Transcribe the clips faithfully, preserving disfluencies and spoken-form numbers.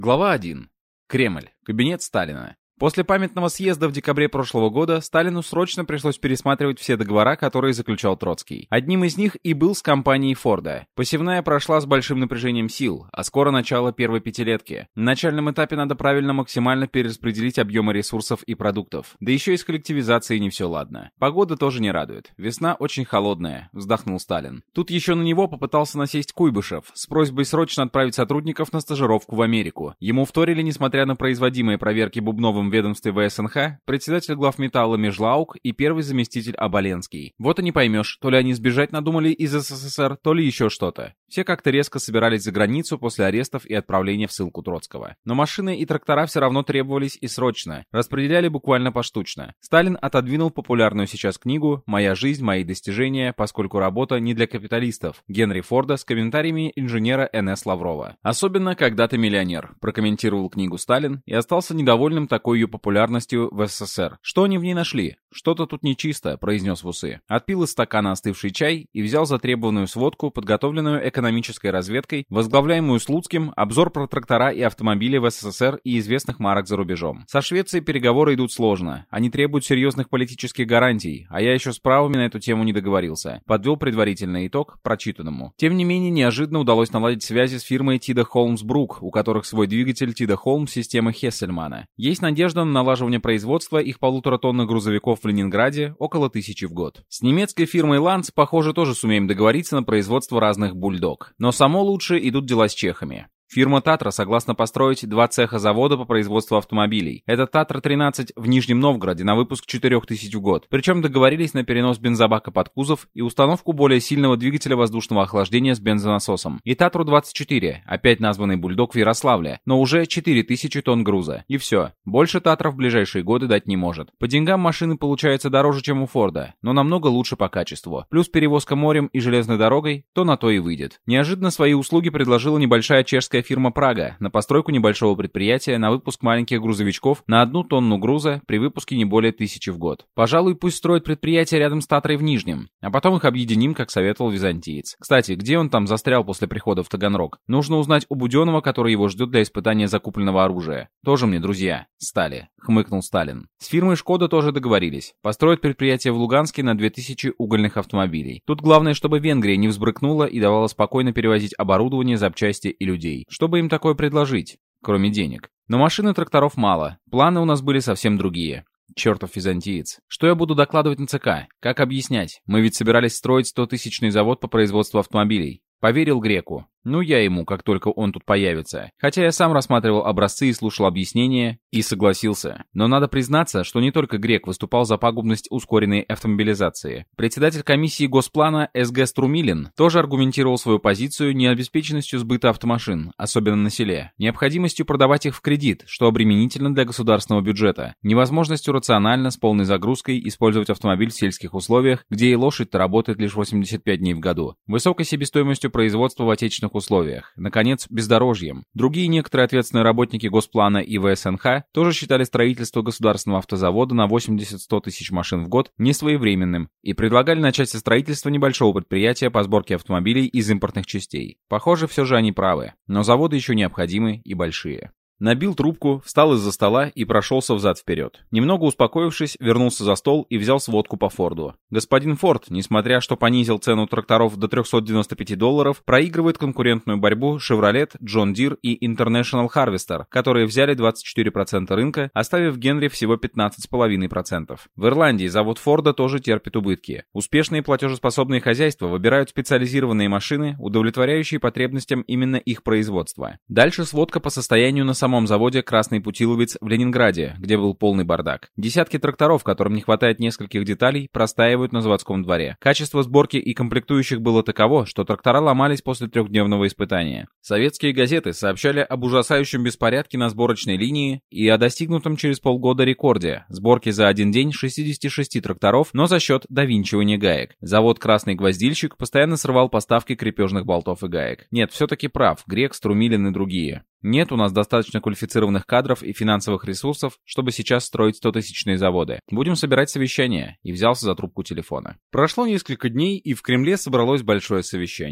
Глава один. Кремль. Кабинет Сталина. После памятного съезда в декабре прошлого года Сталину срочно пришлось пересматривать все договора, которые заключал Троцкий. Одним из них и был с компанией Форда. Посевная прошла с большим напряжением сил, а скоро начало первой пятилетки. На начальном этапе надо правильно максимально перераспределить объемы ресурсов и продуктов. Да еще и с коллективизацией не все ладно. Погода тоже не радует. Весна очень холодная, вздохнул Сталин. Тут еще на него попытался насесть Куйбышев с просьбой срочно отправить сотрудников на стажировку в Америку. Ему вторили, несмотря на производимые проверки Бубновым ведомстве вэ эс эн ха, председатель главметалла Межлаук и первый заместитель Оболенский. Вот и не поймешь, то ли они сбежать надумали из эс эс эс эр, то ли еще что-то. Все как-то резко собирались за границу после арестов и отправления в ссылку Троцкого. Но машины и трактора все равно требовались и срочно. Распределяли буквально поштучно. Сталин отодвинул популярную сейчас книгу «Моя жизнь, мои достижения, поскольку работа не для капиталистов» Генри Форда с комментариями инженера эн эс Лаврова. «Особенно, когда ты миллионер», прокомментировал книгу Сталин и остался недовольным такой ее популярностью в эс эс эс эр. Что они в ней нашли? Что-то тут нечисто, произнес в усы. Отпил из стакана остывший чай и взял затребованную сводку, подготовленную экономической разведкой, возглавляемую Слуцким, обзор про трактора и автомобили в эс эс эс эр и известных марок за рубежом. Со Швецией переговоры идут сложно. Они требуют серьезных политических гарантий, а я еще с правами на эту тему не договорился. Подвел предварительный итог прочитанному. Тем не менее, неожиданно удалось наладить связи с фирмой Тида Холмс Брук, у которых свой двигатель Тида Холмс системы Хессельмана. Есть надежда на налаживание производства их полуторатонных грузовиков в Ленинграде около тысячи в год. С немецкой фирмой Ланц, похоже, тоже сумеем договориться на производство разных бульдог. Но само лучше идут дела с чехами. Фирма «Татра» согласна построить два цеха завода по производству автомобилей. Это «Татра тринадцать» в Нижнем Новгороде на выпуск четырех тысяч в год. Причем договорились на перенос бензобака под кузов и установку более сильного двигателя воздушного охлаждения с бензонасосом. И «Татру двадцать четыре», опять названный «Бульдог» в Ярославле, но уже четыре тысячи тонн груза. И все. Больше «Татра» в ближайшие годы дать не может. По деньгам машины получаются дороже, чем у Форда, но намного лучше по качеству. Плюс перевозка морем и железной дорогой, то на то и выйдет. Неожиданно свои услуги предложила небольшая чешская фирма «Прага» на постройку небольшого предприятия на выпуск маленьких грузовичков на одну тонну груза при выпуске не более тысячи в год. Пожалуй, пусть строят предприятие рядом с «Татрой» в Нижнем, а потом их объединим, как советовал византиец. Кстати, где он там застрял после прихода в Таганрог? Нужно узнать у Буденова, который его ждет для испытания закупленного оружия. Тоже мне друзья стали, хмыкнул Сталин. С фирмой «Шкода» тоже договорились. Построят предприятие в Луганске на две тысячи угольных автомобилей. Тут главное, чтобы Венгрия не взбрыкнула и давала спокойно перевозить оборудование, запчасти и людей. Чтобы им такое предложить, кроме денег. Но машин и тракторов мало. Планы у нас были совсем другие. Чертов византиец. Что я буду докладывать на ЦК? Как объяснять? Мы ведь собирались строить стотысячный завод по производству автомобилей. Поверил Греку. Ну, я ему, как только он тут появится. Хотя я сам рассматривал образцы и слушал объяснения, и согласился. Но надо признаться, что не только Грек выступал за пагубность ускоренной автомобилизации. Председатель комиссии Госплана эс гэ Струмилин тоже аргументировал свою позицию необеспеченностью сбыта автомашин, особенно на селе, необходимостью продавать их в кредит, что обременительно для государственного бюджета, невозможностью рационально с полной загрузкой использовать автомобиль в сельских условиях, где и лошадь-то работает лишь восемьдесят пять дней в году, высокой себестоимостью производства в отечественных условиях, наконец, бездорожьем. Другие некоторые ответственные работники Госплана и вэ эс эн ха тоже считали строительство государственного автозавода на восемьдесят-сто тысяч машин в год несвоевременным и предлагали начать со строительства небольшого предприятия по сборке автомобилей из импортных частей. Похоже, все же они правы, но заводы еще необходимы и большие. Набил трубку, встал из-за стола и прошелся взад-вперед. Немного успокоившись, вернулся за стол и взял сводку по Форду. Господин Форд, несмотря что понизил цену тракторов до трехсот девяноста пяти долларов, проигрывает конкурентную борьбу Chevrolet, John Deere и International Harvester, которые взяли двадцать четыре процента рынка, оставив Генри всего пятнадцать целых пять десятых процента. В Ирландии завод Форда тоже терпит убытки. Успешные платежеспособные хозяйства выбирают специализированные машины, удовлетворяющие потребностям именно их производства. Дальше сводка по состоянию на самом заводе «Красный Путиловец» в Ленинграде, где был полный бардак. Десятки тракторов, которым не хватает нескольких деталей, простаивают на заводском дворе. Качество сборки и комплектующих было таково, что трактора ломались после трехдневного испытания. Советские газеты сообщали об ужасающем беспорядке на сборочной линии и о достигнутом через полгода рекорде – сборке за один день шестидесяти шести тракторов, но за счет довинчивания гаек. Завод «Красный Гвоздильщик» постоянно срывал поставки крепежных болтов и гаек. Нет, все-таки прав, Грек, Струмилин и другие. Нет у нас достаточно квалифицированных кадров и финансовых ресурсов, чтобы сейчас строить стотысячные заводы. Будем собирать совещание. И взялся за трубку телефона. Прошло несколько дней, и в Кремле собралось большое совещание.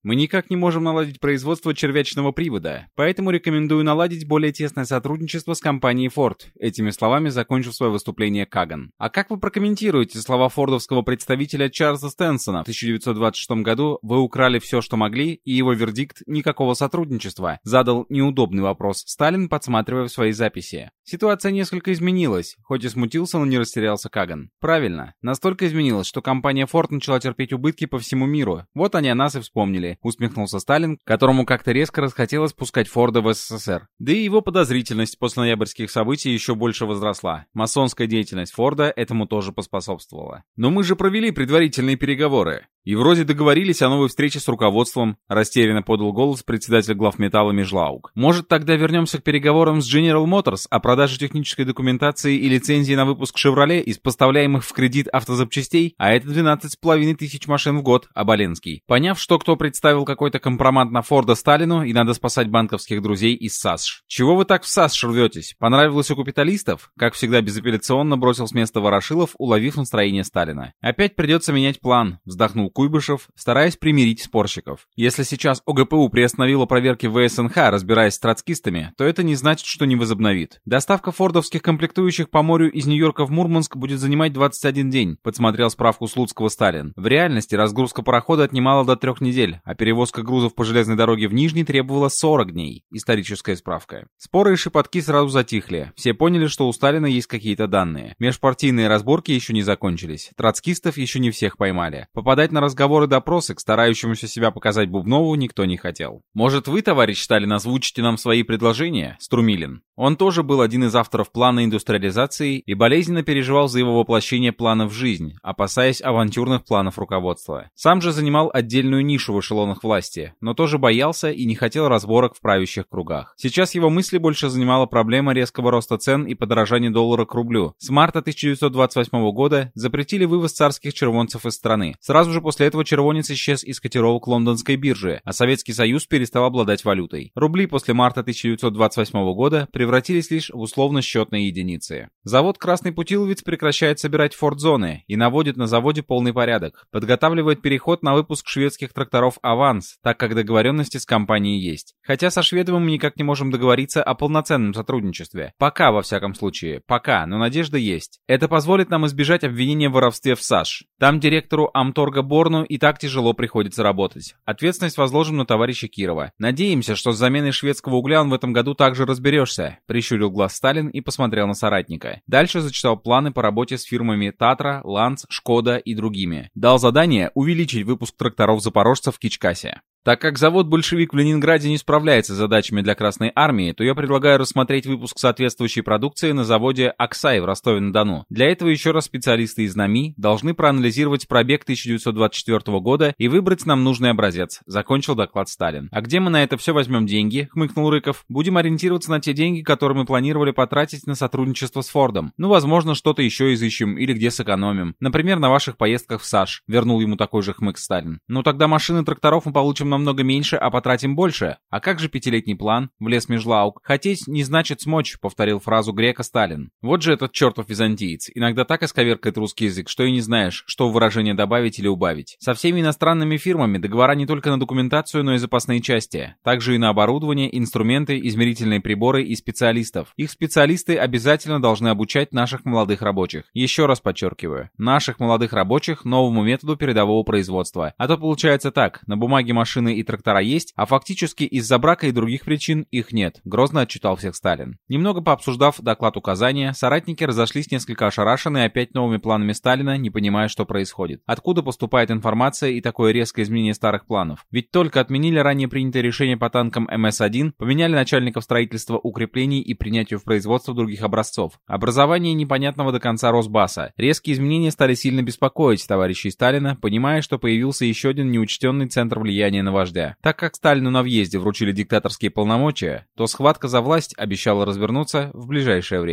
Мы никак не можем наладить производство червячного привода, поэтому рекомендую наладить более тесное сотрудничество с компанией Ford. Этими словами закончил свое выступление Каган. А как вы прокомментируете слова фордовского представителя Чарльза Стенсона? В тысяча девятьсот двадцать шестом году вы украли все, что могли, и его вердикт — никакого сотрудничества. Задал неудобный вопрос Сталин, подсматривая в свои записи. Ситуация несколько изменилась, хоть и смутился, но не растерялся Каган. Правильно, настолько изменилась, что компания Ford начала терпеть убытки по всему миру. Вот они о нас и вспомнили, усмехнулся Сталин, которому как-то резко расхотелось пускать Форда в СССР. Да и его подозрительность после ноябрьских событий еще больше возросла. Масонская деятельность Форда этому тоже поспособствовала. Но мы же провели предварительные переговоры. И вроде договорились о новой встрече с руководством, растерянно подал голос председатель главметалла Межлаук. Может, тогда вернемся к переговорам с General Motors о продаже технической документации и лицензии на выпуск Chevrolet из поставляемых в кредит автозапчастей, а это двенадцать с половиной тысяч машин в год, Оболенский. Поняв, что кто представил какой-то компромат на Форда Сталину и надо спасать банковских друзей из САСШ. Чего вы так в САСШ рветесь? Понравилось у капиталистов? Как всегда безапелляционно бросил с места Ворошилов, уловив настроение Сталина. Опять придется менять план, вздохнул Куйбышев, стараясь примирить спорщиков. Если сейчас ОГПУ приостановила проверки в ВСНХ, разбираясь с троцкистами, то это не значит, что не возобновит. Доставка фордовских комплектующих по морю из Нью-Йорка в Мурманск будет занимать двадцать один день, подсмотрел справку Слуцкого Сталин. В реальности разгрузка парохода отнимала до трех недель, а перевозка грузов по железной дороге в Нижний требовала сорок дней. Историческая справка. Споры и шепотки сразу затихли. Все поняли, что у Сталина есть какие-то данные. Межпартийные разборки еще не закончились. Троцкистов еще не всех поймали. Попадать на разговоры и допросы к старающемуся себя показать Бубнову никто не хотел. «Может, вы, товарищ Сталин, озвучите нам свои предложения?» Струмилин. Он тоже был один из авторов плана индустриализации и болезненно переживал за его воплощение плана в жизнь, опасаясь авантюрных планов руководства. Сам же занимал отдельную нишу в эшелонах власти, но тоже боялся и не хотел разборок в правящих кругах. Сейчас его мысли больше занимала проблема резкого роста цен и подорожания доллара к рублю. С марта тысяча девятьсот двадцать восьмого года запретили вывоз царских червонцев из страны. Сразу же после этого червонец исчез из котировок лондонской биржи, а Советский Союз перестал обладать валютой. Рубли после марта тысяча девятьсот двадцать восьмого года превратились лишь в условно-счетные единицы. Завод «Красный Путиловец» прекращает собирать форт-зоны и наводит на заводе полный порядок. Подготавливает переход на выпуск шведских тракторов «Аванс», так как договоренности с компанией есть. Хотя со Шведовым мы никак не можем договориться о полноценном сотрудничестве. Пока, во всяком случае. Пока, но надежда есть. Это позволит нам избежать обвинения в воровстве в САШ. Там директору Амторга Борну и так тяжело приходится работать. Ответственность возложим на товарища Кирова. Надеемся, что с заменой шведского угля он в этом году также разберешься. Прищурил глаз Сталин и посмотрел на соратника. Дальше зачитал планы по работе с фирмами Татра, Ланц, Шкода и другими. Дал задание увеличить выпуск тракторов-запорожцев в Кичкасе. Так как завод «Большевик» в Ленинграде не справляется с задачами для Красной Армии, то я предлагаю рассмотреть выпуск соответствующей продукции на заводе «Аксай» в Ростове-на-Дону. Для этого еще раз специалисты из НАМИ должны проанализировать пробег тысяча девятьсот двадцать четвёртого года и выбрать нам нужный образец, закончил доклад Сталин. «А где мы на это все возьмем деньги?» — хмыкнул Рыков. «Будем ориентироваться на те деньги, которые мы планировали потратить на сотрудничество с Фордом. Ну, возможно, что-то еще изыщем или где сэкономим. Например, на ваших поездках в САШ», — вернул ему такой же хмык Сталин. «Ну, тогда машины тракторов мы получим намного меньше, а потратим больше. А как же пятилетний план?» — влез Межлаук. «Хотеть не значит смочь», — повторил фразу грека Сталин. Вот же этот чертов византиец. Иногда так исковеркает русский язык, что и не знаешь, что в выражение добавить или убавить. Со всеми иностранными фирмами договора не только на документацию, но и запасные части. Также и на оборудование, инструменты, измерительные приборы и специалистов. Их специалисты обязательно должны обучать наших молодых рабочих. Еще раз подчеркиваю, наших молодых рабочих новому методу передового производства. А то получается так, на бумаге машины и трактора есть, а фактически из-за брака и других причин их нет, грозно отчитал всех Сталин. Немного пообсуждав доклад указания, соратники разошлись несколько ошарашенные опять новыми планами Сталина, не понимая, что происходит. Откуда поступает информация и такое резкое изменение старых планов? Ведь только отменили ранее принятое решение по танкам эм эс один, поменяли начальников строительства укреплений и принятию в производство других образцов. Образование непонятного до конца Росбаса. Резкие изменения стали сильно беспокоить товарищей Сталина, понимая, что появился еще один неучтенный центр влияния на вождя. Так как Сталину на въезде вручили диктаторские полномочия, то схватка за власть обещала развернуться в ближайшее время.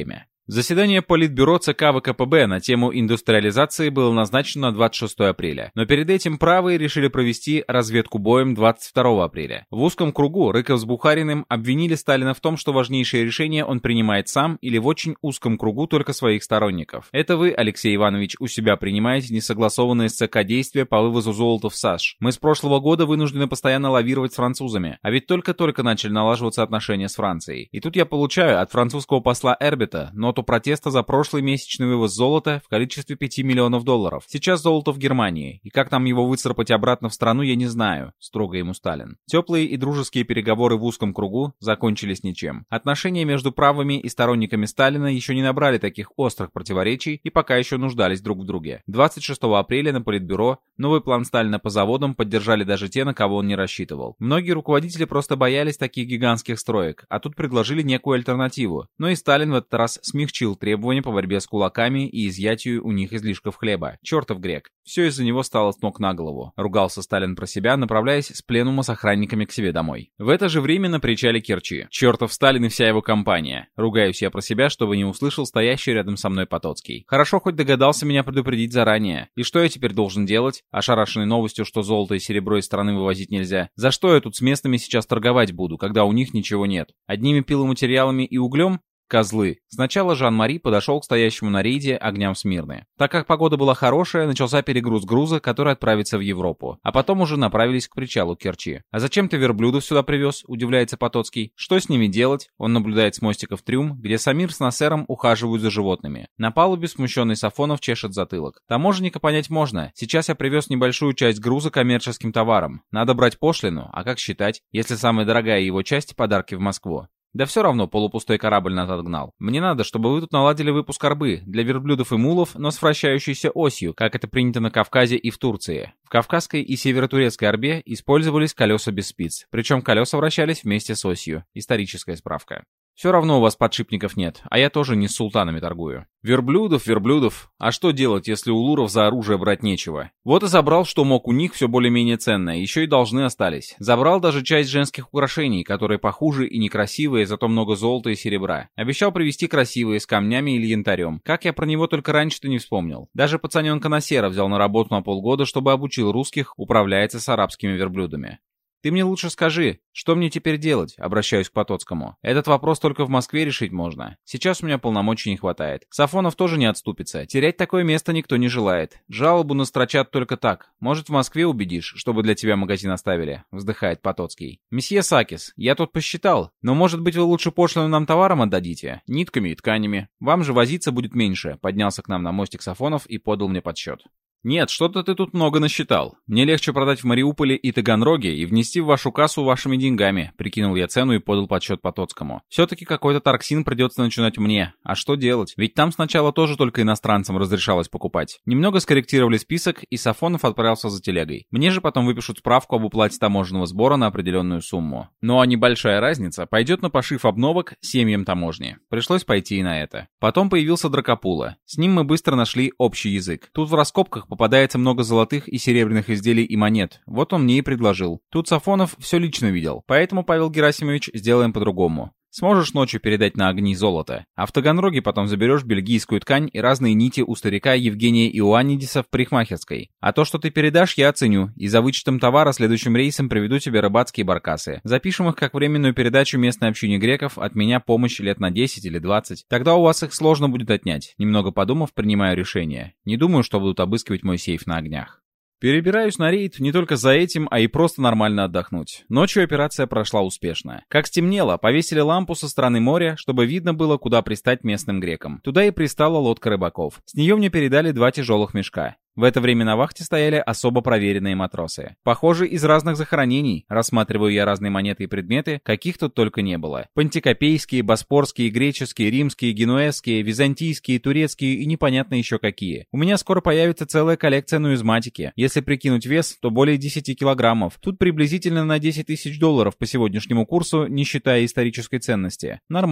Заседание Политбюро ЦК ВКПБ на тему индустриализации было назначено на двадцать шестое апреля, но перед этим правые решили провести разведку боем двадцать второго апреля. В узком кругу Рыков с Бухариным обвинили Сталина в том, что важнейшие решения он принимает сам или в очень узком кругу только своих сторонников. Это вы, Алексей Иванович, у себя принимаете несогласованные с ЦК действия по вывозу золота в САШ. Мы с прошлого года вынуждены постоянно лавировать с французами, а ведь только-только начали налаживаться отношения с Францией. И тут я получаю от французского посла Эрбита ноту протеста за прошлый месячный вывоз золота в количестве пяти миллионов долларов. Сейчас золото в Германии, и как нам его выцарапать обратно в страну, я не знаю, строго ему Сталин. Теплые и дружеские переговоры в узком кругу закончились ничем. Отношения между правыми и сторонниками Сталина еще не набрали таких острых противоречий и пока еще нуждались друг в друге. двадцать шестого апреля на Политбюро новый план Сталина по заводам поддержали даже те, на кого он не рассчитывал. Многие руководители просто боялись таких гигантских строек, а тут предложили некую альтернативу. Но и Сталин в этот раз смягчил требования по борьбе с кулаками и изъятию у них излишков хлеба. Чертов грек. Все из-за него стало с ног на голову. Ругался Сталин про себя, направляясь с пленума с охранниками к себе домой. В это же время на причале Керчи. Чертов Сталин и вся его компания. Ругаюсь я про себя, чтобы не услышал стоящий рядом со мной Потоцкий. Хорошо хоть догадался меня предупредить заранее. И что я теперь должен делать? Ошарашенный новостью, что золото и серебро из страны вывозить нельзя. За что я тут с местными сейчас торговать буду, когда у них ничего нет? Одними пиломатериалами и углем? Козлы. Сначала Жан-Мари подошел к стоящему на рейде огням Смирны. Так как погода была хорошая, начался перегруз груза, который отправится в Европу. А потом уже направились к причалу Керчи. «А зачем ты верблюдов сюда привез?» – удивляется Потоцкий. «Что с ними делать?» Он наблюдает с мостиков трюм, где Самир с Насером ухаживают за животными. На палубе смущенный Сафонов чешет затылок. Таможенника понять можно. Сейчас я привез небольшую часть груза коммерческим товаром. Надо брать пошлину, а как считать, если самая дорогая его часть – подарки в Москву? Да все равно полупустой корабль нас отгнал. Мне надо, чтобы вы тут наладили выпуск арбы для верблюдов и мулов, но с вращающейся осью, как это принято на Кавказе и в Турции. В кавказской и северотурецкой арбе использовались колеса без спиц, причем колеса вращались вместе с осью. Историческая справка. Все равно у вас подшипников нет, а я тоже не с султанами торгую. Верблюдов, верблюдов. А что делать, если у луров за оружие брать нечего? Вот и забрал, что мог у них все более-менее ценное, еще и должны остались. Забрал даже часть женских украшений, которые похуже и некрасивые, зато много золота и серебра. Обещал привезти красивые, с камнями или янтарем. Как я про него только раньше-то не вспомнил. Даже пацаненка Насера взял на работу на полгода, чтобы обучил русских управляться с арабскими верблюдами. «Ты мне лучше скажи, что мне теперь делать?» — обращаюсь к Потоцкому. «Этот вопрос только в Москве решить можно. Сейчас у меня полномочий не хватает. Сафонов тоже не отступится. Терять такое место никто не желает. Жалобу настрочат только так. Может, в Москве убедишь, чтобы для тебя магазин оставили?» — вздыхает Потоцкий. «Месье Сакис, я тут посчитал. Но, может быть, вы лучше пошлину нам товаром отдадите? Нитками и тканями. Вам же возиться будет меньше», — поднялся к нам на мостик Сафонов и подал мне подсчет. «Нет, что-то ты тут много насчитал. Мне легче продать в Мариуполе и Таганроге и внести в вашу кассу вашими деньгами», — прикинул я цену и подал подсчет Потоцкому. «Все-таки какой-то торксин придется начинать мне. А что делать? Ведь там сначала тоже только иностранцам разрешалось покупать». Немного скорректировали список, и Сафонов отправился за телегой. Мне же потом выпишут справку об уплате таможенного сбора на определенную сумму. Ну а небольшая разница пойдет на пошив обновок семьям таможни. Пришлось пойти и на это. Потом появился Дракопула. С ним мы быстро нашли общий язык. Тут в раскопках попадается много золотых и серебряных изделий и монет. Вот он мне и предложил. Тут Сафонов все лично видел. Поэтому, Павел Герасимович, сделаем по-другому. Сможешь ночью передать на огни золото, а в Таганроге потом заберешь бельгийскую ткань и разные нити у старика Евгения Иоаннидиса в парикмахерской. А то, что ты передашь, я оценю, и за вычетом товара следующим рейсом приведу тебе рыбацкие баркасы. Запишем их как временную передачу местной общине греков, от меня помощь лет на десять или двадцать. Тогда у вас их сложно будет отнять. Немного подумав, принимаю решение. Не думаю, что будут обыскивать мой сейф на огнях. Перебираюсь на рейд не только за этим, а и просто нормально отдохнуть. Ночью операция прошла успешно. Как стемнело, повесили лампу со стороны моря, чтобы видно было, куда пристать местным грекам. Туда и пристала лодка рыбаков. С нее мне передали два тяжелых мешка. В это время на вахте стояли особо проверенные матросы. Похоже, из разных захоронений. Рассматриваю я разные монеты и предметы, каких тут только не было. Пантикопейские, боспорские, греческие, римские, генуэзские, византийские, турецкие и непонятно еще какие. У меня скоро появится целая коллекция нуизматики. Если прикинуть вес, то более десяти килограммов. Тут приблизительно на десять тысяч долларов по сегодняшнему курсу, не считая исторической ценности. Нормально.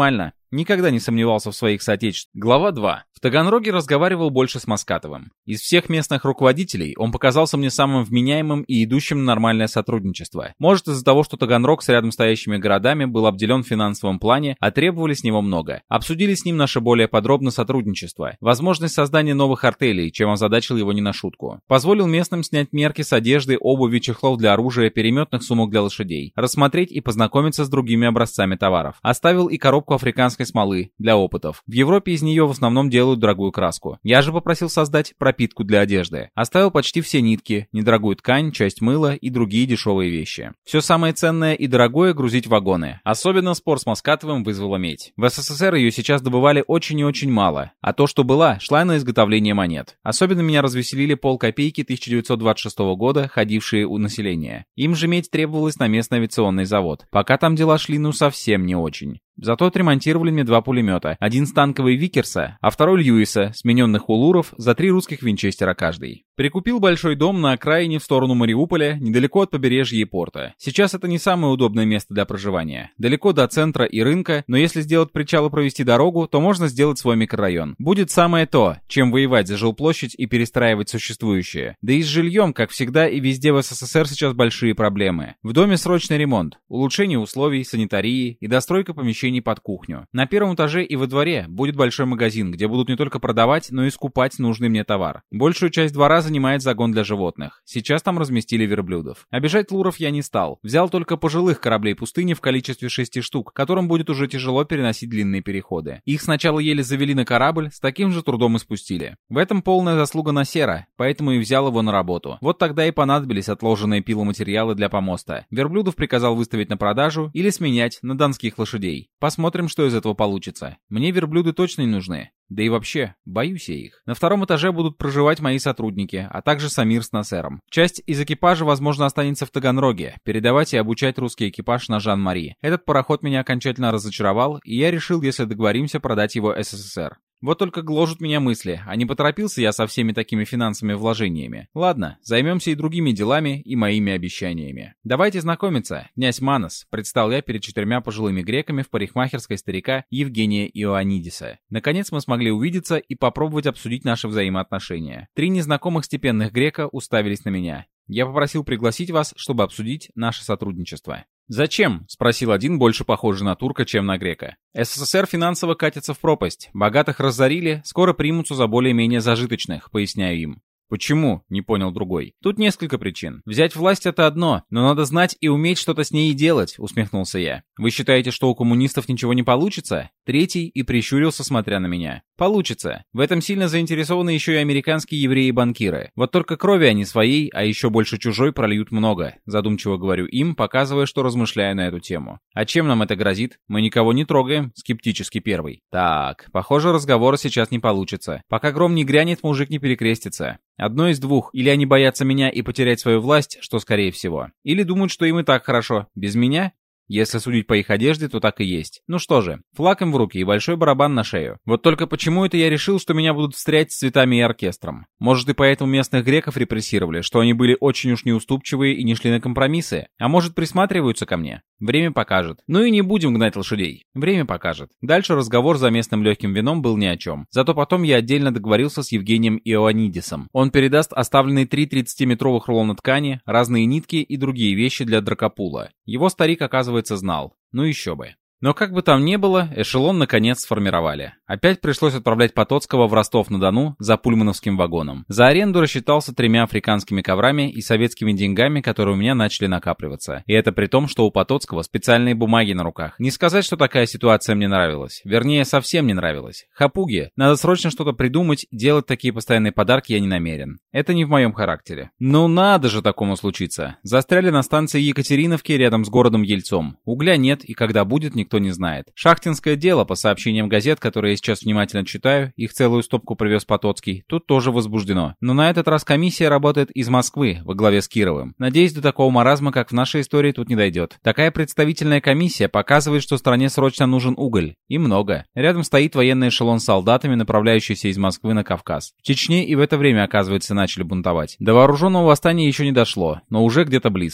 Никогда не сомневался в своих соотечественниках. Глава два. В Таганроге разговаривал больше с Маскатовым. Из всех местных руководителей он показался мне самым вменяемым и идущим на нормальное сотрудничество. Может, из-за того, что Таганрог с рядом стоящими городами был обделен в финансовом плане, а требовали с него много. Обсудили с ним наше более подробно сотрудничество. Возможность создания новых артелей, чем озадачил его не на шутку. Позволил местным снять мерки с одежды, обуви, чехлов для оружия, переметных сумок для лошадей. Рассмотреть и познакомиться с другими образцами товаров. Оставил и коробку африканской смолы для опытов. В Европе из нее в основном делают дорогую краску. Я же попросил создать пропитку для одежды. Оставил почти все нитки, недорогую ткань, часть мыла и другие дешевые вещи. Все самое ценное и дорогое грузить в вагоны. Особенно спор с Маскатовым вызвала медь. В СССР ее сейчас добывали очень и очень мало, а то, что была, шла на изготовление монет. Особенно меня развеселили полкопейки тысяча девятьсот двадцать шестого года, ходившие у населения. Им же медь требовалась на местный авиационный завод. Пока там дела шли ну совсем не очень. Зато отремонтировали мне два пулемета. Один с танковой Викерса, а второй Льюиса, смененных Улуров, за три русских винчестера каждый. Прикупил большой дом на окраине в сторону Мариуполя, недалеко от побережья и порта. Сейчас это не самое удобное место для проживания. Далеко до центра и рынка, но если сделать причал и провести дорогу, то можно сделать свой микрорайон. Будет самое то, чем воевать за жилплощадь и перестраивать существующее. Да и с жильем, как всегда и везде в СССР сейчас большие проблемы. В доме срочный ремонт, улучшение условий, санитарии и достройка помещений под кухню. На первом этаже и во дворе будет большой магазин, где будут не только продавать, но и скупать нужный мне товар. Большую часть двора занимает загон для животных. Сейчас там разместили верблюдов. Обижать луров я не стал. Взял только пожилых кораблей пустыни в количестве шести штук, которым будет уже тяжело переносить длинные переходы. Их сначала еле завели на корабль, с таким же трудом и спустили. В этом полная заслуга Насера, поэтому и взял его на работу. Вот тогда и понадобились отложенные пиломатериалы для помоста. Верблюдов приказал выставить на продажу или сменять на донских лошадей. Посмотрим, что из этого получится. Мне верблюды точно не нужны. Да и вообще, боюсь я их. На втором этаже будут проживать мои сотрудники, а также Самир с Насером. Часть из экипажа, возможно, останется в Таганроге, передавать и обучать русский экипаж на Жан-Мари. Этот пароход меня окончательно разочаровал, и я решил, если договоримся, продать его СССР. Вот только гложут меня мысли, а не поторопился я со всеми такими финансовыми вложениями. Ладно, займемся и другими делами, и моими обещаниями. Давайте знакомиться, князь Манос, предстал я перед четырьмя пожилыми греками в парикмахерской старика Евгения Иоаннидиса. Наконец мы смогли увидеться и попробовать обсудить наши взаимоотношения. Три незнакомых степенных грека уставились на меня. Я попросил пригласить вас, чтобы обсудить наше сотрудничество. «Зачем?» — спросил один, больше похожий на турка, чем на грека. «СССР финансово катится в пропасть. Богатых разорили, скоро примутся за более-менее зажиточных», — поясняю им. «Почему?» — не понял другой. «Тут несколько причин. Взять власть — это одно, но надо знать и уметь что-то с ней делать», — усмехнулся я. «Вы считаете, что у коммунистов ничего не получится?» Третий и прищурился, смотря на меня. «Получится. В этом сильно заинтересованы еще и американские евреи-банкиры. Вот только крови они своей, а еще больше чужой прольют много», — задумчиво говорю им, показывая, что размышляю на эту тему. «А чем нам это грозит? Мы никого не трогаем», — скептически первый. «Так, похоже, разговора сейчас не получится. Пока гром не грянет, мужик не перекрестится. Одно из двух. Или они боятся меня и потерять свою власть, что скорее всего. Или думают, что им и так хорошо. Без меня? Если судить по их одежде, то так и есть. Ну что же, флаг им в руки и большой барабан на шею. Вот только почему это я решил, что меня будут встрять с цветами и оркестром? Может, и поэтому местных греков репрессировали, что они были очень уж неуступчивые и не шли на компромиссы? А может, присматриваются ко мне? Время покажет. Ну и не будем гнать лошадей. Время покажет. Дальше разговор за местным легким вином был ни о чем. Зато потом я отдельно договорился с Евгением Иоаннидисом. Он передаст оставленные три тридцатиметровых рулона ткани, разные нитки и другие вещи для дракопула. Его старик, оказывается, знал. Ну еще бы. Но как бы там ни было, эшелон наконец сформировали. Опять пришлось отправлять Потоцкого в Ростов-на-Дону за пульмановским вагоном. За аренду рассчитался тремя африканскими коврами и советскими деньгами, которые у меня начали накапливаться. И это при том, что у Потоцкого специальные бумаги на руках. Не сказать, что такая ситуация мне нравилась. Вернее, совсем не нравилась. Хапуги. Надо срочно что-то придумать, делать такие постоянные подарки я не намерен. Это не в моем характере. Ну надо же такому случиться. Застряли на станции Екатериновки рядом с городом Ельцом. Угля нет, и когда будет, никто Никто не знает. Шахтинское дело, по сообщениям газет, которые я сейчас внимательно читаю, их целую стопку привез Потоцкий, тут тоже возбуждено. Но на этот раз комиссия работает из Москвы, во главе с Кировым. Надеюсь, до такого маразма, как в нашей истории, тут не дойдет. Такая представительная комиссия показывает, что стране срочно нужен уголь. И много. Рядом стоит военный эшелон с солдатами, направляющийся из Москвы на Кавказ. В Чечне и в это время, оказывается, начали бунтовать. До вооруженного восстания еще не дошло, но уже где-то близко.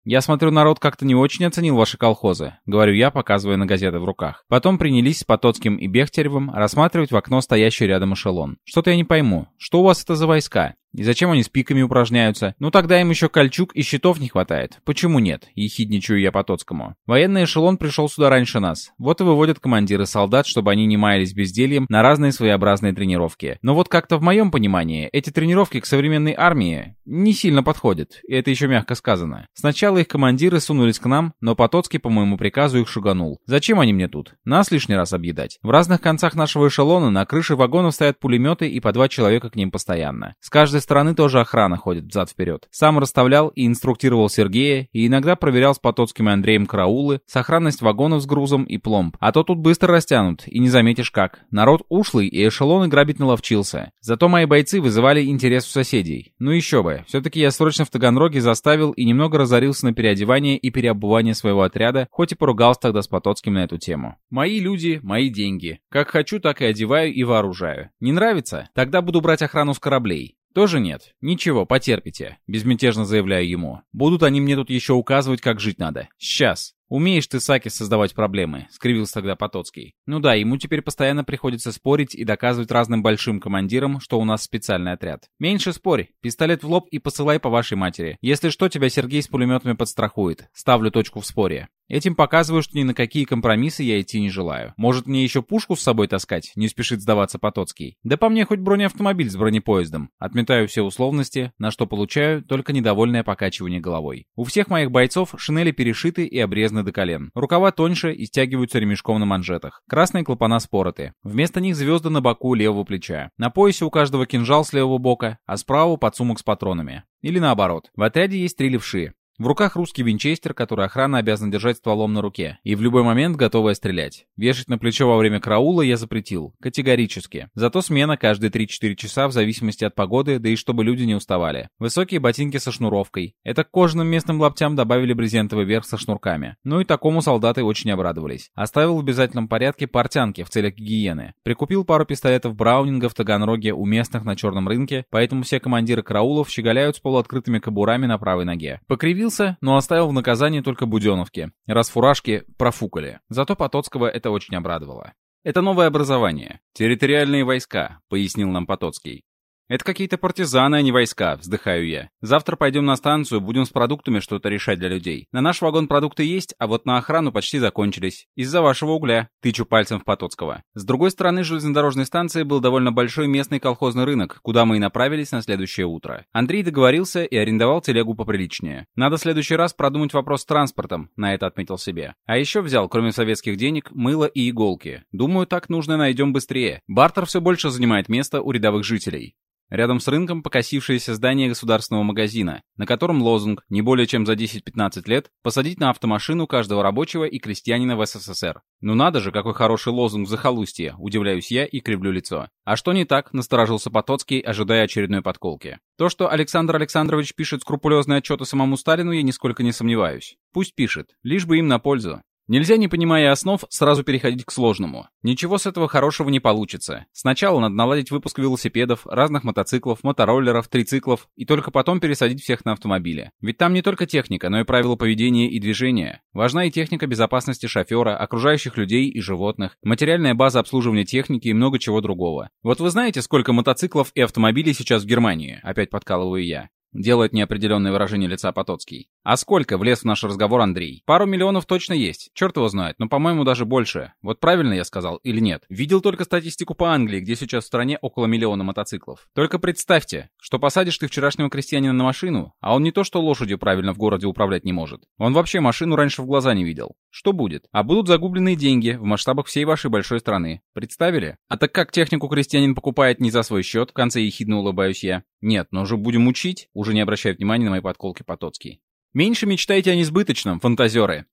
«Я смотрю, народ как-то не очень оценил ваши колхозы», — говорю я, показывая на газеты в руках. Потом принялись с Потоцким и Бехтеревым рассматривать в окно стоящий рядом эшелон. «Что-то я не пойму. Что у вас это за войска? И зачем они с пиками упражняются? Ну тогда им еще кольчуг и щитов не хватает. Почему нет?» — ехидничаю я Потоцкому. «Военный эшелон пришел сюда раньше нас. Вот и выводят командиры солдат, чтобы они не маялись бездельем на разные своеобразные тренировки. Но вот как-то в моем понимании эти тренировки к современной армии не сильно подходят. И это еще мягко сказано. Сначала их командиры сунулись к нам, но Потоцкий по моему приказу их шуганул. Зачем они мне тут? Нас лишний раз объедать. В разных концах нашего эшелона на крыше вагонов стоят пулеметы и по два человека к ним постоянно. С каждой стороны тоже охрана ходит взад-вперед. Сам расставлял и инструктировал Сергея, и иногда проверял с Потоцким и Андреем караулы, сохранность вагонов с грузом и пломб. А то тут быстро растянут, и не заметишь как. Народ ушлый, и эшелоны грабить наловчился. Зато мои бойцы вызывали интерес у соседей. Ну еще бы, все-таки я срочно в Таганроге заставил и немного разорился на переодевание и переобувание своего отряда, хоть и поругался тогда с Потоцким на эту тему. Мои люди, мои деньги. Как хочу, так и одеваю и вооружаю. Не нравится? Тогда буду брать охрану с кораблей. «Тоже нет. Ничего, потерпите», — безмятежно заявляю ему. «Будут они мне тут еще указывать, как жить надо. Сейчас». «Умеешь ты, Сакис, создавать проблемы», — скривился тогда Потоцкий. «Ну да, ему теперь постоянно приходится спорить и доказывать разным большим командирам, что у нас специальный отряд. Меньше спорь, пистолет в лоб и посылай по вашей матери. Если что, тебя Сергей с пулеметами подстрахует. Ставлю точку в споре». Этим показываю, что ни на какие компромиссы я идти не желаю. Может, мне еще пушку с собой таскать? Не спешит сдаваться Потоцкий. Да по мне хоть бронеавтомобиль с бронепоездом. Отметаю все условности, на что получаю только недовольное покачивание головой. У всех моих бойцов шинели перешиты и обрезаны до колен. Рукава тоньше и стягиваются ремешком на манжетах. Красные клапана спороты. Вместо них звезды на боку левого плеча. На поясе у каждого кинжал с левого бока, а справа подсумок с патронами. Или наоборот. В отряде есть три левши. В руках русский винчестер, который охрана обязана держать стволом на руке, и в любой момент готовая стрелять. Вешать на плечо во время караула я запретил. Категорически. Зато смена каждые три-четыре часа в зависимости от погоды, да и чтобы люди не уставали. Высокие ботинки со шнуровкой. Это к кожаным местным лаптям добавили брезентовый верх со шнурками. Ну и такому солдаты очень обрадовались. Оставил в обязательном порядке портянки в целях гигиены. Прикупил пару пистолетов Браунинга в Таганроге у местных на черном рынке, поэтому все командиры караулов щеголяют с полуоткрытыми кобурами на правой ноге. Покривил, но оставил в наказании только буденовки, раз фуражки профукали. Зато Потоцкого это очень обрадовало. «Это новое образование. Территориальные войска», — пояснил нам Потоцкий. «Это какие-то партизаны, а не войска», — вздыхаю я. «Завтра пойдем на станцию, будем с продуктами что-то решать для людей. На наш вагон продукты есть, а вот на охрану почти закончились. Из-за вашего угля», — тычу пальцем в Потоцкого. С другой стороны железнодорожной станции был довольно большой местный колхозный рынок, куда мы и направились на следующее утро. Андрей договорился и арендовал телегу поприличнее. «Надо в следующий раз продумать вопрос с транспортом», — на это отметил себе. А еще взял, кроме советских денег, мыло и иголки. Думаю, так нужно найдем быстрее. Бартер все больше занимает место у рядовых жителей. Рядом с рынком покосившееся здание государственного магазина, на котором лозунг «Не более чем за десять-пятнадцать лет посадить на автомашину каждого рабочего и крестьянина в СССР». Ну надо же, какой хороший лозунг в захолустье, удивляюсь я и кривлю лицо. А что не так, насторожился Потоцкий, ожидая очередной подколки. То, что Александр Александрович пишет скрупулезные отчеты самому Сталину, я нисколько не сомневаюсь. Пусть пишет, лишь бы им на пользу. Нельзя, не понимая основ, сразу переходить к сложному. Ничего с этого хорошего не получится. Сначала надо наладить выпуск велосипедов, разных мотоциклов, мотороллеров, трициклов, и только потом пересадить всех на автомобили. Ведь там не только техника, но и правила поведения и движения. Важна и техника безопасности шофера, окружающих людей и животных, материальная база обслуживания техники и много чего другого. Вот вы знаете, сколько мотоциклов и автомобилей сейчас в Германии? Опять подкалываю я. Делает неопределенное выражение лица Потоцкий. А сколько, влез в наш разговор Андрей? Пару миллионов точно есть. Черт его знает, но, по-моему, даже больше. Вот правильно я сказал или нет? Видел только статистику по Англии, где сейчас в стране около миллиона мотоциклов. Только представьте, что посадишь ты вчерашнего крестьянина на машину, а он не то что лошадью правильно в городе управлять не может. Он вообще машину раньше в глаза не видел. Что будет? А будут загубленные деньги в масштабах всей вашей большой страны. Представили? А так как технику крестьянин покупает не за свой счет, в конце ехидно улыбаюсь я. Нет, но уже будем учить, уже не обращая внимания на мои подколки Потоцкий. Меньше мечтайте о несбыточном, фантазеры.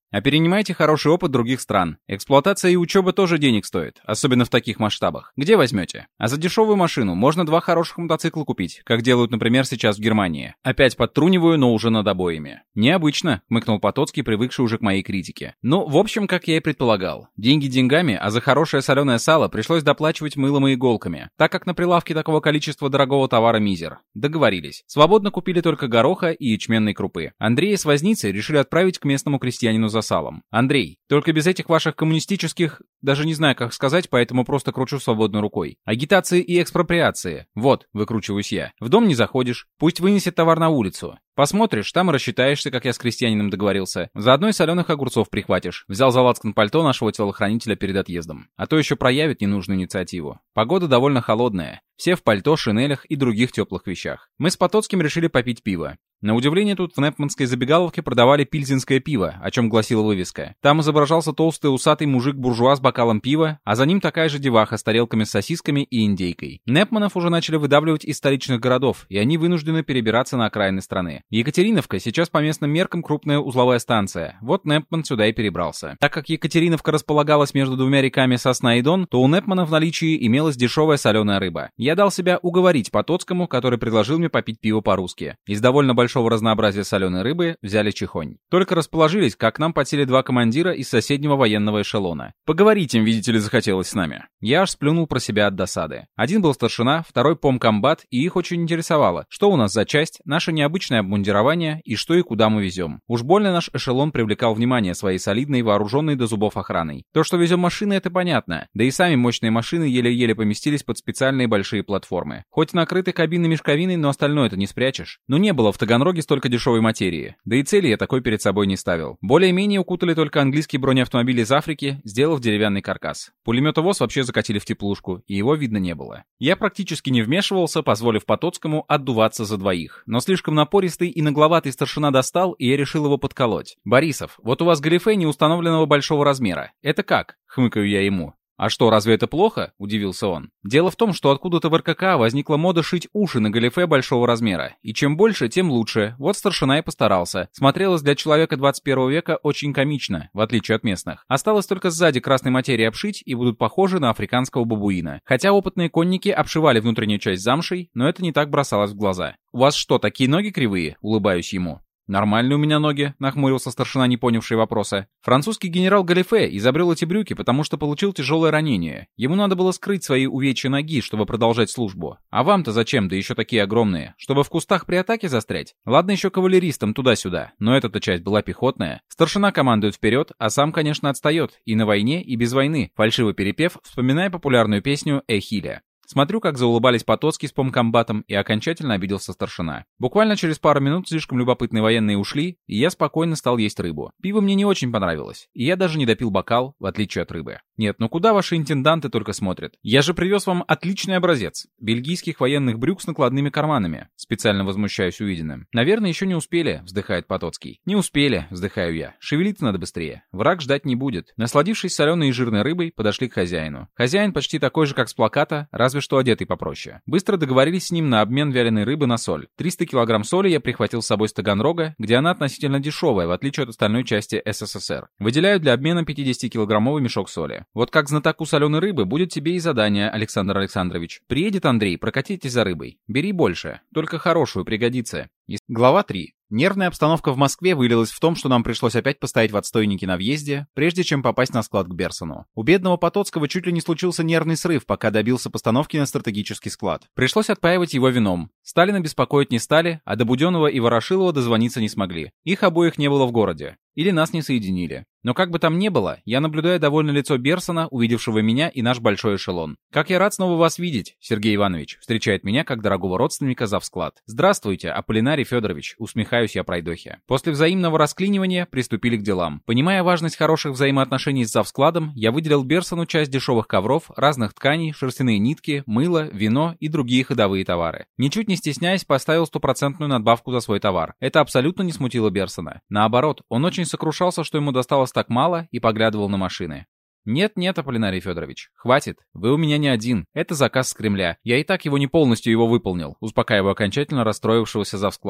А перенимайте хороший опыт других стран. Эксплуатация и учеба тоже денег стоит, особенно в таких масштабах. Где возьмете? А за дешевую машину можно два хороших мотоцикла купить, как делают, например, сейчас в Германии. Опять подтруниваю, но уже над обоями. Необычно, хмыкнул Потоцкий, привыкший уже к моей критике. Ну, в общем, как я и предполагал. Деньги деньгами, а за хорошее соленое сало пришлось доплачивать мылом и иголками, так как на прилавке такого количества дорогого товара мизер. Договорились. Свободно купили только гороха и ячменной крупы. Андрея с возницей решили отправить к местному крестьянину за салом. Андрей, только без этих ваших коммунистических, даже не знаю, как сказать, поэтому просто кручу свободной рукой. Агитации и экспроприации. Вот, выкручиваюсь я. В дом не заходишь, пусть вынесет товар на улицу. Посмотришь, там и рассчитаешься, как я с крестьянином договорился. Заодно и соленых огурцов прихватишь. Взял за лацкан пальто нашего телохранителя перед отъездом. А то еще проявит ненужную инициативу. Погода довольно холодная. Все в пальто, шинелях и других теплых вещах. Мы с Потоцким решили попить пиво. На удивление, тут в Непманской забегаловке продавали пильзенское пиво, о чем гласила вывеска. Там изображался толстый усатый мужик-буржуа с бокалом пива, а за ним такая же деваха с тарелками с сосисками и индейкой. Непманов уже начали выдавливать из столичных городов, и они вынуждены перебираться на окраины страны. Екатериновка сейчас по местным меркам крупная узловая станция. Вот Непман сюда и перебрался. Так как Екатериновка располагалась между двумя реками Сосна и Дон, то у Непмана в наличии имелась дешевая соленая рыба. Я дал себя уговорить Потоцкому, который предложил мне попить пиво по-русски. Из довольно большого большого разнообразия соленой рыбы взяли чехонь. Только расположились, как к нам подсели два командира из соседнего военного эшелона. Поговорить им, видите ли, захотелось с нами. Я аж сплюнул про себя от досады. Один был старшина, второй помкомбат, и их очень интересовало, что у нас за часть, наше необычное обмундирование и что и куда мы везем. Уж больно наш эшелон привлекал внимание своей солидной, вооруженной до зубов охраной. То, что везем машины, это понятно. Да и сами мощные машины еле-еле поместились под специальные большие платформы. Хоть накрыты кабины мешковиной, но остальное это не спрячешь. Но не было в Таганроге столько дешевой материи. Да и цели я такой перед собой не ставил. Более-менее укутали только английские бронеавтомобили из Африки, сделав деревянный каркас. Пулеметовоз вообще закатили в теплушку, и его видно не было. Я практически не вмешивался, позволив Потоцкому отдуваться за двоих. Но слишком напористый и нагловатый старшина достал, и я решил его подколоть. «Борисов, вот у вас галифе неустановленного большого размера. Это как?» — хмыкаю я ему. «А что, разве это плохо?» — удивился он. «Дело в том, что откуда-то в эр ка ка возникла мода шить уши на галифе большого размера. И чем больше, тем лучше. Вот старшина и постарался. Смотрелось для человека двадцать первого века очень комично, в отличие от местных. Осталось только сзади красной материи обшить, и будут похожи на африканского бабуина. Хотя опытные конники обшивали внутреннюю часть замшей, но это не так бросалось в глаза. «У вас что, такие ноги кривые?» — улыбаюсь ему. «Нормальные у меня ноги», — нахмурился старшина, не понявший вопроса. «Французский генерал Галифе изобрел эти брюки, потому что получил тяжелое ранение. Ему надо было скрыть свои увечья ноги, чтобы продолжать службу. А вам-то зачем, да еще такие огромные? Чтобы в кустах при атаке застрять? Ладно еще кавалеристам туда-сюда, но эта-то часть была пехотная. Старшина командует вперед, а сам, конечно, отстает. И на войне, и без войны», — фальшиво перепев, вспоминая популярную песню «Эхиля». Смотрю, как заулыбались Потоцкий с помкомбатом, и окончательно обиделся старшина. Буквально через пару минут слишком любопытные военные ушли, и я спокойно стал есть рыбу. Пиво мне не очень понравилось, и я даже не допил бокал, в отличие от рыбы. Нет, ну куда ваши интенданты только смотрят? Я же привез вам отличный образец. Бельгийских военных брюк с накладными карманами. Специально возмущаюсь увиденным. Наверное, еще не успели, вздыхает Потоцкий. Не успели, вздыхаю я. Шевелиться надо быстрее. Враг ждать не будет. Насладившись соленой и жирной рыбой, подошли к хозяину. Хозяин почти такой же, как с плаката, разве что одетый попроще. Быстро договорились с ним на обмен вяленой рыбы на соль. триста килограмм соли я прихватил с собой с Таганрога, где она относительно дешевая, в отличие от остальной части эс эс эс эр. Выделяю для обмена пятидесятикилограммовый мешок соли. Вот как знатоку соленой рыбы будет тебе и задание, Александр Александрович. Приедет Андрей, прокатитесь за рыбой. Бери больше, только хорошую, пригодится. Глава три. Нервная обстановка в Москве вылилась в том, что нам пришлось опять постоять в отстойнике на въезде, прежде чем попасть на склад к Берсону. У бедного Потоцкого чуть ли не случился нервный срыв, пока добился постановки на стратегический склад. Пришлось отпаивать его вином. Сталина беспокоить не стали, а до Буденова и Ворошилова дозвониться не смогли. Их обоих не было в городе. Или нас не соединили. Но как бы там ни было, я наблюдаю довольное лицо Берсона, увидевшего меня и наш большой эшелон. «Как я рад снова вас видеть, Сергей Иванович», встречает меня как дорогого родственника завсклад. «Здравствуйте, Аполлинарий Федорович», усмехаюсь я пройдохе. После взаимного расклинивания приступили к делам. Понимая важность хороших взаимоотношений с завскладом, я выделил Берсону часть дешевых ковров, разных тканей, шерстяные нитки, мыло, вино и другие ходовые товары. Ничуть не стесняясь, поставил стопроцентную надбавку за свой товар. Это абсолютно не смутило Берсона. Наоборот, он очень сокрушался, что ему досталось так мало, и поглядывал на машины. «Нет-нет, Аполлинарий Федорович, хватит. Вы у меня не один. Это заказ с Кремля. Я и так его не полностью его выполнил», успокаиваю окончательно расстроившегося завсклада.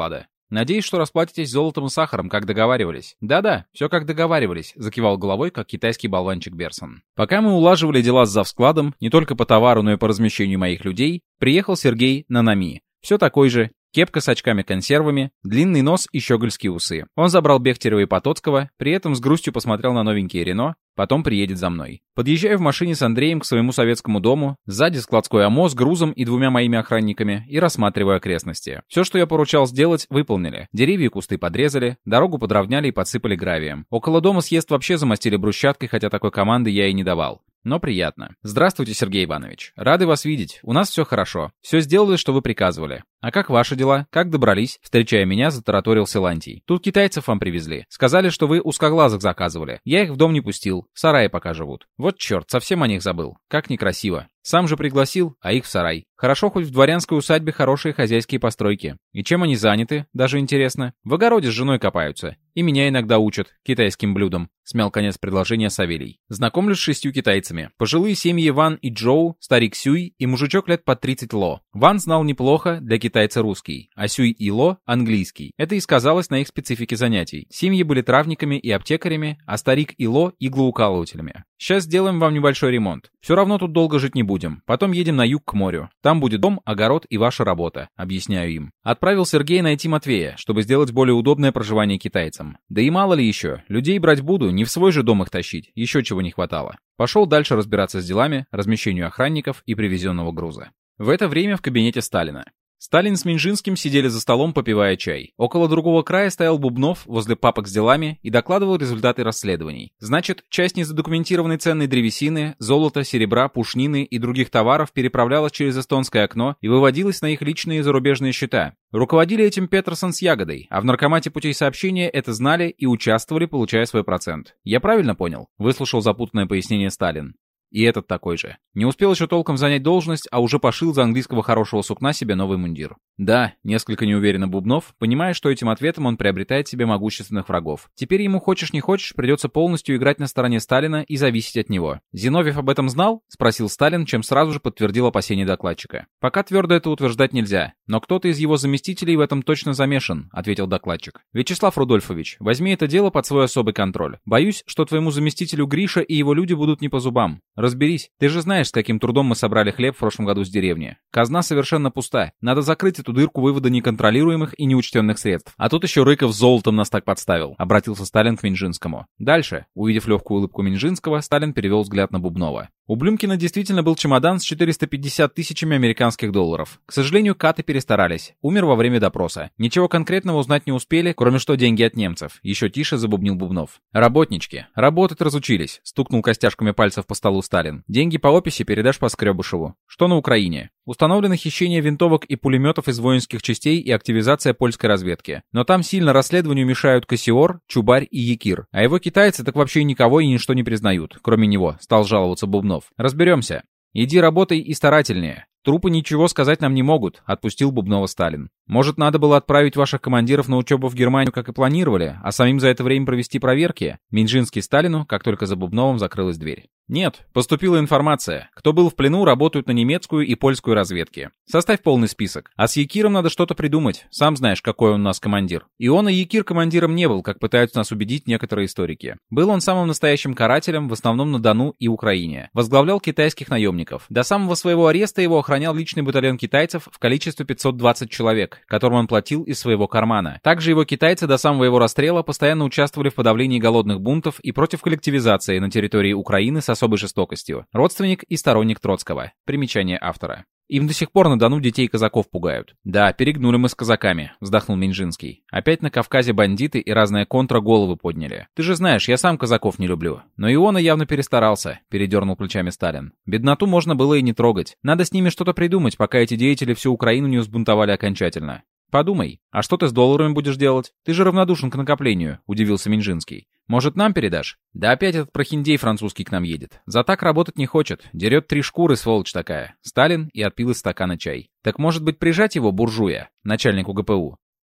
Надеюсь, что расплатитесь золотом и сахаром, как договаривались. Да-да, все как договаривались, закивал головой, как китайский болванчик Берсон. Пока мы улаживали дела с завскладом, не только по товару, но и по размещению моих людей, приехал Сергей Нанами. Все такой же. Кепка с очками-консервами, длинный нос и щегольские усы. Он забрал Бехтерева и Потоцкого, при этом с грустью посмотрел на новенькие Рено, потом приедет за мной. Подъезжаю в машине с Андреем к своему советскому дому, сзади складской АМО с грузом и двумя моими охранниками, и рассматриваю окрестности. Все, что я поручал сделать, выполнили. Деревья и кусты подрезали, дорогу подровняли и подсыпали гравием. Около дома съезд вообще замостили брусчаткой, хотя такой команды я и не давал. Но приятно. Здравствуйте, Сергей Иванович. Рады вас видеть. У нас все хорошо. Все сделали, что вы приказывали. А как ваши дела? Как добрались? Встречая меня, затараторил Силантий. Тут китайцев вам привезли. Сказали, что вы узкоглазых заказывали. Я их в дом не пустил. В сарае пока живут. Вот черт, совсем о них забыл. Как некрасиво. Сам же пригласил, а их в сарай. Хорошо, хоть в дворянской усадьбе хорошие хозяйские постройки. И чем они заняты, даже интересно. В огороде с женой копаются. И меня иногда учат китайским блюдам. Смял конец предложения Савелий. Знакомлюсь с шестью китайцами. Пожилые семьи Ван и Джоу, старик Сюй и мужичок лет под тридцать Ло. Ван знал неплохо, для китайца русский, а Сюй и Ло — английский. Это и сказалось на их специфике занятий. Семьи были травниками и аптекарями, а старик и Ло — иглоукалывателями. Сейчас сделаем вам небольшой ремонт. Все равно тут долго жить не будем. Потом едем на юг к морю. Там будет дом, огород и ваша работа, объясняю им. Отправил Сергея найти Матвея, чтобы сделать более удобное проживание китайцам. Да и мало ли еще, людей брать буду, не в свой же дом их тащить, еще чего не хватало. Пошел дальше разбираться с делами, размещению охранников и привезенного груза. В это время в кабинете Сталина. Сталин с Минжинским сидели за столом, попивая чай. Около другого края стоял Бубнов возле папок с делами и докладывал результаты расследований. Значит, часть незадокументированной ценной древесины, золота, серебра, пушнины и других товаров переправлялась через эстонское окно и выводилась на их личные зарубежные счета. Руководили этим Петерсон с Ягодой, а в наркомате путей сообщения это знали и участвовали, получая свой процент. Я правильно понял? Выслушал запутанное пояснение Сталин. И этот такой же. Не успел еще толком занять должность, а уже пошил за английского хорошего сукна себе новый мундир. Да, несколько неуверенно Бубнов, понимая, что этим ответом он приобретает себе могущественных врагов. Теперь ему хочешь не хочешь, придется полностью играть на стороне Сталина и зависеть от него. Зиновьев об этом знал? Спросил Сталин, чем сразу же подтвердил опасения докладчика. Пока твердо это утверждать нельзя, но кто-то из его заместителей в этом точно замешан, ответил докладчик. Вячеслав Рудольфович, возьми это дело под свой особый контроль. Боюсь, что твоему заместителю Гриша и его люди будут не по зубам. Разберись. Ты же знаешь, с каким трудом мы собрали хлеб в прошлом году с деревни. Казна совершенно пуста. Надо закрыть эту дырку вывода неконтролируемых и неучтенных средств. А тут еще Рыков золотом нас так подставил. Обратился Сталин к Минжинскому. Дальше, увидев легкую улыбку Минжинского, Сталин перевел взгляд на Бубнова. У Блюмкина действительно был чемодан с четырьмя пятьюдесятью тысячами американских долларов. К сожалению, каты перестарались. Умер во время допроса. Ничего конкретного узнать не успели, кроме что деньги от немцев. Еще тише забубнил Бубнов. Работнички. Работать разучились. Стукнул костяшками пальцев по столу Сталин. Деньги по описи передашь Поскребышеву. Что на Украине? Установлено хищение винтовок и пулеметов из воинских частей и активизация польской разведки. Но там сильно расследованию мешают Кассиор, Чубарь и Якир. А его китайцы так вообще никого и ничто не признают, кроме него, стал жаловаться Бубнов. Разберемся. Иди работай и старательнее. Трупы ничего сказать нам не могут, отпустил Бубнова Сталин. Может, надо было отправить ваших командиров на учебу в Германию, как и планировали, а самим за это время провести проверки? Минжинский Сталину, как только за Бубновым закрылась дверь. Нет, поступила информация. Кто был в плену, работают на немецкую и польскую разведки. Составь полный список. А с Якиром надо что-то придумать. Сам знаешь, какой он у нас командир. И он, и Якир командиром не был, как пытаются нас убедить некоторые историки. Был он самым настоящим карателем, в основном на Дону и Украине. Возглавлял китайских наемников. До самого своего ареста его охранял личный батальон китайцев в количестве пятьсот двадцать человек, которым он платил из своего кармана. Также его китайцы до самого его расстрела постоянно участвовали в подавлении голодных бунтов и против коллективизации на территории Украины с особой жестокостью. Родственник и сторонник Троцкого. Примечание автора. Им до сих пор на Дону детей казаков пугают. Да, перегнули мы с казаками, вздохнул Минжинский. Опять на Кавказе бандиты и разные контра головы подняли. Ты же знаешь, я сам казаков не люблю. Но и он явно перестарался, передернул плечами Сталин. Бедноту можно было и не трогать. Надо с ними что-то придумать, пока эти деятели всю Украину не взбунтовали окончательно. Подумай, а что ты с долларами будешь делать? Ты же равнодушен к накоплению, удивился Минжинский. Может, нам передашь? Да опять этот прохиндей французский к нам едет. За так работать не хочет. Дерет три шкуры, сволочь такая. Сталин и отпил из стакана чай. Так может быть прижать его, буржуя, начальнику ГПУ?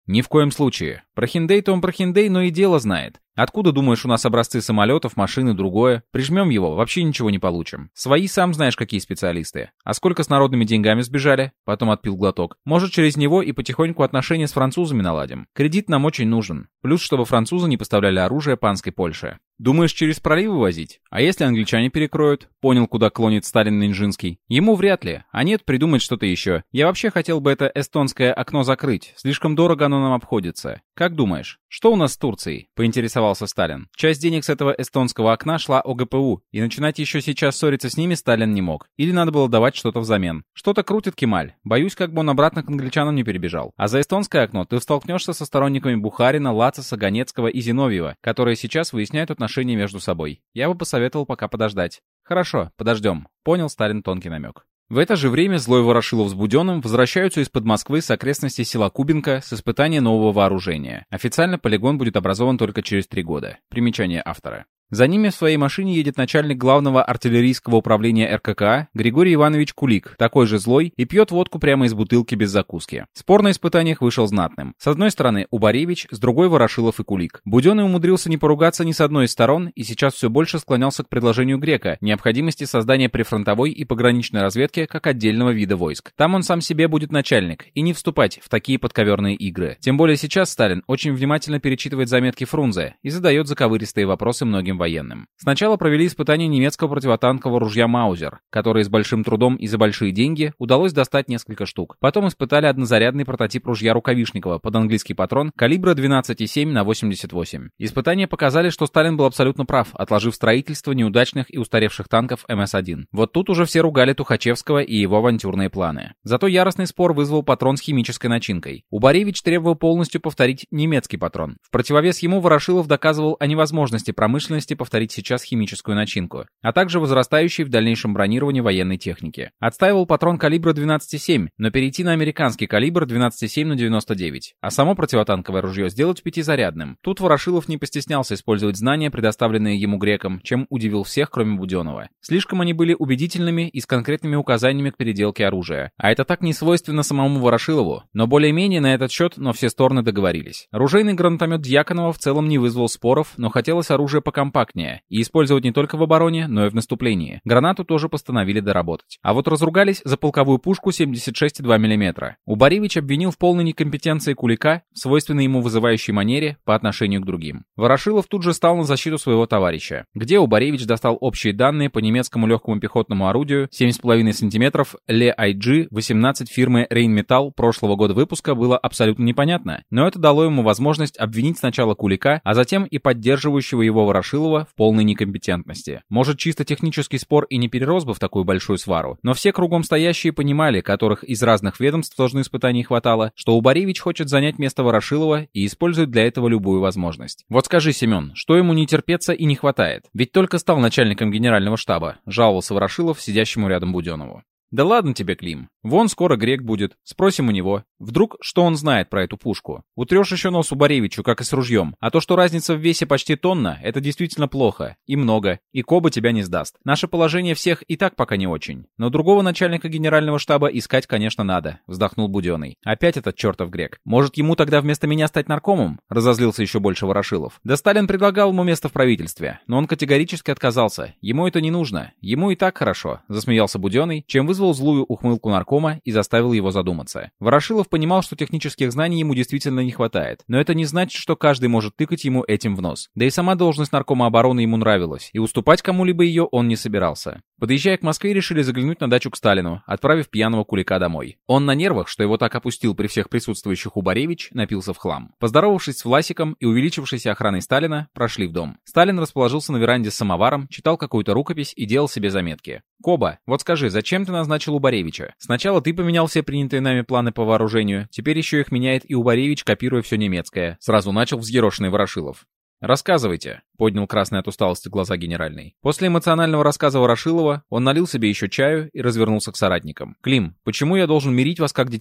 Ни в коем случае. Про Хиндей-то он про Хиндей, но и дело знает. Откуда, думаешь, у нас образцы самолетов, машин и другое? Прижмем его, вообще ничего не получим. Свои сам знаешь, какие специалисты. А сколько с народными деньгами сбежали? Потом отпил глоток. Может, через него и потихоньку отношения с французами наладим. Кредит нам очень нужен. Плюс, чтобы французы не поставляли оружие панской Польше. Думаешь, через проливы возить? А если англичане перекроют? Понял, куда клонит Сталин Нинжинский. Ему вряд ли. А нет, придумать что-то еще. Я вообще хотел бы это эстонское окно закрыть. Слишком дорого оно нам обходится. Как думаешь, что у нас с Турцией? Поинтересовался Сталин. Часть денег с этого эстонского окна шла ОГПУ, и начинать еще сейчас ссориться с ними Сталин не мог. Или надо было давать что-то взамен. Что-то крутит Кемаль. Боюсь, как бы он обратно к англичанам не перебежал. А за эстонское окно ты столкнешься со сторонниками Бухарина, Лацеса, Ганецкого и Зиновьева, которые сейчас выясняют отношения между собой. Я бы посоветовал пока подождать. Хорошо, подождем. Понял Сталин тонкий намек. В это же время злой Ворошилов с Буденным возвращаются из-под Москвы с окрестностей села Кубинка с испытания нового вооружения. Официально полигон будет образован только через три года. Примечание автора. За ними в своей машине едет начальник главного артиллерийского управления эр ка ка а Григорий Иванович Кулик, такой же злой, и пьет водку прямо из бутылки без закуски. Спор на испытаниях вышел знатным. С одной стороны Убаревич, с другой Ворошилов и Кулик. Буденный умудрился не поругаться ни с одной из сторон и сейчас все больше склонялся к предложению Грека, необходимости создания прифронтовой и пограничной разведки как отдельного вида войск. Там он сам себе будет начальник, и не вступать в такие подковерные игры. Тем более сейчас Сталин очень внимательно перечитывает заметки Фрунзе и задает заковыристые вопросы многим военным. Сначала провели испытание немецкого противотанкового ружья Маузер, которое с большим трудом и за большие деньги удалось достать несколько штук. Потом испытали однозарядный прототип ружья Рукавишникова под английский патрон калибра двенадцать и семь на восемьдесят восемь. Испытания показали, что Сталин был абсолютно прав, отложив строительство неудачных и устаревших танков эм эс один. Вот тут уже все ругали Тухачевского и его авантюрные планы. Зато яростный спор вызвал патрон с химической начинкой. Убаревич требовал полностью повторить немецкий патрон. В противовес ему Ворошилов доказывал о невозможности промышленности повторить сейчас химическую начинку, а также возрастающей в дальнейшем бронировании военной техники. Отстаивал патрон калибра двенадцать и семь, но перейти на американский калибр двенадцать и семь на девяносто девять, а само противотанковое ружье сделать пятизарядным. Тут Ворошилов не постеснялся использовать знания, предоставленные ему Греком, чем удивил всех, кроме Буденного. Слишком они были убедительными и с конкретными указаниями к переделке оружия. А это так не свойственно самому Ворошилову, но более-менее на этот счет, но все стороны договорились. Ружейный гранатомет Дьяконова в целом не вызвал споров, но хотелось оружие покомпактнее и использовать не только в обороне, но и в наступлении. Гранату тоже постановили доработать. А вот разругались за полковую пушку семьдесят шесть и два миллиметра. Убаревич обвинил в полной некомпетенции Кулика, в свойственной ему вызывающей манере по отношению к другим. Ворошилов тут же стал на защиту своего товарища. Где Убаревич достал общие данные по немецкому легкому пехотному орудию семь с половиной сантиметров Ле ай джи восемнадцать фирмы Rheinmetall прошлого года выпуска, было абсолютно непонятно, но это дало ему возможность обвинить сначала Кулика, а затем и поддерживающего его Ворошилова в полной некомпетентности. Может, чисто технический спор и не перерос бы в такую большую свару, но все кругом стоящие понимали, которых из разных ведомств тоже на испытаний хватало, что Убаревич хочет занять место Ворошилова и использует для этого любую возможность. Вот скажи, Семен, что ему не терпеться и не хватает? Ведь только стал начальником генерального штаба, жаловался Ворошилов сидящему рядом Буденнову. Да ладно тебе, Клим. Вон скоро Грек будет. Спросим у него. Вдруг, что он знает про эту пушку. Утрешь еще нос Убаревичу, как и с ружьем. А то, что разница в весе почти тонна, это действительно плохо. И много. И Коба тебя не сдаст. Наше положение всех и так пока не очень. Но другого начальника генерального штаба искать, конечно, надо. Вздохнул Буденный. Опять этот чертов Грек. Может, ему тогда вместо меня стать наркомом? Разозлился еще больше Ворошилов. Да Сталин предлагал ему место в правительстве. Но он категорически отказался. Ему это не нужно. Ему и так хорошо. Засмеялся Буденный, чем вызвал злую ухмылку наркома и заставил его задуматься. Ворошилов понимал, что технических знаний ему действительно не хватает, но это не значит, что каждый может тыкать ему этим в нос. Да и сама должность наркома обороны ему нравилась, и уступать кому-либо ее он не собирался. Подъезжая к Москве, решили заглянуть на дачу к Сталину, отправив пьяного Кулика домой. Он на нервах, что его так опустил при всех присутствующих Убаревич, напился в хлам. Поздоровавшись с Власиком и увеличившейся охраной Сталина, прошли в дом. Сталин расположился на веранде с самоваром, читал какую-то рукопись и делал себе заметки. «Коба, вот скажи, зачем ты назначил Убаревича? Сначала ты поменял все принятые нами планы по вооружению, теперь еще их меняет и Убаревич, копируя все немецкое». Сразу начал взъерошенный Ворошилов. «Рассказывайте», — поднял красный от усталости глаза генеральный. После эмоционального рассказа Ворошилова он налил себе еще чаю и развернулся к соратникам. «Клим, почему я должен мирить вас как детей?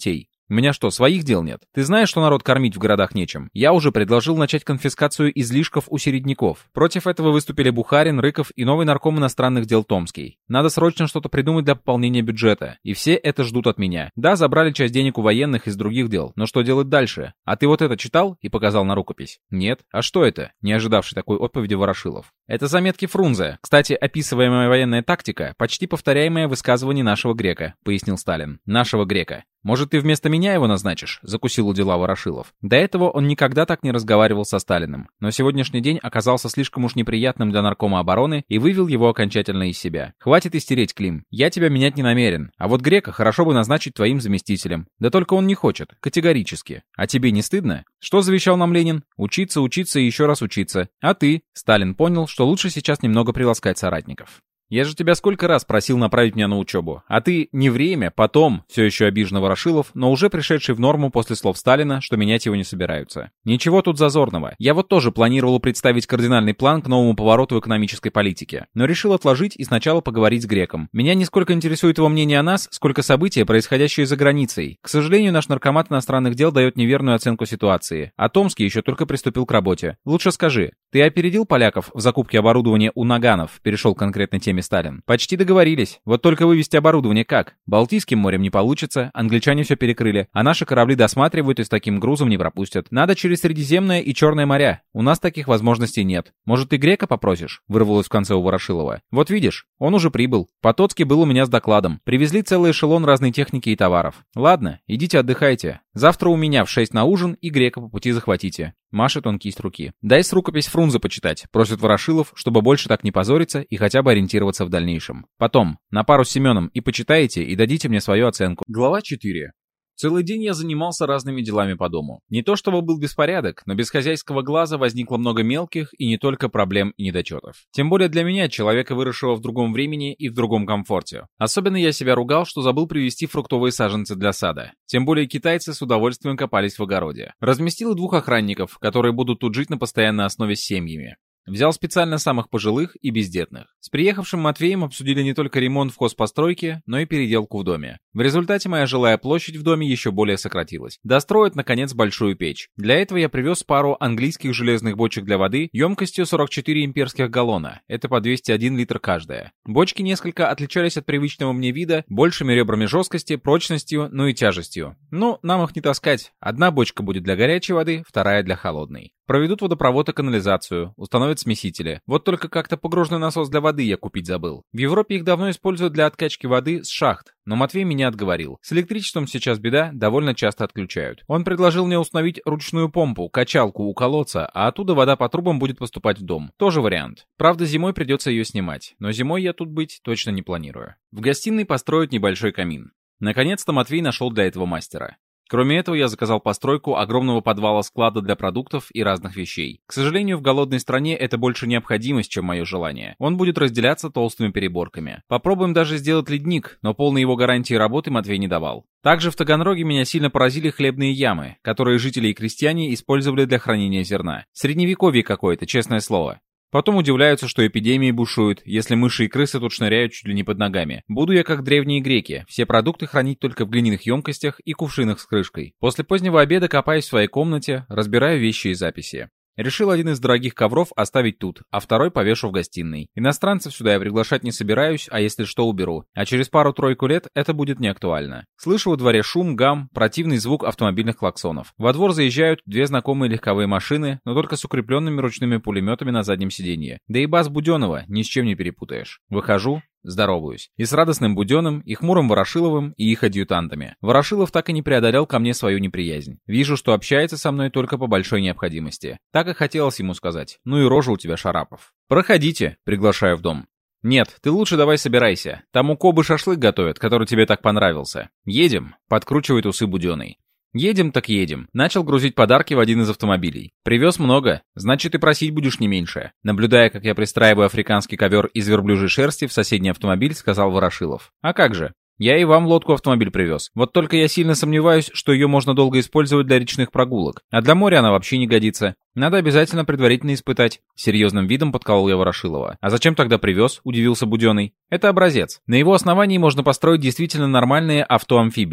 У меня что, своих дел нет? Ты знаешь, что народ кормить в городах нечем? Я уже предложил начать конфискацию излишков у середняков. Против этого выступили Бухарин, Рыков и новый нарком иностранных дел Томский. Надо срочно что-то придумать для пополнения бюджета. И все это ждут от меня. Да, забрали часть денег у военных из других дел. Но что делать дальше? А ты вот это читал?» и показал на рукопись. «Нет. А что это?» Не ожидавший такой отповеди Ворошилов. «Это заметки Фрунзе. Кстати, описываемая военная тактика почти повторяемое высказывание нашего грека», пояснил Сталин. «Нашего грека. Может, ты вместо меня его назначишь?» — закусил у дела Ворошилов. До этого он никогда так не разговаривал со Сталиным. Но сегодняшний день оказался слишком уж неприятным для наркома обороны и вывел его окончательно из себя. «Хватит истереть, Клим. Я тебя менять не намерен. А вот грека хорошо бы назначить твоим заместителем. Да только он не хочет. Категорически. А тебе не стыдно? Что завещал нам Ленин? Учиться, учиться и еще раз учиться. А ты?» Сталин понял, что лучше сейчас немного приласкать соратников. «Я же тебя сколько раз просил направить меня на учебу. А ты не время, потом», все еще обиженно Ворошилов, но уже пришедший в норму после слов Сталина, что менять его не собираются. «Ничего тут зазорного. Я вот тоже планировал представить кардинальный план к новому повороту в экономической политике, но решил отложить и сначала поговорить с греком. Меня не сколько интересует его мнение о нас, сколько события, происходящие за границей. К сожалению, наш наркомат иностранных дел дает неверную оценку ситуации, а Томский еще только приступил к работе. Лучше скажи, ты опередил поляков в закупке оборудования у наганов?» Перешел к конкретной теме Сталин. «Почти договорились. Вот только вывести оборудование как? Балтийским морем не получится, англичане все перекрыли, а наши корабли досматривают и с таким грузом не пропустят. Надо через Средиземное и Черное моря. У нас таких возможностей нет. Может, ты грека попросишь?» Вырвалось в конце у Ворошилова. «Вот видишь, он уже прибыл. Потоцкий был у меня с докладом. Привезли целый эшелон разной техники и товаров. Ладно, идите отдыхайте. Завтра у меня в шесть на ужин и грека по пути захватите». Машет он кисть руки. «Дай с рукопись Фрунзе почитать», просит Ворошилов, чтобы больше так не позориться и хотя бы ориентироваться в дальнейшем. «Потом, на пару с Семеном и почитаете, и дадите мне свою оценку». Глава четыре. Целый день я занимался разными делами по дому. Не то чтобы был беспорядок, но без хозяйского глаза возникло много мелких и не только проблем и недочетов. Тем более для меня, человека, выросшего в другом времени и в другом комфорте. Особенно я себя ругал, что забыл привезти фруктовые саженцы для сада. Тем более китайцы с удовольствием копались в огороде. Разместил и двух охранников, которые будут тут жить на постоянной основе с семьями. Взял специально самых пожилых и бездетных. С приехавшим Матвеем обсудили не только ремонт в хозпостройке, но и переделку в доме. В результате моя жилая площадь в доме еще более сократилась. Достроят, наконец, большую печь. Для этого я привез пару английских железных бочек для воды емкостью сорок четыре имперских галлона. Это по двести один литр каждая. Бочки несколько отличались от привычного мне вида, большими ребрами жесткости, прочностью, ну и тяжестью. Ну, нам их не таскать. Одна бочка будет для горячей воды, вторая для холодной. Проведут водопровод и канализацию, установят смесители. Вот только как-то погружный насос для воды я купить забыл. В Европе их давно используют для откачки воды с шахт, но Матвей меня отговорил. С электричеством сейчас беда, довольно часто отключают. Он предложил мне установить ручную помпу, качалку у колодца, а оттуда вода по трубам будет поступать в дом. Тоже вариант. Правда, зимой придется ее снимать, но зимой я тут быть точно не планирую. В гостиной построят небольшой камин. Наконец-то Матвей нашел для этого мастера. Кроме этого, я заказал постройку огромного подвала-склада для продуктов и разных вещей. К сожалению, в голодной стране это больше необходимость, чем мое желание. Он будет разделяться толстыми переборками. Попробуем даже сделать ледник, но полной его гарантии работы Матвей не давал. Также в Таганроге меня сильно поразили хлебные ямы, которые жители и крестьяне использовали для хранения зерна. Средневековье какое-то, честное слово. Потом удивляются, что эпидемии бушуют, если мыши и крысы тут шныряют чуть ли не под ногами. Буду я как древние греки, все продукты хранить только в глиняных емкостях и кувшинах с крышкой. После позднего обеда копаюсь в своей комнате, разбираю вещи и записи. Решил один из дорогих ковров оставить тут, а второй повешу в гостиной. Иностранцев сюда я приглашать не собираюсь, а если что, уберу. А через пару-тройку лет это будет не актуально. Слышу во дворе шум, гам, противный звук автомобильных клаксонов. Во двор заезжают две знакомые легковые машины, но только с укрепленными ручными пулеметами на заднем сиденье. Да и бас Буденова ни с чем не перепутаешь. Выхожу. Здороваюсь. И с радостным Буденным, и хмурым Ворошиловым, и их адъютантами. Ворошилов так и не преодолел ко мне свою неприязнь. Вижу, что общается со мной только по большой необходимости. Так и хотелось ему сказать. Ну и рожа у тебя, Шарапов. «Проходите», — приглашаю в дом. «Нет, ты лучше давай собирайся. Там у Кобы шашлык готовят, который тебе так понравился. Едем», — подкручивает усы Буденный. «Едем так едем». Начал грузить подарки в один из автомобилей. «Привез много, значит и просить будешь не меньше». Наблюдая, как я пристраиваю африканский ковер из верблюжьей шерсти в соседний автомобиль, сказал Ворошилов. «А как же? Я и вам лодку автомобиль привез. Вот только я сильно сомневаюсь, что ее можно долго использовать для речных прогулок. А для моря она вообще не годится. Надо обязательно предварительно испытать». Серьезным видом подколол я Ворошилова. «А зачем тогда привез?» — удивился Буденный. «Это образец. На его основании можно построить действительно нормальные автоамфибии.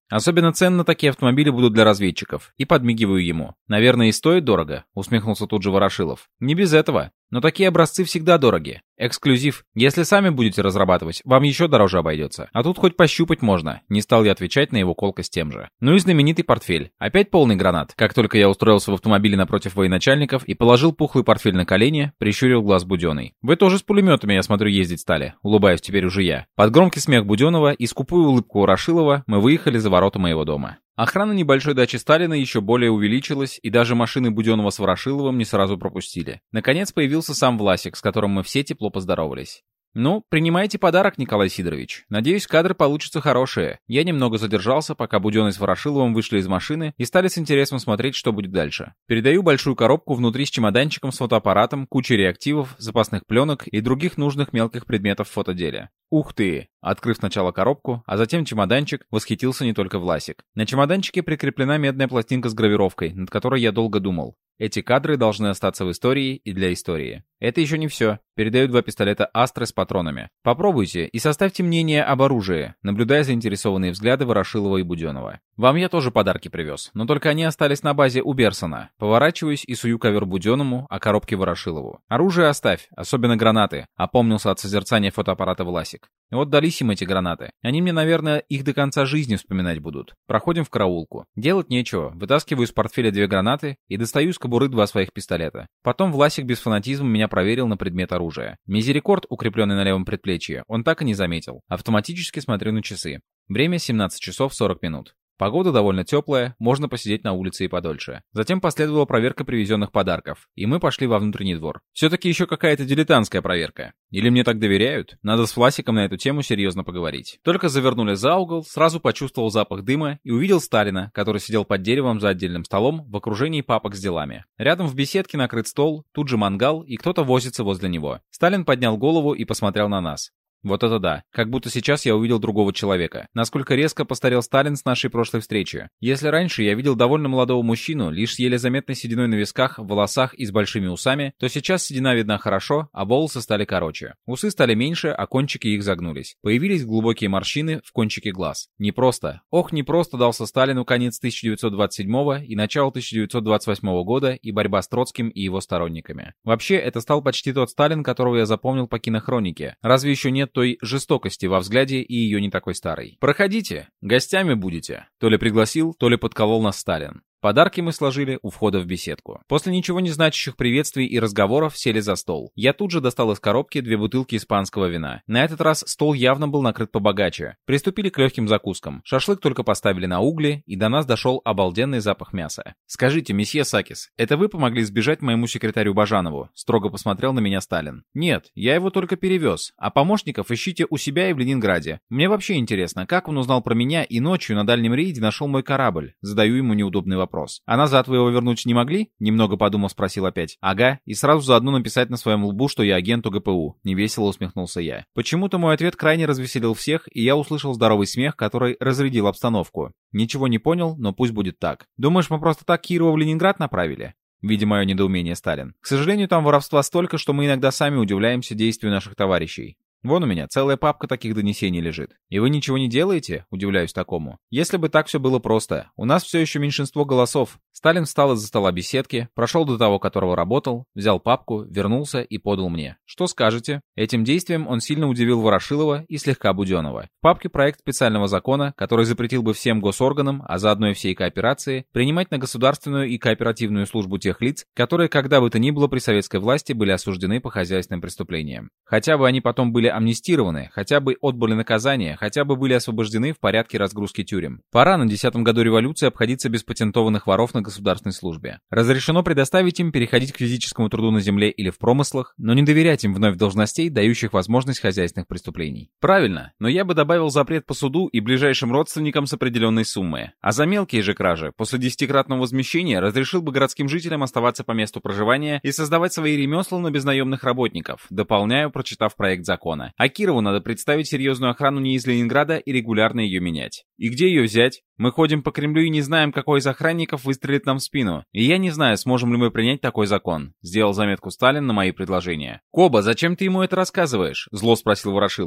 Особенно ценно такие автомобили будут для разведчиков. И подмигиваю ему. Наверное, и стоит дорого, усмехнулся тут же Ворошилов. Не без этого. Но такие образцы всегда дороги. Эксклюзив. Если сами будете разрабатывать, вам еще дороже обойдется. А тут хоть пощупать можно. Не стал я отвечать на его колкость тем же. Ну и знаменитый портфель. Опять полный гранат. Как только я устроился в автомобиле напротив военачальников и положил пухлый портфель на колени, прищурил глаз Буденный. Вы тоже с пулеметами, я смотрю, ездить стали. Улыбаюсь теперь уже я. Под громкий смех Буденного и скупую улыбку Ворошилова мы выехали за ворота моего дома. Охрана небольшой дачи Сталина еще более увеличилась, и даже машины Буденного с Ворошиловым не сразу пропустили. Наконец появился сам Власик, с которым мы все тепло поздоровались. «Ну, принимайте подарок, Николай Сидорович. Надеюсь, кадры получатся хорошие». Я немного задержался, пока Буденный с Ворошиловым вышли из машины и стали с интересом смотреть, что будет дальше. Передаю большую коробку внутри с чемоданчиком с фотоаппаратом, кучей реактивов, запасных пленок и других нужных мелких предметов в фотоделе. «Ух ты!» Открыв сначала коробку, а затем чемоданчик, восхитился не только Власик. На чемоданчике прикреплена медная пластинка с гравировкой, над которой я долго думал. Эти кадры должны остаться в истории и для истории. Это еще не все. Передаю два пистолета «Астры» с патронами. Попробуйте и составьте мнение об оружии, наблюдая заинтересованные взгляды Ворошилова и Буденного. Вам я тоже подарки привез, но только они остались на базе у Берсона. Поворачиваюсь и сую ковер Буденному, а коробки Ворошилову. Оружие оставь, особенно гранаты, опомнился от созерцания фотоаппарата Власик. Вот дались им эти гранаты. Они мне, наверное, их до конца жизни вспоминать будут. Проходим в караулку. Делать нечего. Вытаскиваю из портфеля две гранаты и достаю из кобуры два своих пистолета. Потом Власик без фанатизма меня проверил на предмет оружия. Мизерикорд, укрепленный на левом предплечье, он так и не заметил. Автоматически смотрю на часы. Время семнадцать часов сорок минут. Погода довольно теплая, можно посидеть на улице и подольше. Затем последовала проверка привезенных подарков, и мы пошли во внутренний двор. Все-таки еще какая-то дилетантская проверка. Или мне так доверяют? Надо с Власиком на эту тему серьезно поговорить. Только завернули за угол, сразу почувствовал запах дыма и увидел Сталина, который сидел под деревом за отдельным столом в окружении папок с делами. Рядом в беседке накрыт стол, тут же мангал, и кто-то возится возле него. Сталин поднял голову и посмотрел на нас. Вот это да. Как будто сейчас я увидел другого человека. Насколько резко постарел Сталин с нашей прошлой встречи. Если раньше я видел довольно молодого мужчину, лишь с еле заметной сединой на висках, в волосах и с большими усами, то сейчас седина видна хорошо, а волосы стали короче. Усы стали меньше, а кончики их загнулись. Появились глубокие морщины в кончике глаз. Непросто. Ох, непросто дался Сталину конец тысяча девятьсот двадцать седьмого и начало тысяча девятьсот двадцать восьмого года и борьба с Троцким и его сторонниками. Вообще, это стал почти тот Сталин, которого я запомнил по кинохронике. Разве еще нет той жестокости во взгляде и ее не такой старой? «Проходите, гостями будете», то ли пригласил, то ли подколол нас Сталин. Подарки мы сложили у входа в беседку. После ничего не значащих приветствий и разговоров сели за стол. Я тут же достал из коробки две бутылки испанского вина. На этот раз стол явно был накрыт побогаче. Приступили к легким закускам. Шашлык только поставили на угли, и до нас дошел обалденный запах мяса. «Скажите, месье Сакис, это вы помогли сбежать моему секретарю Бажанову?» Строго посмотрел на меня Сталин. «Нет, я его только перевез, а помощников ищите у себя и в Ленинграде. Мне вообще интересно, как он узнал про меня и ночью на дальнем рейде нашел мой корабль?» Задаю ему неудобный вопрос. Вопрос. «А назад вы его вернуть не могли?» Немного подумав, спросил опять. «Ага, и сразу заодно написать на своем лбу, что я агент УГПУ», невесело усмехнулся я. Почему-то мой ответ крайне развеселил всех, и я услышал здоровый смех, который разрядил обстановку. Ничего не понял, но пусть будет так. «Думаешь, мы просто так Кирова в Ленинград направили?» Видя мое недоумение, Сталин. «К сожалению, там воровства столько, что мы иногда сами удивляемся действию наших товарищей. Вон у меня целая папка таких донесений лежит. И вы ничего не делаете?» Удивляюсь такому. «Если бы так все было просто. У нас все еще меньшинство голосов». Сталин встал из-за стола беседки, прошел до того, которого работал, взял папку, вернулся и подал мне. «Что скажете?» Этим действием он сильно удивил Ворошилова и слегка Буденного. В папке проект специального закона, который запретил бы всем госорганам, а заодно и всей кооперации, принимать на государственную и кооперативную службу тех лиц, которые когда бы то ни было при советской власти были осуждены по хозяйственным преступлениям. Хотя бы они потом были амнистированы, хотя бы отбыли наказание, хотя бы были освобождены в порядке разгрузки тюрем. Пора на десятом году революции обходиться без патентованных воров на государственной службе. Разрешено предоставить им переходить к физическому труду на земле или в промыслах, но не доверять им вновь должностей, дающих возможность хозяйственных преступлений. Правильно, но я бы добавил запрет по суду и ближайшим родственникам с определенной суммой. А за мелкие же кражи, после десятикратного возмещения, разрешил бы городским жителям оставаться по месту проживания и создавать свои ремесла на безнаемных работников, дополняю, прочитав проект закона. А Кирову надо представить серьезную охрану не из Ленинграда и регулярно ее менять. И где ее взять? Мы ходим по Кремлю и не знаем, какой из охранников выстрелит нам в спину. И я не знаю, сможем ли мы принять такой закон. Сделал заметку Сталин на мои предложения. «Коба, зачем ты ему это рассказываешь?» Зло спросил Ворошилов.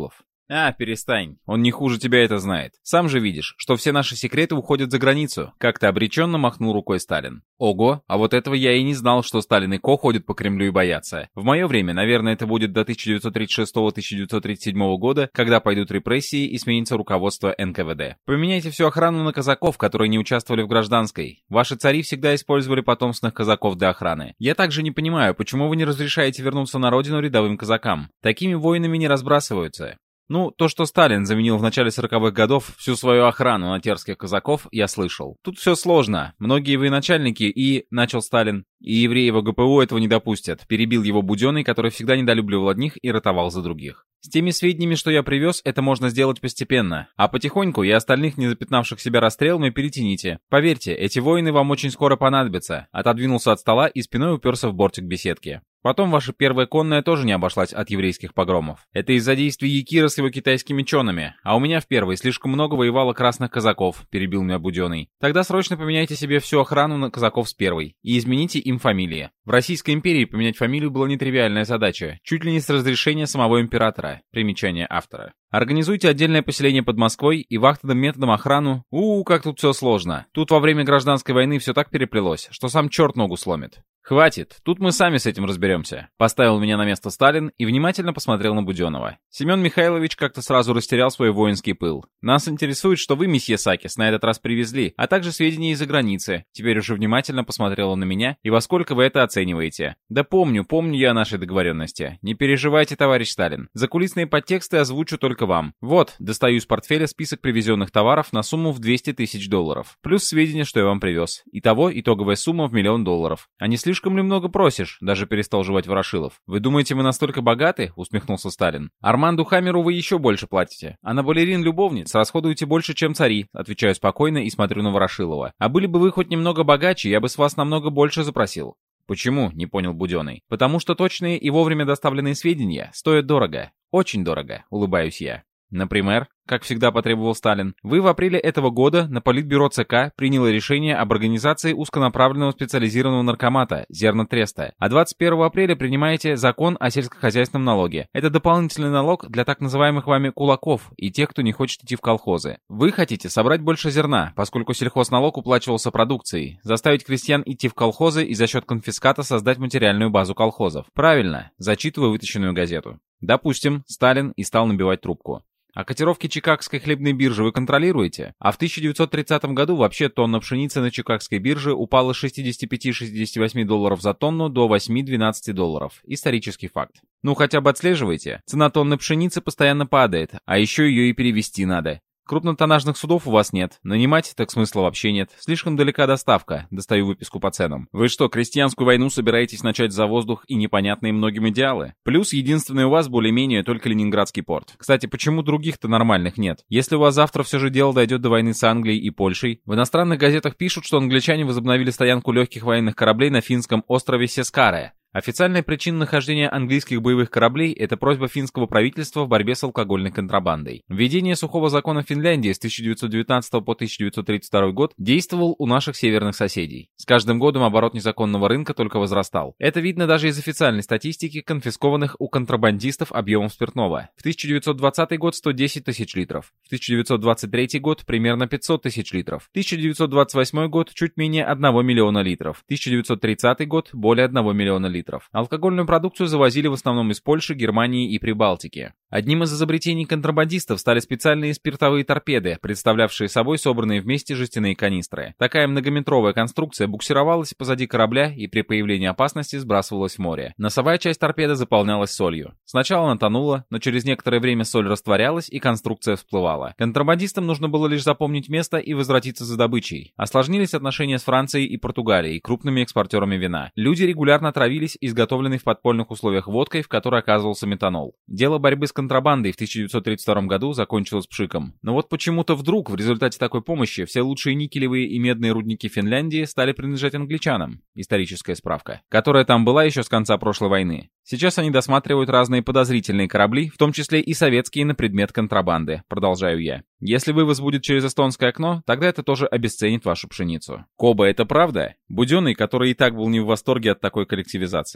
А, перестань. Он не хуже тебя это знает. Сам же видишь, что все наши секреты уходят за границу. Как-то обреченно махнул рукой Сталин. Ого, а вот этого я и не знал, что Сталин и Ко ходят по Кремлю и боятся. В мое время, наверное, это будет до тысяча девятьсот тридцать шестого — тысяча девятьсот тридцать седьмого года, когда пойдут репрессии и сменится руководство эн ка вэ дэ. Поменяйте всю охрану на казаков, которые не участвовали в гражданской. Ваши цари всегда использовали потомственных казаков для охраны. Я также не понимаю, почему вы не разрешаете вернуться на родину рядовым казакам. Такими воинами не разбрасываются. Ну, то, что Сталин заменил в начале сороковых годов всю свою охрану на терских казаков, я слышал. Тут все сложно. Многие военачальники и... Начал Сталин. И евреи в гэ пэ у этого не допустят. Перебил его Буденный, который всегда недолюбливал одних и ратовал за других. С теми сведениями, что я привез, это можно сделать постепенно. А потихоньку и остальных, не запятнавших себя расстрелами, перетяните. Поверьте, эти воины вам очень скоро понадобятся. Отодвинулся от стола и спиной уперся в бортик беседки. Потом ваша первая конная тоже не обошлась от еврейских погромов. Это из-за действий Якира с его китайскими чонами. А у меня в первой слишком много воевало красных казаков, перебил меня Буденный. Тогда срочно поменяйте себе всю охрану на казаков с первой. И измените им фамилии. В Российской империи поменять фамилию была нетривиальная задача. Чуть ли не с разрешения самого императора. Примечание автора. Организуйте отдельное поселение под Москвой и вахтенным методом охрану. У-у, как тут все сложно. Тут во время гражданской войны все так переплелось, что сам черт ногу сломит. «Хватит, тут мы сами с этим разберемся», — поставил меня на место Сталин и внимательно посмотрел на Буденного. Семен Михайлович как-то сразу растерял свой воинский пыл. «Нас интересует, что вы, месье Сакис, на этот раз привезли, а также сведения из-за границы». Теперь уже внимательно посмотрел он на меня, и во сколько вы это оцениваете. «Да помню, помню я о нашей договоренности. Не переживайте, товарищ Сталин. Закулисные подтексты озвучу только вам. Вот, достаю из портфеля список привезенных товаров на сумму в двести тысяч долларов. Плюс сведения, что я вам привез. Итого, итоговая сумма в миллион долларов. А не слишком Слишком ли много просишь?» Даже перестал жевать Ворошилов. «Вы думаете, мы настолько богаты?» — усмехнулся Сталин. «Арманду Хамеру вы еще больше платите. А на балерин-любовниц расходуете больше, чем цари», — отвечаю спокойно и смотрю на Ворошилова. «А были бы вы хоть немного богаче, я бы с вас намного больше запросил». «Почему?» — не понял Буденный. «Потому что точные и вовремя доставленные сведения стоят дорого. Очень дорого», — улыбаюсь я. «Например?» — как всегда потребовал Сталин. «Вы в апреле этого года на Политбюро ЦК приняло решение об организации узконаправленного специализированного наркомата, зернотреста. А двадцать первого апреля принимаете закон о сельскохозяйственном налоге. Это дополнительный налог для так называемых вами кулаков и тех, кто не хочет идти в колхозы. Вы хотите собрать больше зерна, поскольку сельхозналог уплачивался продукцией, заставить крестьян идти в колхозы и за счет конфиската создать материальную базу колхозов. Правильно, зачитываю вытащенную газету. Допустим, Сталин и стал набивать трубку. А котировки Чикагской хлебной биржи вы контролируете? А в тысяча девятьсот тридцатом году вообще тонна пшеницы на Чикагской бирже упала с шестидесяти пяти — шестидесяти восьми долларов за тонну до восьми — двенадцати долларов. Исторический факт. Ну хотя бы отслеживайте. Цена тонны пшеницы постоянно падает, а еще ее и перевезти надо. Крупнотоннажных судов у вас нет. Нанимать так смысла вообще нет. Слишком далека доставка. Достаю выписку по ценам. Вы что, крестьянскую войну собираетесь начать за воздух и непонятные многим идеалы? Плюс единственный у вас более-менее только Ленинградский порт. Кстати, почему других-то нормальных нет? Если у вас завтра все же дело дойдет до войны с Англией и Польшей, в иностранных газетах пишут, что англичане возобновили стоянку легких военных кораблей на финском острове Сескаре. Официальная причина нахождения английских боевых кораблей – это просьба финского правительства в борьбе с алкогольной контрабандой. Введение сухого закона в Финляндии с тысяча девятьсот девятнадцатого по тысяча девятьсот тридцать второй год действовал у наших северных соседей. С каждым годом оборот незаконного рынка только возрастал. Это видно даже из официальной статистики конфискованных у контрабандистов объемов спиртного. В тысяча девятьсот двадцатый год сто десять тысяч литров, в тысяча девятьсот двадцать третий год примерно пятьсот тысяч литров, в тысяча девятьсот двадцать восьмой год чуть менее одного миллиона литров, в тысяча девятьсот тридцатый год более одного миллиона литров. Алкогольную продукцию завозили в основном из Польши, Германии и Прибалтики. Одним из изобретений контрабандистов стали специальные спиртовые торпеды, представлявшие собой собранные вместе жестяные канистры. Такая многометровая конструкция буксировалась позади корабля и при появлении опасности сбрасывалась в море. Носовая часть торпеды заполнялась солью. Сначала она тонула, но через некоторое время соль растворялась и конструкция всплывала. Контрабандистам нужно было лишь запомнить место и возвратиться за добычей. Осложнились отношения с Францией и Португалией, крупными экспортерами вина. Люди регулярно травились изготовленной в подпольных условиях водкой, в которой оказывался метанол. Дело борьбы с контрабандой в тысяча девятьсот тридцать втором году закончилось пшиком. Но вот почему-то вдруг в результате такой помощи все лучшие никелевые и медные рудники Финляндии стали принадлежать англичанам. Историческая справка. Которая там была еще с конца прошлой войны. Сейчас они досматривают разные подозрительные корабли, в том числе и советские, на предмет контрабанды. Продолжаю я. Если вывоз будет через эстонское окно, тогда это тоже обесценит вашу пшеницу. Коба, это правда? Буденный, который и так был не в восторге от такой коллективизации.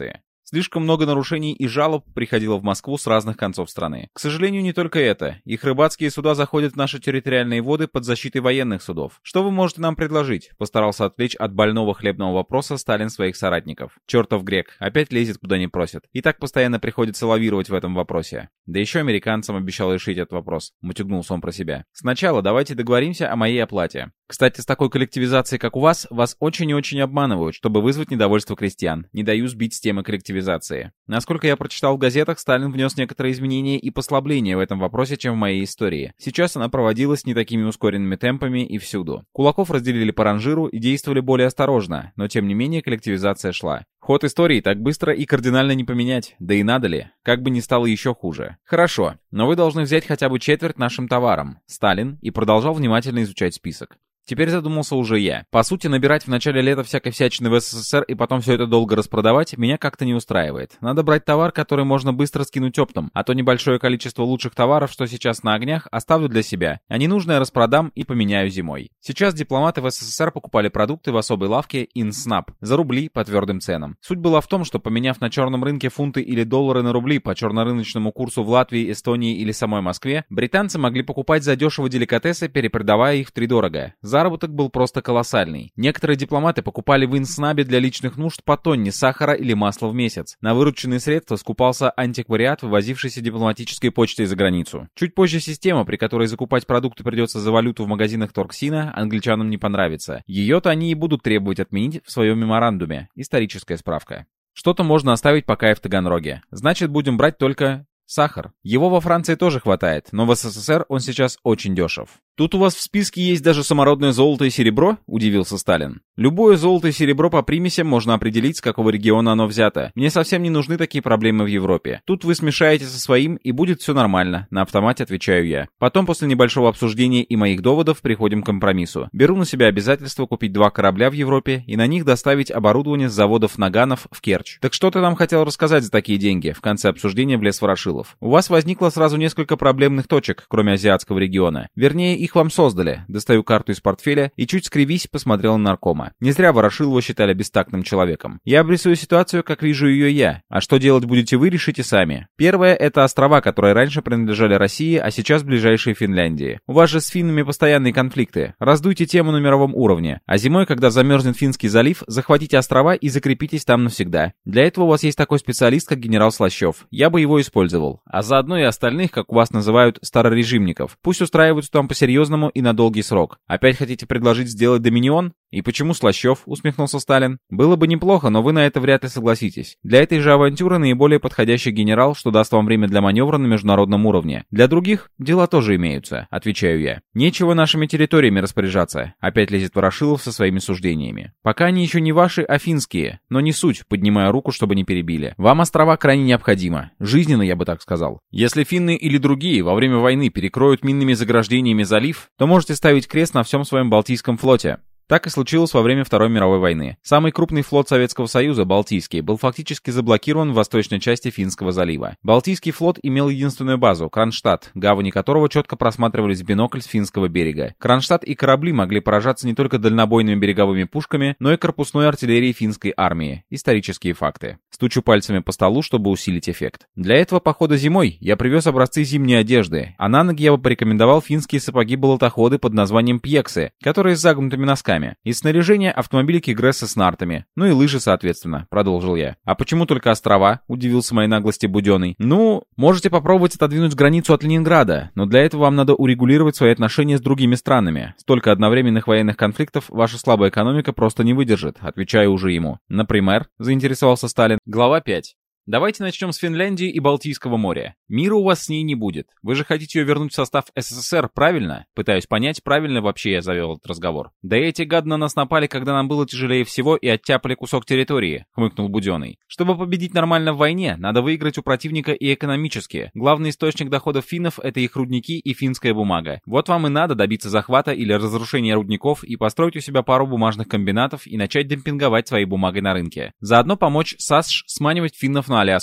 Слишком много нарушений и жалоб приходило в Москву с разных концов страны. К сожалению, не только это. Их рыбацкие суда заходят в наши территориальные воды под защитой военных судов. Что вы можете нам предложить? Постарался отвлечь от больного хлебного вопроса Сталин своих соратников. Чертов грек. Опять лезет куда не просит. И так постоянно приходится лавировать в этом вопросе. Да еще американцам обещал решить этот вопрос. Мутюгнулся он про себя. Сначала давайте договоримся о моей оплате. Кстати, с такой коллективизацией, как у вас, вас очень и очень обманывают, чтобы вызвать недовольство крестьян. Не даю сбить с темы коллективизации. Насколько я прочитал в газетах, Сталин внес некоторые изменения и послабления в этом вопросе, чем в моей истории. Сейчас она проводилась не такими ускоренными темпами и всюду. Кулаков разделили по ранжиру и действовали более осторожно, но тем не менее коллективизация шла. Ход истории так быстро и кардинально не поменять, да и надо ли, как бы ни стало еще хуже. Хорошо, но вы должны взять хотя бы четверть нашим товарам. Сталин и продолжал внимательно изучать список. Теперь задумался уже я. По сути, набирать в начале лета всякой всячины в СССР и потом все это долго распродавать меня как-то не устраивает. Надо брать товар, который можно быстро скинуть оптом, а то небольшое количество лучших товаров, что сейчас на огнях, оставлю для себя, а ненужное распродам и поменяю зимой. Сейчас дипломаты в СССР покупали продукты в особой лавке InSnap за рубли по твердым ценам. Суть была в том, что поменяв на черном рынке фунты или доллары на рубли по чернорыночному курсу в Латвии, Эстонии или самой Москве, британцы могли покупать задешево деликатесы, перепродавая их втридорога. Заработок был просто колоссальный. Некоторые дипломаты покупали в Инснабе для личных нужд по тонне сахара или масла в месяц. На вырученные средства скупался антиквариат, вывозившийся дипломатической почтой за границу. Чуть позже система, при которой закупать продукты придется за валюту в магазинах Торксина, англичанам не понравится. Ее-то они и будут требовать отменить в своем меморандуме. Историческая справка. Что-то можно оставить пока и в Таганроге. Значит, будем брать только сахар. Его во Франции тоже хватает, но в СССР он сейчас очень дешев. «Тут у вас в списке есть даже самородное золото и серебро?» – удивился Сталин. «Любое золото и серебро по примесям можно определить, с какого региона оно взято. Мне совсем не нужны такие проблемы в Европе. Тут вы смешаете со своим, и будет все нормально», – на автомате отвечаю я. Потом, после небольшого обсуждения и моих доводов, приходим к компромиссу. Беру на себя обязательство купить два корабля в Европе и на них доставить оборудование с заводов Наганов в Керчь. «Так что ты нам хотел рассказать за такие деньги?» – в конце обсуждения влез Ворошилов. «У вас возникло сразу несколько проблемных точек, кроме азиатского региона. Вернее, их вам создали». Достаю карту из портфеля и чуть скривись посмотрел на наркома. Не зря Ворошилова считали бестактным человеком. Я обрисую ситуацию, как вижу ее я. А что делать будете вы, решите сами. Первое — это острова, которые раньше принадлежали России, а сейчас ближайшие Финляндии. У вас же с финнами постоянные конфликты. Раздуйте тему на мировом уровне. А зимой, когда замерзнет Финский залив, захватите острова и закрепитесь там навсегда. Для этого у вас есть такой специалист, как генерал Слащев. Я бы его использовал. А заодно и остальных, как у вас называют, старорежимников. Пусть устраиваются там по-серьезному и на долгий срок. Опять хотите предложить сделать доминион? И почему Слащев? Усмехнулся Сталин. Было бы неплохо, но вы на это вряд ли согласитесь. Для этой же авантюры наиболее подходящий генерал, что даст вам время для маневра на международном уровне. Для других дела тоже имеются, отвечаю я. Нечего нашими территориями распоряжаться. Опять лезет Ворошилов со своими суждениями. Пока они еще не ваши, а финские. Но не суть, поднимая руку, чтобы не перебили. Вам острова крайне необходимо. Жизненно, я бы так сказал. Если финны или другие во время войны перекроют минными заграждениями залив, то можете ставить крест на всем своем Балтийском флоте. Так и случилось во время Второй мировой войны. Самый крупный флот Советского Союза, Балтийский, был фактически заблокирован в восточной части Финского залива. Балтийский флот имел единственную базу — Кронштадт, гавани которого четко просматривались в бинокль с финского берега. Кронштадт и корабли могли поражаться не только дальнобойными береговыми пушками, но и корпусной артиллерией финской армии. Исторические факты. Стучу пальцами по столу, чтобы усилить эффект. Для этого похода зимой я привез образцы зимней одежды, а на ноги я бы порекомендовал финские сапоги-болотоходы под названием пьексы, которые с загнутыми носками. Из снаряжения автомобилики Гресса с нартами. Ну и лыжи, соответственно, продолжил я. А почему только острова? Удивился моей наглости Буденный. Ну, можете попробовать отодвинуть границу от Ленинграда, но для этого вам надо урегулировать свои отношения с другими странами. Столько одновременных военных конфликтов ваша слабая экономика просто не выдержит, отвечаю уже ему. Например, заинтересовался Сталин. Глава пять. Давайте начнем с Финляндии и Балтийского моря. Мира у вас с ней не будет. Вы же хотите ее вернуть в состав СССР, правильно? Пытаюсь понять, правильно вообще я завел этот разговор. Да эти гады на нас напали, когда нам было тяжелее всего и оттяпали кусок территории, хмыкнул Буденный. Чтобы победить нормально в войне, надо выиграть у противника и экономически. Главный источник доходов финнов — это их рудники и финская бумага. Вот вам и надо добиться захвата или разрушения рудников и построить у себя пару бумажных комбинатов и начать демпинговать своей бумагой на рынке. Заодно помочь САСШ сманивать финнов на Аляску.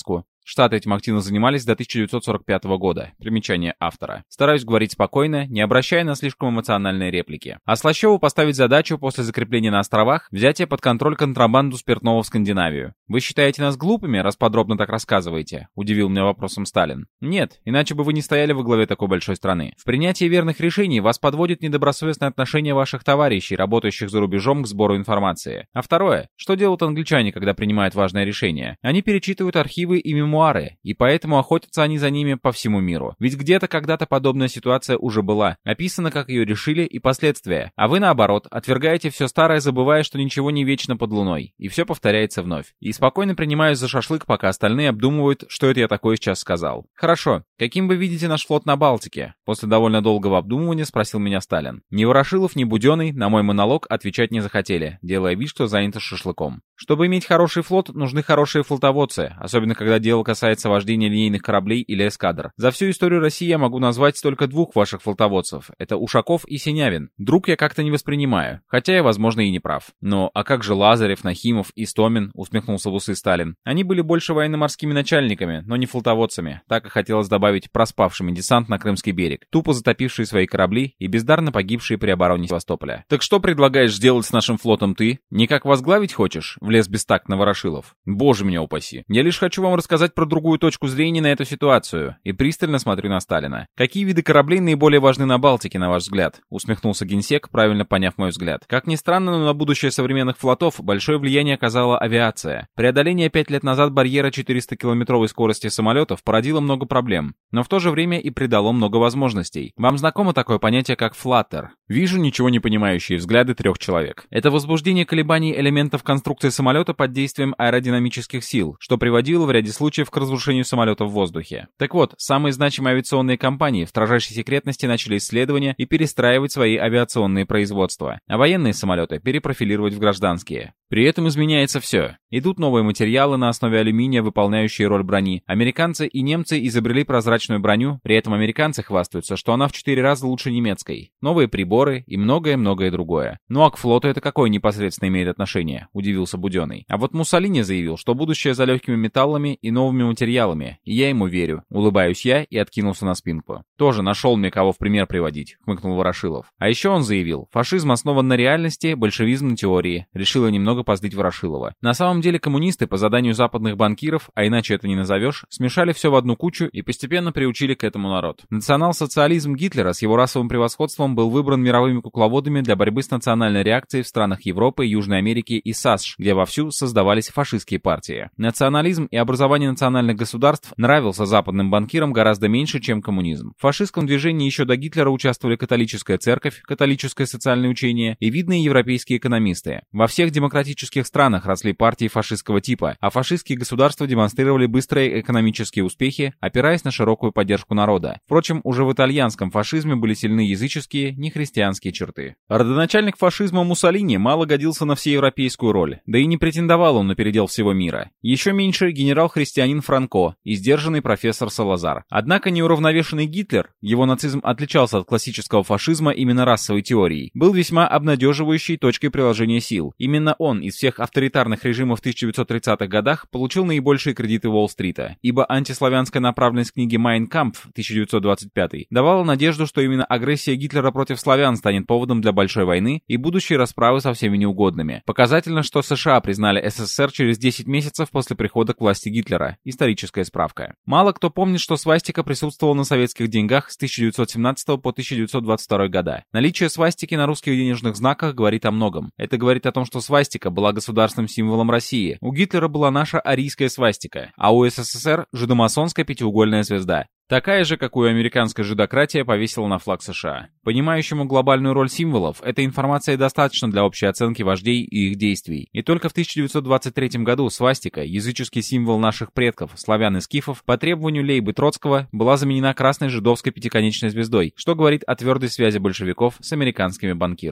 Штаты этим активно занимались до тысяча девятьсот сорок пятого года. Примечание автора. Стараюсь говорить спокойно, не обращая на слишком эмоциональные реплики. А Слащеву поставить задачу после закрепления на островах взятие под контроль контрабанду спиртного в Скандинавию. Вы считаете нас глупыми, раз подробно так рассказываете? Удивил меня вопросом Сталин. Нет, иначе бы вы не стояли во главе такой большой страны. В принятии верных решений вас подводит недобросовестное отношение ваших товарищей, работающих за рубежом, к сбору информации. А второе, что делают англичане, когда принимают важное решение? Они перечитывают архивы и мемуары, и поэтому охотятся они за ними по всему миру. Ведь где-то когда-то подобная ситуация уже была, описано, как ее решили и последствия. А вы, наоборот, отвергаете все старое, забывая, что ничего не вечно под луной, и все повторяется вновь. И спокойно принимаюсь за шашлык, пока остальные обдумывают, что это я такое сейчас сказал. Хорошо, каким вы видите наш флот на Балтике? После довольно долгого обдумывания спросил меня Сталин. Ни Ворошилов, ни Буденный на мой монолог отвечать не захотели, делая вид, что заняты шашлыком. Чтобы иметь хороший флот, нужны хорошие флотоводцы, особенно когда дело касается вождения линейных кораблей или эскадр. За всю историю России я могу назвать только двух ваших флотоводцев. Это Ушаков и Синявин. Друг я как-то не воспринимаю, хотя я, возможно, и не прав. Но а как же Лазарев, Нахимов, Истомин, усмехнулся в усы Сталин. Они были больше военно-морскими начальниками, но не флотоводцами. Так и хотелось добавить проспавшими десант на Крымский берег, тупо затопившие свои корабли и бездарно погибшие при обороне Севастополя. Так что предлагаешь сделать с нашим флотом ты? Никак возглавить хочешь? Влез бестактно Ворошилов. Боже меня упаси. Я лишь хочу вам рассказать про другую точку зрения на эту ситуацию. И пристально смотрю на Сталина. Какие виды кораблей наиболее важны на Балтике, на ваш взгляд? Усмехнулся генсек, правильно поняв мой взгляд. Как ни странно, но на будущее современных флотов большое влияние оказала авиация. Преодоление пять лет назад барьера четырехсот-километровой скорости самолетов породило много проблем, но в то же время и придало много возможностей. Вам знакомо такое понятие, как флаттер? Вижу ничего не понимающие взгляды трех человек. Это возбуждение колебаний элементов конструкции самолета под действием аэродинамических сил, что приводило в ряде случаев к разрушению самолета в воздухе. Так вот, самые значимые авиационные компании в строжайшей секретности начали исследования и перестраивать свои авиационные производства, а военные самолеты перепрофилировать в гражданские. При этом изменяется все. Идут новые материалы на основе алюминия, выполняющие роль брони. Американцы и немцы изобрели прозрачную броню, при этом американцы хвастаются, что она в четыре раза лучше немецкой. Новые приборы и многое-многое другое. Ну а к флоту это какое непосредственно имеет отношение? Удивился Буденный. А вот Муссолини заявил, что будущее за легкими металлами и новыми материалами. И я ему верю. Улыбаюсь я и откинулся на спинку. Тоже нашел мне кого в пример приводить, хмыкнул Ворошилов. А еще он заявил, фашизм основан на реальности, большевизм на теории. Решила немного позлить Ворошилова. На самом деле коммунисты по заданию западных банкиров, а иначе это не назовешь, смешали все в одну кучу и постепенно приучили к этому народ. Национал-социализм Гитлера с его расовым превосходством был выбран мировыми кукловодами для борьбы с национальной реакцией в странах Европы, Южной Америки и САСШ, где вовсю создавались фашистские партии. Национализм и образование национальных государств нравился западным банкирам гораздо меньше, чем коммунизм. В фашистском движении еще до Гитлера участвовали католическая церковь, католическое социальное учение и видные европейские экономисты. Во всех демократических странах росли партии фашистского типа, а фашистские государства демонстрировали быстрые экономические успехи, опираясь на широкую поддержку народа. Впрочем, уже в итальянском фашизме были сильны языческие, нехристианские черты. Родоначальник фашизма Муссолини мало годился на всеевропейскую роль, да и не претендовал он на передел всего мира. Еще меньше генерал-христианин Франко и сдержанный профессор Салазар. Однако неуравновешенный Гитлер, его нацизм отличался от классического фашизма именно расовой теорией, был весьма обнадеживающей точкой приложения сил. Именно он из всех авторитарных режимов в тысяча девятьсот тридцатых годах получил наибольшие кредиты Уолл-стрита, ибо антиславянская направленность книги «Майн Кампф» тысяча девятьсот двадцать пятый давала надежду, что именно агрессия Гитлера против славян станет поводом для большой войны и будущей расправы со всеми неугодными. Показательно, что США признали СССР через десять месяцев после прихода к власти Гитлера. Историческая справка. Мало кто помнит, что свастика присутствовала на советских деньгах с тысяча девятьсот семнадцатого по тысяча девятьсот двадцать второй года. Наличие свастики на русских денежных знаках говорит о многом. Это говорит о том, что свастика была государственным символом России. У Гитлера была наша арийская свастика, а у СССР — жидомасонская пятиугольная звезда. Такая же, какую американская жидократия повесила на флаг США. Понимающему глобальную роль символов, этой информации достаточно для общей оценки вождей и их действий. И только в тысяча девятьсот двадцать третьем году свастика, языческий символ наших предков, славян и скифов, по требованию Лейбы Троцкого, была заменена красной жидовской пятиконечной звездой, что говорит о твердой связи большевиков с американскими банкирами. К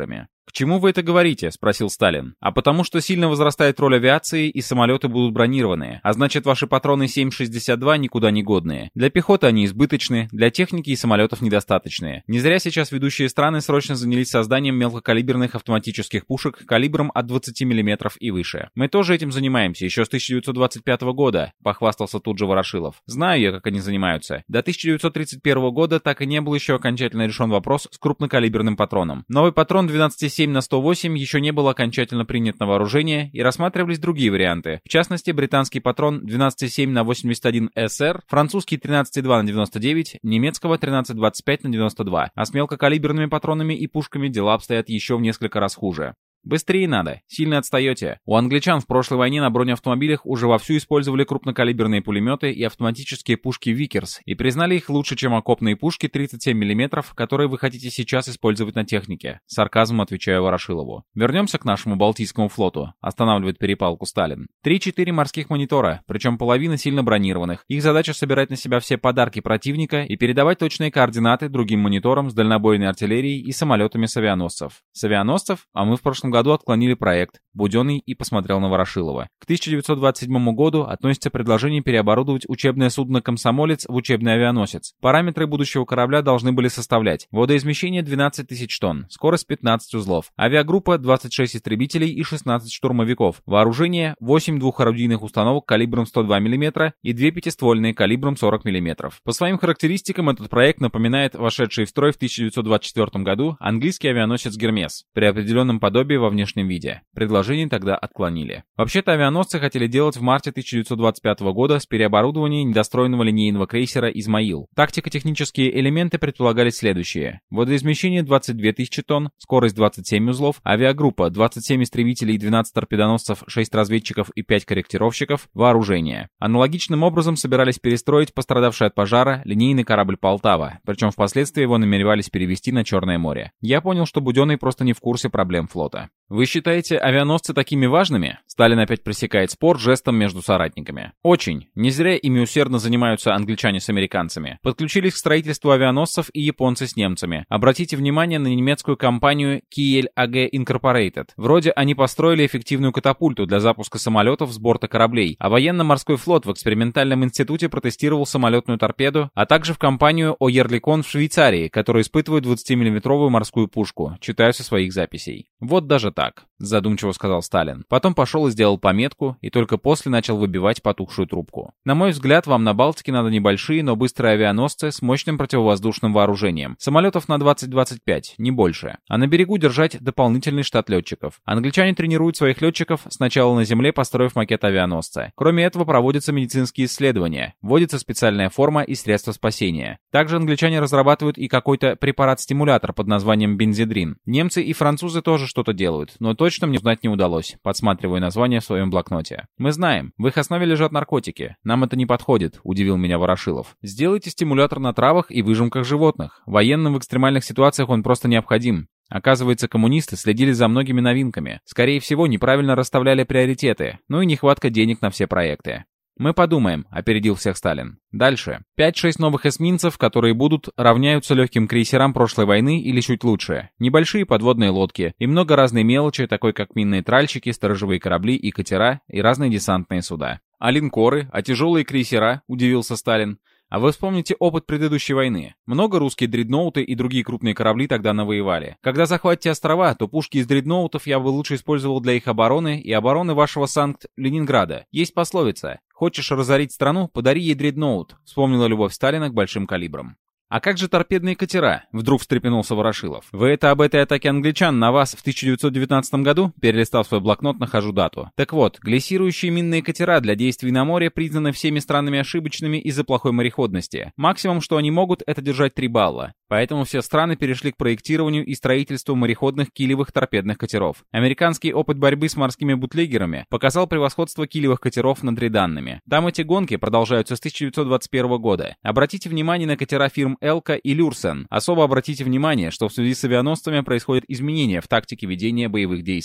«К чему вы это говорите?» — спросил Сталин. «А потому что сильно возрастает роль авиации, и самолеты будут бронированные. А значит, ваши патроны семь шестьдесят два никуда не годные. Для пехоты они избыточны, для техники и самолетов недостаточные. Не зря сейчас ведущие страны срочно занялись созданием мелкокалиберных автоматических пушек калибром от двадцати миллиметров и выше. Мы тоже этим занимаемся еще с тысяча девятьсот двадцать пятого года», — похвастался тут же Ворошилов. «Знаю я, как они занимаются. До тысяча девятьсот тридцать первого года так и не был еще окончательно решен вопрос с крупнокалиберным патроном. Новый патрон двенадцать семь на сто восемь еще не был окончательно принят на вооружение, и рассматривались другие варианты. В частности, британский патрон двенадцать семь на восемьдесят один эс эр, французский тринадцать два на девяносто девять, немецкого тринадцать двадцать пять на девяносто два. А с мелкокалиберными патронами и пушками дела обстоят еще в несколько раз хуже. Быстрее надо, сильно отстаете. У англичан в прошлой войне на бронеавтомобилях уже вовсю использовали крупнокалиберные пулеметы и автоматические пушки Викерс, и признали их лучше, чем окопные пушки тридцать семь миллиметров, которые вы хотите сейчас использовать на технике. Сарказмом отвечаю Ворошилову. Вернемся к нашему Балтийскому флоту, останавливает перепалку Сталин. Три-четыре морских монитора, причем половина сильно бронированных. Их задача собирать на себя все подарки противника и передавать точные координаты другим мониторам с дальнобойной артиллерией и самолетами с авианосцев. С авианосцев? А мы в прошлом году отклонили проект. Буденный и посмотрел на Ворошилова. К тысяча девятьсот двадцать седьмому году относится предложение переоборудовать учебное судно «Комсомолец» в учебный авианосец. Параметры будущего корабля должны были составлять: водоизмещение двенадцать тысяч тонн, скорость пятнадцать узлов, авиагруппа двадцать шесть истребителей и шестнадцать штурмовиков, вооружение восемь двухорудийных установок калибром сто два миллиметра и две пятиствольные калибром сорок миллиметров. По своим характеристикам этот проект напоминает вошедший в строй в тысяча девятьсот двадцать четвёртом году английский авианосец «Гермес» при определенном подобии во внешнем виде. Предложение тогда отклонили. Вообще-то авианосцы хотели делать в марте тысяча девятьсот двадцать пятого года с переоборудованием недостроенного линейного крейсера «Измаил». Тактико-технические элементы предполагались следующие: водоизмещение двадцать две тысячи тонн, скорость двадцать семь узлов, авиагруппа двадцать семь истребителей и двенадцать торпедоносцев, шесть разведчиков и пять корректировщиков, вооружение. Аналогичным образом собирались перестроить пострадавший от пожара линейный корабль «Полтава», причем впоследствии его намеревались перевести на Черное море. Я понял, что Буденный просто не в курсе проблем флота. Вы считаете авианосцы такими важными? Сталин опять пресекает спор жестом между соратниками. Очень. Не зря ими усердно занимаются англичане с американцами. Подключились к строительству авианосцев и японцы с немцами. Обратите внимание на немецкую компанию Kiel эй джи Incorporated. Вроде они построили эффективную катапульту для запуска самолетов с борта кораблей, а военно-морской флот в экспериментальном институте протестировал самолетную торпеду, а также в компанию Ойерликон в Швейцарии, которая испытывает двадцатимиллиметровую морскую пушку. Читаю со своих записей. Вот даже так, задумчиво сказал Сталин. Потом пошел и сделал пометку, и только после начал выбивать потухшую трубку. На мой взгляд, вам на Балтике надо небольшие, но быстрые авианосцы с мощным противовоздушным вооружением. Самолетов на двадцать-двадцать пять, не больше. А на берегу держать дополнительный штат летчиков. Англичане тренируют своих летчиков сначала на земле, построив макет авианосца. Кроме этого, проводятся медицинские исследования, вводится специальная форма и средства спасения. Также англичане разрабатывают и какой-то препарат-стимулятор под названием бензидрин. Немцы и французы тоже что-то делают, но точно мне узнать не удалось, подсматриваю название в своем блокноте. Мы знаем, в их основе лежат наркотики. Нам это не подходит, удивил меня Ворошилов. Сделайте стимулятор на травах и выжимках животных. Военным в экстремальных ситуациях он просто необходим. Оказывается, коммунисты следили за многими новинками. Скорее всего, неправильно расставляли приоритеты, ну и нехватка денег на все проекты. «Мы подумаем», — опередил всех Сталин. Дальше. пять-шесть новых эсминцев, которые будут равняются легким крейсерам прошлой войны или чуть лучше. Небольшие подводные лодки и много разной мелочи, такой как минные тральщики, сторожевые корабли и катера, и разные десантные суда. «А линкоры? А тяжелые крейсера?» — удивился Сталин. А вы вспомните опыт предыдущей войны. Много русские дредноуты и другие крупные корабли тогда навоевали. Когда захватите острова, то пушки из дредноутов я бы лучше использовал для их обороны и обороны вашего Санкт-Ленинграда. Есть пословица: «Хочешь разорить страну, подари ей дредноут», вспомнила любовь Сталина к большим калибрам. «А как же торпедные катера?» — вдруг встрепенулся Ворошилов. «Вы это об этой атаке англичан на вас в тысяча девятьсот девятнадцатом году?» Перелистав свой блокнот, нахожу дату. Так вот, глиссирующие минные катера для действий на море признаны всеми странами ошибочными из-за плохой мореходности. Максимум, что они могут, это держать три балла. Поэтому все страны перешли к проектированию и строительству мореходных килевых торпедных катеров. Американский опыт борьбы с морскими бутлегерами показал превосходство килевых катеров над реданными. Там эти гонки продолжаются с тысяча девятьсот двадцать первого года. Обратите внимание на катера фирм Элка и Люрсен. Особо обратите внимание, что в связи с авианосцами происходят изменения в тактике ведения боевых действий.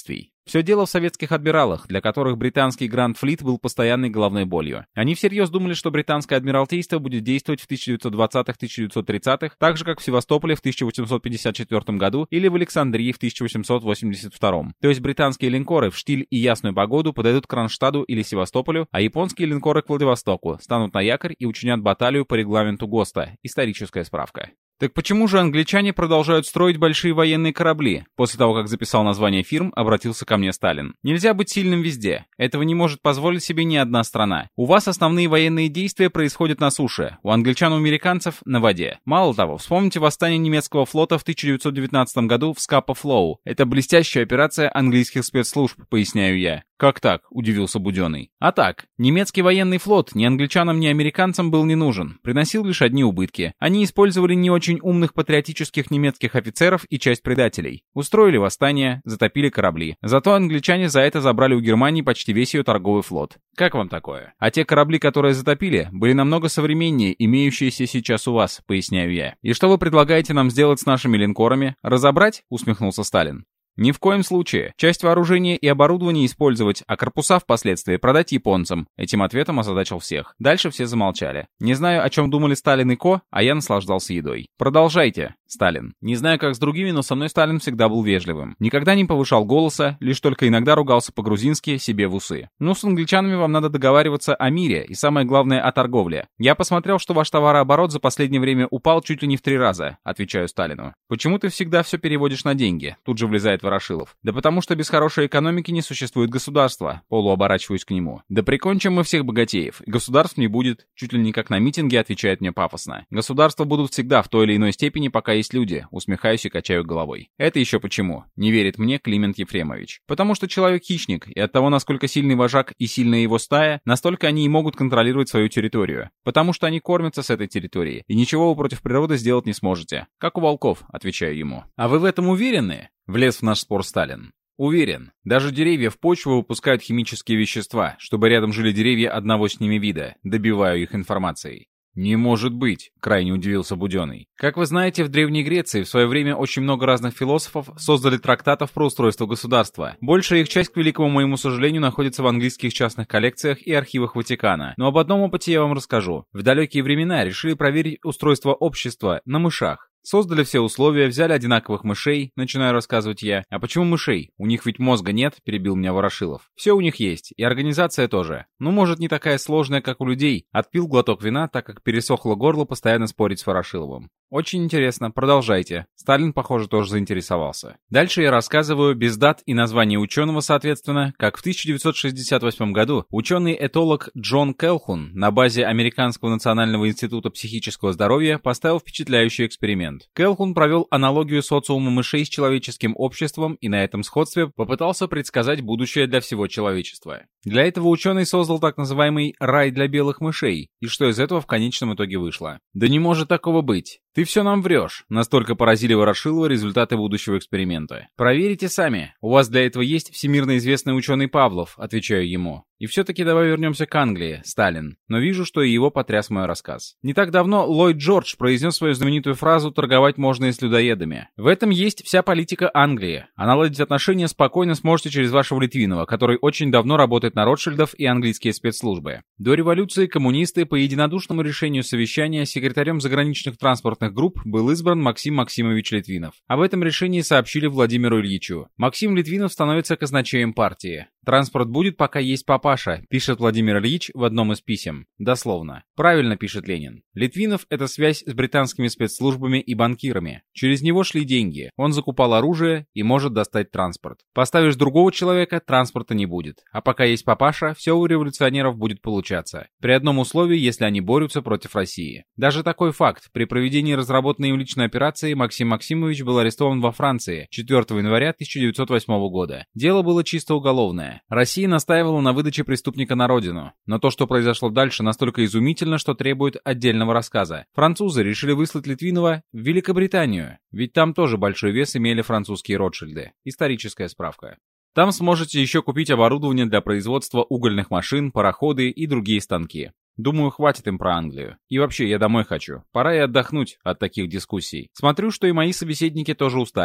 Все дело в советских адмиралах, для которых британский Гранд-флит был постоянной головной болью. Они всерьез думали, что британское адмиралтейство будет действовать в тысяча девятьсот двадцатых — тысяча девятьсот тридцатых, так же, как в Севастополе в тысяча восемьсот пятьдесят четвёртом году или в Александрии в тысяча восемьсот восемьдесят втором. То есть британские линкоры в штиль и ясную погоду подойдут к Кронштадту или Севастополю, а японские линкоры к Владивостоку, станут на якорь и учинят баталию по регламенту ГОСТа. Историческая справка. Так почему же англичане продолжают строить большие военные корабли? После того, как записал название фирм, обратился ко мне Сталин. Нельзя быть сильным везде. Этого не может позволить себе ни одна страна. У вас основные военные действия происходят на суше, у англичан и американцев — на воде. Мало того, вспомните восстание немецкого флота в тысяча девятьсот девятнадцатом году в Скапа-Флоу. Это блестящая операция английских спецслужб, поясняю я. «Как так?» — удивился Буденный. «А так, немецкий военный флот ни англичанам, ни американцам был не нужен, приносил лишь одни убытки. Они использовали не очень умных патриотических немецких офицеров и часть предателей. Устроили восстание, затопили корабли. Зато англичане за это забрали у Германии почти весь ее торговый флот. Как вам такое? А те корабли, которые затопили, были намного современнее имеющиеся сейчас у вас», — поясняю я. «И что вы предлагаете нам сделать с нашими линкорами? Разобрать?» — усмехнулся Сталин. «Ни в коем случае. Часть вооружения и оборудования использовать, а корпуса впоследствии продать японцам». Этим ответом озадачил всех. Дальше все замолчали. Не знаю, о чем думали Сталин и Ко, а я наслаждался едой. «Продолжайте». Сталин. Не знаю, как с другими, но со мной Сталин всегда был вежливым. Никогда не повышал голоса, лишь только иногда ругался по-грузински себе в усы. «Ну, с англичанами вам надо договариваться о мире и, самое главное, о торговле. Я посмотрел, что ваш товарооборот за последнее время упал чуть ли не в три раза», — отвечаю Сталину. «Почему ты всегда все переводишь на деньги?» Тут же влезает Ворошилов. «Да потому что без хорошей экономики не существует государства», — полуоборачиваюсь к нему. «Да прикончим мы всех богатеев. Государств не будет», — чуть ли не как на митинге отвечает мне пафосно. «Государства будут всегда в той или иной степени, пока есть люди», — усмехаюсь и качаю головой. «Это еще почему?» — не верит мне Климент Ефремович. «Потому что человек хищник, и от того, насколько сильный вожак и сильная его стая, настолько они и могут контролировать свою территорию. Потому что они кормятся с этой территории, и ничего вы против природы сделать не сможете. Как у волков», — отвечаю ему. «А вы в этом уверены?» — влез в наш спор Сталин. «Уверен. Даже деревья в почву выпускают химические вещества, чтобы рядом жили деревья одного с ними вида. Добиваю их информацией». «Не может быть», — крайне удивился Буденный. «Как вы знаете, в Древней Греции в свое время очень много разных философов создали трактатов про устройство государства. Большая их часть, к великому моему сожалению, находится в английских частных коллекциях и архивах Ватикана. Но об одном опыте я вам расскажу. В далекие времена решили проверить устройство общества на мышах. Создали все условия, взяли одинаковых мышей, начинаю рассказывать я. А почему мышей? У них ведь мозга нет, перебил меня Ворошилов. Все у них есть, и организация тоже. Ну, может, не такая сложная, как у людей. Отпил глоток вина, так как пересохло горло постоянно спорить с Ворошиловым. Очень интересно, продолжайте. Сталин, похоже, тоже заинтересовался. Дальше я рассказываю без дат и названия ученого, соответственно, как в тысяча девятьсот шестьдесят восьмом году ученый-этолог Джон Келхун на базе Американского национального института психического здоровья поставил впечатляющий эксперимент. Келхун провел аналогию социума мышей с человеческим обществом и на этом сходстве попытался предсказать будущее для всего человечества. Для этого ученый создал так называемый «рай для белых мышей», и что из этого в конечном итоге вышло? «Да не может такого быть! Ты все нам врешь!» Настолько поразили Ворошилова результаты будущего эксперимента. «Проверите сами. У вас для этого есть всемирно известный ученый Павлов», отвечаю ему. И все-таки давай вернемся к Англии, Сталин. Но вижу, что и его потряс мой рассказ. Не так давно Ллойд Джордж произнес свою знаменитую фразу «торговать можно и с людоедами». В этом есть вся политика Англии. А наладить отношения спокойно сможете через вашего Литвинова, который очень давно работает на Ротшильдов и английские спецслужбы. До революции коммунисты по единодушному решению совещания секретарем заграничных транспортных групп был избран Максим Максимович Литвинов. Об этом решении сообщили Владимиру Ильичу. Максим Литвинов становится казначеем партии. «Транспорт будет, пока есть папаша», пишет Владимир Ильич в одном из писем. Дословно. Правильно пишет Ленин. Литвинов — это связь с британскими спецслужбами и банкирами. Через него шли деньги. Он закупал оружие и может достать транспорт. Поставишь другого человека, транспорта не будет. А пока есть папаша, все у революционеров будет получаться. При одном условии, если они борются против России. Даже такой факт. При проведении разработанной им личной операции Максим Максимович был арестован во Франции четвёртого января тысяча девятьсот восьмого года. Дело было чисто уголовное. Россия настаивала на выдаче преступника на родину. Но то, что произошло дальше, настолько изумительно, что требует отдельного рассказа. Французы решили выслать Литвинова в Великобританию, ведь там тоже большой вес имели французские Ротшильды. Историческая справка. Там сможете еще купить оборудование для производства угольных машин, пароходы и другие станки. Думаю, хватит им про Англию. И вообще, я домой хочу. Пора и отдохнуть от таких дискуссий. Смотрю, что и мои собеседники тоже устали.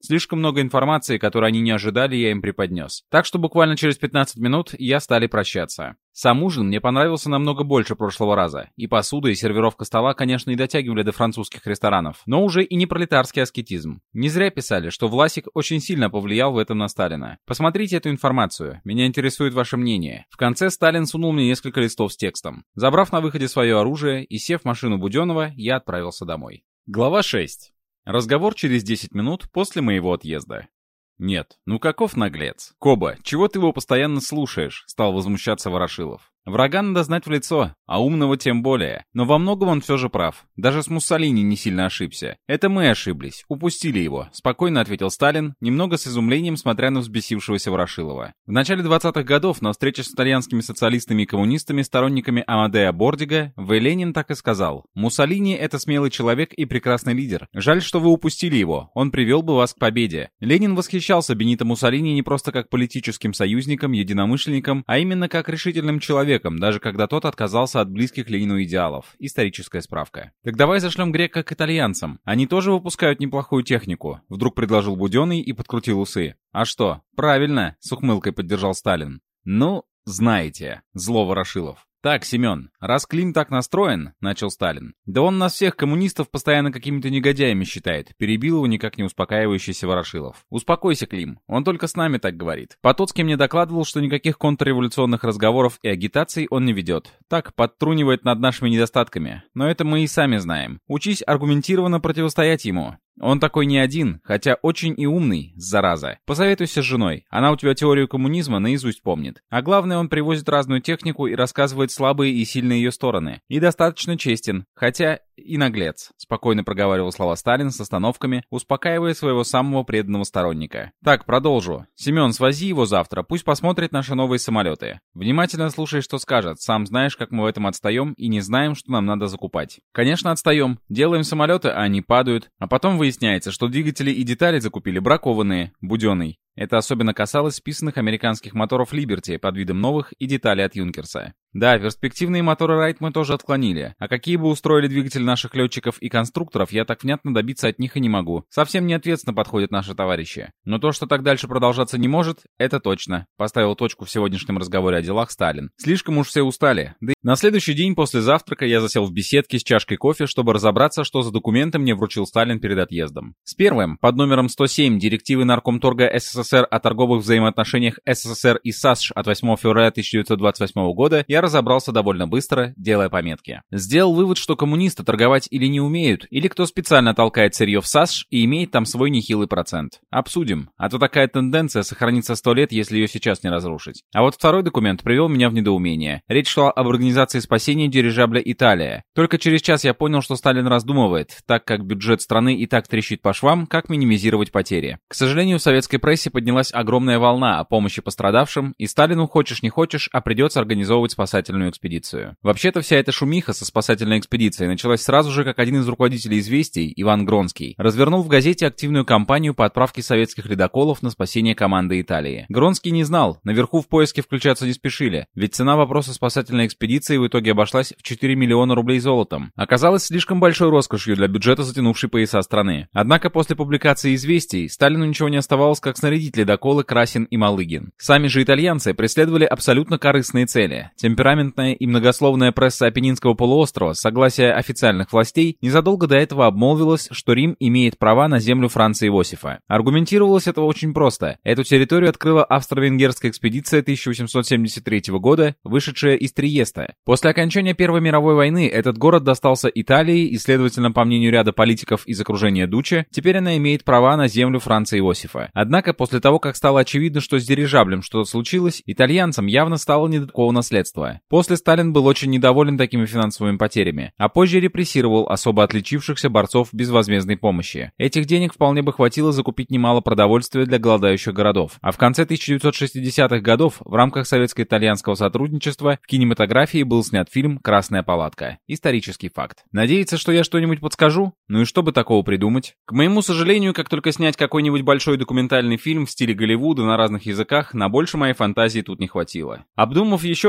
Слишком много информации, которую они не ожидали, я им преподнес. Так что буквально через пятнадцать минут я стали прощаться. Сам ужин мне понравился намного больше прошлого раза. И посуда, и сервировка стола, конечно, не дотягивали до французских ресторанов. Но уже и не пролетарский аскетизм. Не зря писали, что Власик очень сильно повлиял в этом на Сталина. Посмотрите эту информацию. Меня интересует ваше мнение. В конце Сталин сунул мне несколько листов с текстом. Забрав на выходе свое оружие и сев в машину Буденова, я отправился домой. Глава шесть. Разговор через десять минут после моего отъезда. «Нет, ну каков наглец? Коба, чего ты его постоянно слушаешь?» — стал возмущаться Ворошилов. «Врага надо знать в лицо, а умного тем более. Но во многом он все же прав. Даже с Муссолини не сильно ошибся. Это мы ошиблись, упустили его», — спокойно ответил Сталин, немного с изумлением смотря на взбесившегося Ворошилова. В начале двадцатых годов на встрече с итальянскими социалистами и коммунистами, сторонниками Амадеа Бордига, В. Ленин так и сказал: «Муссолини — это смелый человек и прекрасный лидер. Жаль, что вы упустили его, он привел бы вас к победе». Ленин восхищался Бенито Муссолини не просто как политическим союзником, единомышленником, а именно как решительным человеком, даже когда тот отказался от близких Ленину идеалов. Историческая справка. «Так давай зашлем грека к итальянцам. Они тоже выпускают неплохую технику», — вдруг предложил Буденный и подкрутил усы. «А что? Правильно», — с ухмылкой поддержал Сталин. «Ну, знаете», — зло Ворошилов. «Так, Семен, раз Клим так настроен», — начал Сталин. «Да он нас всех коммунистов постоянно какими-то негодяями считает», — перебил его никак не успокаивающийся Ворошилов. «Успокойся, Клим, он только с нами так говорит. Потоцкий мне докладывал, что никаких контрреволюционных разговоров и агитаций он не ведет. Так, подтрунивает над нашими недостатками. Но это мы и сами знаем. Учись аргументированно противостоять ему. Он такой не один, хотя очень и умный, зараза. Посоветуйся с женой, она у тебя теорию коммунизма наизусть помнит. А главное, он привозит разную технику и рассказывает слабые и сильные ее стороны. И достаточно честен, хотя и наглец», — спокойно проговаривал слова Сталин с остановками, успокаивая своего самого преданного сторонника. «Так, продолжу. Семен, свози его завтра, пусть посмотрит наши новые самолеты. Внимательно слушай, что скажет, сам знаешь, как мы в этом отстаем и не знаем, что нам надо закупать». «Конечно, отстаем. Делаем самолеты, а они падают. А потом выясняется, что двигатели и детали закупили бракованные, Буденный». Это особенно касалось списанных американских моторов Liberty под видом новых и деталей от Юнкерса. Да, перспективные моторы Райт мы тоже отклонили. А какие бы устроили двигатели наших летчиков и конструкторов, я так внятно добиться от них и не могу. Совсем неответственно подходят наши товарищи. Но то, что так дальше продолжаться не может, это точно. Поставил точку в сегодняшнем разговоре о делах Сталин. Слишком уж все устали. Да и на следующий день после завтрака я засел в беседке с чашкой кофе, чтобы разобраться, что за документы мне вручил Сталин перед отъездом. С первым, под номером сто семь, директивы Наркомторга СССР о торговых взаимоотношениях СССР и САСШ от восьмого февраля тысяча девятьсот двадцать восьмого года, я разобрался довольно быстро, делая пометки. Сделал вывод, что коммунисты торговать или не умеют, или кто специально толкает сырье в САСШ и имеет там свой нехилый процент. Обсудим, а то такая тенденция сохранится сто лет, если ее сейчас не разрушить. А вот второй документ привел меня в недоумение. Речь шла об организации спасения дирижабля «Италия». Только через час я понял, что Сталин раздумывает, так как бюджет страны и так трещит по швам, как минимизировать потери. К сожалению, в советской прессе поднялась огромная волна о помощи пострадавшим, и Сталину, хочешь не хочешь, а придется организовывать спасательную экспедицию. Вообще-то вся эта шумиха со спасательной экспедицией началась сразу же, как один из руководителей «Известий», Иван Гронский, развернул в газете активную кампанию по отправке советских ледоколов на спасение команды Италии. Гронский не знал, наверху в поиски включаться не спешили, ведь цена вопроса спасательной экспедиции в итоге обошлась в четыре миллиона рублей золотом. Оказалось слишком большой роскошью для бюджета, затянувшей пояса страны. Однако после публикации «Известий» Сталину ничего не оставалось, как снарядить ледоколы Красин и Малыгин. Сами же итальянцы преследовали абсолютно корыстные цели. Темпераментная и многословная пресса Апеннинского полуострова с согласия официальных властей незадолго до этого обмолвилась, что Рим имеет права на землю Франца Иосифа. Аргументировалось это очень просто. Эту территорию открыла австро-венгерская экспедиция тысяча восемьсот семьдесят третьего года, вышедшая из Триеста. После окончания Первой мировой войны этот город достался Италии и, следовательно, по мнению ряда политиков из окружения Дуччи, теперь она имеет права на землю Франца Иосифа. Однако после того, как стало очевидно, что с дирижаблем что-то случилось, итальянцам явно стало не до такого наследства. После Сталин был очень недоволен такими финансовыми потерями, а позже репрессировал особо отличившихся борцов безвозмездной помощи. Этих денег вполне бы хватило закупить немало продовольствия для голодающих городов. А в конце тысяча девятьсот шестидесятых годов в рамках советско-итальянского сотрудничества в кинематографии был снят фильм «Красная палатка». Исторический факт. Надеется, что я что-нибудь подскажу? Ну и что бы такого придумать? К моему сожалению, как только снять какой-нибудь большой документальный фильм в стиле Голливуда на разных языках, на больше моей фантазии тут не хватило. Обдумав еще раз, я вспомнил,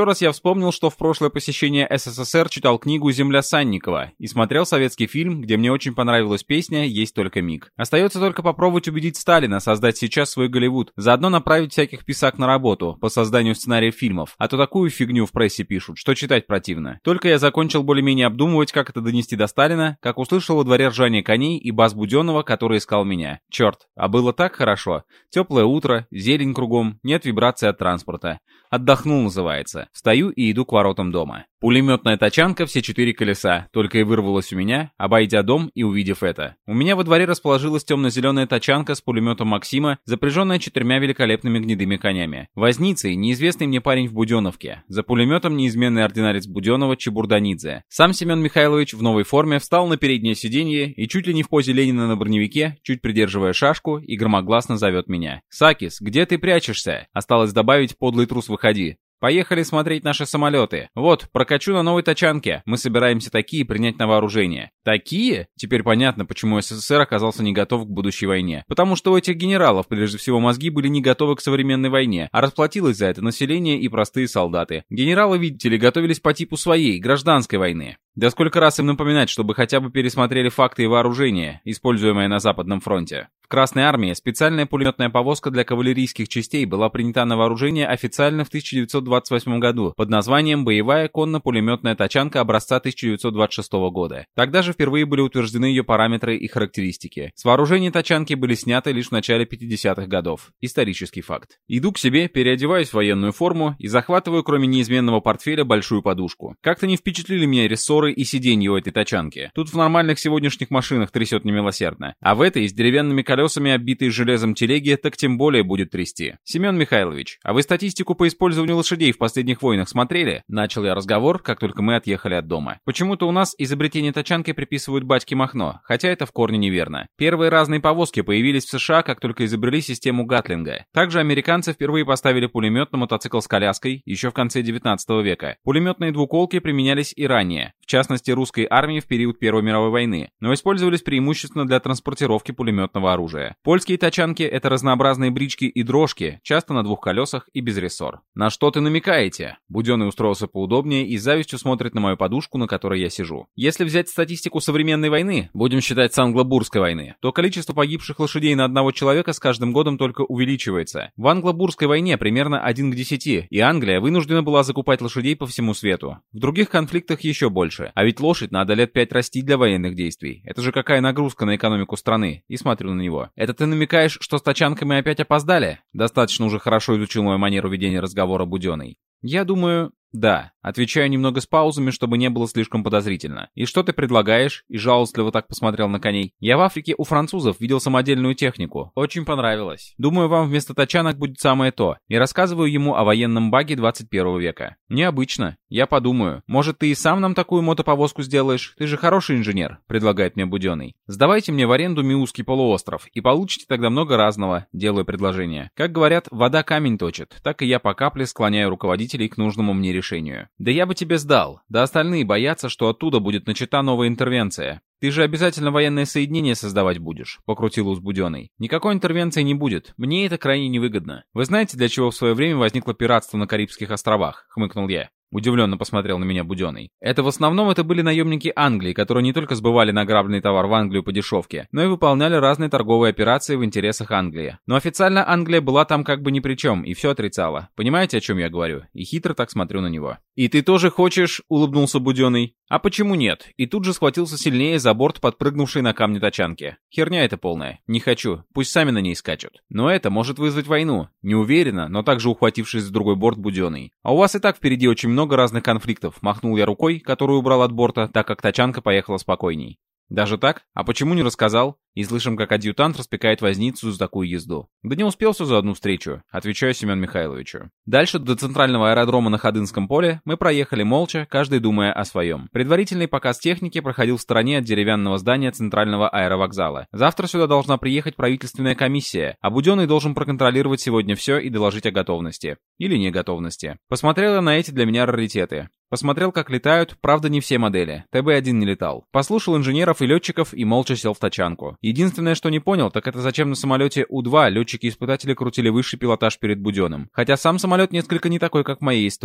вспомнил, что в прошлое посещение СССР читал книгу «Земля Санникова» и смотрел советский фильм, где мне очень понравилась песня «Есть только миг». Остается только попробовать убедить Сталина создать сейчас свой Голливуд, заодно направить всяких писак на работу по созданию сценариев фильмов, а то такую фигню в прессе пишут, что читать противно. Только я закончил более-менее обдумывать, как это донести до Сталина, как услышал во дворе ржание коней и бас Буденного, который искал меня. Черт, а было так хорошо. Теплое утро, зелень кругом, нет вибрации от транспорта. Отдохнул, называется. Встаю и иду к воротам дома. Пулеметная тачанка, все четыре колеса, только и вырвалась у меня, обойдя дом и увидев это. У меня во дворе расположилась темно-зеленая тачанка с пулеметом Максима, запряженная четырьмя великолепными гнедыми конями. Возницей неизвестный мне парень в Буденовке. За пулеметом неизменный ординарец Буденова Чебурданидзе. Сам Семен Михайлович в новой форме встал на переднее сиденье и чуть ли не в позе Ленина на броневике, чуть придерживая шашку, и громогласно зовет меня. «Сакис, где ты прячешься?» Осталось добавить: «Подлый трус, выходи». Поехали смотреть наши самолеты. Вот, прокачу на новой тачанке. Мы собираемся такие принять на вооружение. Такие? Теперь понятно, почему СССР оказался не готов к будущей войне. Потому что у этих генералов, прежде всего, мозги были не готовы к современной войне, а расплатилось за это население и простые солдаты. Генералы, видите ли, готовились по типу своей, гражданской войны. Да сколько раз им напоминать, чтобы хотя бы пересмотрели факты и вооружение, используемое на Западном фронте. В Красной армии специальная пулеметная повозка для кавалерийских частей была принята на вооружение официально в тысяча девятьсот двадцать восьмом году под названием «Боевая конно-пулеметная тачанка образца тысяча девятьсот двадцать шестого года». Тогда же впервые были утверждены ее параметры и характеристики. С вооружения тачанки были сняты лишь в начале пятидесятых годов. Исторический факт. Иду к себе, переодеваюсь в военную форму и захватываю, кроме неизменного портфеля, большую подушку. Как-то не впечатлили меня рессоры и сиденья у этой тачанки. Тут в нормальных сегодняшних машинах трясет немилосердно. А в этой, с деревянными колесами, обитой железом телеги, так тем более будет трясти. Семен Михайлович, а вы статистику по использованию лошадей в последних войнах смотрели? Начал я разговор, как только мы отъехали от дома. Почему-то у нас изобретение тачанки приписывают батьке Махно, хотя это в корне неверно. Первые разные повозки появились в США, как только изобрели систему Гатлинга. Также американцы впервые поставили пулемет на мотоцикл с коляской еще в конце девятнадцатого века. Пулеметные двуколки применялись и ранее, в частности русской армии в период Первой мировой войны, но использовались преимущественно для транспортировки пулеметного оружия. Польские тачанки — это разнообразные брички и дрожки, часто на двух колесах и без рессор. «На что ты намекаете?» Буденный устроился поудобнее и с завистью смотрит на мою подушку, на которой я сижу. Если взять статистику современной войны, будем считать с англо-бурской войны, то количество погибших лошадей на одного человека с каждым годом только увеличивается. В англо-бурской войне примерно один к десяти, и Англия вынуждена была закупать лошадей по всему свету. В других конфликтах еще больше. А ведь лошадь надо лет пять расти для военных действий. Это же какая нагрузка на экономику страны. И смотрю на него. Это ты намекаешь, что с тачанкой мы опять опоздали? Достаточно уже хорошо изучил мою манеру ведения разговора Буденный. Я думаю... Да, отвечаю немного с паузами, чтобы не было слишком подозрительно. «И что ты предлагаешь?» И жалостливо так посмотрел на коней. «Я в Африке у французов видел самодельную технику. Очень понравилось. Думаю, вам вместо тачанок будет самое то». И рассказываю ему о военном баге двадцать первого века. «Необычно. Я подумаю. Может, ты и сам нам такую мотоповозку сделаешь? Ты же хороший инженер», — предлагает мне Буденный. «Сдавайте мне в аренду Миусский полуостров, и получите тогда много разного», — делаю предложение. Как говорят, вода камень точит. Так и я по капле склоняю руководителей к нужному мне решению. «Да я бы тебе сдал. Да остальные боятся, что оттуда будет начата новая интервенция. Ты же обязательно военное соединение создавать будешь», — покрутил ус Буденный. «Никакой интервенции не будет. Мне это крайне невыгодно. Вы знаете, для чего в свое время возникло пиратство на Карибских островах?» — хмыкнул я. Удивленно посмотрел на меня Буденный. Это в основном это были наемники Англии, которые не только сбывали награбленный товар в Англию по дешевке, но и выполняли разные торговые операции в интересах Англии. Но официально Англия была там как бы ни при чем и все отрицала. Понимаете, о чем я говорю? И хитро так смотрю на него. «И ты тоже хочешь?» — улыбнулся Буденный. «А почему нет?» И тут же схватился сильнее за борт подпрыгнувшей на камни тачанки. «Херня это полная. Не хочу. Пусть сами на ней скачут. Но это может вызвать войну». Не уверенно, но также ухватившись за другой борт Буденный. «А у вас и так впереди очень много разных конфликтов», — махнул я рукой, которую убрал от борта, так как тачанка поехала спокойней. «Даже так? А почему не рассказал?» И слышим, как адъютант распекает возницу за такую езду. «Да не успел все за одну встречу», — отвечаю Семену Михайловичу. Дальше до центрального аэродрома на Ходынском поле мы проехали молча, каждый думая о своем. Предварительный показ техники проходил в стороне от деревянного здания центрального аэровокзала. Завтра сюда должна приехать правительственная комиссия, а Буденный должен проконтролировать сегодня все и доложить о готовности. Или неготовности. Посмотрел я на эти для меня раритеты. Посмотрел, как летают, правда не все модели. Тэ бэ один не летал. Послушал инженеров и летчиков и молча сел в тачанку. Единственное, что не понял, так это зачем на самолете У два летчики-испытатели крутили высший пилотаж перед Буденным. Хотя сам самолет несколько не такой, как в моей истории.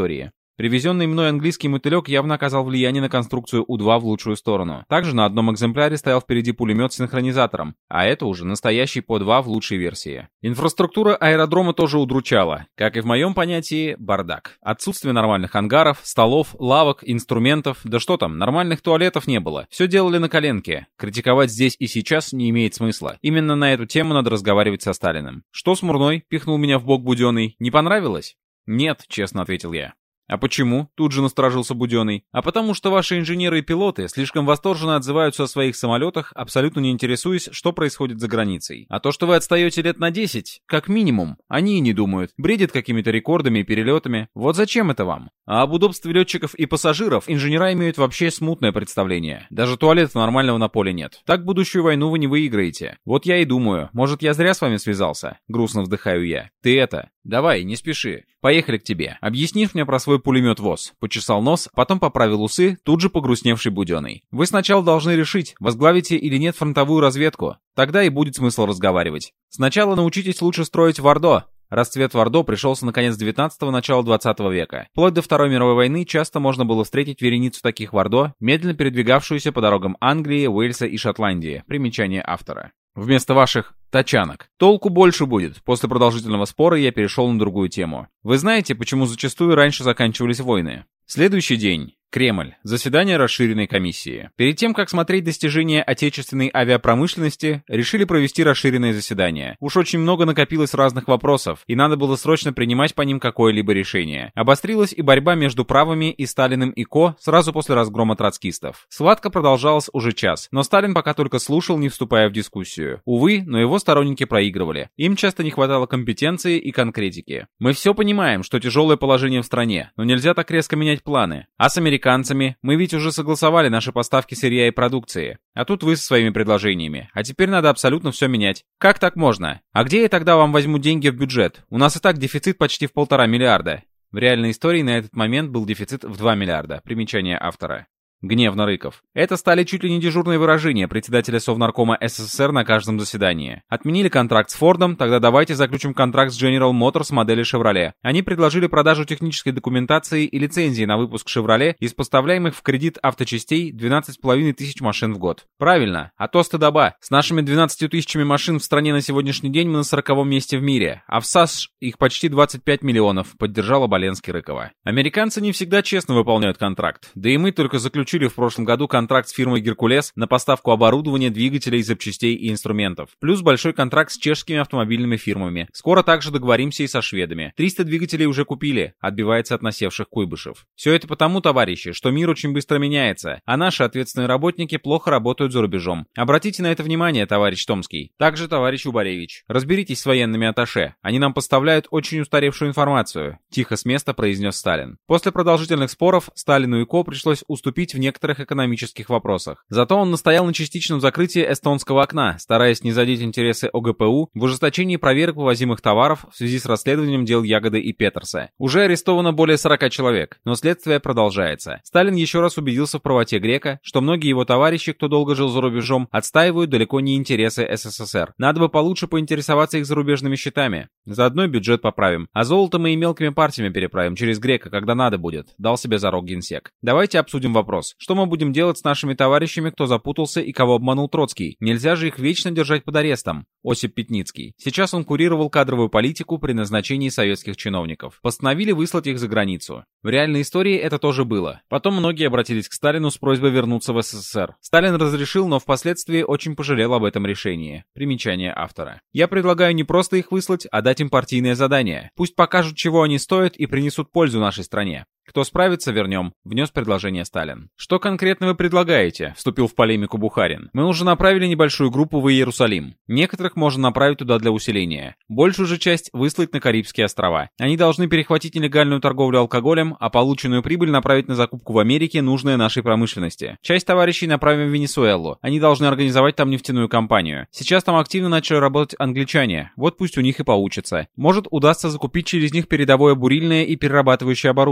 Привезенный мной английский мотылек явно оказал влияние на конструкцию У два в лучшую сторону. Также на одном экземпляре стоял впереди пулемет с синхронизатором, а это уже настоящий По два в лучшей версии. Инфраструктура аэродрома тоже удручала. Как и в моем понятии, бардак. Отсутствие нормальных ангаров, столов, лавок, инструментов, да что там, нормальных туалетов не было. Все делали на коленке. Критиковать здесь и сейчас не имеет смысла. Именно на эту тему надо разговаривать со Сталиным. «Что, Смурной?» — пихнул меня в бок Буденный. «Не понравилось?» «Нет», — честно ответил я. «А почему?» — тут же насторожился Буденный. «А потому что ваши инженеры и пилоты слишком восторженно отзываются о своих самолетах, абсолютно не интересуясь, что происходит за границей. А то, что вы отстаете лет на десять, как минимум, они и не думают. Бредят какими-то рекордами и перелетами. Вот зачем это вам? А об удобстве летчиков и пассажиров инженера имеют вообще смутное представление. Даже туалета нормального на поле нет. Так будущую войну вы не выиграете. Вот я и думаю, может, я зря с вами связался?» Грустно вздыхаю я. «Ты это... Давай, не спеши. Поехали к тебе. Объяснишь мне про свой пулемет ВОЗ?» Почесал нос, потом поправил усы, тут же погрустневший Буденный. «Вы сначала должны решить, возглавите или нет фронтовую разведку. Тогда и будет смысл разговаривать. Сначала научитесь лучше строить Вардо». Расцвет Вардо пришелся на конец девятнадцатого — начало двадцатого века. Вплоть до Второй мировой войны часто можно было встретить вереницу таких Вардо, медленно передвигавшуюся по дорогам Англии, Уэльса и Шотландии. Примечание автора. Вместо ваших тачанок. Толку больше будет. После продолжительного спора я перешел на другую тему. Вы знаете, почему зачастую раньше заканчивались войны? Следующий день. Кремль. Заседание расширенной комиссии. Перед тем, как смотреть достижения отечественной авиапромышленности, решили провести расширенное заседание. Уж очень много накопилось разных вопросов, и надо было срочно принимать по ним какое-либо решение. Обострилась и борьба между правыми и Сталиным и Ко сразу после разгрома троцкистов. Схватка продолжалась уже час, но Сталин пока только слушал, не вступая в дискуссию. Увы, но его сторонники проигрывали. Им часто не хватало компетенции и конкретики. Мы все понимаем, что тяжелое положение в стране, но нельзя так резко менять планы. А с американцами Американцами мы ведь уже согласовали наши поставки сырья и продукции. А тут вы со своими предложениями. А теперь надо абсолютно все менять. Как так можно? А где я тогда вам возьму деньги в бюджет? У нас и так дефицит почти в полтора миллиарда. В реальной истории на этот момент был дефицит в два миллиарда. Примечание автора. Гневно Рыков. Это стали чуть ли не дежурные выражения председателя Совнаркома СССР на каждом заседании. Отменили контракт с Фордом, тогда давайте заключим контракт с General Motors модели Chevrolet. Они предложили продажу технической документации и лицензии на выпуск Chevrolet из поставляемых в кредит авточастей двенадцать с половиной тысяч машин в год. Правильно, а то стыдоба. С нашими двенадцатью тысячами машин в стране на сегодняшний день мы на сороковом месте в мире, а в САС их почти двадцать пять миллионов, поддержал Оболенский Рыкова. Американцы не всегда честно выполняют контракт, да и мы только заключили в прошлом году контракт с фирмой «Геркулес» на поставку оборудования, двигателей, запчастей и инструментов. Плюс большой контракт с чешскими автомобильными фирмами. Скоро также договоримся и со шведами. триста двигателей уже купили, отбивается от насевших куйбышев. Все это потому, товарищи, что мир очень быстро меняется, а наши ответственные работники плохо работают за рубежом. Обратите на это внимание, товарищ Томский. Также, товарищ Убаревич. Разберитесь с военными атташе. Они нам поставляют очень устаревшую информацию. Тихо с места произнес Сталин. После продолжительных споров Сталину и Ко пришлось уступить в некоторых экономических вопросах. Зато он настоял на частичном закрытии эстонского окна, стараясь не задеть интересы ОГПУ в ужесточении проверок вывозимых товаров в связи с расследованием дел Ягоды и Петерса. Уже арестовано более сорока человек, но следствие продолжается. Сталин еще раз убедился в правоте Грека, что многие его товарищи, кто долго жил за рубежом, отстаивают далеко не интересы СССР. Надо бы получше поинтересоваться их зарубежными счетами. Заодно бюджет поправим, а золото мы и мелкими партиями переправим через Грека, когда надо будет, дал себе зарок генсек. Давайте обсудим вопрос. Что мы будем делать с нашими товарищами, кто запутался и кого обманул Троцкий? Нельзя же их вечно держать под арестом. Осип Пятницкий. Сейчас он курировал кадровую политику при назначении советских чиновников. Постановили выслать их за границу. В реальной истории это тоже было. Потом многие обратились к Сталину с просьбой вернуться в СССР. Сталин разрешил, но впоследствии очень пожалел об этом решении. Примечание автора. Я предлагаю не просто их выслать, а дать им партийное задание. Пусть покажут, чего они стоят и принесут пользу нашей стране. Кто справится, вернем, внес предложение Сталин. Что конкретно вы предлагаете? Вступил в полемику Бухарин. Мы уже направили небольшую группу в Иерусалим. Некоторых можно направить туда для усиления. Большую же часть выслать на Карибские острова. Они должны перехватить нелегальную торговлю алкоголем, а полученную прибыль направить на закупку в Америке, нужная нашей промышленности. Часть товарищей направим в Венесуэлу. Они должны организовать там нефтяную компанию. Сейчас там активно начали работать англичане. Вот пусть у них и поучатся. Может, удастся закупить через них передовое бурильное и перерабатывающее оборудование.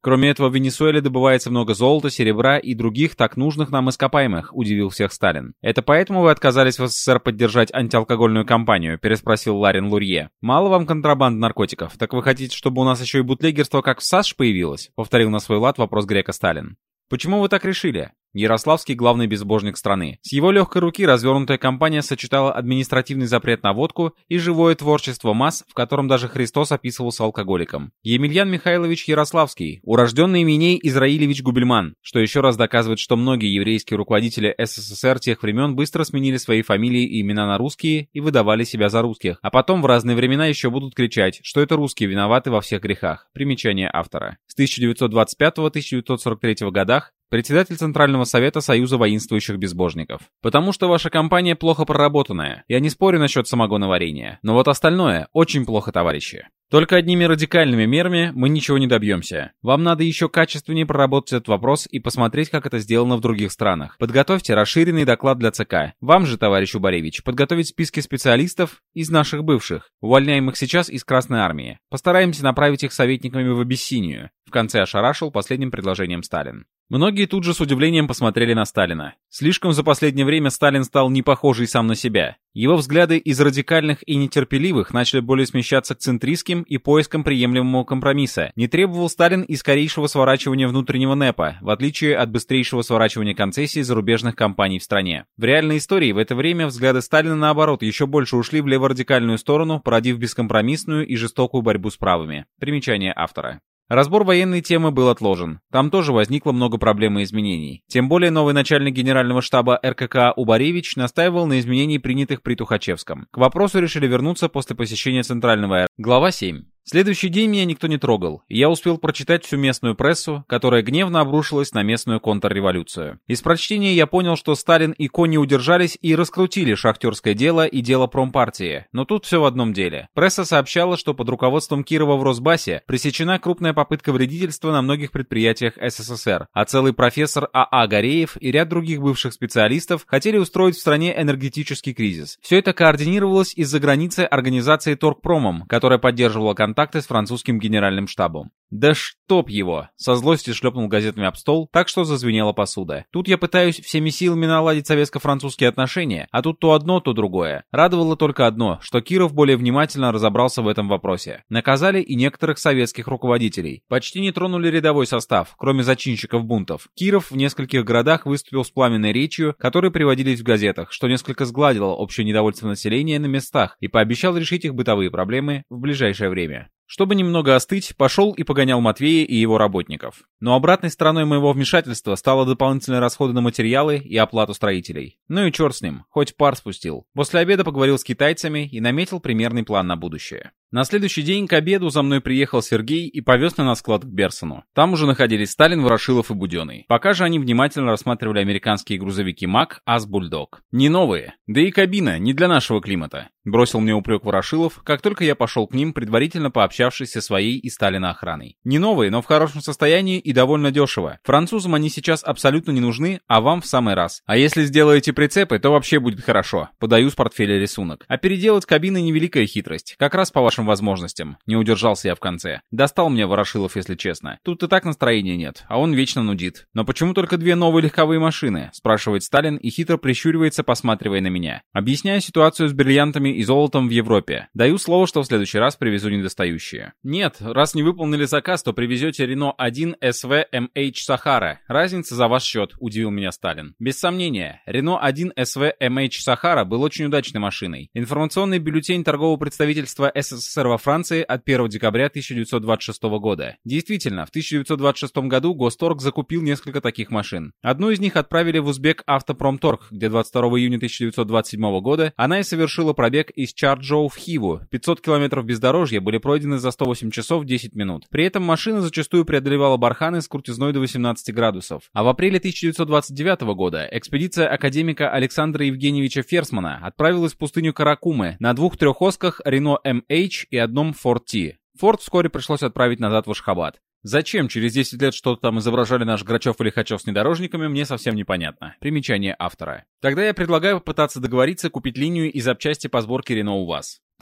Кроме этого, в Венесуэле добывается много золота, серебра и других так нужных нам ископаемых, удивил всех Сталин. Это поэтому вы отказались в СССР поддержать антиалкогольную кампанию, переспросил Ларин Лурье. Мало вам контрабанд наркотиков, так вы хотите, чтобы у нас еще и бутлегерство как в САШ появилось? Повторил на свой лад вопрос грека Сталин. Почему вы так решили? Ярославский — главный безбожник страны. С его легкой руки развернутая кампания сочетала административный запрет на водку и живое творчество масс, в котором даже Христос описывался алкоголиком. Емельян Михайлович Ярославский, урожденный Миней Израилевич Губельман, что еще раз доказывает, что многие еврейские руководители СССР тех времен быстро сменили свои фамилии и имена на русские и выдавали себя за русских, а потом в разные времена еще будут кричать, что это русские виноваты во всех грехах. Примечание автора. С тысяча девятьсот двадцать пятого — тысяча девятьсот сорок третьего годах председатель Центрального совета Союза воинствующих безбожников. Потому что ваша кампания плохо проработанная. Я не спорю насчет самогоноварения. Но вот остальное очень плохо, товарищи. Только одними радикальными мерами мы ничего не добьемся. Вам надо еще качественнее проработать этот вопрос и посмотреть, как это сделано в других странах. Подготовьте расширенный доклад для ЦК. Вам же, товарищ Убаревич, подготовить списки специалистов из наших бывших, увольняемых сейчас из Красной Армии. Постараемся направить их советниками в Абиссинию. В конце ошарашил последним предложением Сталин. Многие тут же с удивлением посмотрели на Сталина. Слишком за последнее время Сталин стал не похожий сам на себя. Его взгляды из радикальных и нетерпеливых начали более смещаться к центристским и поискам приемлемого компромисса. Не требовал Сталин и скорейшего сворачивания внутреннего НЭПа, в отличие от быстрейшего сворачивания концессий зарубежных компаний в стране. В реальной истории в это время взгляды Сталина, наоборот, еще больше ушли в леворадикальную сторону, породив бескомпромиссную и жестокую борьбу с правыми. Примечание автора. Разбор военной темы был отложен. Там тоже возникло много проблем и изменений. Тем более новый начальник генерального штаба эр ка ка Убаревич настаивал на изменении принятых при Тухачевском. К вопросу решили вернуться после посещения Центрального эр. Глава семь. Следующий день меня никто не трогал, и я успел прочитать всю местную прессу, которая гневно обрушилась на местную контрреволюцию. Из прочтения я понял, что Сталин и Ко не удержались и раскрутили шахтерское дело и дело промпартии. Но тут все в одном деле. Пресса сообщала, что под руководством Кирова в Росбасе пресечена крупная попытка вредительства на многих предприятиях эс эс эс эр, а целый профессор а а Гореев и ряд других бывших специалистов хотели устроить в стране энергетический кризис. Все это координировалось из-за границы организации Торгпромом, которая поддерживала контакты контакты с французским генеральным штабом. Да чтоб его! Со злости шлепнул газетами об стол, так что зазвенела посуда. Тут я пытаюсь всеми силами наладить советско-французские отношения, а тут то одно, то другое. Радовало только одно, что Киров более внимательно разобрался в этом вопросе. Наказали и некоторых советских руководителей. Почти не тронули рядовой состав, кроме зачинщиков бунтов. Киров в нескольких городах выступил с пламенной речью, которые приводились в газетах, что несколько сгладило общее недовольство населения на местах и пообещал решить их бытовые проблемы в ближайшее время. Чтобы немного остыть, пошел и погонял Матвея и его работников. Но обратной стороной моего вмешательства стало дополнительные расходы на материалы и оплату строителей. Ну и черт с ним, хоть пар спустил. После обеда поговорил с китайцами и наметил примерный план на будущее. На следующий день к обеду за мной приехал Сергей и повез меня на склад к Берсону. Там уже находились Сталин, Ворошилов и Буденный. Пока же они внимательно рассматривали американские грузовики МАК, АЗ, Бульдог. Не новые, да и кабина не для нашего климата. Бросил мне упрек Ворошилов, как только я пошел к ним, предварительно пообщавшись со своей и Сталина охраной. Не новые, но в хорошем состоянии и довольно дешево. Французам они сейчас абсолютно не нужны, а вам в самый раз. А если сделаете прицепы, то вообще будет хорошо. Подаю с портфеля рисунок. А переделать кабины невеликая хитрость. Как раз по вашим возможностям. Не удержался я в конце. Достал мне Ворошилов, если честно. Тут и так настроения нет, а он вечно нудит. Но почему только две новые легковые машины? Спрашивает Сталин и хитро прищуривается, посматривая на меня. Объясняю ситуацию с бриллиантами и золотом в Европе. Даю слово, что в следующий раз привезу недостающие. Нет, раз не выполнили заказ, то привезете Renault один эс ви эм эйч Sahara. Разница за ваш счет, удивил меня Сталин. Без сомнения, Renault один эс ви эм эйч Sahara был очень удачной машиной. Информационный бюллетень торгового представительства эс эс эс эр во Франции от первого декабря тысяча девятьсот двадцать шестого года. Действительно, в тысяча девятьсот двадцать шестом году Госторг закупил несколько таких машин. Одну из них отправили в Узбек Автопромторг, где двадцать второго июня тысяча девятьсот двадцать седьмого года она и совершила пробег из Чарджоу в Хиву. пятьсот километров бездорожья были пройдены за сто восемь часов десять минут. При этом машина зачастую преодолевала барханы с крутизной до восемнадцати градусов. А в апреле тысяча девятьсот двадцать девятого года экспедиция академика Александра Евгеньевича Ферсмана отправилась в пустыню Каракумы на двух трехосках Renault эм эйч и одном Ford T. Ford вскоре пришлось отправить назад в Ашхабад. Зачем через десять лет что-то там изображали наш Грачев и Лихачев с внедорожниками, мне совсем непонятно. Примечание автора. Тогда я предлагаю попытаться договориться купить линию и запчасти по сборке Renault у вас.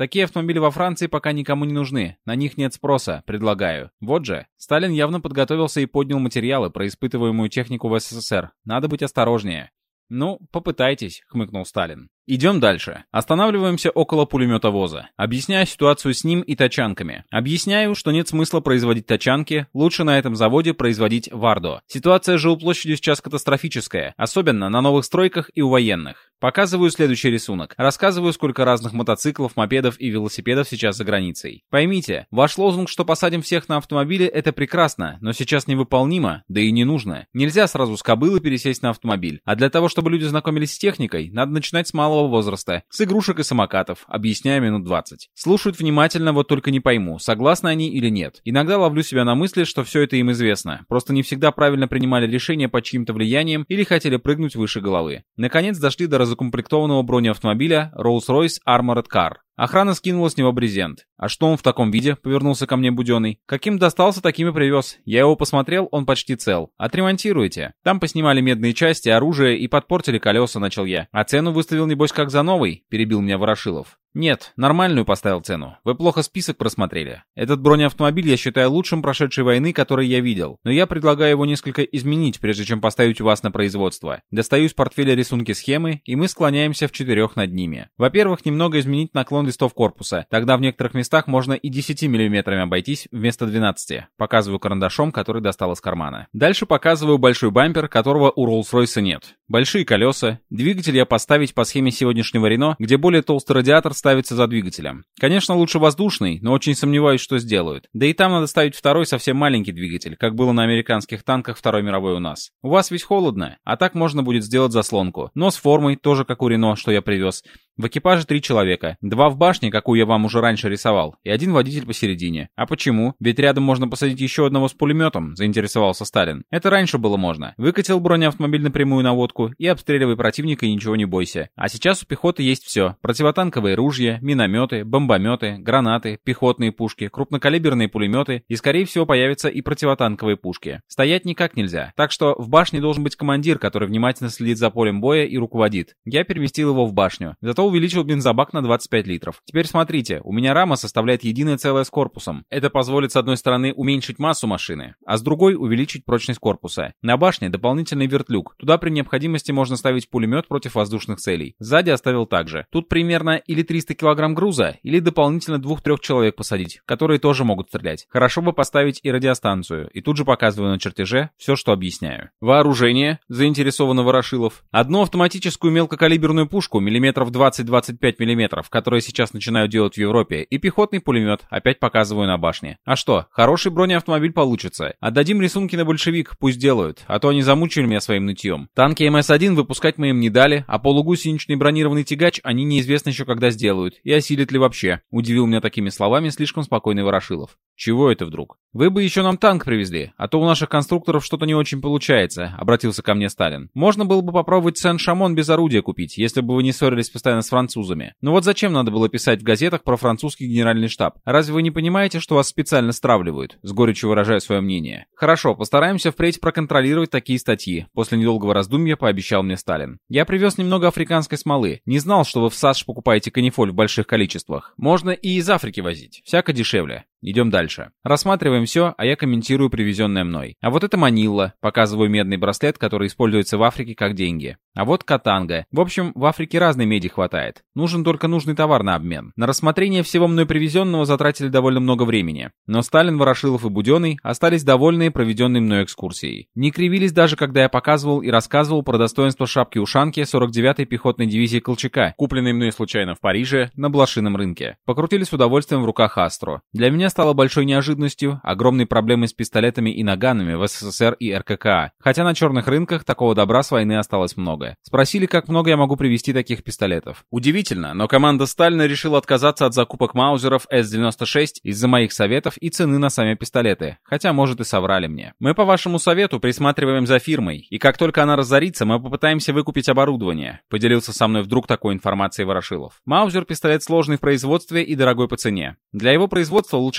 Такие автомобили во Франции пока никому не нужны. На них нет спроса, предлагаю. Вот же. Сталин явно подготовился и поднял материалы про испытываемую технику в СССР. Надо быть осторожнее. «Ну, попытайтесь», — хмыкнул Сталин. Идем дальше. Останавливаемся около пулеметовоза. Объясняю ситуацию с ним и тачанками. Объясняю, что нет смысла производить тачанки, лучше на этом заводе производить Вардо. Ситуация же у площади сейчас катастрофическая, особенно на новых стройках и у военных. Показываю следующий рисунок. Рассказываю, сколько разных мотоциклов, мопедов и велосипедов сейчас за границей. Поймите, ваш лозунг, что посадим всех на автомобили, это прекрасно, но сейчас невыполнимо, да и не нужно. Нельзя сразу с кобылы пересесть на автомобиль. А для того, чтобы люди знакомились с техникой, надо начинать с малого возраста, с игрушек и самокатов, объясняю минут двадцать. Слушают внимательно, вот только не пойму, согласны они или нет. Иногда ловлю себя на мысли, что все это им известно, просто не всегда правильно принимали решения под чьим-то влиянием или хотели прыгнуть выше головы. Наконец дошли до разукомплектованного бронеавтомобиля Rolls-Royce Armored Car. Охрана скинула с него брезент. «А что он в таком виде?» — повернулся ко мне Буденный. «Каким достался, таким и привез. Я его посмотрел, он почти цел. Отремонтируйте. Там поснимали медные части, оружие и подпортили колеса», — начал я. «А цену выставил, небось, как за новый?» — перебил меня Ворошилов. «Нет, нормальную поставил цену. Вы плохо список просмотрели. Этот бронеавтомобиль я считаю лучшим прошедшей войны, который я видел. Но я предлагаю его несколько изменить, прежде чем поставить у вас на производство. Достаю из портфеля рисунки схемы, и мы склоняемся в четырех над ними. Во-первых, немного изменить наклон листов корпуса. Тогда в некоторых местах можно и десятью миллиметрами обойтись вместо двенадцати. Показываю карандашом, который достал из кармана. Дальше показываю большой бампер, которого у Rolls-Royce нет. Большие колеса. Двигатель я поставить по схеме сегодняшнего Рено, где более толстый радиатор ставится за двигателем. Конечно, лучше воздушный, но очень сомневаюсь, что сделают. Да и там надо ставить второй совсем маленький двигатель, как было на американских танках Второй мировой у нас. У вас ведь холодно, а так можно будет сделать заслонку. Но с формой, тоже как у Рено, что я привез. В экипаже три человека. Два в башне, какую я вам уже раньше рисовал, и один водитель посередине. А почему? Ведь рядом можно посадить еще одного с пулеметом, заинтересовался Сталин. Это раньше было можно. Выкатил бронеавтомобиль напрямую на водку и обстреливай противника и ничего не бойся. А сейчас у пехоты есть все. Противотанковые ружья, минометы, бомбометы, гранаты, пехотные пушки, крупнокалиберные пулеметы и, скорее всего, появятся и противотанковые пушки. Стоять никак нельзя. Так что в башне должен быть командир, который внимательно следит за полем боя и руководит. Я переместил его в башню. Зато увеличил бензобак на двадцать пять литров. Теперь смотрите, у меня рама составляет единое целое с корпусом. Это позволит с одной стороны уменьшить массу машины, а с другой увеличить прочность корпуса. На башне дополнительный вертлюг. Туда при необходимости можно ставить пулемет против воздушных целей. Сзади оставил также. Тут примерно или триста килограмм груза, или дополнительно двух-трех человек посадить, которые тоже могут стрелять. Хорошо бы поставить и радиостанцию. И тут же показываю на чертеже все, что объясняю. Вооружение, заинтересованно Ворошилов. Одну автоматическую мелкокалиберную пушку миллиметров двадцать-двадцать пять миллиметров, которые сейчас начинают делать в Европе, и пехотный пулемет, опять показываю на башне. А что, хороший бронеавтомобиль получится. Отдадим рисунки на большевик, пусть делают, а то они замучили меня своим нытьем. Танки эм эс один выпускать мы им не дали, а полугусеничный бронированный тягач они неизвестно еще когда сделают, и осилят ли вообще. Удивил меня такими словами слишком спокойный Ворошилов. Чего это вдруг? Вы бы еще нам танк привезли, а то у наших конструкторов что-то не очень получается, обратился ко мне Сталин. Можно было бы попробовать Сен-Шамон без орудия купить, если бы вы не ссорились постоянно с французами. Но вот зачем надо было писать в газетах про французский генеральный штаб? Разве вы не понимаете, что вас специально стравливают? С горечью выражаю свое мнение. Хорошо, постараемся впредь проконтролировать такие статьи. После недолгого раздумья пообещал мне Сталин. Я привез немного африканской смолы. Не знал, что вы в САШ покупаете канифоль в больших количествах. Можно и из Африки возить. Всяко дешевле. Идем дальше. Рассматриваем все, а я комментирую привезенное мной. А вот это манилла. Показываю медный браслет, который используется в Африке как деньги. А вот катанга. В общем, в Африке разной меди хватает. Нужен только нужный товар на обмен. На рассмотрение всего мной привезенного затратили довольно много времени. Но Сталин, Ворошилов и Буденный остались довольны проведенной мной экскурсией. Не кривились даже, когда я показывал и рассказывал про достоинство шапки-ушанки сорок девятой пехотной дивизии Колчака, купленной мной случайно в Париже на блошином рынке. Покрутили с удовольствием в руках Астро. Для меня стало большой неожиданностью огромные проблемы с пистолетами и наганами в эс эс эс эр и эр ка ка а, хотя на черных рынках такого добра с войны осталось много. Спросили, как много я могу привезти таких пистолетов. Удивительно, но команда Сталина решила отказаться от закупок маузеров эс девяносто шесть из-за моих советов и цены на сами пистолеты, хотя, может, и соврали мне. Мы по вашему совету присматриваем за фирмой, и как только она разорится, мы попытаемся выкупить оборудование, поделился со мной вдруг такой информацией Ворошилов. Маузер — пистолет сложный в производстве и дорогой по цене. Для его производства лучше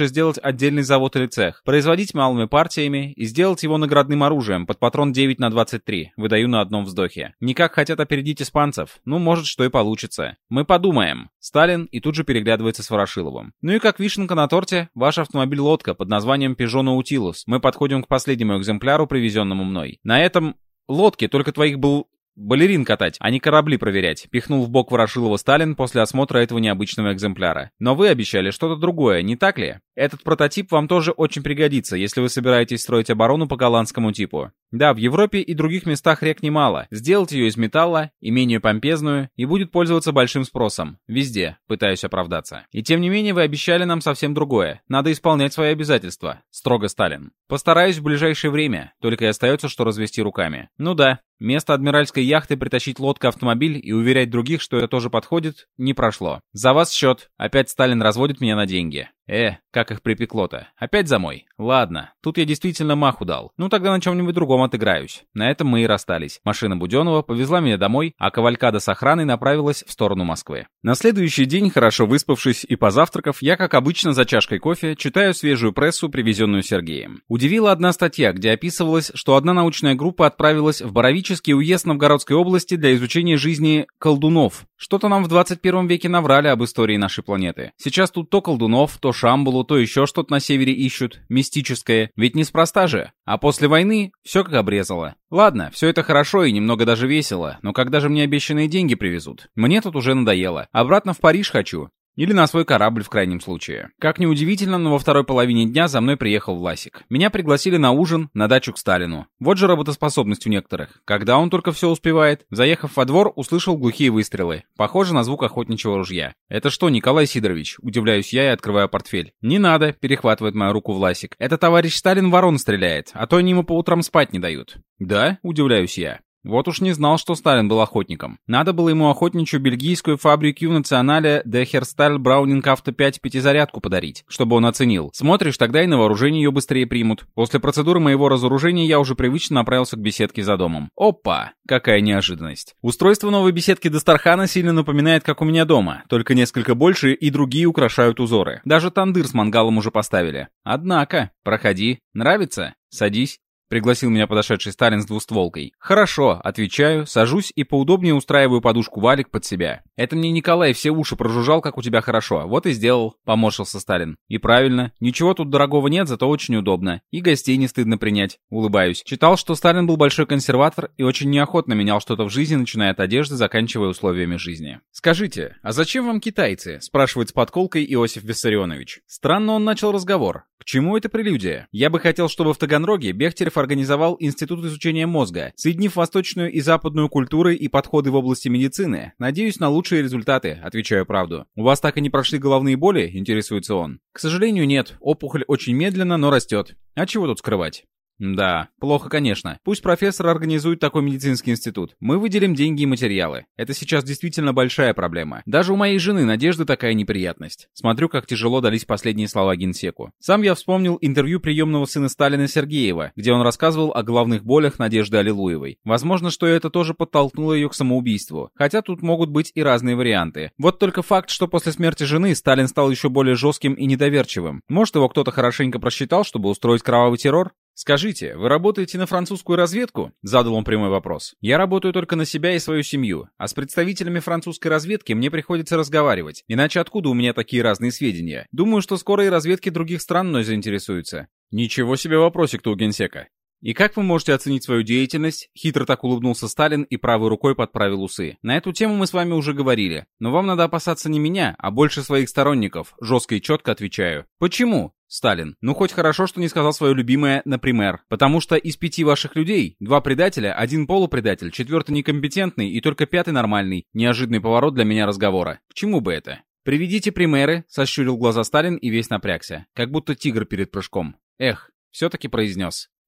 лучше сделать отдельный завод или цех, производить малыми партиями и сделать его наградным оружием под патрон девять на двадцать три, выдаю на одном вздохе. Никак хотят опередить испанцев. Ну, может, что и получится. Мы подумаем. Сталин и тут же переглядывается с Ворошиловым. Ну и как вишенка на торте, ваш автомобиль-лодка под названием Peugeot Nautilus. Мы подходим к последнему экземпляру, привезенному мной. На этом лодке только твоих был... балерин катать, а не корабли проверять, пихнул в бок Ворошилова Сталин после осмотра этого необычного экземпляра. Но вы обещали что-то другое, не так ли? Этот прототип вам тоже очень пригодится, если вы собираетесь строить оборону по голландскому типу. Да, в Европе и других местах рек немало. Сделать ее из металла, и менее помпезную, и будет пользоваться большим спросом. Везде, пытаюсь оправдаться. И тем не менее вы обещали нам совсем другое. Надо исполнять свои обязательства. Строго Сталин. Постараюсь в ближайшее время, только и остается, что развести руками. Ну да. Место адмиральской яхты притащить лодка-автомобиль и уверять других, что это тоже подходит, не прошло. За вас счет. Опять Сталин разводит меня на деньги. Э, как их припекло-то. Опять за мой? Ладно, тут я действительно маху дал. Ну тогда на чем-нибудь другом отыграюсь. На этом мы и расстались. Машина Буденова повезла меня домой, а кавалькада с охраной направилась в сторону Москвы. На следующий день, хорошо выспавшись и позавтракав, я, как обычно, за чашкой кофе читаю свежую прессу, привезенную Сергеем. Удивила одна статья, где описывалось, что одна научная группа отправилась в Боровический уезд Новгородской области для изучения жизни колдунов. Что-то нам в двадцать первом веке наврали об истории нашей планеты. Сейчас тут то колдунов, то Шамбулу, то еще что-то на севере ищут, мистическое, ведь неспроста же. А после войны все как обрезало. Ладно, все это хорошо и немного даже весело, но когда же мне обещанные деньги привезут? Мне тут уже надоело. Обратно в Париж хочу. Или на свой корабль в крайнем случае. Как ни удивительно, но во второй половине дня за мной приехал Власик. Меня пригласили на ужин, на дачу к Сталину. Вот же работоспособность у некоторых. Когда он только все успевает? Заехав во двор, услышал глухие выстрелы. Похоже на звук охотничьего ружья. «Это что, Николай Сидорович?» Удивляюсь я и открываю портфель. «Не надо», — перехватывает мою руку Власик. «Это товарищ Сталин ворон стреляет, а то они ему по утрам спать не дают». «Да?» — удивляюсь я. Вот уж не знал, что Сталин был охотником. Надо было ему охотничью бельгийскую фабрику националя де Херсталь Браунинг Авто пять пятизарядку подарить, чтобы он оценил. Смотришь, тогда и на вооружение ее быстрее примут. После процедуры моего разоружения я уже привычно направился к беседке за домом. Опа! Какая неожиданность. Устройство новой беседки Дастархана сильно напоминает, как у меня дома, только несколько больше и другие украшают узоры. Даже тандыр с мангалом уже поставили. Однако, проходи. Нравится? Садись. Пригласил меня подошедший Сталин с двустволкой. «Хорошо», — отвечаю, сажусь и поудобнее устраиваю подушку валик под себя. «Это мне Николай все уши прожужжал, как у тебя хорошо. Вот и сделал», — поморщился Сталин. «И правильно. Ничего тут дорогого нет, зато очень удобно. И гостей не стыдно принять». Улыбаюсь. Читал, что Сталин был большой консерватор и очень неохотно менял что-то в жизни, начиная от одежды, заканчивая условиями жизни. «Скажите, а зачем вам китайцы?» — спрашивает с подколкой Иосиф Виссарионович. Странно он начал разговор. К чему это прелюдия? Я бы хотел, чтобы в Таганроге Бехтерев организовал Институт изучения мозга, соединив восточную и западную культуры и подходы в области медицины. Надеюсь на лучшие результаты, отвечаю правду. У вас так и не прошли головные боли? Интересуется он. К сожалению, нет. Опухоль очень медленно, но растет. А чего тут скрывать? Да, плохо, конечно. Пусть профессор организует такой медицинский институт. Мы выделим деньги и материалы. Это сейчас действительно большая проблема. Даже у моей жены Надежды такая неприятность. Смотрю, как тяжело дались последние слова генсеку. Сам я вспомнил интервью приемного сына Сталина Сергеева, где он рассказывал о головных болях Надежды Аллилуевой. Возможно, что это тоже подтолкнуло ее к самоубийству. Хотя тут могут быть и разные варианты. Вот только факт, что после смерти жены Сталин стал еще более жестким и недоверчивым. Может, его кто-то хорошенько просчитал, чтобы устроить кровавый террор? «Скажите, вы работаете на французскую разведку?» — задал он прямой вопрос. «Я работаю только на себя и свою семью, а с представителями французской разведки мне приходится разговаривать, иначе откуда у меня такие разные сведения? Думаю, что скоро и разведки других стран мной заинтересуются». «Ничего себе вопросик-то у генсека». «И как вы можете оценить свою деятельность?» Хитро так улыбнулся Сталин и правой рукой подправил усы. «На эту тему мы с вами уже говорили. Но вам надо опасаться не меня, а больше своих сторонников», жестко и четко отвечаю. «Почему?» Сталин. «Ну хоть хорошо, что не сказал свое любимое «например». Потому что из пяти ваших людей два предателя, один полупредатель, четвертый некомпетентный и только пятый нормальный. Неожиданный поворот для меня разговора. К чему бы это?» «Приведите примеры», — сощурил глаза Сталин и весь напрягся. Как будто тигр перед прыжком. «Эх, все-таки произнес».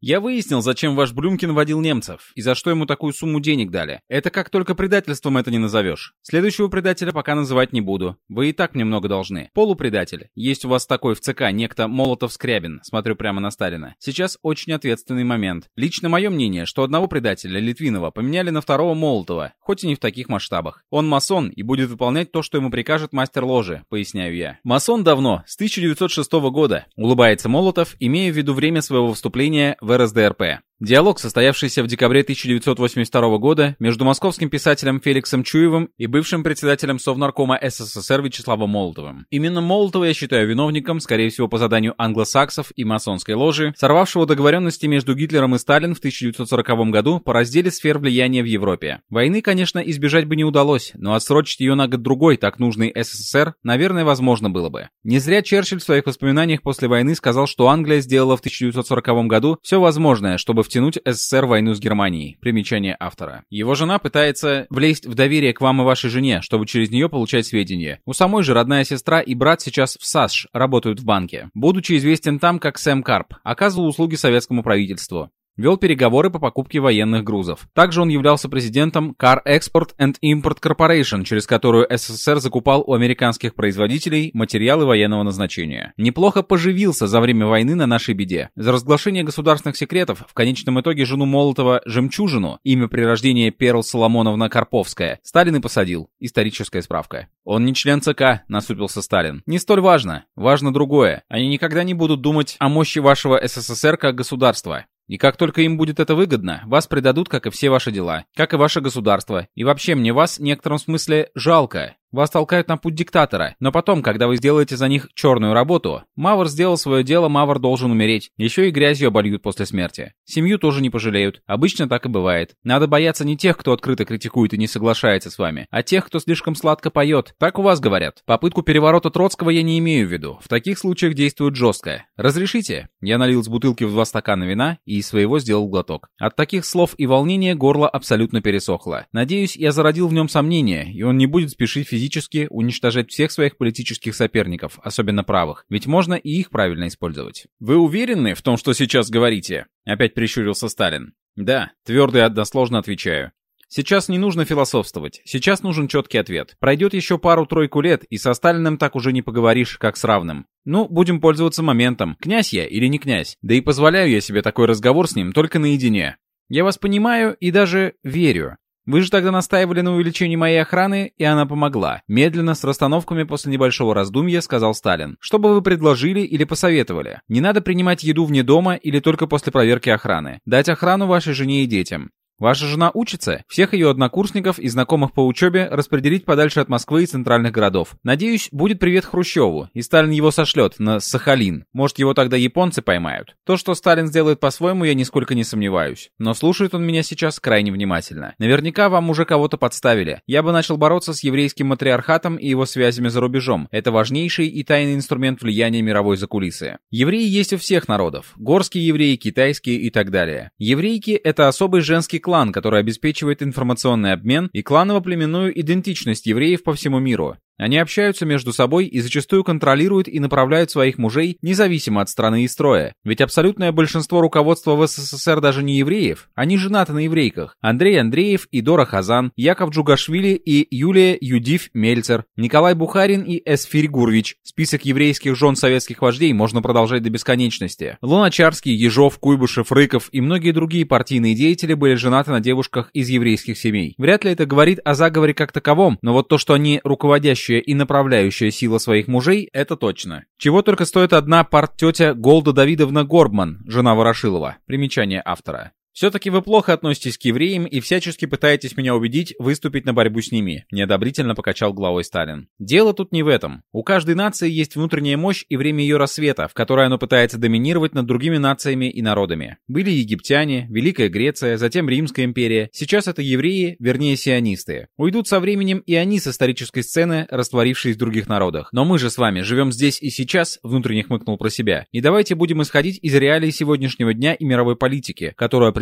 Я выяснил, зачем ваш Блюмкин водил немцев, и за что ему такую сумму денег дали. Это как только предательством это не назовешь. Следующего предателя пока называть не буду. Вы и так мне много должны. Полупредатель. Есть у вас такой в ЦК, некто Молотов-Скрябин. Смотрю прямо на Сталина. Сейчас очень ответственный момент. Лично мое мнение, что одного предателя, Литвинова, поменяли на второго Молотова, хоть и не в таких масштабах. Он масон и будет выполнять то, что ему прикажет мастер ложи, поясняю я. Масон давно, с тысяча девятьсот шестого года, улыбается Молотов, имея в виду время своего вступления в эр эс дэ эр пэ. Диалог, состоявшийся в декабре тысяча девятьсот восемьдесят второго года между московским писателем Феликсом Чуевым и бывшим председателем Совнаркома эс эс эс эр Вячеславом Молотовым. Именно Молотова я считаю виновником, скорее всего по заданию англосаксов и масонской ложи, сорвавшего договоренности между Гитлером и Сталин в тысяча девятьсот сороковом году по разделе сфер влияния в Европе. Войны, конечно, избежать бы не удалось, но отсрочить ее на год-другой так нужный эс эс эс эр, наверное, возможно было бы. Не зря Черчилль в своих воспоминаниях после войны сказал, что Англия сделала в тысяча девятьсот сороковом году все возможное, чтобы втянуть эс эс эс эр в войну с Германией. Примечание автора. Его жена пытается влезть в доверие к вам и вашей жене, чтобы через нее получать сведения. У самой же родная сестра и брат сейчас в САСШ работают в банке. Будучи известен там как Сэм Карп, оказывал услуги советскому правительству. Вел переговоры по покупке военных грузов. Также он являлся президентом Car Export and Import Corporation, через которую эс эс эс эр закупал у американских производителей материалы военного назначения. Неплохо поживился за время войны на нашей беде. За разглашение государственных секретов в конечном итоге жену Молотова Жемчужину, имя при рождении Перл Соломоновна Карповская, Сталин и посадил. Историческая справка. Он не член ЦК, насупился Сталин. Не столь важно. Важно другое. Они никогда не будут думать о мощи вашего эс эс эс эр как государства. И как только им будет это выгодно, вас предадут, как и все ваши дела, как и ваше государство. И вообще мне вас в некотором смысле жалко. Вас толкают на путь диктатора, но потом, когда вы сделаете за них черную работу, Мавр сделал свое дело, Мавр должен умереть. Еще и грязью обольют после смерти. Семью тоже не пожалеют. Обычно так и бывает. Надо бояться не тех, кто открыто критикует и не соглашается с вами, а тех, кто слишком сладко поет. Так у вас говорят. Попытку переворота Троцкого я не имею в виду. В таких случаях действуют жестко. Разрешите? Я налил с бутылки в два стакана вина и из своего сделал глоток. От таких слов и волнения горло абсолютно пересохло. Надеюсь, я зародил в нем сомнения, и он не будет спешить физически физически уничтожать всех своих политических соперников, особенно правых, ведь можно и их правильно использовать. Вы уверены в том, что сейчас говорите? Опять прищурился Сталин. Да, твердо и односложно отвечаю. Сейчас не нужно философствовать, сейчас нужен четкий ответ. Пройдет еще пару-тройку лет, и со Сталиным так уже не поговоришь, как с равным. Ну, будем пользоваться моментом. Князь я или не князь? Да и позволяю я себе такой разговор с ним только наедине. Я вас понимаю и даже верю. Вы же тогда настаивали на увеличении моей охраны, и она помогла. Медленно, с расстановками после небольшого раздумья, сказал Сталин. Что бы вы предложили или посоветовали? Не надо принимать еду вне дома или только после проверки охраны. Дать охрану вашей жене и детям. Ваша жена учится? Всех ее однокурсников и знакомых по учебе распределить подальше от Москвы и центральных городов. Надеюсь, будет привет Хрущеву, и Сталин его сошлет на Сахалин. Может, его тогда японцы поймают. То, что Сталин сделает по-своему, я нисколько не сомневаюсь. Но слушает он меня сейчас крайне внимательно. Наверняка вам уже кого-то подставили. Я бы начал бороться с еврейским матриархатом и его связями за рубежом. Это важнейший и тайный инструмент влияния мировой закулисы. Евреи есть у всех народов. Горские евреи, китайские и так далее. Еврейки — это особый женский клан, который обеспечивает информационный обмен и кланово-племенную идентичность евреев по всему миру. Они общаются между собой и зачастую контролируют и направляют своих мужей независимо от страны и строя. Ведь абсолютное большинство руководства в эс эс эс эр даже не евреев, они женаты на еврейках. Андрей Андреев и Дора Хазан, Яков Джугашвили и Юлия Юдив Мельцер, Николай Бухарин и Эсфирь Гурвич. Список еврейских жен советских вождей можно продолжать до бесконечности. Луначарский, Ежов, Куйбышев, Рыков и многие другие партийные деятели были женаты на девушках из еврейских семей. Вряд ли это говорит о заговоре как таковом, но вот то, что они руководящие и направляющая сила своих мужей, это точно. Чего только стоит одна парттетя Голда Давидовна Горбман, жена Ворошилова. Примечание автора. «Все-таки вы плохо относитесь к евреям и всячески пытаетесь меня убедить выступить на борьбу с ними», — неодобрительно покачал головой Сталин. «Дело тут не в этом. У каждой нации есть внутренняя мощь и время ее рассвета, в которой оно пытается доминировать над другими нациями и народами. Были египтяне, Великая Греция, затем Римская империя. Сейчас это евреи, вернее сионисты. Уйдут со временем и они с исторической сцены, растворившись в других народах. Но мы же с вами живем здесь и сейчас», — внутренне хмыкнул про себя. «И давайте будем исходить из реалий сегодняшнего дня и мировой политики, которую определяет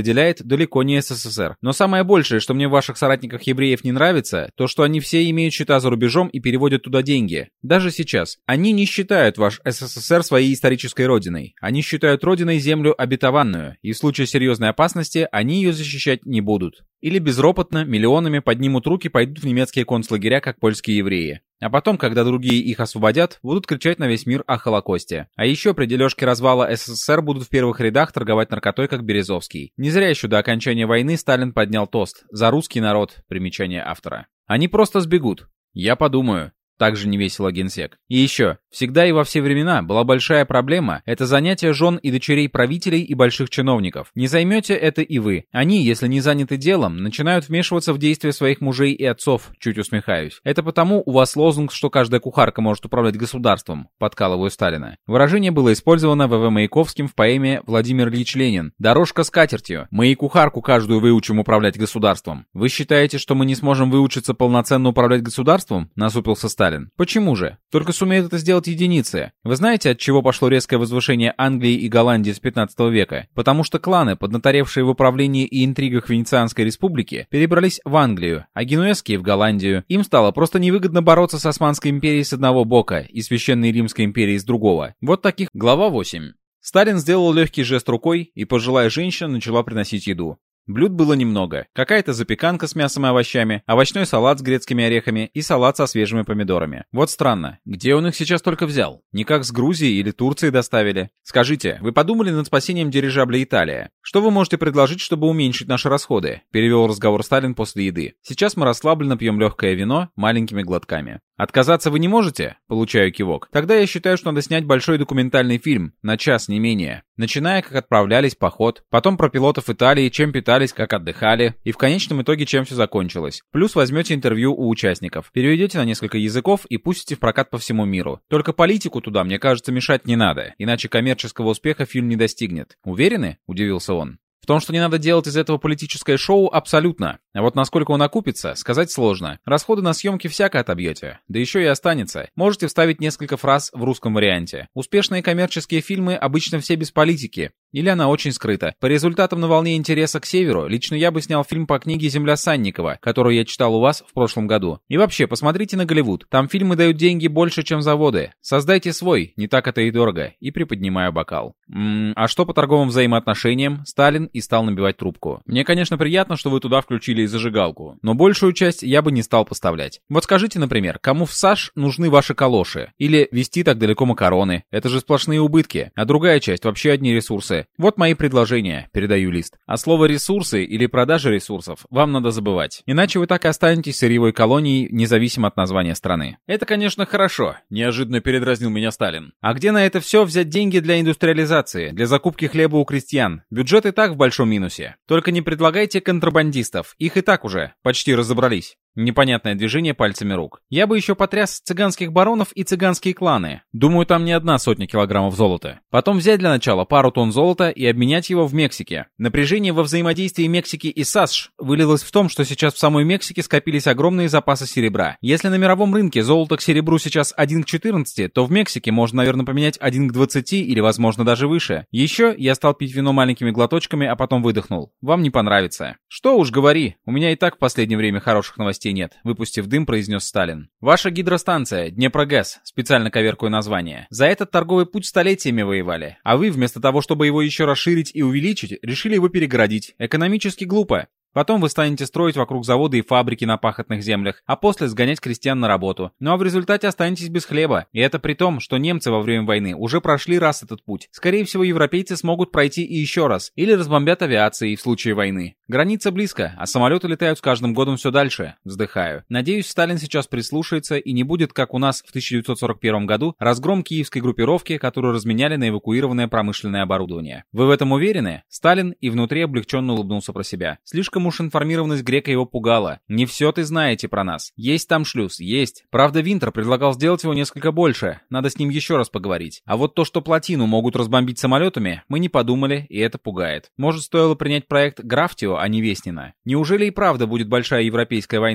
определяет, далеко не СССР. Но самое большее, что мне в ваших соратниках-евреев не нравится, то, что они все имеют счета за рубежом и переводят туда деньги. Даже сейчас. Они не считают ваш СССР своей исторической родиной. Они считают родиной землю обетованную, и в случае серьезной опасности они ее защищать не будут. Или безропотно, миллионами поднимут руки и пойдут в немецкие концлагеря, как польские евреи. А потом, когда другие их освободят, будут кричать на весь мир о Холокосте. А еще при дележке развала СССР будут в первых рядах торговать наркотой, как Березовский. Не зря еще до окончания войны Сталин поднял тост «За русский народ», примечание автора. Они просто сбегут. Я подумаю. Также невесело генсек. И еще, всегда и во все времена была большая проблема — это занятие жен и дочерей правителей и больших чиновников. Не займете это и вы. Они, если не заняты делом, начинают вмешиваться в действия своих мужей и отцов, чуть усмехаюсь. Это потому у вас лозунг, что каждая кухарка может управлять государством, подкалываю Сталина. Выражение было использовано В В Маяковским в поэме «Владимир Ильич Ленин». «Дорожка с катертью. Мы и кухарку каждую выучим управлять государством». Вы считаете, что мы не сможем выучиться полноценно управлять государством? Насупился Сталин. Почему же? Только сумеют это сделать единицы. Вы знаете, от чего пошло резкое возвышение Англии и Голландии с пятнадцатого века? Потому что кланы, поднаторевшие в управлении и интригах Венецианской республики, перебрались в Англию, а генуэзские в Голландию. Им стало просто невыгодно бороться с Османской империей с одного бока и Священной Римской империей с другого. Вот таких. Глава восемь. Сталин сделал легкий жест рукой, и пожилая женщина начала приносить еду. Блюд было немного. Какая-то запеканка с мясом и овощами, овощной салат с грецкими орехами и салат со свежими помидорами. Вот странно, где он их сейчас только взял? Никак с Грузии или Турции доставили? Скажите, вы подумали над спасением дирижабля «Италия»? Что вы можете предложить, чтобы уменьшить наши расходы? Перевел разговор Сталин после еды. Сейчас мы расслабленно пьем легкое вино маленькими глотками. Отказаться вы не можете? Получаю кивок. Тогда я считаю, что надо снять большой документальный фильм, на час не менее. Начиная, как отправлялись в поход, потом про пилотов Италии, чем питались, как отдыхали, и в конечном итоге, чем все закончилось. Плюс возьмете интервью у участников, переведете на несколько языков и пустите в прокат по всему миру. Только политику туда, мне кажется, мешать не надо, иначе коммерческого успеха фильм не достигнет. Уверены? Удивился он. В том, что не надо делать из этого политическое шоу, абсолютно. А вот насколько он окупится, сказать сложно. Расходы на съемки всяко отобьете. Да еще и останется. Можете вставить несколько фраз в русском варианте. Успешные коммерческие фильмы обычно все без политики. Или она очень скрыта. По результатам на волне интереса к северу, лично я бы снял фильм по книге «Земля Санникова», которую я читал у вас в прошлом году. И вообще, посмотрите на Голливуд. Там фильмы дают деньги больше, чем заводы. Создайте свой, не так это и дорого. И приподнимаю бокал. Ммм, а что по торговым взаимоотношениям? Сталин и стал набивать трубку. Мне, конечно, приятно, что вы туда включили и зажигалку, но большую часть я бы не стал поставлять. Вот скажите, например, кому в САШ нужны ваши калоши? Или везти так далеко макароны? Это же сплошные убытки. А другая часть вообще одни ресурсы. Вот мои предложения, передаю лист. А слово «ресурсы» или «продажа ресурсов» вам надо забывать. Иначе вы так и останетесь сырьевой колонией, независимо от названия страны. Это, конечно, хорошо, неожиданно передразнил меня Сталин. А где на это все взять деньги для индустриализации, для закупки хлеба у крестьян? Бюджет и так в большом минусе. Только не предлагайте контрабандистов, их и так уже почти разобрались. Непонятное движение пальцами рук. Я бы еще потряс цыганских баронов и цыганские кланы. Думаю, там не одна сотня килограммов золота. Потом взять для начала пару тонн золота и обменять его в Мексике. Напряжение во взаимодействии Мексики и САСШ вылилось в том, что сейчас в самой Мексике скопились огромные запасы серебра. Если на мировом рынке золото к серебру сейчас один к четырнадцати, то в Мексике можно, наверное, поменять один к двадцати или, возможно, даже выше. Еще я стал пить вино маленькими глоточками, а потом выдохнул. Вам не понравится. Что уж говори, у меня и так в последнее время хороших новостей нет, выпустив дым, произнес Сталин. Ваша гидростанция, Днепрогэс, специально коверкую название. За этот торговый путь столетиями воевали, а вы вместо того, чтобы его еще расширить и увеличить, решили его перегородить. Экономически глупо. Потом вы станете строить вокруг заводы и фабрики на пахотных землях, а после сгонять крестьян на работу. Ну а в результате останетесь без хлеба. И это при том, что немцы во время войны уже прошли раз этот путь. Скорее всего, европейцы смогут пройти и еще раз. Или разбомбят авиацией в случае войны. Граница близко, а самолеты летают с каждым годом все дальше. Вздыхаю. Надеюсь, Сталин сейчас прислушается и не будет, как у нас в тысяча девятьсот сорок первом году, разгром киевской группировки, которую разменяли на эвакуированное промышленное оборудование. Вы в этом уверены? Сталин и внутри облегченно улыбнулся про себя. Слишком уж информированность грека его пугала. Не все ты знаете про нас. Есть там шлюз, есть. Правда, Винтер предлагал сделать его несколько больше. Надо с ним еще раз поговорить. А вот то, что плотину могут разбомбить самолетами, мы не подумали, и это пугает. Может, стоило принять проект Графтио, а не Вестнина? Неужели и правда будет большая европейская война?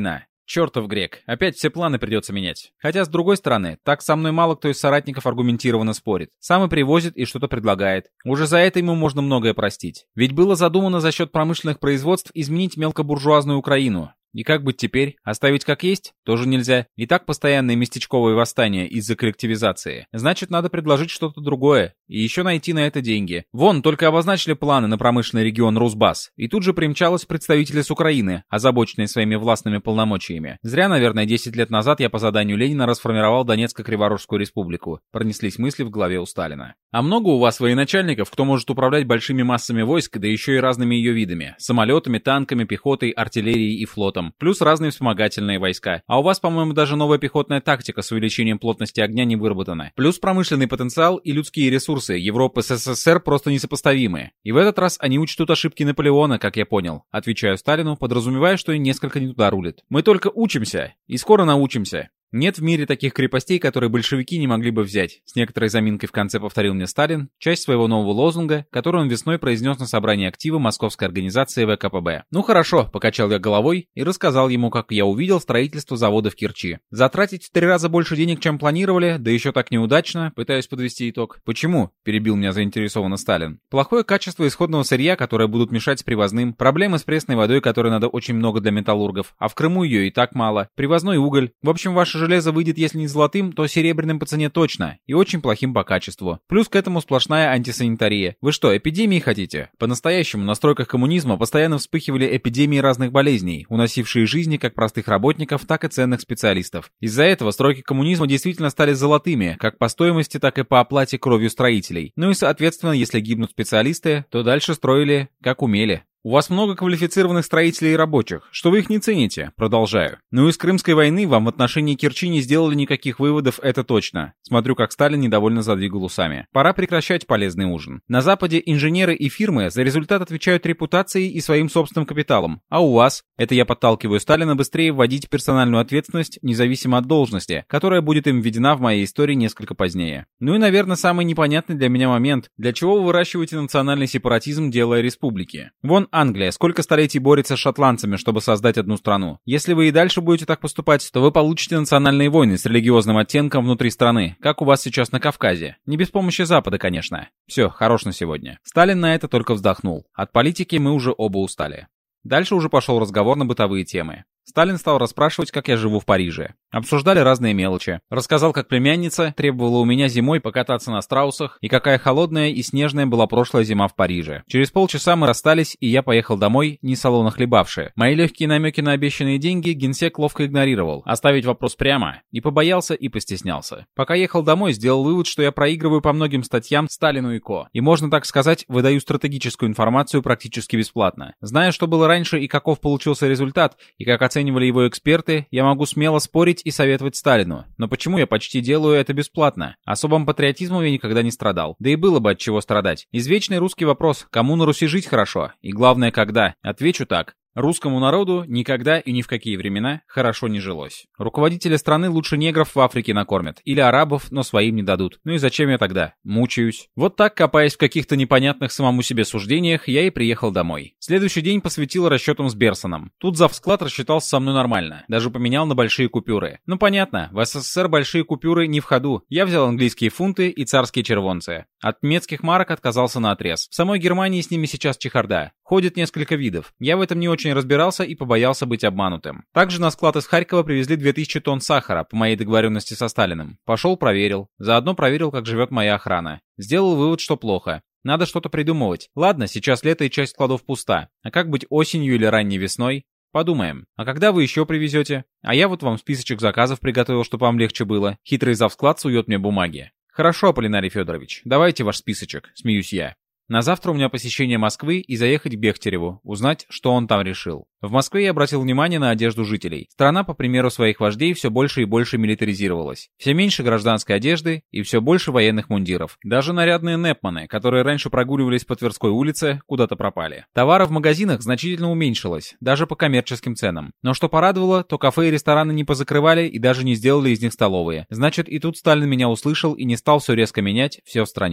Чертов грек. Опять все планы придется менять. Хотя, с другой стороны, так со мной мало кто из соратников аргументированно спорит. Сам и привозит, и что-то предлагает. Уже за это ему можно многое простить. Ведь было задумано за счет промышленных производств изменить мелкобуржуазную Украину. И как быть теперь? Оставить как есть? Тоже нельзя. И так постоянные местечковые восстания из-за коллективизации. Значит, надо предложить что-то другое. И еще найти на это деньги. Вон, только обозначили планы на промышленный регион Русбас. И тут же примчалось представители с Украины, озабоченные своими властными полномочиями. Зря, наверное, десять лет назад я по заданию Ленина расформировал Донецко-Криворожскую республику. Пронеслись мысли в голове у Сталина. А много у вас военачальников, кто может управлять большими массами войск, да еще и разными ее видами. Самолетами, танками, пехотой, артиллерией и флотом. Плюс разные вспомогательные войска. А у вас, по-моему, даже новая пехотная тактика с увеличением плотности огня не выработана. Плюс промышленный потенциал и людские ресурсы Европы с СССР просто несопоставимы. И в этот раз они учтут ошибки Наполеона, как я понял. Отвечаю Сталину, подразумевая, что и несколько не туда рулит. Мы только учимся. И скоро научимся. Нет в мире таких крепостей, которые большевики не могли бы взять. С некоторой заминкой в конце повторил мне Сталин часть своего нового лозунга, который он весной произнес на собрании актива Московской организации ВКПБ. Ну хорошо, покачал я головой и рассказал ему, как я увидел строительство завода в Керчи. Затратить в три раза больше денег, чем планировали, да еще так неудачно, пытаюсь подвести итог. Почему? Перебил меня заинтересованно Сталин. Плохое качество исходного сырья, которое будут мешать с привозным, проблемы с пресной водой, которой надо очень много для металлургов, а в Крыму ее и так мало, привозной уголь. В общем, ваше железо выйдет, если не золотым, то серебряным по цене точно, и очень плохим по качеству. Плюс к этому сплошная антисанитария. Вы что, эпидемии хотите? По-настоящему, на стройках коммунизма постоянно вспыхивали эпидемии разных болезней, уносившие жизни как простых работников, так и ценных специалистов. Из-за этого стройки коммунизма действительно стали золотыми, как по стоимости, так и по оплате кровью строителей. Ну и соответственно, если гибнут специалисты, то дальше строили как умели. У вас много квалифицированных строителей и рабочих. Что вы их не цените? Продолжаю. Ну и с Крымской войны вам в отношении Керчи не сделали никаких выводов, это точно. Смотрю, как Сталин недовольно задвигал усами. Пора прекращать полезный ужин. На Западе инженеры и фирмы за результат отвечают репутацией и своим собственным капиталом. А у вас? Это я подталкиваю Сталина быстрее вводить персональную ответственность, независимо от должности, которая будет им введена в моей истории несколько позднее. Ну и, наверное, самый непонятный для меня момент. Для чего вы выращиваете национальный сепаратизм, делая республики? Вон Англия сколько столетий борется с шотландцами, чтобы создать одну страну. Если вы и дальше будете так поступать, то вы получите национальные войны с религиозным оттенком внутри страны, как у вас сейчас на Кавказе. Не без помощи Запада, конечно. Все, хорош на сегодня. Сталин на это только вздохнул. От политики мы уже оба устали. Дальше уже пошел разговор на бытовые темы. Сталин стал расспрашивать, как я живу в Париже. Обсуждали разные мелочи. Рассказал, как племянница требовала у меня зимой покататься на страусах, и какая холодная и снежная была прошлая зима в Париже. Через полчаса мы расстались, и я поехал домой, не салона хлебавши. Мои легкие намеки на обещанные деньги генсек ловко игнорировал. Оставить вопрос прямо. И побоялся, и постеснялся. Пока ехал домой, сделал вывод, что я проигрываю по многим статьям Сталину и ко. И можно так сказать, выдаю стратегическую информацию практически бесплатно. Зная, что было раньше и каков получился результат, и как оценивать оценивали его эксперты, я могу смело спорить и советовать Сталину. Но почему я почти делаю это бесплатно? Особым патриотизмом я никогда не страдал. Да и было бы от чего страдать. Извечный русский вопрос: кому на Руси жить хорошо? И главное, когда? Отвечу так. Русскому народу никогда и ни в какие времена хорошо не жилось. Руководители страны лучше негров в Африке накормят. Или арабов, но своим не дадут. Ну и зачем я тогда? Мучаюсь. Вот так, копаясь в каких-то непонятных самому себе суждениях, я и приехал домой. Следующий день посвятил расчетам с Берсоном. Тут завсклад рассчитался со мной нормально. Даже поменял на большие купюры. Ну понятно, в СССР большие купюры не в ходу. Я взял английские фунты и царские червонцы. От немецких марок отказался наотрез. В самой Германии с ними сейчас чехарда. Ходит несколько видов. Я в этом не очень разбирался и побоялся быть обманутым. Также на склад из Харькова привезли две тысячи тонн сахара по моей договоренности со Сталиным. Пошел, проверил. Заодно проверил, как живет моя охрана. Сделал вывод, что плохо. Надо что-то придумывать. Ладно, сейчас лето и часть складов пуста. А как быть осенью или ранней весной? Подумаем. А когда вы еще привезете? А я вот вам списочек заказов приготовил, чтобы вам легче было. Хитрый завсклад сует мне бумаги. Хорошо, Аполлинарий Федорович, давайте ваш списочек, смеюсь я. На завтра у меня посещение Москвы и заехать к Бехтереву, узнать, что он там решил. В Москве я обратил внимание на одежду жителей. Страна, по примеру своих вождей, все больше и больше милитаризировалась. Все меньше гражданской одежды и все больше военных мундиров. Даже нарядные непманы, которые раньше прогуливались по Тверской улице, куда-то пропали. Товара в магазинах значительно уменьшилось, даже по коммерческим ценам. Но что порадовало, то кафе и рестораны не позакрывали и даже не сделали из них столовые. Значит, и тут Сталин меня услышал и не стал все резко менять, все в стране.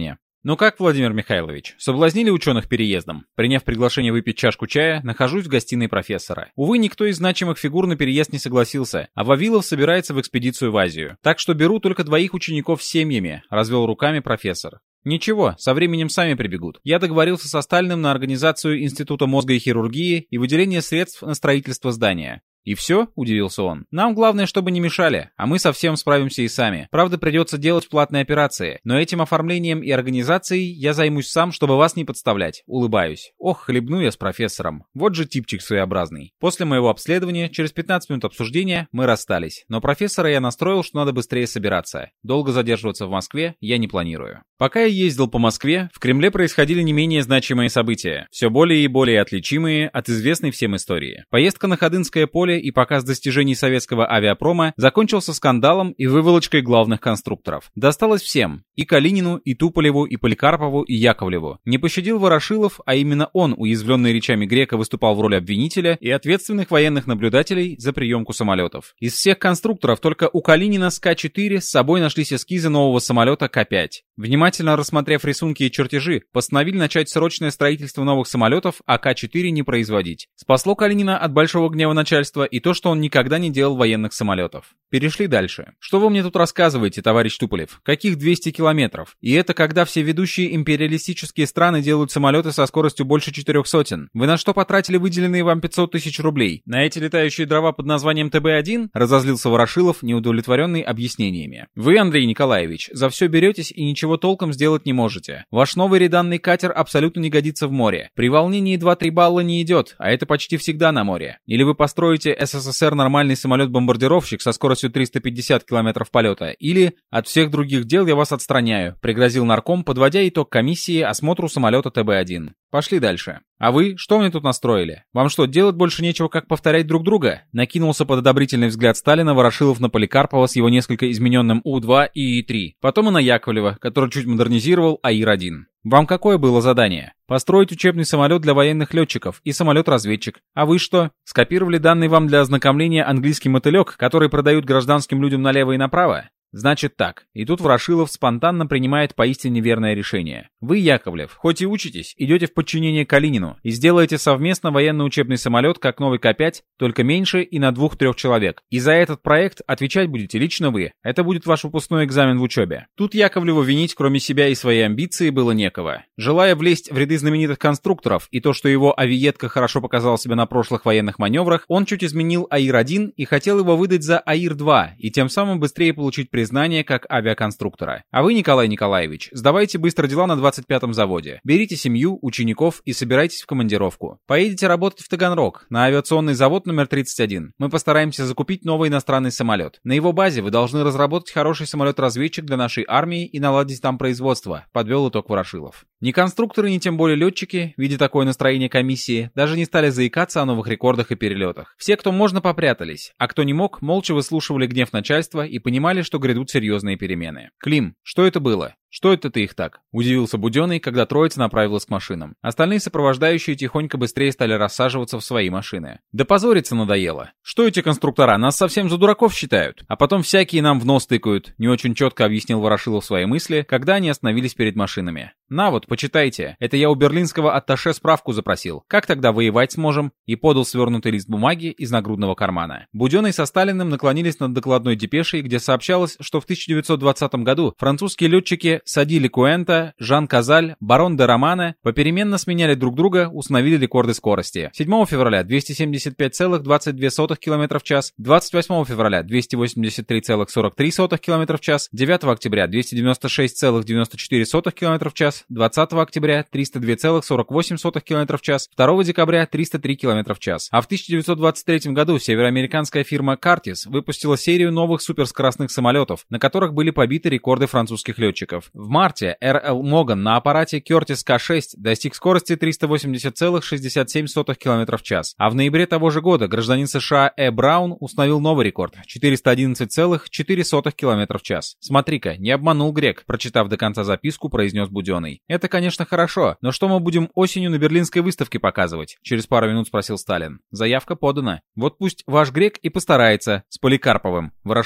«Ну как, Владимир Михайлович, соблазнили ученых переездом?» Приняв приглашение выпить чашку чая, нахожусь в гостиной профессора. Увы, никто из значимых фигур на переезд не согласился, а Вавилов собирается в экспедицию в Азию. Так что беру только двоих учеников с семьями, развел руками профессор. Ничего, со временем сами прибегут. Я договорился со Сталиным на организацию Института мозга и хирургии и выделение средств на строительство здания. «И все?» — удивился он. «Нам главное, чтобы не мешали, а мы совсем справимся и сами. Правда, придется делать платные операции, но этим оформлением и организацией я займусь сам, чтобы вас не подставлять». Улыбаюсь. Ох, хлебну я с профессором. Вот же типчик своеобразный. После моего обследования, через пятнадцать минут обсуждения, мы расстались. Но профессора я настроил, что надо быстрее собираться. Долго задерживаться в Москве я не планирую. Пока я ездил по Москве, в Кремле происходили не менее значимые события, все более и более отличимые от известной всем истории. Поездка на Ходынское поле и показ достижений советского авиапрома закончился скандалом и выволочкой главных конструкторов. Досталось всем – и Калинину, и Туполеву, и Поликарпову, и Яковлеву. Не пощадил Ворошилов, а именно он, уязвленный речами Грека, выступал в роли обвинителя и ответственных военных наблюдателей за приемку самолетов. Из всех конструкторов только у Калинина с Ка четыре с собой нашлись эскизы нового самолета Ка пять. Внимательно рассмотрев рисунки и чертежи, постановили начать срочное строительство новых самолетов, а Ка четыре не производить. Спасло Калинина от большого гнева начальства и то, что он никогда не делал военных самолетов. Перешли дальше. Что вы мне тут рассказываете, товарищ Туполев? Каких двести километров? И это когда все ведущие империалистические страны делают самолеты со скоростью больше четырех сотен. Вы на что потратили выделенные вам пятьсот тысяч рублей? На эти летающие дрова под названием Тэ Бэ один? Разозлился Ворошилов, неудовлетворенный объяснениями. Вы, Андрей Николаевич, за все беретесь и ничего толком сделать не можете. Ваш новый реданный катер абсолютно не годится в море. При волнении два-три балла не идет, а это почти всегда на море. Или вы построите Эс Эс Эс Эр нормальный самолет-бомбардировщик со скоростью триста пятьдесят километров полета, или от всех других дел я вас отстраняю, пригрозил нарком, подводя итог комиссии осмотру самолета Тэ Бэ один. Пошли дальше. А вы, что мне тут настроили? Вам что, делать больше нечего, как повторять друг друга? Накинулся под одобрительный взгляд Сталина Ворошилов на Поликарпова с его несколько измененным У два и И три. Потом и на Яковлева, который чуть модернизировал А Ир один. Вам какое было задание? Построить учебный самолет для военных летчиков и самолет-разведчик. А вы что? Скопировали данный вам для ознакомления английский мотылек, который продают гражданским людям налево и направо? Значит так. И тут Ворошилов спонтанно принимает поистине верное решение. Вы, Яковлев, хоть и учитесь, идете в подчинение Калинину и сделаете совместно военно-учебный самолет, как новый Ка пять, только меньше и на двух-трех человек. И за этот проект отвечать будете лично вы. Это будет ваш выпускной экзамен в учебе. Тут Яковлеву винить, кроме себя и своей амбиции, было некого. Желая влезть в ряды знаменитых конструкторов и то, что его авиетка хорошо показал себя на прошлых военных маневрах, он чуть изменил А Ир один и хотел его выдать за А Ир два и тем самым быстрее получить признание знания как авиаконструктора. А вы, Николай Николаевич, сдавайте быстро дела на двадцать пятом заводе. Берите семью, учеников и собирайтесь в командировку. Поедете работать в Таганрог, на авиационный завод номер тридцать один. Мы постараемся закупить новый иностранный самолет. На его базе вы должны разработать хороший самолет-разведчик для нашей армии и наладить там производство, подвел итог Ворошилов. Ни конструкторы, ни тем более летчики, видя такое настроение комиссии, даже не стали заикаться о новых рекордах и перелетах. Все, кто можно, попрятались, а кто не мог, молча выслушивали гнев начальства и понимали, что грядут серьезные перемены. «Клим, что это было? Что это ты их так?» — удивился Буденный, когда троица направилась к машинам. Остальные сопровождающие тихонько быстрее стали рассаживаться в свои машины. «Да позориться надоело. Что эти конструктора, нас совсем за дураков считают? А потом всякие нам в нос тыкают», — не очень четко объяснил Ворошилов свои мысли, когда они остановились перед машинами. «На вот, почитайте. Это я у берлинского атташе справку запросил. Как тогда воевать сможем?» И подал свернутый лист бумаги из нагрудного кармана. Буденный со Сталиным наклонились над докладной депешей, где сообщалось, что в тысяча девятьсот двадцатом году французские летчики Сади Лекуэнта, Жан Казаль, Барон де Романе попеременно сменяли друг друга, установили рекорды скорости. седьмого февраля двести семьдесят пять целых двадцать две сотых километра в час, двадцать восьмого февраля двести восемьдесят три целых сорок три сотых километра в час, девятого октября двести девяносто шесть целых девяносто четыре сотых километра в час, двадцатого октября триста два целых сорок восемь сотых километра в час, второго декабря триста три километра в час. А в тысяча девятьсот двадцать третьем году североамериканская фирма Картис выпустила серию новых суперскоростных самолетов, на которых были побиты рекорды французских летчиков. В марте Эр Эл Моган на аппарате Curtiss Ка шесть достиг скорости триста восемьдесят целых шестьдесят семь сотых километра в час. А в ноябре того же года гражданин США Э. Браун установил новый рекорд — четыреста одиннадцать целых четыре сотых километра в час. «Смотри-ка, не обманул грек», — прочитав до конца записку, произнес Буденный. «Это, конечно, хорошо, но что мы будем осенью на Берлинской выставке показывать?» — через пару минут спросил Сталин. «Заявка подана. Вот пусть ваш грек и постарается с Поликарповым». Ворошилов.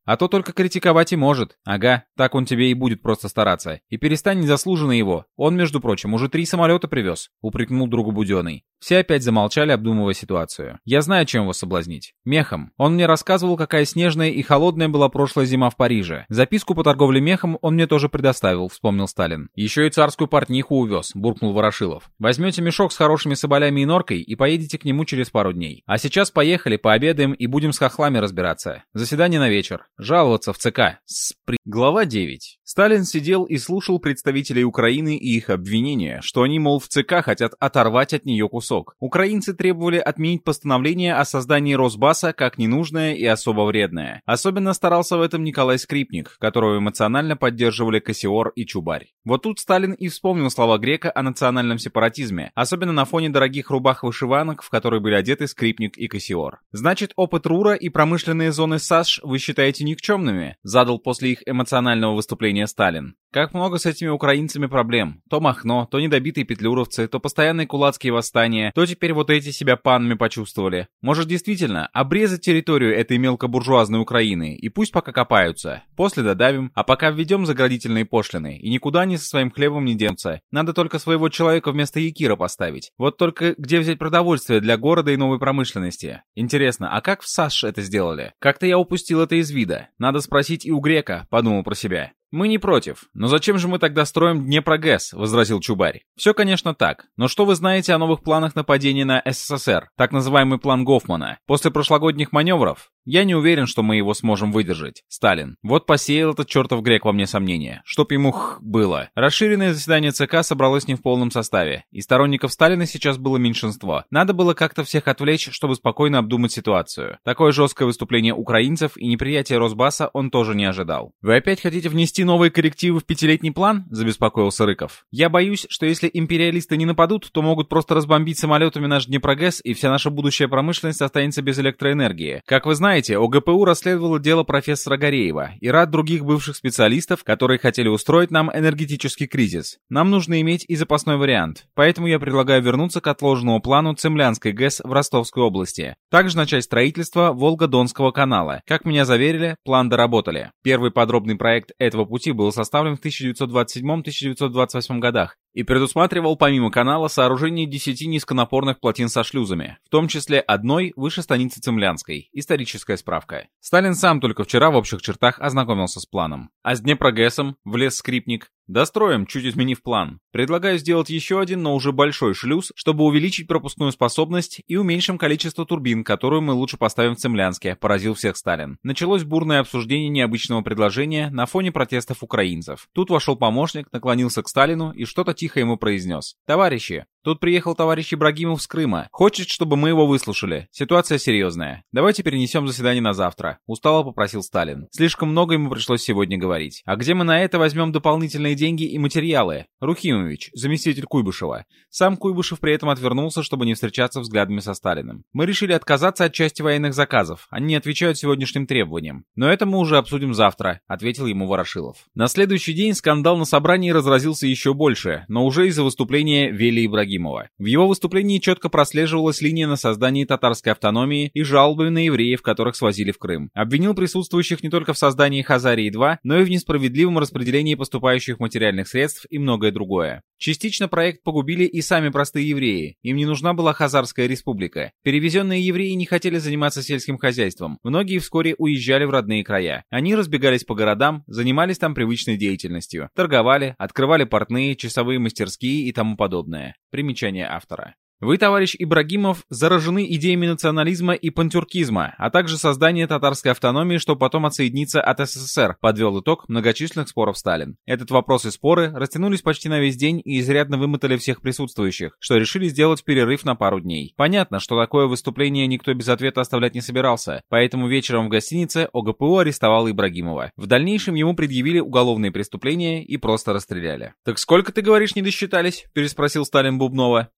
А то только критиковать и может. Ага, так он тебе и будет просто стараться. И перестань незаслуженно его. Он, между прочим, уже три самолета привез», — упрекнул другу Буденный. Все опять замолчали, обдумывая ситуацию. «Я знаю, чем его соблазнить. Мехом. Он мне рассказывал, какая снежная и холодная была прошлая зима в Париже. Записку по торговле мехом он мне тоже предоставил», — вспомнил Сталин. «Еще и царскую портниху увез», — буркнул Ворошилов. «Возьмете мешок с хорошими соболями и норкой и поедете к нему через пару дней. А сейчас поехали, пообедаем и будем с хохлами разбираться. Заседание на вечер. Жаловаться в ЦК. Спри...» Глава девять. Сталин сидел и слушал представителей Украины и их обвинения, что они, мол, в ЦК хотят оторвать от нее кусок. Украинцы требовали отменить постановление о создании Росбаса как ненужное и особо вредное. Особенно старался в этом Николай Скрипник, которого эмоционально поддерживали Кассиор и Чубарь. Вот тут Сталин и вспомнил слова Грека о национальном сепаратизме, особенно на фоне дорогих рубах-вышиванок, в которые были одеты Скрипник и Кассиор. «Значит, опыт РУРа и промышленные зоны САШ вы считаете никчемными?» — задал после их эмоционального выступления Сталин. «Как много с этими украинцами проблем. То Махно, то недобитые петлюровцы, то постоянные кулацкие восстания, то теперь вот эти себя панами почувствовали. Может, действительно, обрезать территорию этой мелкобуржуазной Украины, и пусть пока копаются. После додавим, а пока введем заградительные пошлины, и никуда они со своим хлебом не денутся. Надо только своего человека вместо якира поставить. Вот только где взять продовольствие для города и новой промышленности? Интересно, а как в САШ это сделали? Как-то я упустил это из вида. Надо спросить и у Грека», — подумал про себя. «Мы не против. Но зачем же мы тогда строим Днепрогэс?» — возразил Чубарь. «Все, конечно, так. Но что вы знаете о новых планах нападения на СССР? Так называемый план Гофмана. После прошлогодних маневров? Я не уверен, что мы его сможем выдержать. Сталин. Вот посеял этот чертов Грек во мне сомнения. Чтоб ему х было. Расширенное заседание ЦК собралось не в полном составе. И сторонников Сталина сейчас было меньшинство. Надо было как-то всех отвлечь, чтобы спокойно обдумать ситуацию. Такое жесткое выступление украинцев и неприятие Росбаса он тоже не ожидал. «Вы опять хотите внести новые коррективы в пятилетний план?» — забеспокоился Рыков. «Я боюсь, что если империалисты не нападут, то могут просто разбомбить самолетами наш Днепрогэс, и вся наша будущая промышленность останется без электроэнергии. Как вы знаете, ОГПУ расследовало дело профессора Гореева и ряд других бывших специалистов, которые хотели устроить нам энергетический кризис. Нам нужно иметь и запасной вариант. Поэтому я предлагаю вернуться к отложенному плану Цемлянской ГЭС в Ростовской области. Также начать строительство Волго-Донского канала. Как меня заверили, план доработали. Первый подробный проект этого пути был составлен в тысяча девятьсот двадцать седьмом — тысяча девятьсот двадцать восьмом годах и предусматривал помимо канала сооружение десяти низконапорных плотин со шлюзами, в том числе одной выше станицы Цемлянской. Историческая справка. Сталин сам только вчера в общих чертах ознакомился с планом. А с Днепрогэсом влез Скрипник. «Достроим, чуть изменив план. Предлагаю сделать еще один, но уже большой шлюз, чтобы увеличить пропускную способность и уменьшим количество турбин, которую мы лучше поставим в Цемлянске», — поразил всех Сталин. Началось бурное обсуждение необычного предложения на фоне протестов украинцев. Тут вошел помощник, наклонился к Сталину и что-то тихо ему произнес. «Товарищи, тут приехал товарищ Ибрагимов с Крыма. Хочет, чтобы мы его выслушали. Ситуация серьезная. Давайте перенесем заседание на завтра», — устало попросил Сталин. Слишком много ему пришлось сегодня говорить. «А где мы на это возьмем дополнительные деньги и материалы?» Рухимович, заместитель Куйбышева. Сам Куйбышев при этом отвернулся, чтобы не встречаться взглядами со Сталиным. «Мы решили отказаться от части военных заказов. Они не отвечают сегодняшним требованиям. Но это мы уже обсудим завтра», — ответил ему Ворошилов. На следующий день скандал на собрании разразился еще больше, но уже из-за выступления Вели Ибрагимова. В его выступлении четко прослеживалась линия на создание татарской автономии и жалобы на евреев, которых свозили в Крым. Обвинил присутствующих не только в создании Хазарии-два, но и в несправедливом распределении поступающих материальных средств и многое другое. Частично проект погубили и сами простые евреи. Им не нужна была Хазарская республика. Перевезенные евреи не хотели заниматься сельским хозяйством. Многие вскоре уезжали в родные края. Они разбегались по городам, занимались там привычной деятельностью. Торговали, открывали портные, часовые мастерские и тому подобное. Примечание автора. Вы, товарищ Ибрагимов, заражены идеями национализма и пантюркизма, а также создания татарской автономии, чтобы потом отсоединиться от СССР, подвел итог многочисленных споров Сталин. Этот вопрос и споры растянулись почти на весь день и изрядно вымотали всех присутствующих, что решили сделать перерыв на пару дней. Понятно, что такое выступление никто без ответа оставлять не собирался, поэтому вечером в гостинице ОГПУ арестовал Ибрагимова. В дальнейшем ему предъявили уголовные преступления и просто расстреляли. «Так сколько, ты говоришь, не досчитались?» — переспросил Сталин Бубнова.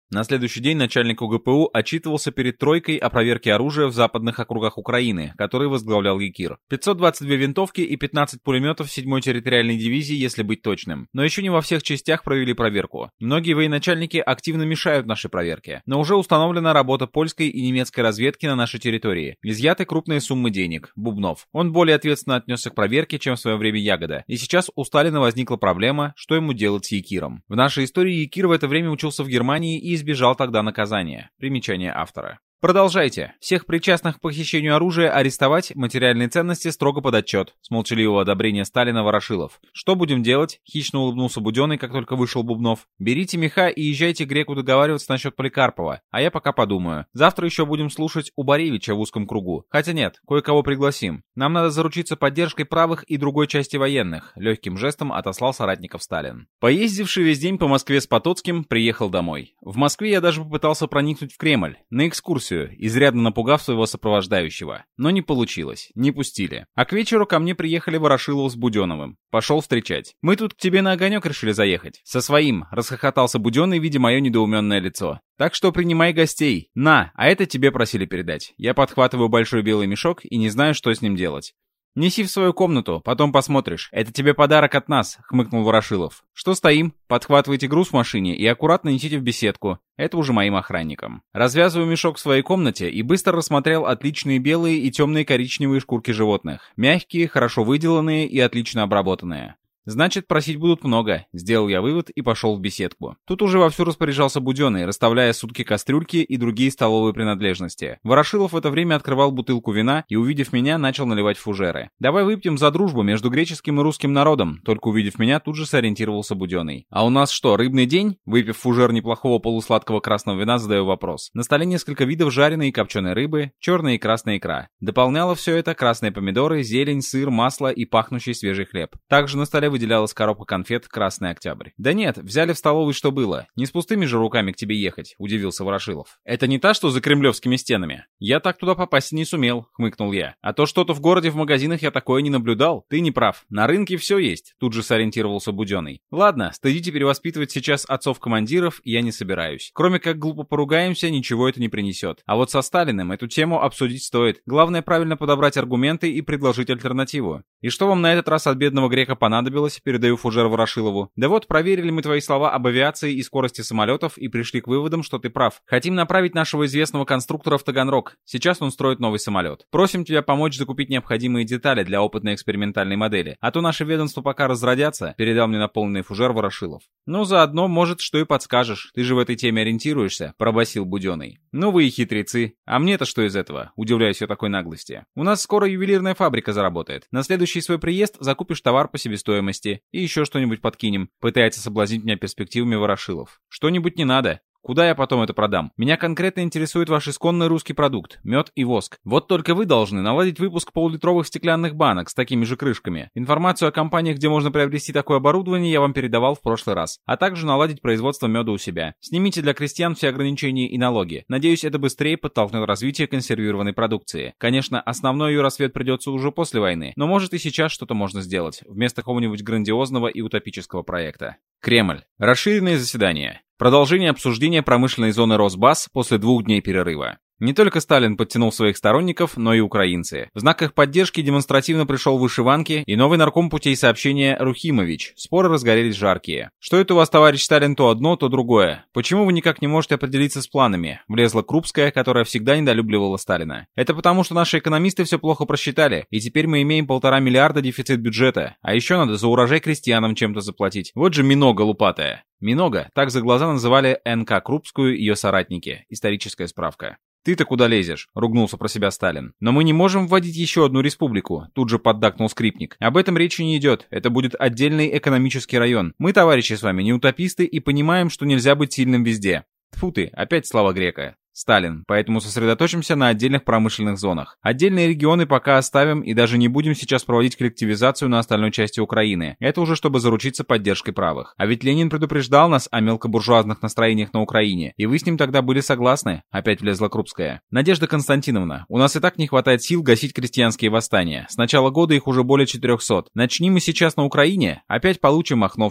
На следующий день начальник УГПУ отчитывался перед тройкой о проверке оружия в западных округах Украины, который возглавлял Якир. пятьсот двадцать две винтовки и пятнадцать пулеметов седьмой территориальной дивизии, если быть точным. Но еще не во всех частях провели проверку. Многие военачальники активно мешают нашей проверке. Но уже установлена работа польской и немецкой разведки на нашей территории. Изъяты крупные суммы денег. Бубнов. Он более ответственно отнесся к проверке, чем в свое время Ягода. И сейчас у Сталина возникла проблема, что ему делать с Якиром. В нашей истории Якир в это время учился в Германии и избежал тогда наказания. Примечание автора. Продолжайте. Всех причастных к похищению оружия арестовать, материальные ценности строго под отчет. С молчаливого одобрения Сталина Ворошилов. Что будем делать? Хищно улыбнулся Буденный, как только вышел Бубнов. Берите меха и езжайте к Греку договариваться насчет Поликарпова. А я пока подумаю. Завтра еще будем слушать у Боревича в узком кругу. Хотя нет, кое-кого пригласим. Нам надо заручиться поддержкой правых и другой части военных. Легким жестом отослал соратников Сталин. Поездивший весь день по Москве с Потоцким, приехал домой. В Москве я даже попытался проникнуть в Кремль. На экскурсию, изрядно напугав своего сопровождающего. Но не получилось, не пустили. А к вечеру ко мне приехали Ворошилов с Буденновым. Пошел встречать. «Мы тут к тебе на огонек решили заехать». «Со своим», — расхохотался Буденный, видя мое недоуменное лицо. «Так что принимай гостей. На, а это тебе просили передать». Я подхватываю большой белый мешок и не знаю, что с ним делать. «Неси в свою комнату, потом посмотришь. Это тебе подарок от нас», — хмыкнул Ворошилов. «Что стоим? Подхватывайте груз в машине и аккуратно несите в беседку. Это уже моим охранникам». Развязываю мешок в своей комнате и быстро рассмотрел отличные белые и темные коричневые шкурки животных. Мягкие, хорошо выделанные и отлично обработанные. «Значит, просить будут много», — сделал я вывод и пошел в беседку. Тут уже вовсю распоряжался Буденный, расставляя сутки кастрюльки и другие столовые принадлежности. Ворошилов в это время открывал бутылку вина и, увидев меня, начал наливать фужеры. «Давай выпьем за дружбу между греческим и русским народом», только увидев меня, тут же сориентировался Буденный. «А у нас что, рыбный день?» Выпив фужер неплохого полусладкого красного вина, задаю вопрос. На столе несколько видов жареной и копченой рыбы, черная и красная икра. Дополняло все это красные помидоры, зелень, сыр, масло и пахнущий свежий хлеб. Также на столе выделялась коробка конфет «Красный Октябрь». «Да нет, взяли в столовой, что было. Не с пустыми же руками к тебе ехать», — удивился Ворошилов. «Это не та, что за кремлевскими стенами?» «Я так туда попасть не сумел», — хмыкнул я. «А то что-то в городе в магазинах я такое не наблюдал. Ты не прав. На рынке все есть», — тут же сориентировался Буденный. «Ладно, стыдите перевоспитывать сейчас отцов-командиров я не собираюсь. Кроме как глупо поругаемся, ничего это не принесет. А вот со Сталиным эту тему обсудить стоит. Главное правильно подобрать аргументы и предложить альтернативу. И что вам на этот раз от бедного грека понадобилось?» Передаю фужер Ворошилову. «Да вот, проверили мы твои слова об авиации и скорости самолетов и пришли к выводам, что ты прав. Хотим направить нашего известного конструктора в Таганрог. Сейчас он строит новый самолет. Просим тебя помочь закупить необходимые детали для опытной экспериментальной модели. А то наши ведомства пока разродятся», — передал мне наполненный фужер Ворошилов. «Ну, заодно, может, что и подскажешь. Ты же в этой теме ориентируешься», — пробасил Буденный. «Ну вы и хитрецы. А мне-то что из этого?» — удивляюсь я такой наглости. «У нас скоро ювелирная фабрика заработает. На следующий свой приезд закупишь товар по себестоимости. И еще что-нибудь подкинем», — пытается соблазнить меня перспективами Ворошилов. «Что-нибудь не надо. Куда я потом это продам? Меня конкретно интересует ваш исконный русский продукт – мед и воск. Вот только вы должны наладить выпуск полулитровых стеклянных банок с такими же крышками. Информацию о компаниях, где можно приобрести такое оборудование, я вам передавал в прошлый раз. А также наладить производство меда у себя. Снимите для крестьян все ограничения и налоги. Надеюсь, это быстрее подтолкнет развитие консервированной продукции. Конечно, основной ее рассвет придется уже после войны, но может и сейчас что-то можно сделать, вместо какого-нибудь грандиозного и утопического проекта. Кремль. Расширенные заседания. Продолжение обсуждения промышленной зоны Росбас после двух дней перерыва. Не только Сталин подтянул своих сторонников, но и украинцы. В знак их поддержки демонстративно пришел в вышиванке и новый нарком путей сообщения Рухимович. Споры разгорелись жаркие. «Что это у вас, товарищ Сталин, то одно, то другое? Почему вы никак не можете определиться с планами?» Влезла Крупская, которая всегда недолюбливала Сталина. «Это потому, что наши экономисты все плохо просчитали, и теперь мы имеем полтора миллиарда дефицит бюджета. А еще надо за урожай крестьянам чем-то заплатить. Вот же минога лупатая». Минога, так за глаза называли эн ка Крупскую и ее соратники. Историческая справка. «Ты-то куда лезешь?» — ругнулся про себя Сталин. «Но мы не можем вводить еще одну республику», — тут же поддакнул Скрипник. «Об этом речи не идет. Это будет отдельный экономический район. Мы, товарищи, с вами не утописты и понимаем, что нельзя быть сильным везде». Тьфу ты, опять слава грека. Сталин, поэтому сосредоточимся на отдельных промышленных зонах. Отдельные регионы пока оставим и даже не будем сейчас проводить коллективизацию на остальной части Украины. Это уже чтобы заручиться поддержкой правых. А ведь Ленин предупреждал нас о мелкобуржуазных настроениях на Украине, и вы с ним тогда были согласны? Опять влезла Крупская. Надежда Константиновна, у нас и так не хватает сил гасить крестьянские восстания. С начала года их уже более четырехсот. Начни мы сейчас на Украине, опять получим махновщину.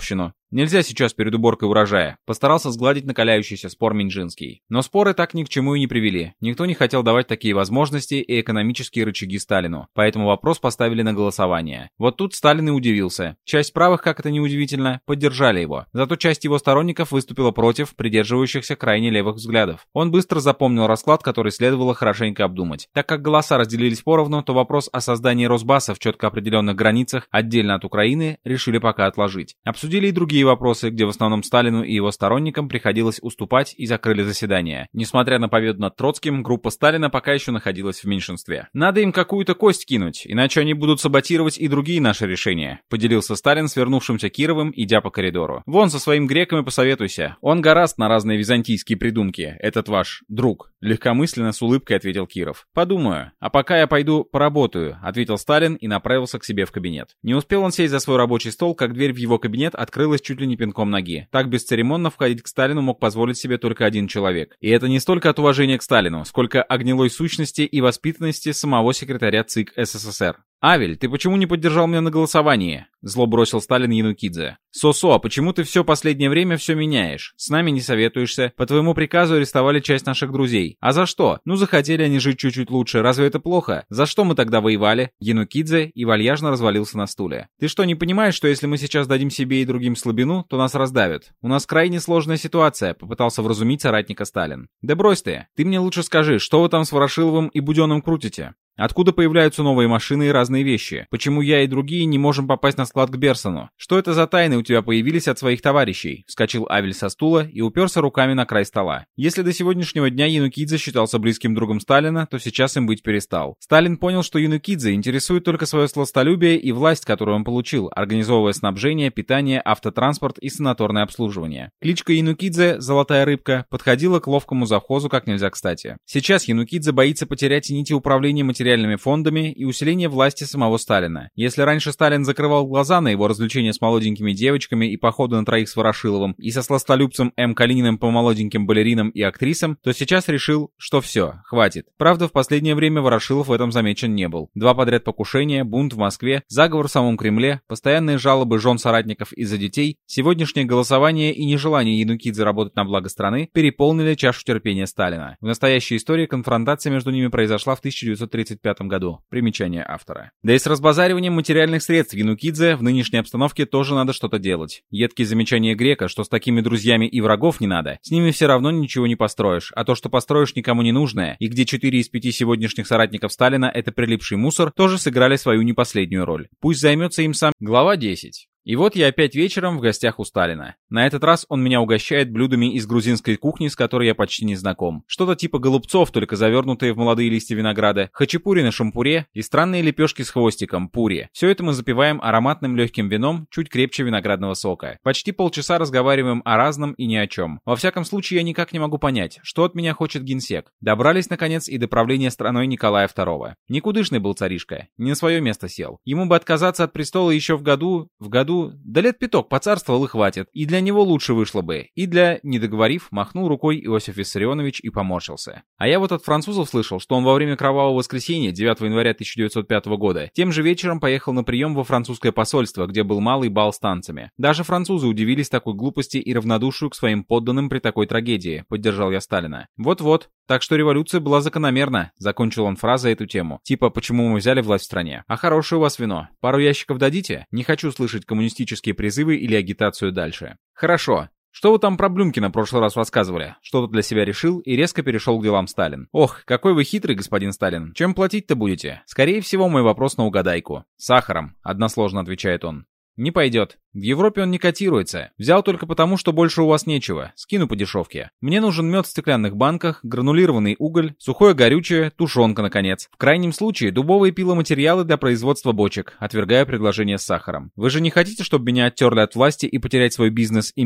Нельзя сейчас перед уборкой урожая. Постарался сгладить накаляющийся спор Минжинский. Но споры так ни к чему и не привели. Никто не хотел давать такие возможности и экономические рычаги Сталину. Поэтому вопрос поставили на голосование. Вот тут Сталин и удивился. Часть правых, как это ни удивительно, поддержали его. Зато часть его сторонников выступила против, придерживающихся крайне левых взглядов. Он быстро запомнил расклад, который следовало хорошенько обдумать. Так как голоса разделились поровну, то вопрос о создании Росбаса в четко определенных границах отдельно от Украины решили пока отложить. Обсудили и другие вопросы, где в основном Сталину и его сторонникам приходилось уступать, и закрыли заседание. Несмотря на победу над Троцким, группа Сталина пока еще находилась в меньшинстве. «Надо им какую-то кость кинуть, иначе они будут саботировать и другие наши решения», поделился Сталин с вернувшимся Кировым, идя по коридору. «Вон со своим греком и посоветуйся. Он гораст на разные византийские придумки, этот ваш друг», легкомысленно с улыбкой ответил Киров. «Подумаю. А пока я пойду поработаю», ответил Сталин и направился к себе в кабинет. Не успел он сесть за свой рабочий стол, как дверь в его кабинет открылась чуть ли не пинком ноги. Так бесцеремонно входить к Сталину мог позволить себе только один человек. И это не столько от уважения к Сталину, сколько о гнилой сущности и воспитанности самого секретаря ЦИК СССР. «Авель, ты почему не поддержал меня на голосовании?» Зло бросил Сталин Янукидзе. «Сосо, а почему ты все последнее время все меняешь? С нами не советуешься. По твоему приказу арестовали часть наших друзей. А за что? Ну захотели они жить чуть-чуть лучше. Разве это плохо? За что мы тогда воевали?» Янукидзе и вальяжно развалился на стуле. «Ты что, не понимаешь, что если мы сейчас дадим себе и другим слабину, то нас раздавят? У нас крайне сложная ситуация», попытался вразумить соратника Сталин. «Да брось ты. Ты мне лучше скажи, что вы там с Ворошиловым и Буденным крутите? Откуда появляются новые машины и разные вещи? Почему я и другие не можем попасть на склад к Берсону? Что это за тайны у тебя появились от своих товарищей?» Вскочил Авель со стула и уперся руками на край стола. Если до сегодняшнего дня Янукидзе считался близким другом Сталина, то сейчас им быть перестал. Сталин понял, что Янукидзе интересует только свое сластолюбие и власть, которую он получил, организовывая снабжение, питание, автотранспорт и санаторное обслуживание. Кличка Янукидзе «Золотая рыбка» подходила к ловкому завхозу как нельзя кстати. Сейчас Янукидзе боится потерять нити управления материалами фондами и усиление власти самого Сталина. Если раньше Сталин закрывал глаза на его развлечения с молоденькими девочками и походы на троих с Ворошиловым, и со сластолюбцем М. Калининым по молоденьким балеринам и актрисам, то сейчас решил, что все, хватит. Правда, в последнее время Ворошилов в этом замечен не был. Два подряд покушения, бунт в Москве, заговор в самом Кремле, постоянные жалобы жен соратников из-за детей, сегодняшнее голосование и нежелание Янукидзе работать на благо страны переполнили чашу терпения Сталина. В настоящей истории конфронтация между ними произошла в тысяча девятьсот тридцать пятом году. Примечание автора. Да и с разбазариванием материальных средств Янукидзе в нынешней обстановке тоже надо что-то делать. Едкие замечания Грека, что с такими друзьями и врагов не надо, с ними все равно ничего не построишь, а то, что построишь никому не нужное, и где четыре из пяти сегодняшних соратников Сталина это прилипший мусор, тоже сыграли свою не последнюю роль. Пусть займется им сам. Глава десять. И вот я опять вечером в гостях у Сталина. На этот раз он меня угощает блюдами из грузинской кухни, с которой я почти не знаком. Что-то типа голубцов, только завернутые в молодые листья винограда, хачапури на шампуре и странные лепешки с хвостиком, пури. Все это мы запиваем ароматным легким вином, чуть крепче виноградного сока. Почти полчаса разговариваем о разном и ни о чем. Во всяком случае, я никак не могу понять, что от меня хочет генсек. Добрались, наконец, и до правления страной Николая второго. Никудышный был царишка, не на свое место сел. Ему бы отказаться от престола еще в году... в году... Да лет пяток поцарствовал и хватит. И для него лучше вышло бы. И для... Не договорив, махнул рукой Иосиф Виссарионович и поморщился. А я вот от французов слышал, что он во время Кровавого воскресенья девятого января тысяча девятьсот пятого года тем же вечером поехал на прием во французское посольство, где был малый бал с танцами. Даже французы удивились такой глупости и равнодушию к своим подданным при такой трагедии, поддержал я Сталина. Вот-вот. Так что революция была закономерна, закончил он фразой эту тему. Типа, почему мы взяли власть в стране. А хорошее у вас вино. Пару ящиков дадите? Не хочу слышать коммунистические призывы или агитацию дальше. Хорошо. Что вы там про Блюмкина в прошлый раз рассказывали? Что-то для себя решил и резко перешел к делам Сталин. Ох, какой вы хитрый, господин Сталин. Чем платить-то будете? Скорее всего, мой вопрос на угадайку. Сахаром, односложно отвечает он. Не пойдет. В Европе он не котируется. Взял только потому, что больше у вас нечего. Скину по дешевке. Мне нужен мед в стеклянных банках, гранулированный уголь, сухое горючее, тушенка, наконец. В крайнем случае, дубовые пиломатериалы для производства бочек, отвергая предложение с сахаром. Вы же не хотите, чтобы меня оттерли от власти и потерять свой бизнес и месть?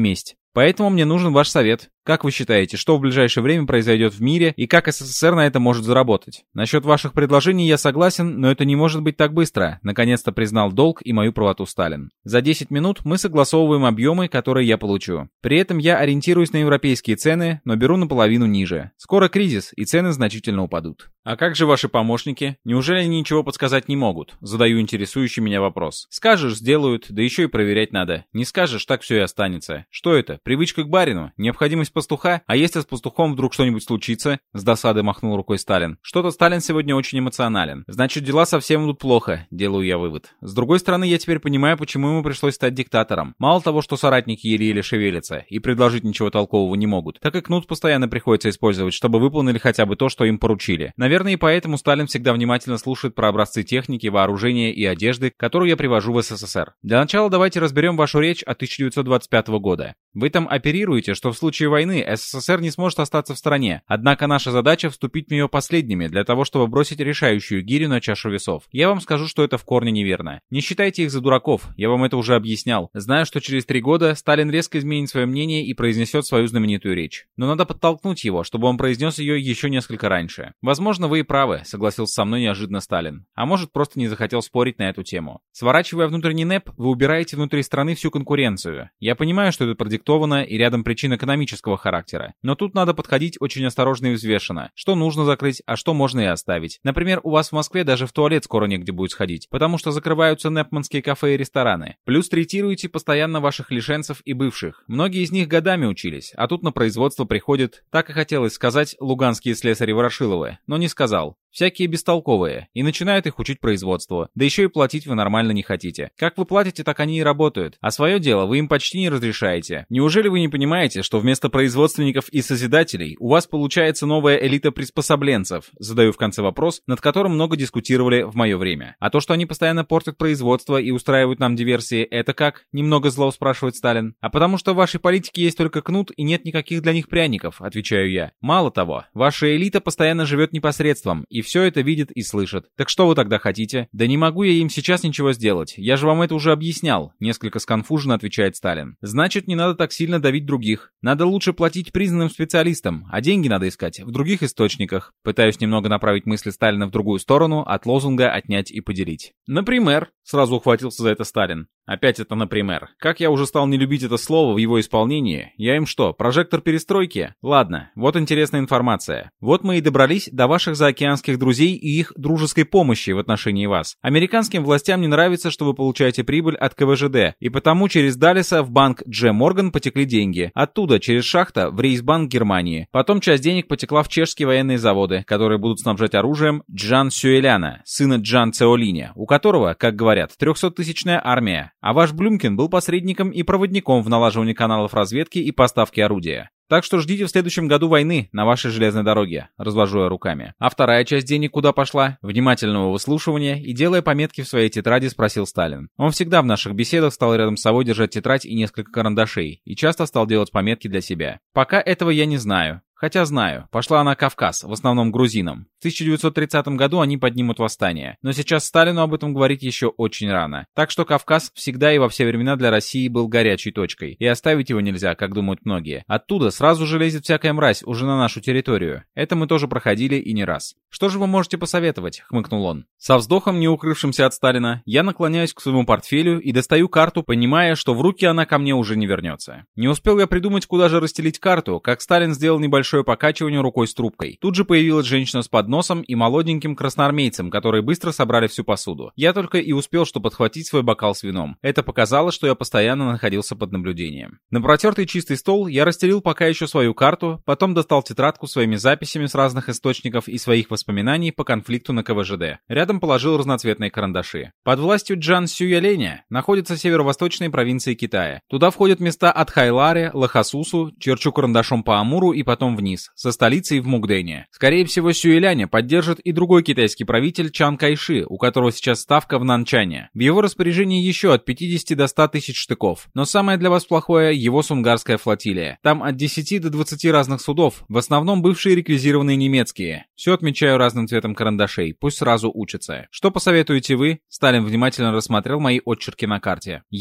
Поэтому мне нужен ваш совет. Как вы считаете, что в ближайшее время произойдет в мире и как СССР на это может заработать? Насчет ваших предложений я согласен, но это не может быть так быстро, наконец-то признал долг и мою правоту Сталин. За десять минут мы согласовываем объемы, которые я получу. При этом я ориентируюсь на европейские цены, но беру наполовину ниже. Скоро кризис, и цены значительно упадут. А как же ваши помощники? Неужели они ничего подсказать не могут? Задаю интересующий меня вопрос. Скажешь, сделают, да еще и проверять надо. Не скажешь, так все и останется. Что это? Привычка к барину? Необходимость пастуха? А если с пастухом вдруг что-нибудь случится? С досады махнул рукой Сталин. Что-то Сталин сегодня очень эмоционален. Значит, дела совсем идут плохо, делаю я вывод. С другой стороны, я теперь понимаю, почему ему пришлось стать диктатором. Мало того, что соратники еле-еле шевелятся и предложить ничего толкового не могут, так и кнут постоянно приходится использовать, чтобы выполнили хотя бы то, что им поручили. Наверное, и поэтому Сталин всегда внимательно слушает про образцы техники, вооружения и одежды, которую я привожу в СССР. Для начала давайте разберем вашу речь от тысяча девятьсот двадцать пятого года. Вы там оперируете, что в случае войны СССР не сможет остаться в стороне, однако наша задача вступить в нее последними, для того, чтобы бросить решающую гирю на чашу весов. Я вам скажу, что это в корне неверно. Не считайте их за дураков, я вам это уже объяснял. Знаю, что через три года Сталин резко изменит свое мнение и произнесет свою знаменитую речь. Но надо подтолкнуть его, чтобы он произнес ее еще несколько раньше. Возможно, вы и правы, согласился со мной неожиданно Сталин. А может, просто не захотел спорить на эту тему. Сворачивая внутренний НЭП, вы убираете внутри страны всю конкуренцию. Я понимаю, что это продиктовано и рядом причин экономического характера. Но тут надо подходить очень осторожно и взвешенно. Что нужно закрыть, а что можно и оставить. Например, у вас в Москве даже в туалет скоро негде будет сходить, потому что закрываются непманские кафе и рестораны. Плюс третируете постоянно ваших лишенцев и бывших. Многие из них годами учились, а тут на производство приходят, так и хотелось сказать, луганские слесари Ворошиловы, но не сказал. Всякие бестолковые, и начинают их учить производству. Да еще и платить вы нормально не хотите. Как вы платите, так они и работают. А свое дело вы им почти не разрешаете. Неужели вы не понимаете, что вместо производственников и созидателей у вас получается новая элита приспособленцев? Задаю в конце вопрос, над которым много дискутировали в мое время. А то, что они постоянно портят производство и устраивают нам диверсии, это как? Немного зло спрашивает Сталин. А потому что в вашей политике есть только кнут и нет никаких для них пряников, отвечаю я. Мало того, ваша элита постоянно живет непосредством и И все это видит и слышит. Так что вы тогда хотите? Да не могу я им сейчас ничего сделать. Я же вам это уже объяснял. Несколько сконфуженно отвечает Сталин. Значит, не надо так сильно давить других. Надо лучше платить признанным специалистам, а деньги надо искать в других источниках. Пытаюсь немного направить мысли Сталина в другую сторону, от лозунга «отнять и поделить». Например, сразу ухватился за это Сталин. Опять это «например». Как я уже стал не любить это слово в его исполнении, я им что, прожектор перестройки? Ладно, вот интересная информация. Вот мы и добрались до ваших заокеанских друзей и их дружеской помощи в отношении вас. Американским властям не нравится, что вы получаете прибыль от ка вэ жэ дэ, и потому через Даллеса в банк Дже Морган потекли деньги. Оттуда через Шахта в Рейсбанк Германии. Потом часть денег потекла в чешские военные заводы, которые будут снабжать оружием Джан Сюэляна, сына Джан Цеолиня, у которого, как говорят, трехсоттысячная армия. А ваш Блюмкин был посредником и проводником в налаживании каналов разведки и поставки орудия. Так что ждите в следующем году войны на вашей железной дороге, развожу я руками. А вторая часть денег куда пошла? Внимательного выслушивания и делая пометки в своей тетради, спросил Сталин. Он всегда в наших беседах стал рядом с собой держать тетрадь и несколько карандашей, и часто стал делать пометки для себя. Пока этого я не знаю. Хотя знаю, пошла она Кавказ, в основном грузинам. В тысяча девятьсот тридцатом году они поднимут восстание. Но сейчас Сталину об этом говорить еще очень рано. Так что Кавказ всегда и во все времена для России был горячей точкой. И оставить его нельзя, как думают многие. Оттуда сразу же лезет всякая мразь уже на нашу территорию. Это мы тоже проходили и не раз. Что же вы можете посоветовать? Хмыкнул он. Со вздохом, не укрывшимся от Сталина, я наклоняюсь к своему портфелю и достаю карту, понимая, что в руки она ко мне уже не вернется. Не успел я придумать, куда же расстелить карту, как Сталин сделал небольшой покачивание рукой с трубкой. Тут же появилась женщина с подносом и молоденьким красноармейцем, которые быстро собрали всю посуду. Я только и успел что подхватить свой бокал с вином. Это показало, что я постоянно находился под наблюдением. На протертый чистый стол я расстелил пока еще свою карту, потом достал тетрадку своими записями с разных источников и своих воспоминаний по конфликту на ка вэ жэ дэ. Рядом положил разноцветные карандаши. Под властью Джан Сюэляня находятся северо-восточные провинции Китая. Туда входят места от Хайларе, Лхасусу, черчу карандашом по Амуру и потом вниз, со столицей в Мукдене. Скорее всего, Сюэляня поддержит и другой китайский правитель Чан Кайши, у которого сейчас ставка в Нанчане. В его распоряжении еще от пятидесяти до ста тысяч штыков. Но самое для вас плохое — его сунгарская флотилия. Там от десяти до двадцати разных судов, в основном бывшие реквизированные немецкие. Все отмечаю разным цветом карандашей, пусть сразу учатся. Что посоветуете вы? Сталин внимательно рассмотрел мои отчерки на карте. Я?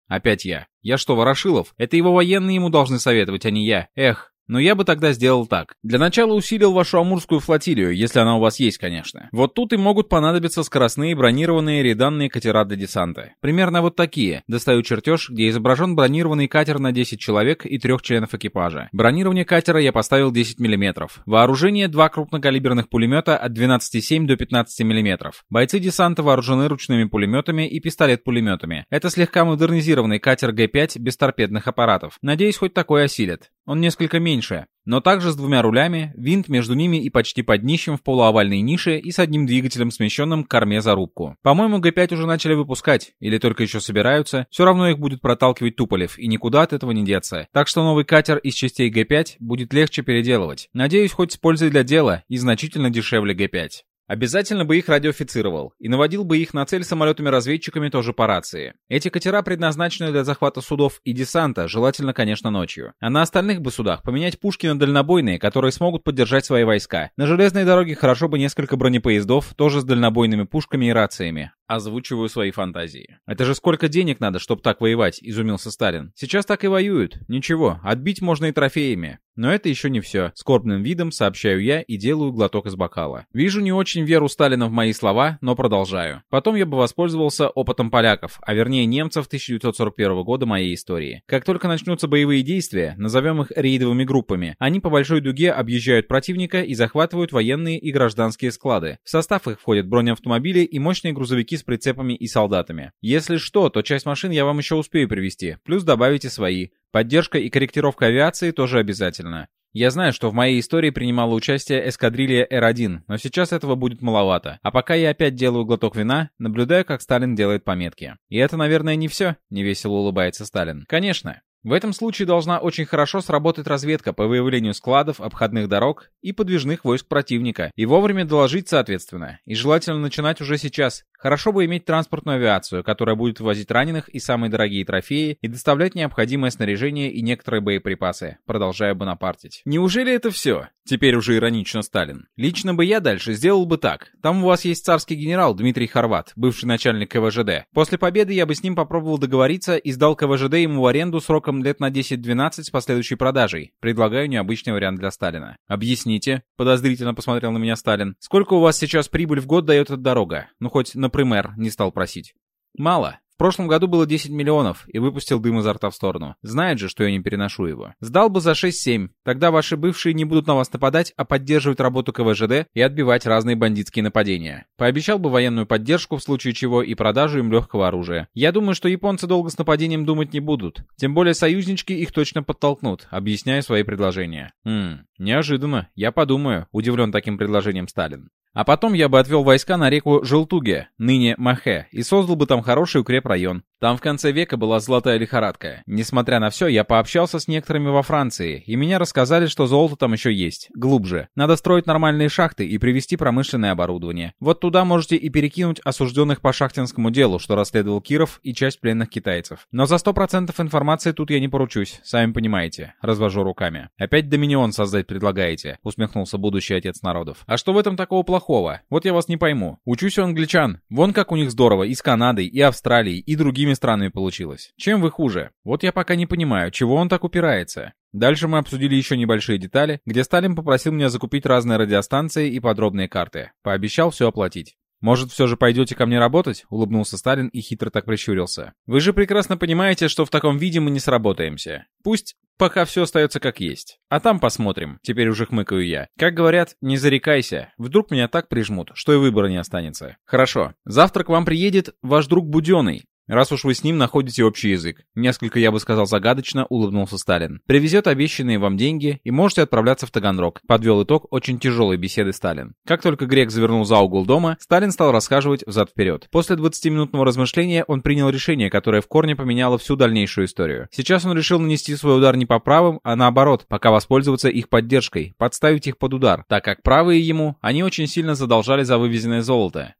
Опять я. Я что, Ворошилов? Это его военные ему должны советовать, а не я. Эх. Но я бы тогда сделал так. Для начала усилил вашу Амурскую флотилию, если она у вас есть, конечно. Вот тут и могут понадобиться скоростные бронированные реданные катера для десанта. Примерно вот такие. Достаю чертеж, где изображен бронированный катер на десять человек и трех членов экипажа. Бронирование катера я поставил десять миллиметров. Вооружение два крупнокалиберных пулемета от двенадцать семь до пятнадцать миллиметров. Бойцы десанта вооружены ручными пулеметами и пистолет-пулеметами. Это слегка модернизированный катер Гэ пять без торпедных аппаратов. Надеюсь, хоть такой осилят. Он несколько меньше, но также с двумя рулями, винт между ними и почти под днищем в полуовальной нише и с одним двигателем, смещенным к корме за рубку. По-моему, Гэ пять уже начали выпускать, или только еще собираются, все равно их будет проталкивать Туполев, и никуда от этого не деться. Так что новый катер из частей Гэ пять будет легче переделывать. Надеюсь, хоть с пользой для дела и значительно дешевле Гэ пять. Обязательно бы их радиофицировал и наводил бы их на цель самолетами-разведчиками тоже по рации. Эти катера предназначены для захвата судов и десанта, желательно, конечно, ночью. А на остальных бы судах поменять пушки на дальнобойные, которые смогут поддержать свои войска. На железной дороге хорошо бы несколько бронепоездов, тоже с дальнобойными пушками и рациями. Озвучиваю свои фантазии. Это же сколько денег надо, чтобы так воевать, изумился Сталин. Сейчас так и воюют. Ничего, отбить можно и трофеями. Но это еще не все. Скорбным видом сообщаю я и делаю глоток из бокала. Вижу не очень веру Сталина в мои слова, но продолжаю. Потом я бы воспользовался опытом поляков, а вернее немцев тысяча девятьсот сорок первого года моей истории. Как только начнутся боевые действия, назовем их рейдовыми группами, они по большой дуге объезжают противника и захватывают военные и гражданские склады. В состав их входят бронеавтомобили и мощные грузовики с прицепами и солдатами. Если что, то часть машин я вам еще успею привезти, плюс добавите свои. Поддержка и корректировка авиации тоже обязательно. Я знаю, что в моей истории принимала участие эскадрилья Эр один, но сейчас этого будет маловато. А пока я опять делаю глоток вина, наблюдаю, как Сталин делает пометки. И это, наверное, не все, невесело улыбается Сталин. Конечно. В этом случае должна очень хорошо сработать разведка по выявлению складов, обходных дорог и подвижных войск противника, и вовремя доложить соответственно. И желательно начинать уже сейчас. Хорошо бы иметь транспортную авиацию, которая будет ввозить раненых и самые дорогие трофеи и доставлять необходимое снаряжение и некоторые боеприпасы, продолжая бонапартить. Неужели это все? Теперь уже иронично Сталин. Лично бы я дальше сделал бы так. Там у вас есть царский генерал Дмитрий Хорват, бывший начальник ка вэ жэ дэ. После победы я бы с ним попробовал договориться и сдал ка вэ жэ дэ ему в аренду сроком лет на десять-двенадцать с последующей продажей. Предлагаю необычный вариант для Сталина. Объясните, подозрительно посмотрел на меня Сталин. Сколько у вас сейчас прибыль в год дает эта дорога? Ну хоть например, не стал просить. Мало. В прошлом году было десять миллионов, и выпустил дым изо рта в сторону. Знает же, что я не переношу его. Сдал бы за шесть-семь. Тогда ваши бывшие не будут на вас нападать, а поддерживать работу ка вэ жэ дэ и отбивать разные бандитские нападения. Пообещал бы военную поддержку, в случае чего, и продажу им легкого оружия. Я думаю, что японцы долго с нападением думать не будут. Тем более союзнички их точно подтолкнут, объясняю свои предложения. Хм, неожиданно. Я подумаю, удивлен таким предложением Сталин. А потом я бы отвел войска на реку Желтуге, ныне Махе, и создал бы там хороший укрепрайон. Там в конце века была золотая лихорадка. Несмотря на все, я пообщался с некоторыми во Франции, и меня рассказали, что золото там еще есть, глубже. Надо строить нормальные шахты и привезти промышленное оборудование. Вот туда можете и перекинуть осужденных по шахтинскому делу, что расследовал Киров, и часть пленных китайцев. Но за сто процентов информации тут я не поручусь, сами понимаете. Развожу руками. Опять доминион создать предлагаете, усмехнулся будущий отец народов. А что в этом такого плохого? Вот я вас не пойму. Учусь у англичан. Вон как у них здорово и с Канадой, и Австралией, и другими странами получилось. Чем вы хуже? Вот я пока не понимаю, чего он так упирается. Дальше мы обсудили еще небольшие детали, где Сталин попросил меня закупить разные радиостанции и подробные карты. Пообещал все оплатить. «Может, все же пойдете ко мне работать?» — улыбнулся Сталин и хитро так прищурился. «Вы же прекрасно понимаете, что в таком виде мы не сработаемся. Пусть пока все остается как есть. А там посмотрим», — теперь уже хмыкаю я. «Как говорят, не зарекайся. Вдруг меня так прижмут, что и выбора не останется». «Хорошо. Завтра к вам приедет ваш друг Буденный. Раз уж вы с ним находите общий язык», — несколько, я бы сказал, загадочно улыбнулся Сталин. «Привезет обещанные вам деньги, и можете отправляться в Таганрог», — подвел итог очень тяжелой беседы Сталин. Как только грек завернул за угол дома, Сталин стал расхаживать взад-вперед. После двадцатиминутного размышления он принял решение, которое в корне поменяло всю дальнейшую историю. Сейчас он решил нанести свой удар не по правым, а наоборот, пока воспользоваться их поддержкой, подставить их под удар, так как правые ему, они очень сильно задолжали за вывезенное золото.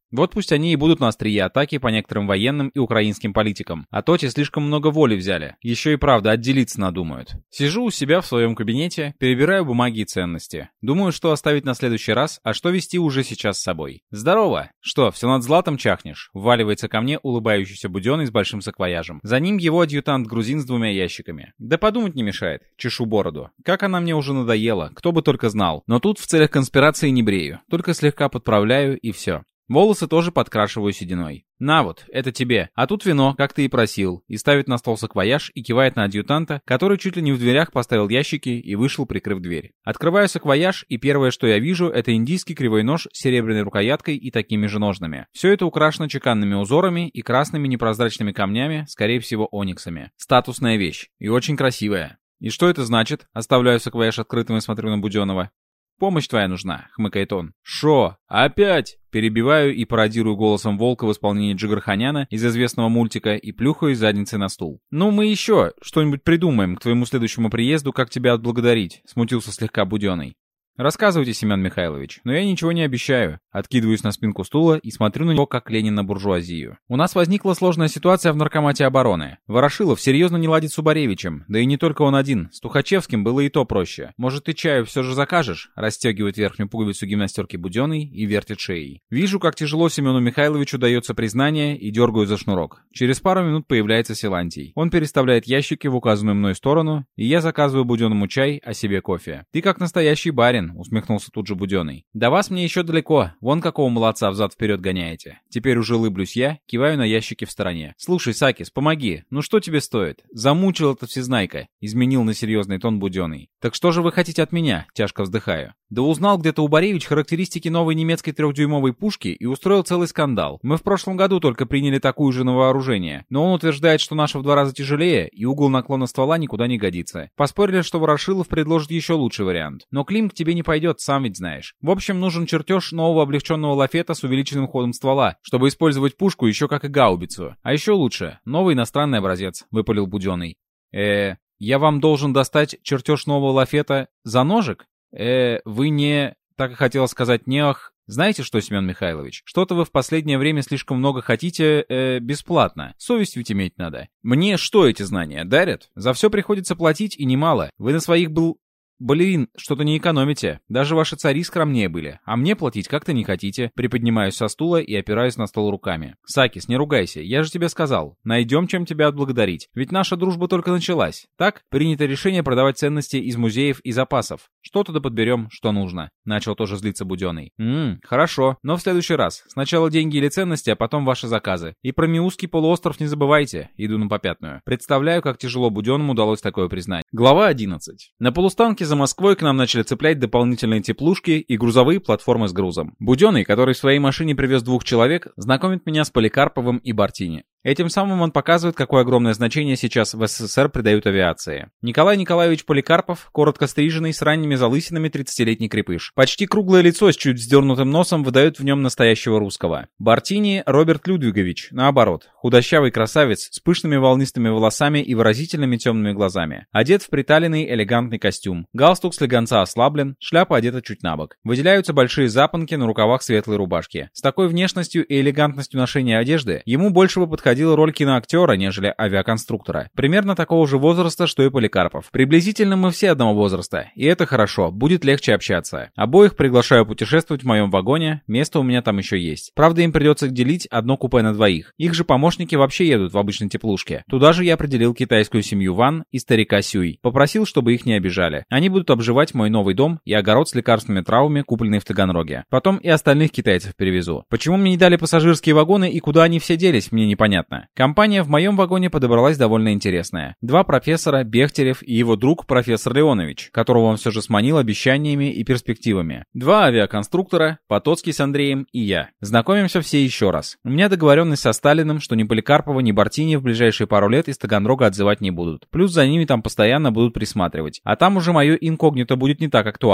Вот пусть они и будут на острие атаки по некоторым военным и украинским политикам. А то те слишком много воли взяли. Еще и правда отделиться надумают. Сижу у себя в своем кабинете, перебираю бумаги и ценности. Думаю, что оставить на следующий раз, а что вести уже сейчас с собой. Здорово! Что, все над златом чахнешь? Вваливается ко мне улыбающийся Буденный с большим саквояжем. За ним его адъютант-грузин с двумя ящиками. Да подумать не мешает. Чешу бороду. Как она мне уже надоела, кто бы только знал. Но тут в целях конспирации не брею. Только слегка подправляю и все. Волосы тоже подкрашиваю сединой. «На вот, это тебе. А тут вино, как ты и просил». И ставит на стол саквояж и кивает на адъютанта, который чуть ли не в дверях поставил ящики и вышел, прикрыв дверь. Открываю саквояж, и первое, что я вижу, это индийский кривой нож с серебряной рукояткой и такими же ножнами. Все это украшено чеканными узорами и красными непрозрачными камнями, скорее всего ониксами. Статусная вещь. И очень красивая. «И что это значит?» Оставляю саквояж открытым и смотрю на Буденного. «Помощь твоя нужна», — хмыкает он. «Шо? Опять?» Перебиваю и пародирую голосом волка в исполнении Джигарханяна из известного мультика и плюхаю задницей на стул. «Ну, мы еще что-нибудь придумаем к твоему следующему приезду, как тебя отблагодарить», — смутился слегка Буденный. «Рассказывайте, Семен Михайлович, но я ничего не обещаю». Откидываюсь на спинку стула и смотрю на него, как Ленин на буржуазию. У нас возникла сложная ситуация в Наркомате обороны. Ворошилов серьезно не ладит с Убаревичем, да и не только он один. С Тухачевским было и то проще. «Может, ты чаю все же закажешь?» Расстегивает верхнюю пуговицу гимнастерки Буденный и вертит шеей. Вижу, как тяжело Семену Михайловичу дается признание, и дергаю за шнурок. Через пару минут появляется Силантий. Он переставляет ящики в указанную мной сторону, и я заказываю Буденному чай, а себе кофе. «Ты как настоящий барин», — усмехнулся тут же Буденный. «До вас мне еще далеко. Вон какого молодца взад-вперед гоняете». Теперь уже улыблюсь я, киваю на ящики в стороне. «Слушай, Сакис, помоги. Ну что тебе стоит? Замучил это всезнайка», — изменил на серьезный тон Буденный. «Так что же вы хотите от меня?» — тяжко вздыхаю. «Да узнал где-то Убаревич характеристики новой немецкой трехдюймовой пушки и устроил целый скандал. Мы в прошлом году только приняли такую же на вооружение, но он утверждает, что наша в два раза тяжелее, и угол наклона ствола никуда не годится. Поспорили, что Ворошилов предложит еще лучший вариант. Но Клим к тебе не пойдет, сам ведь знаешь. В общем, нужен чертеж нового облегченного лафета с увеличенным ходом ствола, чтобы использовать пушку еще как и гаубицу. А еще лучше, новый иностранный образец», — выпалил Буденный. э я вам должен достать чертеж нового лафета за ножик? э вы не... Так и хотел сказать не ах... Знаете что, Семен Михайлович, что-то вы в последнее время слишком много хотите э, бесплатно. Совесть ведь иметь надо. Мне что эти знания дарят? За все приходится платить и немало. Вы на своих был... «Балерин, что-то не экономите. Даже ваши цари скромнее были. А мне платить как-то не хотите». Приподнимаюсь со стула и опираюсь на стол руками. «Сакис, не ругайся. Я же тебе сказал. Найдем, чем тебя отблагодарить. Ведь наша дружба только началась. Так? Принято решение продавать ценности из музеев и запасов. Что-то да подберем, что нужно». Начал тоже злиться Буденный. «Ммм, хорошо. Но в следующий раз. Сначала деньги или ценности, а потом ваши заказы. И про Миусский полуостров не забывайте». Иду на попятную. Представляю, как тяжело Буденному удалось такое признать. Глава одиннадцать. На полустанке за Москвой к нам начали цеплять дополнительные теплушки и грузовые платформы с грузом. Буденный, который в своей машине привез двух человек, знакомит меня с Поликарповым и Бартини. Этим самым он показывает, какое огромное значение сейчас в СССР придают авиации. Николай Николаевич Поликарпов, коротко стриженный, с ранними залысинами тридцатилетний крепыш. Почти круглое лицо с чуть вздернутым носом выдает в нем настоящего русского. Бартини Роберт Людвигович, наоборот, худощавый красавец с пышными волнистыми волосами и выразительными темными глазами. Одет в приталенный элегантный костюм. Галстук слегонца ослаблен, шляпа одета чуть набок. Выделяются большие запонки на рукавах светлой рубашки. С такой внешностью и элегантностью ношения одежды ему больше бы подходило роль киноактера, нежели авиаконструктора. Примерно такого же возраста, что и Поликарпов. Приблизительно мы все одного возраста, и это хорошо, будет легче общаться. Обоих приглашаю путешествовать в моем вагоне, место у меня там еще есть. Правда, им придется делить одно купе на двоих. Их же помощники вообще едут в обычной теплушке. Туда же я определил китайскую семью Ван и старика Сюй. Попросил, чтобы их не обижали. Они будут обживать мой новый дом и огород с лекарственными травами, купленный в Таганроге. Потом и остальных китайцев перевезу. Почему мне не дали пассажирские вагоны и куда они все делись, мне непонятно. Компания в моем вагоне подобралась довольно интересная. Два профессора, Бехтерев и его друг профессор Леонович, которого он все же сманил обещаниями и перспективами. Два авиаконструктора, Потоцкий с Андреем и я. Знакомимся все еще раз. У меня договоренность со Сталиным, что ни Поликарпова, ни Бартини в ближайшие пару лет из Таганрога отзывать не будут. Плюс за ними там постоянно будут присматривать. А там уже мое инкогнито будет не так актуально.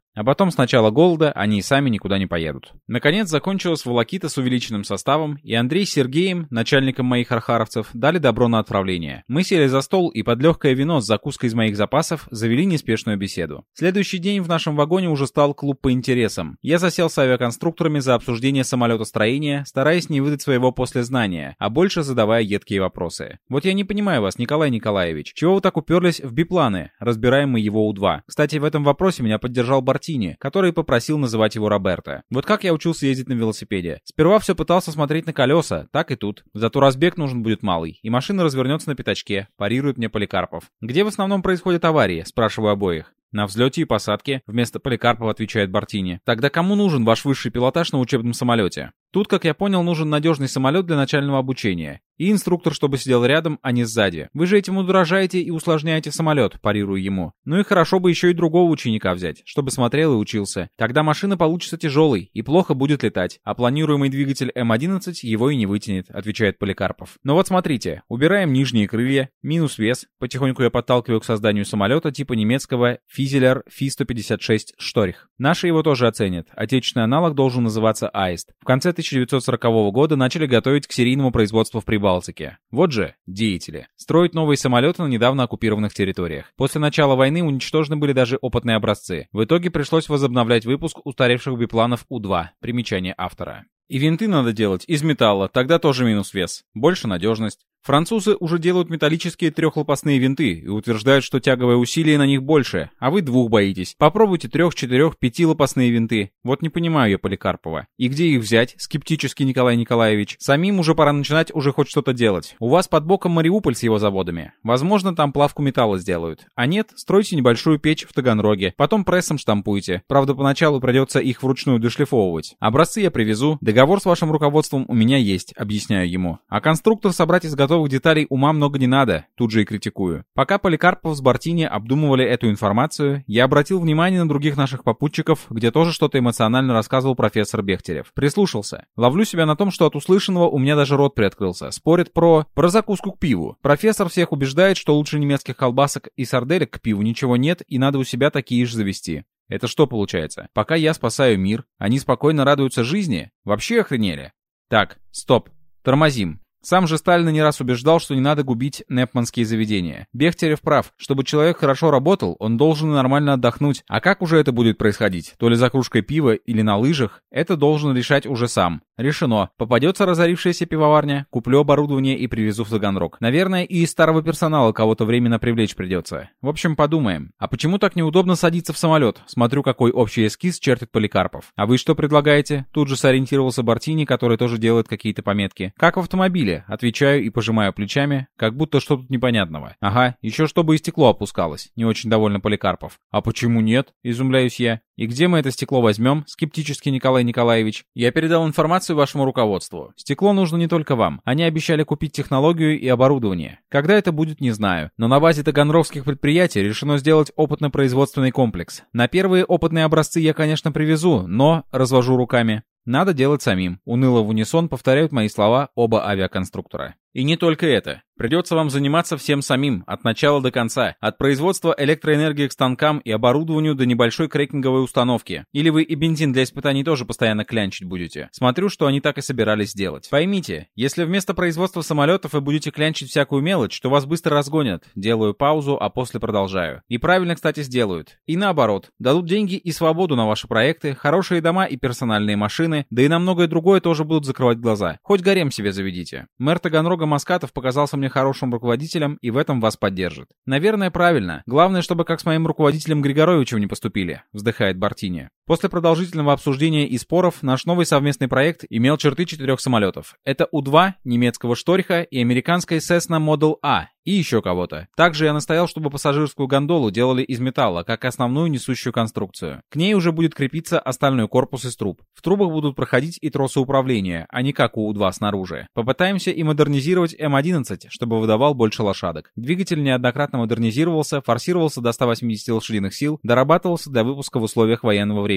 А потом с начала голода они и сами никуда не поедут. Наконец закончилась волокита с увеличенным составом, и Андрей с Сергеем, начальником моих архаровцев, дали добро на отправление. Мы сели за стол и под легкое вино с закуской из моих запасов завели неспешную беседу. Следующий день в нашем вагоне уже стал клуб по интересам. Я засел с авиаконструкторами за обсуждение самолетостроения, стараясь не выдать своего послезнания, а больше задавая едкие вопросы. Вот я не понимаю вас, Николай Николаевич, чего вы так уперлись в бипланы, разбираем мы его У два. Кстати, в этом вопросе меня поддержал Бартини, который попросил называть его Роберто. Вот как я учился ездить на велосипеде. Сперва все пытался смотреть на колеса, так и тут. Зато разбег нужен будет малый, и машина развернется на пятачке, парирует мне Поликарпов. Где в основном происходят аварии, спрашиваю обоих. На взлете и посадке, вместо Поликарпова отвечает Бартини. Тогда кому нужен ваш высший пилотаж на учебном самолете? Тут, как я понял, нужен надежный самолет для начального обучения. И инструктор, чтобы сидел рядом, а не сзади. Вы же этим удорожаете и усложняете самолет, парирую ему. Ну и хорошо бы еще и другого ученика взять, чтобы смотрел и учился. Тогда машина получится тяжелой и плохо будет летать, а планируемый двигатель Эм одиннадцать его и не вытянет, отвечает Поликарпов. Но вот смотрите, убираем нижние крылья, минус вес. Потихоньку я подталкиваю к созданию самолета типа немецкого Физелер Фи сто пятьдесят шесть Шторх. Наши его тоже оценят. Отечественный аналог должен называться Аист. В конце тысяча девятьсот сорокового года начали готовить к серийному производству в Прибалтике. Вот же, деятели. Строить новые самолеты на недавно оккупированных территориях. После начала войны уничтожены были даже опытные образцы. В итоге пришлось возобновлять выпуск устаревших бипланов У два. Примечание автора. И винты надо делать из металла, тогда тоже минус вес. Больше надежность. Французы уже делают металлические трехлопастные винты и утверждают, что тяговое усилие на них больше, а вы двух боитесь. Попробуйте трех, четырех, пятилопастные винты. Вот не понимаю я Поликарпова. И где их взять, скептически Николай Николаевич? Самим уже пора начинать уже хоть что-то делать. У вас под боком Мариуполь с его заводами. Возможно, там плавку металла сделают. А нет, стройте небольшую печь в Таганроге, потом прессом штампуйте. Правда, поначалу придется их вручную дошлифовывать. Образцы я привезу, договор с вашим руководством у меня есть, объясняю ему. А конструктор собрать из готовых деталей ума много не надо, тут же и критикую. Пока Поликарпов с Бартини обдумывали эту информацию, я обратил внимание на других наших попутчиков, где тоже что-то эмоционально рассказывал профессор Бехтерев. Прислушался. Ловлю себя на том, что от услышанного у меня даже рот приоткрылся. Спорят про... про закуску к пиву. Профессор всех убеждает, что лучше немецких колбасок и сарделек к пиву ничего нет, и надо у себя такие же завести. Это что получается? Пока я спасаю мир, они спокойно радуются жизни? Вообще охренели? Так, стоп. Тормозим. Сам же Сталин не раз убеждал, что не надо губить непманские заведения. Бехтерев прав. Чтобы человек хорошо работал, он должен нормально отдохнуть. А как уже это будет происходить? То ли за кружкой пива или на лыжах? Это должен решать уже сам. Решено. Попадется разорившаяся пивоварня, куплю оборудование и привезу в Таганрог. Наверное, и из старого персонала кого-то временно привлечь придется. В общем, подумаем. А почему так неудобно садиться в самолет? Смотрю, какой общий эскиз чертит Поликарпов. А вы что предлагаете? Тут же сориентировался Бартини, который тоже делает какие-то пометки. Как в автомобиле? Отвечаю и пожимаю плечами, как будто что тут непонятного. Ага, еще чтобы и стекло опускалось. Не очень довольно Поликарпов. А почему нет? Изумляюсь я. И где мы это стекло возьмем? Скептически Николай Николаевич. Я передал информацию вашему руководству. Стекло нужно не только вам. Они обещали купить технологию и оборудование. Когда это будет, не знаю. Но на базе таганровских предприятий решено сделать опытно-производственный комплекс. На первые опытные образцы я, конечно, привезу, но... Развожу руками. Надо делать самим. Уныло в унисон повторяют мои слова оба авиаконструктора. И не только это. Придется вам заниматься всем самим, от начала до конца. От производства электроэнергии к станкам и оборудованию до небольшой крекинговой установки. Или вы и бензин для испытаний тоже постоянно клянчить будете. Смотрю, что они так и собирались сделать. Поймите, если вместо производства самолетов вы будете клянчить всякую мелочь, то вас быстро разгонят. Делаю паузу, а после продолжаю. И правильно, кстати, сделают. И наоборот. Дадут деньги и свободу на ваши проекты, хорошие дома и персональные машины, да и на многое другое тоже будут закрывать глаза. Хоть гарем себе заведите. Мэр Таганрога Маскатов показался мне хорошим руководителем и в этом вас поддержит. Наверное, правильно. Главное, чтобы как с моим руководителем Григоровичем не поступили, вздыхает Бартини. После продолжительного обсуждения и споров наш новый совместный проект имел черты четырех самолетов. Это У два, немецкого Шторха и американской Cessna Model A. И еще кого-то. Также я настоял, чтобы пассажирскую гондолу делали из металла, как основную несущую конструкцию. К ней уже будет крепиться остальной корпус из труб. В трубах будут проходить и тросы управления, а не как у У два снаружи. Попытаемся и модернизировать Эм одиннадцать, чтобы выдавал больше лошадок. Двигатель неоднократно модернизировался, форсировался до ста восьмидесяти лошадиных сил, дорабатывался для выпуска в условиях военного времени.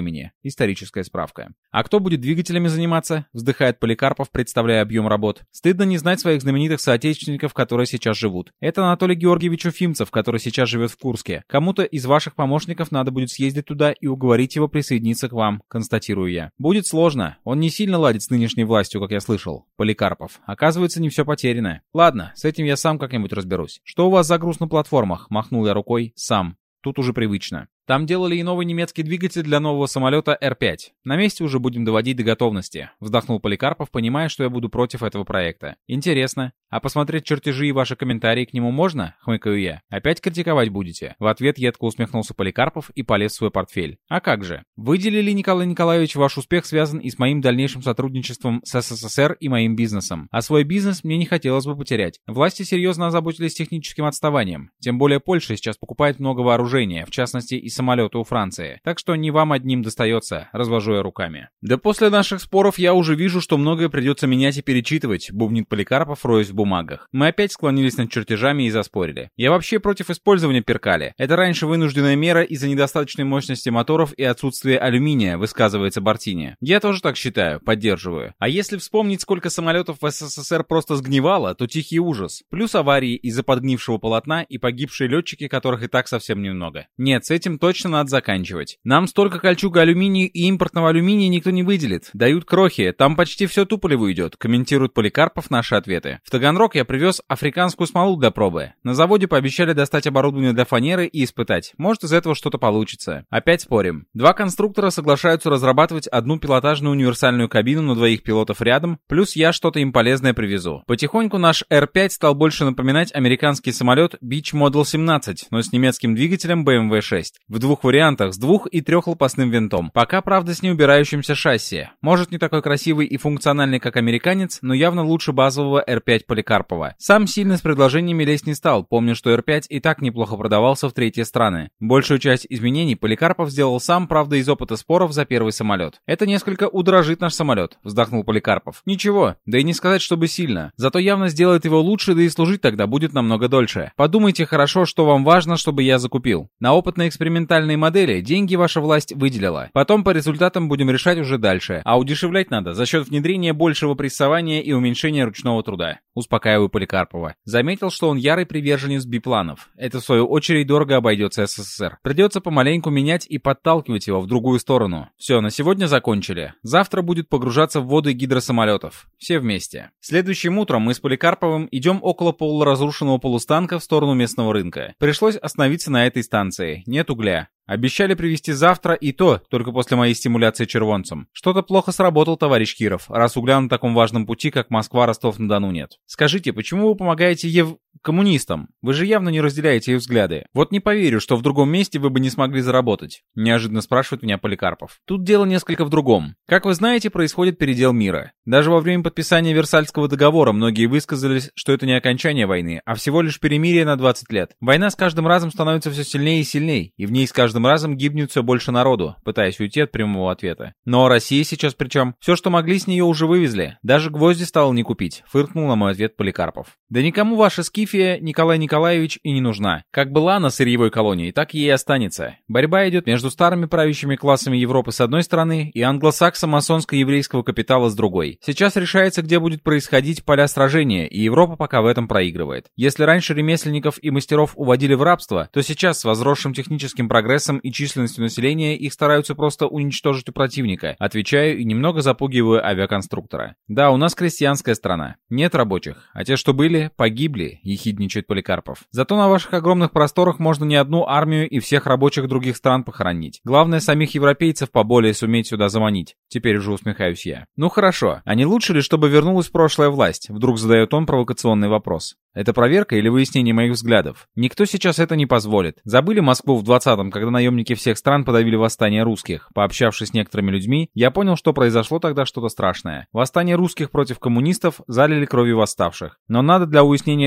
времени. Историческая справка. А кто будет двигателями заниматься? Вздыхает Поликарпов, представляя объем работ. Стыдно не знать своих знаменитых соотечественников, которые сейчас живут. Это Анатолий Георгиевич Уфимцев, который сейчас живет в Курске. Кому-то из ваших помощников надо будет съездить туда и уговорить его присоединиться к вам, констатирую я. Будет сложно. Он не сильно ладит с нынешней властью, как я слышал. Поликарпов. Оказывается, не все потеряно. Ладно, с этим я сам как-нибудь разберусь. Что у вас за груз на платформах? Махнул я рукой. Сам. Тут уже привычно. Там делали и новый немецкий двигатель для нового самолета Эр пять. На месте уже будем доводить до готовности. Вздохнул Поликарпов, понимая, что я буду против этого проекта. Интересно. А посмотреть чертежи и ваши комментарии к нему можно? Хмыкаю я. Опять критиковать будете? В ответ едко усмехнулся Поликарпов и полез в свой портфель. А как же? Выделили, Николай Николаевич, ваш успех связан и с моим дальнейшим сотрудничеством с Эс Эс Эс Эр и моим бизнесом. А свой бизнес мне не хотелось бы потерять. Власти серьезно озаботились техническим отставанием. Тем более Польша сейчас покупает много вооружения, в частности и самолеты у Франции. Так что не вам одним достается, развожу я руками. Да после наших споров я уже вижу, что многое придется менять и перечитывать, бубнит Поликарпов, роясь в бумагах. Мы опять склонились над чертежами и заспорили. Я вообще против использования перкали. Это раньше вынужденная мера из-за недостаточной мощности моторов и отсутствия алюминия, высказывается Бартини. Я тоже так считаю, поддерживаю. А если вспомнить, сколько самолетов в Эс Эс Эс Эр просто сгнивало, то тихий ужас. Плюс аварии из-за подгнившего полотна и погибшие летчики, которых и так совсем немного. Нет, с этим точно надо заканчивать. Нам столько кольчуга алюминия и импортного алюминия никто не выделит. Дают крохи, там почти все туполево идет, комментирует Поликарпов наши ответы. В Таганрог я привез африканскую смолу для пробы. На заводе пообещали достать оборудование для фанеры и испытать. Может, из этого что-то получится. Опять спорим. Два конструктора соглашаются разрабатывать одну пилотажную универсальную кабину на двоих пилотов рядом, плюс я что-то им полезное привезу. Потихоньку наш Эр пять стал больше напоминать американский самолет Beech Model семнадцать, но с немецким двигателем Бэ Эм Вэ шесть. В двух вариантах с двух- и трехлопастным винтом. Пока, правда, с неубирающимся шасси. Может, не такой красивый и функциональный, как американец, но явно лучше базового Эр пять Поликарпова. Сам сильно с предложениями лезть не стал, помню, что Эр пять и так неплохо продавался в третьи страны. Большую часть изменений Поликарпов сделал сам, правда, из опыта споров за первый самолет. Это несколько удорожит наш самолет, вздохнул Поликарпов. Ничего, да и не сказать, чтобы сильно. Зато явно сделает его лучше, да и служить тогда будет намного дольше. Подумайте хорошо, что вам важно, чтобы я закупил. На опытные экспериментальные модели деньги ваша власть выделила. Потом по результатам будем решать уже дальше. А удешевлять надо за счет внедрения большего прессования и уменьшения ручного труда. Успокаиваю Поликарпова. Заметил, что он ярый приверженец бипланов. Это в свою очередь дорого обойдется Эс Эс Эс Эр. Придется помаленьку менять и подталкивать его в другую сторону. Все, на сегодня закончили. Завтра будет погружаться в воды гидросамолетов. Все вместе. Следующим утром мы с Поликарповым идем около полуразрушенного полустанка в сторону местного рынка. Пришлось остановиться на этой станции. Нет угля. Обещали привезти завтра, и то, только после моей стимуляции червонцем. Что-то плохо сработал товарищ Киров, раз угля на таком важном пути, как Москва-Ростов-на-Дону нет. Скажите, почему вы помогаете Ев... коммунистам? Вы же явно не разделяете их взгляды. Вот не поверю, что в другом месте вы бы не смогли заработать. Неожиданно спрашивает меня Поликарпов. Тут дело несколько в другом. Как вы знаете, происходит передел мира. Даже во время подписания Версальского договора многие высказались, что это не окончание войны, а всего лишь перемирие на двадцать лет. Война с каждым разом становится все сильнее и сильнее, и в ней с каждым каждым разом гибнет все больше народу, пытаясь уйти от прямого ответа. Но Россия сейчас при чем? Все, что могли, с нее уже вывезли. Даже гвозди стало не купить, фыркнул на мой ответ Поликарпов. Да никому ваша скифия, Николай Николаевич, и не нужна. Как была она сырьевой колонией, так ей и останется. Борьба идет между старыми правящими классами Европы с одной стороны и англосаксо-масонско-еврейского капитала с другой. Сейчас решается, где будет происходить поля сражения, и Европа пока в этом проигрывает. Если раньше ремесленников и мастеров уводили в рабство, то сейчас с возросшим техническим прогрессом и численностью населения их стараются просто уничтожить у противника. Отвечаю и немного запугиваю авиаконструктора. Да, у нас крестьянская страна. Нет рабочих. А те, что были, погибли, ехидничает Поликарпов. Зато на ваших огромных просторах можно не одну армию и всех рабочих других стран похоронить. Главное, самих европейцев поболее суметь сюда заманить. Теперь уже усмехаюсь я. Ну хорошо. А не лучше ли, чтобы вернулась прошлая власть? Вдруг задает он провокационный вопрос. Это проверка или выяснение моих взглядов? Никто сейчас это не позволит. Забыли Москву в двадцатом, когда наемники всех стран подавили восстание русских? Пообщавшись с некоторыми людьми, я понял, что произошло тогда что-то страшное. Восстание русских против коммунистов залили кровью восставших. Но надо для уяснения этого вопроса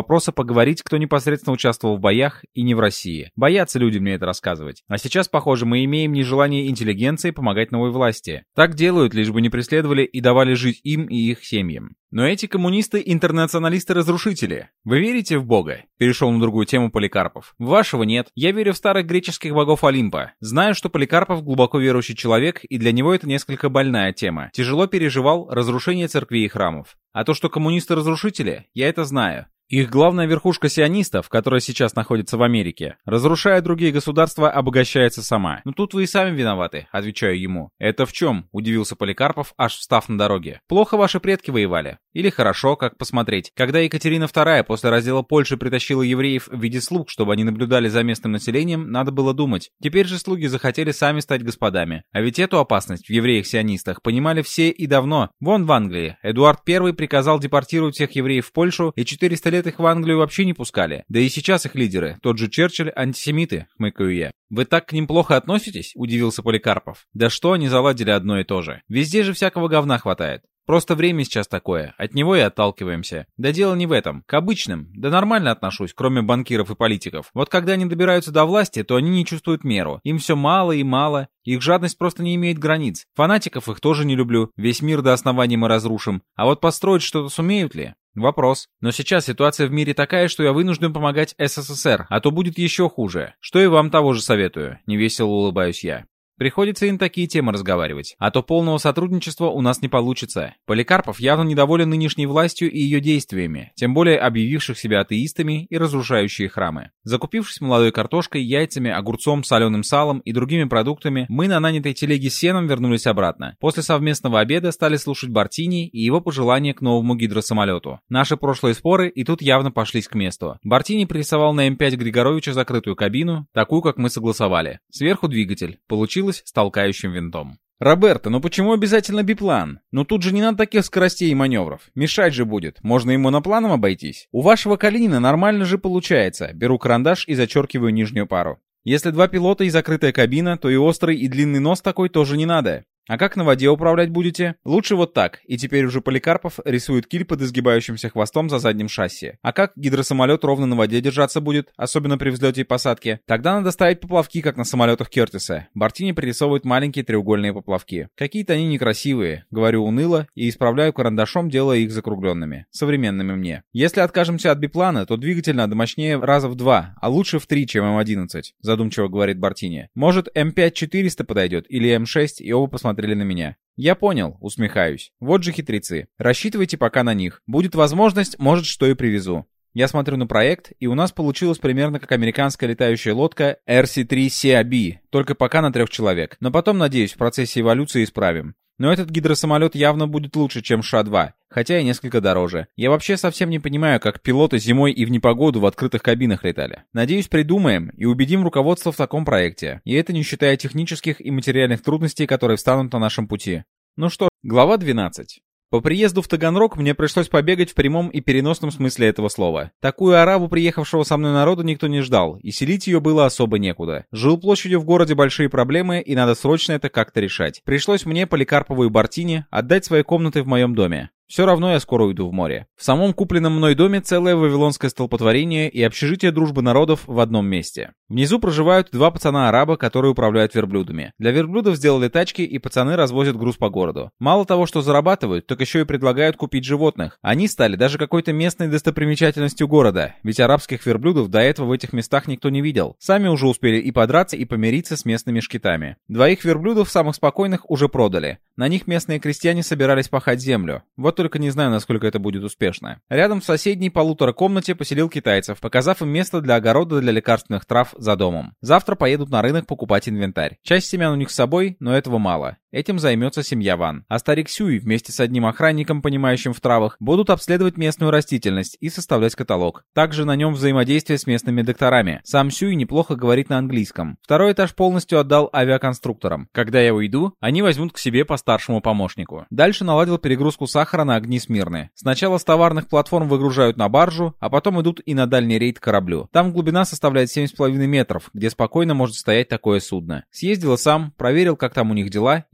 вопроса поговорить, кто непосредственно участвовал в боях и не в России. Боятся люди мне это рассказывать. А сейчас, похоже, мы имеем нежелание интеллигенции помогать новой власти. Так делают, лишь бы не преследовали и давали жить им и их семьям. Но эти коммунисты — интернационалисты-разрушители. Вы верите в Бога? Перешел на другую тему Поликарпов. Вашего нет. Я верю в старых греческих богов Олимпа. Знаю, что Поликарпов глубоко верующий человек, и для него это несколько больная тема. Тяжело переживал разрушение церквей и храмов. А то, что коммунисты-разрушители, я это знаю. Их главная верхушка сионистов, которая сейчас находится в Америке, разрушая другие государства, обогащается сама. «Ну тут вы и сами виноваты», — отвечаю ему. «Это в чем?» — удивился Поликарпов, аж встав на дороге. «Плохо ваши предки воевали. Или хорошо, как посмотреть. Когда Екатерина вторая после раздела Польши притащила евреев в виде слуг, чтобы они наблюдали за местным населением, надо было думать. Теперь же слуги захотели сами стать господами. А ведь эту опасность в евреях-сионистах понимали все и давно. Вон в Англии Эдуард Первый приказал депортировать всех евреев в Польшу, и четыреста лет их в Англию вообще не пускали. Да и сейчас их лидеры, тот же Черчилль, антисемиты, хмыкаю я. «Вы так к ним плохо относитесь?» — удивился Поликарпов. «Да что они заладили одно и то же. Везде же всякого говна хватает. Просто время сейчас такое, от него и отталкиваемся. Да дело не в этом, к обычным. Да нормально отношусь, кроме банкиров и политиков. Вот когда они добираются до власти, то они не чувствуют меру. Им все мало и мало. Их жадность просто не имеет границ. Фанатиков их тоже не люблю. Весь мир до основания мы разрушим. А вот построить что-то сумеют ли? Вопрос. Но сейчас ситуация в мире такая, что я вынужден помогать СССР, а то будет еще хуже. Что и вам того же советую. Невесело улыбаюсь я. Приходится и на такие темы разговаривать, а то полного сотрудничества у нас не получится. Поликарпов явно недоволен нынешней властью и ее действиями, тем более объявивших себя атеистами и разрушающие храмы. Закупившись молодой картошкой, яйцами, огурцом, соленым салом и другими продуктами, мы на нанятой телеге с сеном вернулись обратно. После совместного обеда стали слушать Бартини и его пожелания к новому гидросамолету. Наши прошлые споры и тут явно пошлись к месту. Бартини пририсовал на эм пять Григоровича закрытую кабину, такую, как мы согласовали. Сверху двигатель. Получилось с толкающим винтом. «Роберто, ну почему обязательно биплан? Ну тут же не надо таких скоростей и маневров. Мешать же будет. Можно и монопланом обойтись. У вашего Калинина нормально же получается. Беру карандаш и зачеркиваю нижнюю пару. Если два пилота и закрытая кабина, то и острый и длинный нос такой тоже не надо. А как на воде управлять будете? Лучше вот так. И теперь уже Поликарпов рисует киль под изгибающимся хвостом за задним шасси. А как гидросамолет ровно на воде держаться будет, особенно при взлете и посадке? Тогда надо ставить поплавки, как на самолетах Кертиса. Бартини пририсовывает маленькие треугольные поплавки. Какие-то они некрасивые, говорю уныло и исправляю карандашом, делая их закругленными, современными мне. Если откажемся от биплана, то двигатель надо мощнее раза в два, а лучше в три, чем эм одиннадцать, задумчиво говорит Бартини. Может, эм пять четыреста подойдет или эм шесть, и оба посмотрели на меня. Я понял, усмехаюсь. Вот же хитрецы. Рассчитывайте пока на них. Будет возможность, может, что и привезу. Я смотрю на проект, и у нас получилось примерно как американская летающая лодка эр си три си эй би, только пока на трех человек. Но потом, надеюсь, в процессе эволюции исправим. Но этот гидросамолет явно будет лучше, чем Ша два, хотя и несколько дороже. Я вообще совсем не понимаю, как пилоты зимой и в непогоду в открытых кабинах летали. Надеюсь, придумаем и убедим руководство в таком проекте. И это не считая технических и материальных трудностей, которые встанут на нашем пути. Ну что, глава двенадцать. По приезду в Таганрог мне пришлось побегать в прямом и переносном смысле этого слова. Такую араву приехавшего со мной народа никто не ждал, и селить ее было особо некуда. Жилплощадью в городе большие проблемы, и надо срочно это как-то решать. Пришлось мне, Поликарпову и Бартини отдать свои комнаты в моем доме. Все равно я скоро уйду в море. В самом купленном мной доме целое вавилонское столпотворение и общежитие дружбы народов в одном месте. Внизу проживают два пацана-араба, которые управляют верблюдами. Для верблюдов сделали тачки, и пацаны развозят груз по городу. Мало того, что зарабатывают, так еще и предлагают купить животных. Они стали даже какой-то местной достопримечательностью города, ведь арабских верблюдов до этого в этих местах никто не видел. Сами уже успели и подраться, и помириться с местными шкитами. Двоих верблюдов, самых спокойных, уже продали. На них местные крестьяне собирались пахать землю. Вот только не знаю, насколько это будет успешно. Рядом в соседней полутора комнате поселил китайцев, показав им место для огорода для лекарственных трав за домом. Завтра поедут на рынок покупать инвентарь. Часть семян у них с собой, но этого мало. Этим займется семья Ван. А старик Сюй вместе с одним охранником, понимающим в травах, будут обследовать местную растительность и составлять каталог. Также на нем взаимодействие с местными докторами. Сам Сюй неплохо говорит на английском. Второй этаж полностью отдал авиаконструкторам. Когда я уйду, они возьмут к себе по старшему помощнику. Дальше наладил перегрузку сахара на огни Смирны. Сначала с товарных платформ выгружают на баржу, а потом идут и на дальний рейд к кораблю. Там глубина составляет семь с половиной метров, где спокойно может стоять такое судно. Съездила сам, проверил, как там у них дела, и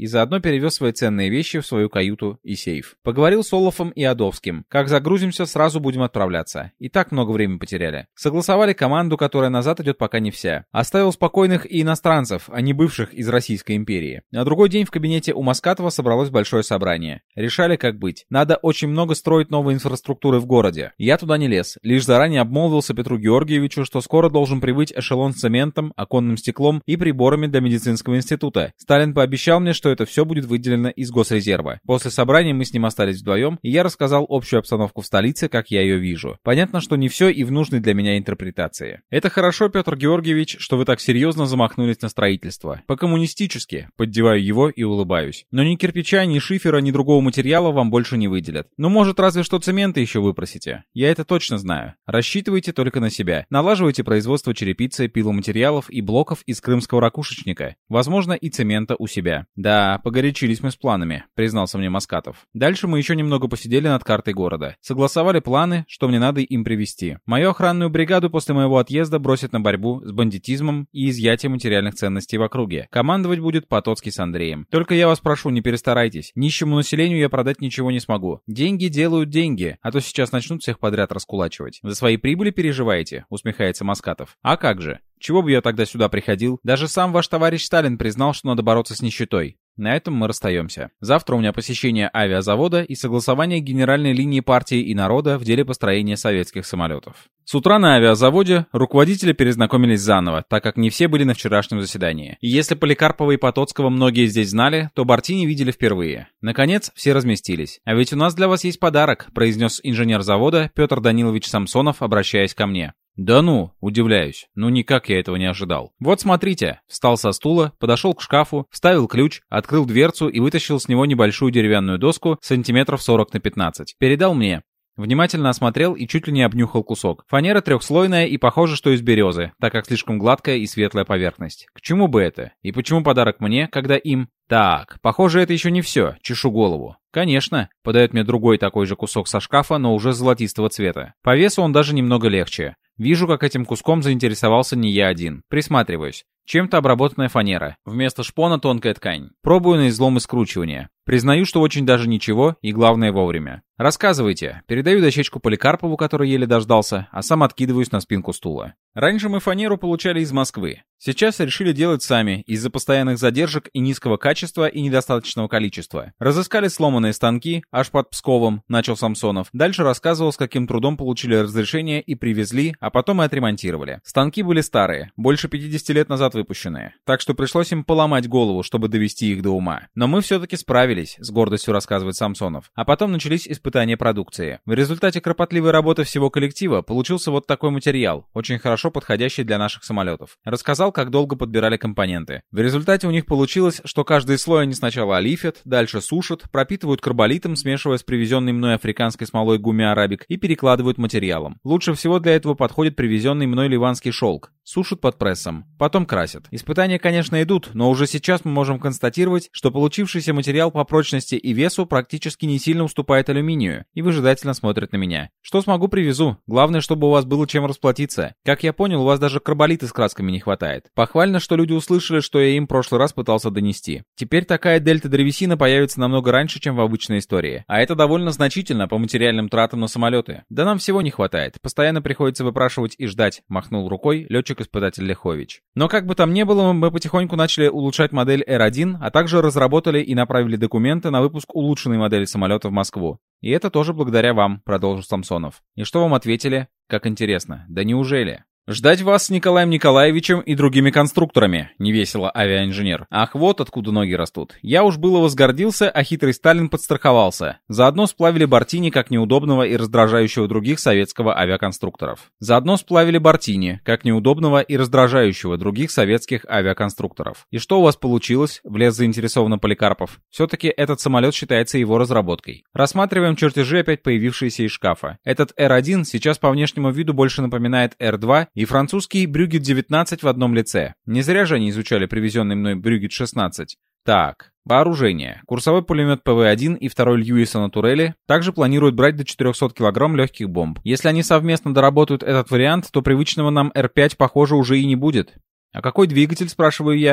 и заодно перевез свои ценные вещи в свою каюту и сейф. Поговорил с Олафом и Адовским. Как загрузимся, сразу будем отправляться. И так много времени потеряли. Согласовали команду, которая назад идет пока не вся. Оставил спокойных и иностранцев, а не бывших из Российской империи. На другой день в кабинете у Маскатова собралось большое собрание. Решали, как быть. Надо очень много строить новой инфраструктуры в городе. Я туда не лез. Лишь заранее обмолвился Петру Георгиевичу, что скоро должен прибыть эшелон с цементом, оконным стеклом и приборами для медицинского института. Сталин пообещал мне, что это все будет выделено из госрезерва. После собрания мы с ним остались вдвоем, и я рассказал общую обстановку в столице, как я ее вижу. Понятно, что не все и в нужной для меня интерпретации. Это хорошо, Петр Георгиевич, что вы так серьезно замахнулись на строительство. По-коммунистически. Поддеваю его и улыбаюсь. Но ни кирпича, ни шифера, ни другого материала вам больше не выделят. Ну, может, разве что цемента еще выпросите. Я это точно знаю. Рассчитывайте только на себя. Налаживайте производство черепицы, пиломатериалов и блоков из крымского ракушечника. Возможно, и цемента у себя. Да, погорячились мы с планами, признался мне Маскатов. Дальше мы еще немного посидели над картой города. Согласовали планы, что мне надо им привезти. Мою охранную бригаду после моего отъезда бросят на борьбу с бандитизмом и изъятие материальных ценностей в округе. Командовать будет Потоцкий с Андреем. Только я вас прошу, не перестарайтесь. Нищему населению я продать ничего не смогу. Деньги делают деньги, а то сейчас начнут всех подряд раскулачивать. За свои прибыли переживаете? Усмехается Маскатов. А как же? Чего бы я тогда сюда приходил? Даже сам ваш товарищ Сталин признал, что надо бороться с нищетой. На этом мы расстаемся. Завтра у меня посещение авиазавода и согласование генеральной линии партии и народа в деле построения советских самолетов. С утра на авиазаводе руководители перезнакомились заново, так как не все были на вчерашнем заседании. И если Поликарпова и Потоцкого многие здесь знали, то Бартини видели впервые. Наконец, все разместились. «А ведь у нас для вас есть подарок», произнес инженер завода Петр Данилович Самсонов, обращаясь ко мне. «Да ну!» — удивляюсь. Ну никак я этого не ожидал. «Вот смотрите!» Встал со стула, подошел к шкафу, вставил ключ, открыл дверцу и вытащил с него небольшую деревянную доску сантиметров сорок на пятнадцать. Передал мне. Внимательно осмотрел и чуть ли не обнюхал кусок. Фанера трехслойная и похоже, что из березы, так как слишком гладкая и светлая поверхность. К чему бы это? И почему подарок мне, когда им? Так, похоже, это еще не все. Чешу голову. Конечно, подает мне другой такой же кусок со шкафа, но уже золотистого цвета. По весу он даже немного легче. Вижу, как этим куском заинтересовался не я один. Присматриваюсь. Чем-то обработанная фанера. Вместо шпона тонкая ткань. Пробую на излом и скручивание. Признаю, что очень даже ничего, и главное вовремя. Рассказывайте. Передаю дощечку Поликарпову, который еле дождался, а сам откидываюсь на спинку стула. Раньше мы фанеру получали из Москвы. Сейчас решили делать сами, из-за постоянных задержек и низкого качества и недостаточного количества. Разыскали сломанные станки, аж под Псковом, начал Самсонов. Дальше рассказывал, с каким трудом получили разрешение и привезли, а потом и отремонтировали. Станки были старые, больше пятидесяти лет назад выпущенные. Так что пришлось им поломать голову, чтобы довести их до ума. Но мы все-таки справились, с гордостью рассказывает Самсонов. А потом начались испытания продукции. В результате кропотливой работы всего коллектива получился вот такой материал, очень хорошо подходящий для наших самолетов. Рассказал, как долго подбирали компоненты. В результате у них получилось, что каждый слой они сначала олифят, дальше сушат, пропитывают карболитом, смешивая с привезенной мной африканской смолой гуми-арабик и перекладывают материалом. Лучше всего для этого подходит привезенный мной ливанский шелк. Сушат под прессом, потом красят. Испытания, конечно, идут, но уже сейчас мы можем констатировать, что получившийся материал по прочности и весу практически не сильно уступает алюминию, и выжидательно смотрит на меня. Что смогу, привезу. Главное, чтобы у вас было чем расплатиться. Как я понял, у вас даже карболита с красками не хватает. Похвально, что люди услышали, что я им в прошлый раз пытался донести. Теперь такая дельта-древесина появится намного раньше, чем в обычной истории. А это довольно значительно по материальным тратам на самолеты. Да нам всего не хватает. Постоянно приходится выпрашивать и ждать, махнул рукой летчик-испытатель Лехович. Но как бы там ни было, мы потихоньку начали улучшать модель эр один, а также разработали и направили документы на выпуск улучшенной модели самолета в Москву. И это тоже благодаря вам, продолжил Самсонов. И что вам ответили? Как интересно. Да неужели? «Ждать вас с Николаем Николаевичем и другими конструкторами», — невесело авиаинженер. «Ах, вот откуда ноги растут. Я уж было возгордился, а хитрый Сталин подстраховался. Заодно сплавили Бартини как неудобного и раздражающего других советского авиаконструкторов. Заодно сплавили Бартини как неудобного и раздражающего других советских авиаконструкторов. И что у вас получилось?» — влез заинтересованно Поликарпов. «Все-таки этот самолет считается его разработкой. Рассматриваем чертежи, опять появившиеся из шкафа. Этот эр один сейчас по внешнему виду больше напоминает эр два, и французский Брюгет девятнадцать в одном лице. Не зря же они изучали привезенный мной Брюгет шестнадцать. Так, вооружение. Курсовой пулемет пэ вэ один и второй Льюиса на турели. Также планируют брать до четырехсот килограмм легких бомб. Если они совместно доработают этот вариант, то привычного нам эр пять, похоже, уже и не будет. А какой двигатель, спрашиваю я?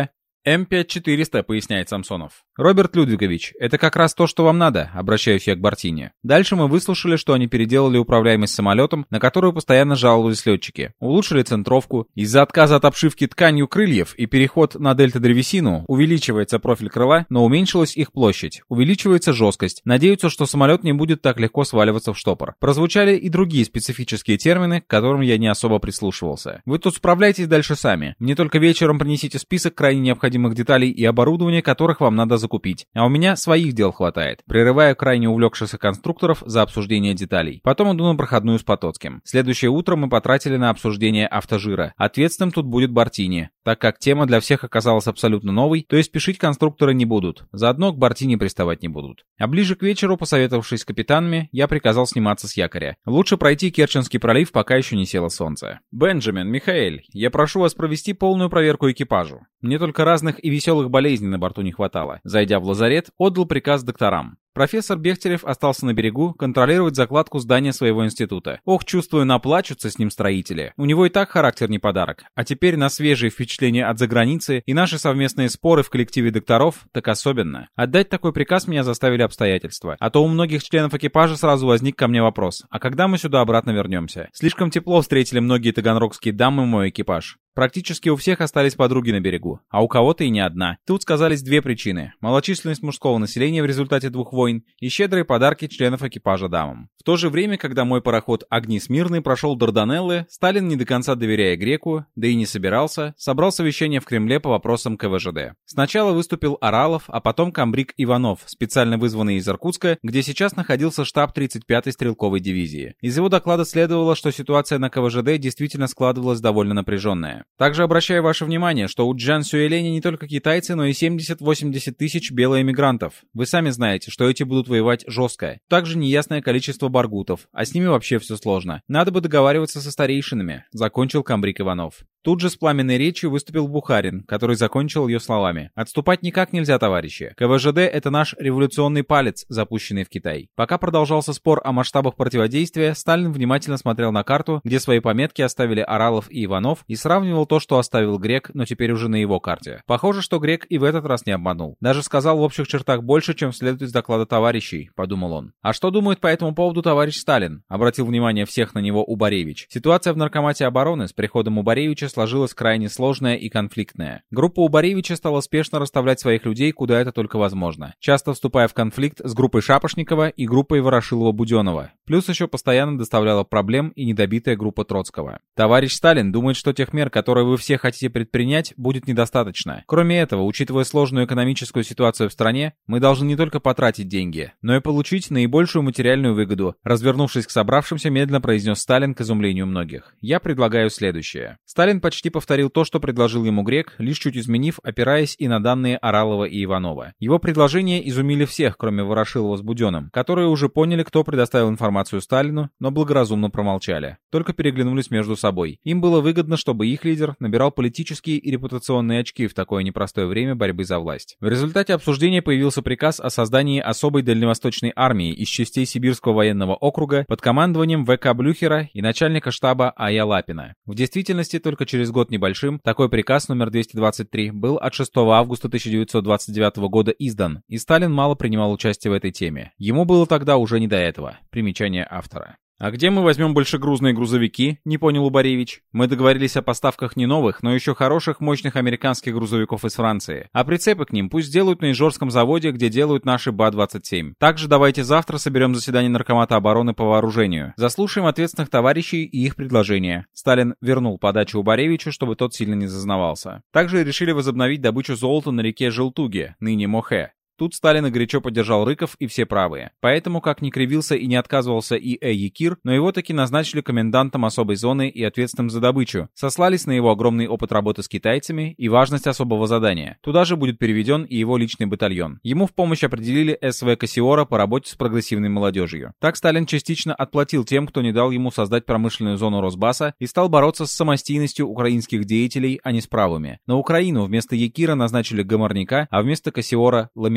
эм пять четыреста, поясняет Самсонов. Роберт Людвигович, это как раз то, что вам надо, обращаюсь я к Бартине. Дальше мы выслушали, что они переделали управляемость самолетом, на которую постоянно жаловались летчики. Улучшили центровку. Из-за отказа от обшивки тканью крыльев и переход на дельта-древесину увеличивается профиль крыла, но уменьшилась их площадь. Увеличивается жесткость. Надеются, что самолет не будет так легко сваливаться в штопор. Прозвучали и другие специфические термины, к которым я не особо прислушивался. Вы тут справляйтесь дальше сами. Мне только вечером принесите список крайне необходимых деталей и оборудования, которых вам надо закупить. А у меня своих дел хватает. Прерываю крайне увлекшихся конструкторов за обсуждение деталей. Потом иду на проходную с Потоцким. Следующее утро мы потратили на обсуждение автожира. Ответственным тут будет Бартини. Так как тема для всех оказалась абсолютно новой, то и спешить конструкторы не будут. Заодно к Бартини приставать не будут. А ближе к вечеру, посоветовавшись с капитанами, я приказал сниматься с якоря. Лучше пройти Керченский пролив, пока еще не село солнце. Бенджамин, Михаэль, я прошу вас провести полную проверку экипажу. Мне только разных и веселых болезней на борту не хватало. Зайдя в лазарет, отдал приказ докторам. Профессор Бехтерев остался на берегу контролировать закладку здания своего института. Ох, чувствую, наплачутся с ним строители. У него и так характер не подарок. А теперь на свежие впечатления от заграницы и наши совместные споры в коллективе докторов так особенно. Отдать такой приказ меня заставили обстоятельства. А то у многих членов экипажа сразу возник ко мне вопрос. А когда мы сюда обратно вернемся? Слишком тепло встретили многие таганрогские дамы мой экипаж. Практически у всех остались подруги на берегу, а у кого-то и не одна. Тут сказались две причины. Малочисленность мужского населения в результате двух войн и щедрые подарки членов экипажа дамам. В то же время, когда мой пароход «Огни Смирны» прошел Дарданеллы, Сталин, не до конца доверяя греку, да и не собирался, собрал совещание в Кремле по вопросам ка вэ жэ дэ. Сначала выступил Оралов, а потом комбриг Иванов, специально вызванный из Иркутска, где сейчас находился штаб тридцать пятой стрелковой дивизии. Из его доклада следовало, что ситуация на ка вэ жэ дэ действительно складывалась довольно напряженная. Также обращаю ваше внимание, что у Джан-Сюэляня не только китайцы, но и семьдесят-восемьдесят тысяч белых эмигрантов. Вы сами знаете, что эти будут воевать жестко. Также неясное количество баргутов, а с ними вообще все сложно. Надо бы договариваться со старейшинами, закончил комбриг Иванов. Тут же с пламенной речью выступил Бухарин, который закончил ее словами. «Отступать никак нельзя, товарищи. ка вэ жэ дэ — это наш революционный палец, запущенный в Китай». Пока продолжался спор о масштабах противодействия, Сталин внимательно смотрел на карту, где свои пометки оставили Оралов и Иванов, и сравнивал то, что оставил Грек, но теперь уже на его карте. Похоже, что Грек и в этот раз не обманул. Даже сказал в общих чертах больше, чем следует из доклада товарищей, подумал он. А что думает по этому поводу товарищ Сталин? Обратил внимание всех на него Убаревич. Ситуация в Наркомате обороны с приходом Убаревича сложилась крайне сложная и конфликтная. Группа Убаревича стала спешно расставлять своих людей, куда это только возможно, часто вступая в конфликт с группой Шапошникова и группой Ворошилова-Буденова. Плюс еще постоянно доставляла проблем и недобитая группа Троцкого. Товарищ Сталин думает, что тех мер, которые вы все хотите предпринять, будет недостаточно. Кроме этого, учитывая сложную экономическую ситуацию в стране, мы должны не только потратить деньги, но и получить наибольшую материальную выгоду. Развернувшись к собравшимся, медленно произнес Сталин к изумлению многих. Я предлагаю следующее. Сталин почти повторил то, что предложил ему Грек, лишь чуть изменив, опираясь и на данные Оралова и Иванова. Его предложения изумили всех, кроме Ворошилова с Буденным, которые уже поняли, кто предоставил информацию Сталину, но благоразумно промолчали. Только переглянулись между собой. Им было выгодно, чтобы их лидер набирал политические и репутационные очки в такое непростое время борьбы за власть. В результате обсуждения появился приказ о создании особой дальневосточной армии из частей Сибирского военного округа под командованием вэ ка Блюхера и начальника штаба А Я Лапина. В действительности, только через год небольшим такой приказ номер двести двадцать три был от шестого августа тысяча девятьсот двадцать девятого года издан, и Сталин мало принимал участие в этой теме. Ему было тогда уже не до этого. Примечание автора. «А где мы возьмем большегрузные грузовики?» — не понял Убаревич. «Мы договорились о поставках не новых, но еще хороших, мощных американских грузовиков из Франции. А прицепы к ним пусть сделают на Ижорском заводе, где делают наши Ба двадцать семь. Также давайте завтра соберем заседание Наркомата обороны по вооружению. Заслушаем ответственных товарищей и их предложения». Сталин вернул подачу Убаревичу, чтобы тот сильно не зазнавался. Также решили возобновить добычу золота на реке Желтуге, ныне Мохе. Тут Сталина горячо поддержал Рыков и все правые. Поэтому, как ни кривился и не отказывался И Э Якир, но его таки назначили комендантом особой зоны и ответственным за добычу. Сослались на его огромный опыт работы с китайцами и важность особого задания. Туда же будет переведен и его личный батальон. Ему в помощь определили Эс Вэ Кассиора по работе с прогрессивной молодежью. Так Сталин частично отплатил тем, кто не дал ему создать промышленную зону Росбаса, и стал бороться с самостийностью украинских деятелей, а не с правыми. На Украину вместо Якира назначили Гоморняка, а вместо Кассиора — Ламина.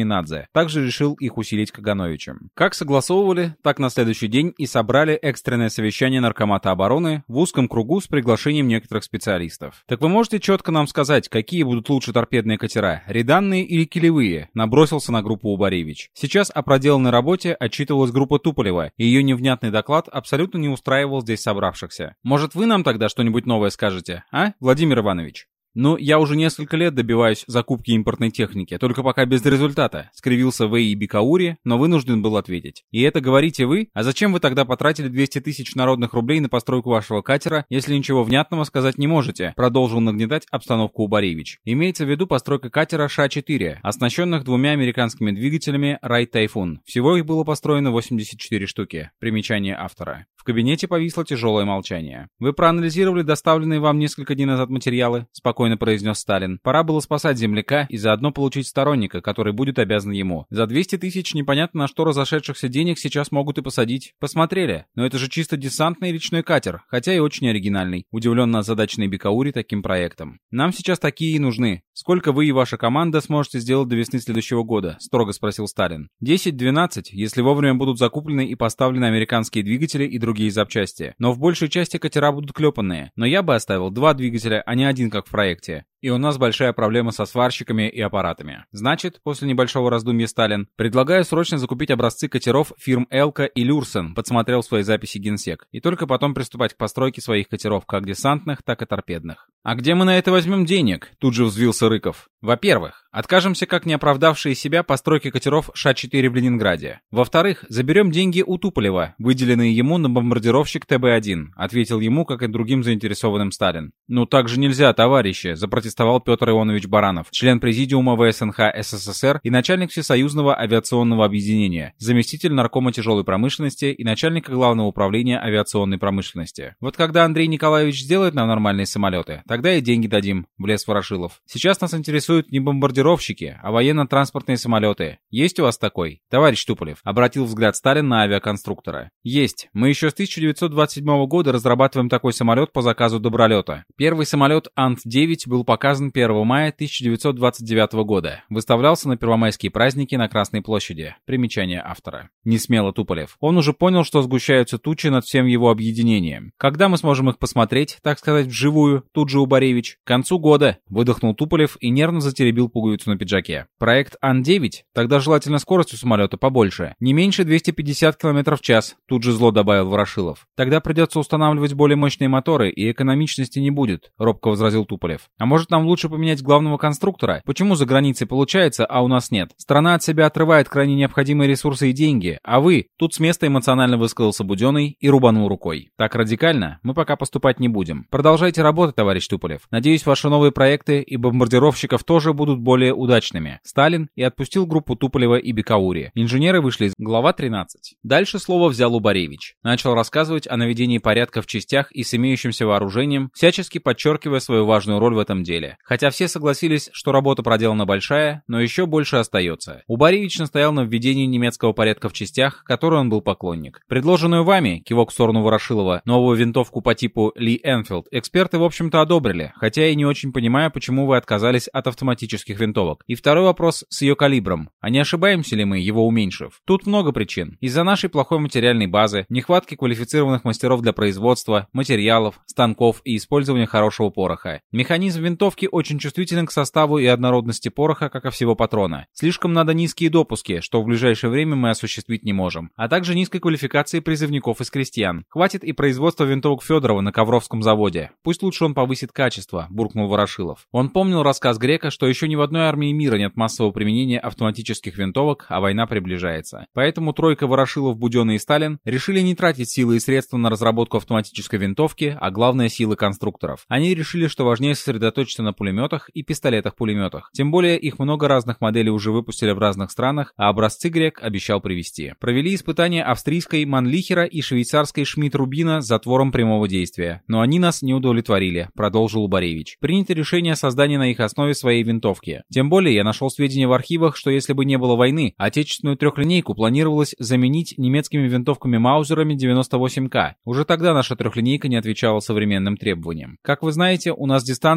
Минадзе. Также решил их усилить Кагановичем. Как согласовывали, так на следующий день и собрали экстренное совещание Наркомата обороны в узком кругу с приглашением некоторых специалистов. «Так вы можете четко нам сказать, какие будут лучше торпедные катера, реданные или килевые?» Набросился на группу Убаревич. Сейчас о проделанной работе отчитывалась группа Туполева, и ее невнятный доклад абсолютно не устраивал здесь собравшихся. «Может, вы нам тогда что-нибудь новое скажете, а, Владимир Иванович?» «Ну, я уже несколько лет добиваюсь закупки импортной техники, только пока без результата», — скривился Вэй Бикаури, но вынужден был ответить. «И это говорите вы? А зачем вы тогда потратили двести тысяч народных рублей на постройку вашего катера, если ничего внятного сказать не можете?» — продолжил нагнетать обстановку Убаревич. Имеется в виду постройка катера Ша четыре, оснащенных двумя американскими двигателями Райт Тайфун. Всего их было построено восемьдесят четыре штуки. Примечание автора. В кабинете повисло тяжелое молчание. «Вы проанализировали доставленные вам несколько дней назад материалы?» — спокойно произнес Сталин. «Пора было спасать земляка и заодно получить сторонника, который будет обязан ему. За двести тысяч непонятно на что разошедшихся денег сейчас могут и посадить. Посмотрели. Но это же чисто десантный речной катер, хотя и очень оригинальный», — удивленно озадаченный Бикаури таким проектом. «Нам сейчас такие и нужны. Сколько вы и ваша команда сможете сделать до весны следующего года?» — строго спросил Сталин. «десять-двенадцать, если вовремя будут закуплены и поставлены американские двигатели и другие запчасти. Но в большей части катера будут клепанные. Но я бы оставил два двигателя, а не один, как в проекте. И у нас большая проблема со сварщиками и аппаратами. Значит, после небольшого раздумья Сталин, предлагаю срочно закупить образцы катеров фирм Элка и Люрсен», подсмотрел в своей записи генсек, и только потом приступать к постройке своих катеров, как десантных, так и торпедных. «А где мы на это возьмем денег?» Тут же взвился Рыков. «Во-первых, откажемся как не оправдавшие себя постройки катеров Ша четыре в Ленинграде. Во-вторых, заберем деньги у Туполева, выделенные ему на бомбардировщик Тэ Бэ один», ответил ему, как и другим заинтересованным Сталин. «Ну так же нельзя, товарищи», запротестовал Петр Ионович Баранов, член президиума Вэ Эс Эн Ха Эс Эс Эс Эр и начальник Всесоюзного авиационного объединения, заместитель наркома тяжелой промышленности и начальника Главного управления авиационной промышленности. «Вот когда Андрей Николаевич сделает нам нормальные самолеты, тогда и деньги дадим», влез Ворошилов. «Сейчас нас интересует не бомбардировщики, а военно-транспортные самолеты. Есть у вас такой?» «Товарищ Туполев», обратил взгляд Сталин на авиаконструктора. «Есть. Мы еще с тысяча девятьсот двадцать седьмого года разрабатываем такой самолет по заказу Добролета. Первый самолет Ан девять был показан первого мая тысяча девятьсот двадцать девятого года. Выставлялся на первомайские праздники на Красной площади». Примечание автора. Не смело Туполев. Он уже понял, что сгущаются тучи над всем его объединением. «Когда мы сможем их посмотреть, так сказать, вживую?» Тут же Убаревич. «К концу года», выдохнул Туполев и нервно затеребил пуговицу на пиджаке. «Проект Ан девять? Тогда желательно скорость у самолета побольше. Не меньше двести пятьдесят километров в час», тут же зло добавил Ворошилов. «Тогда придется устанавливать более мощные моторы, и экономичности не будет», робко возразил Туполев. «А может, нам лучше поменять главного конструктора? Почему за границей получается, а у нас нет? Страна от себя отрывает крайне необходимые ресурсы и деньги, а вы...» Тут с места эмоционально высказался Буденный и рубанул рукой. «Так радикально мы пока поступать не будем. Продолжайте работать, товарищ Туполев. Надеюсь, ваши новые проекты и бомбардировщиков тоже будут более удачными». Сталин и отпустил группу Туполева и Бикаури. Инженеры вышли из... Глава тринадцать. Дальше слово взял Убаревич. Начал рассказывать о наведении порядка в частях и с имеющимся вооружением, всячески подчеркивая свою важную роль в этом деле. Хотя все согласились, что работа проделана большая, но еще больше остается. Убаревич настоял на введении немецкого порядка в частях, которой он был поклонник. Предложенную вами, кивок в сторону Ворошилова, новую винтовку по типу Ли Энфилд, эксперты в общем-то одобрили, хотя и не очень понимаю, почему вы отказались от автоматических винтовок. И второй вопрос с ее калибром. А не ошибаемся ли мы, его уменьшив? Тут много причин. Из-за нашей плохой материальной базы, нехватки квалифицированных мастеров для производства, материалов, станков и использования хорошего пороха. Механизм винтовки очень чувствителен к составу и однородности пороха, как и всего патрона. Слишком надо низкие допуски, что в ближайшее время мы осуществить не можем. А также низкой квалификации призывников из крестьян. Хватит и производства винтовок Федорова на Ковровском заводе. Пусть лучше он повысит качество, буркнул Ворошилов. Он помнил рассказ Грека, что еще ни в одной армии мира нет массового применения автоматических винтовок, а война приближается. Поэтому тройка Ворошилов, Буденный и Сталин решили не тратить силы и средства на разработку автоматической винтовки, а главное силы конструкторов. Они решили, что важнее сосредоточиться на пулеметах и пистолетах-пулеметах. Тем более их много разных моделей уже выпустили в разных странах, а образцы Грек обещал привезти. Провели испытания австрийской Манлихера и швейцарской Шмидт-Рубина с затвором прямого действия. Но они нас не удовлетворили, продолжил Убаревич. Принято решение о создании на их основе своей винтовки. Тем более я нашел сведения в архивах, что если бы не было войны, отечественную трехлинейку планировалось заменить немецкими винтовками Маузерами девяносто восемь ка. Уже тогда наша трехлинейка не отвечала современным требованиям. Как вы знаете, у нас дистанция для зачета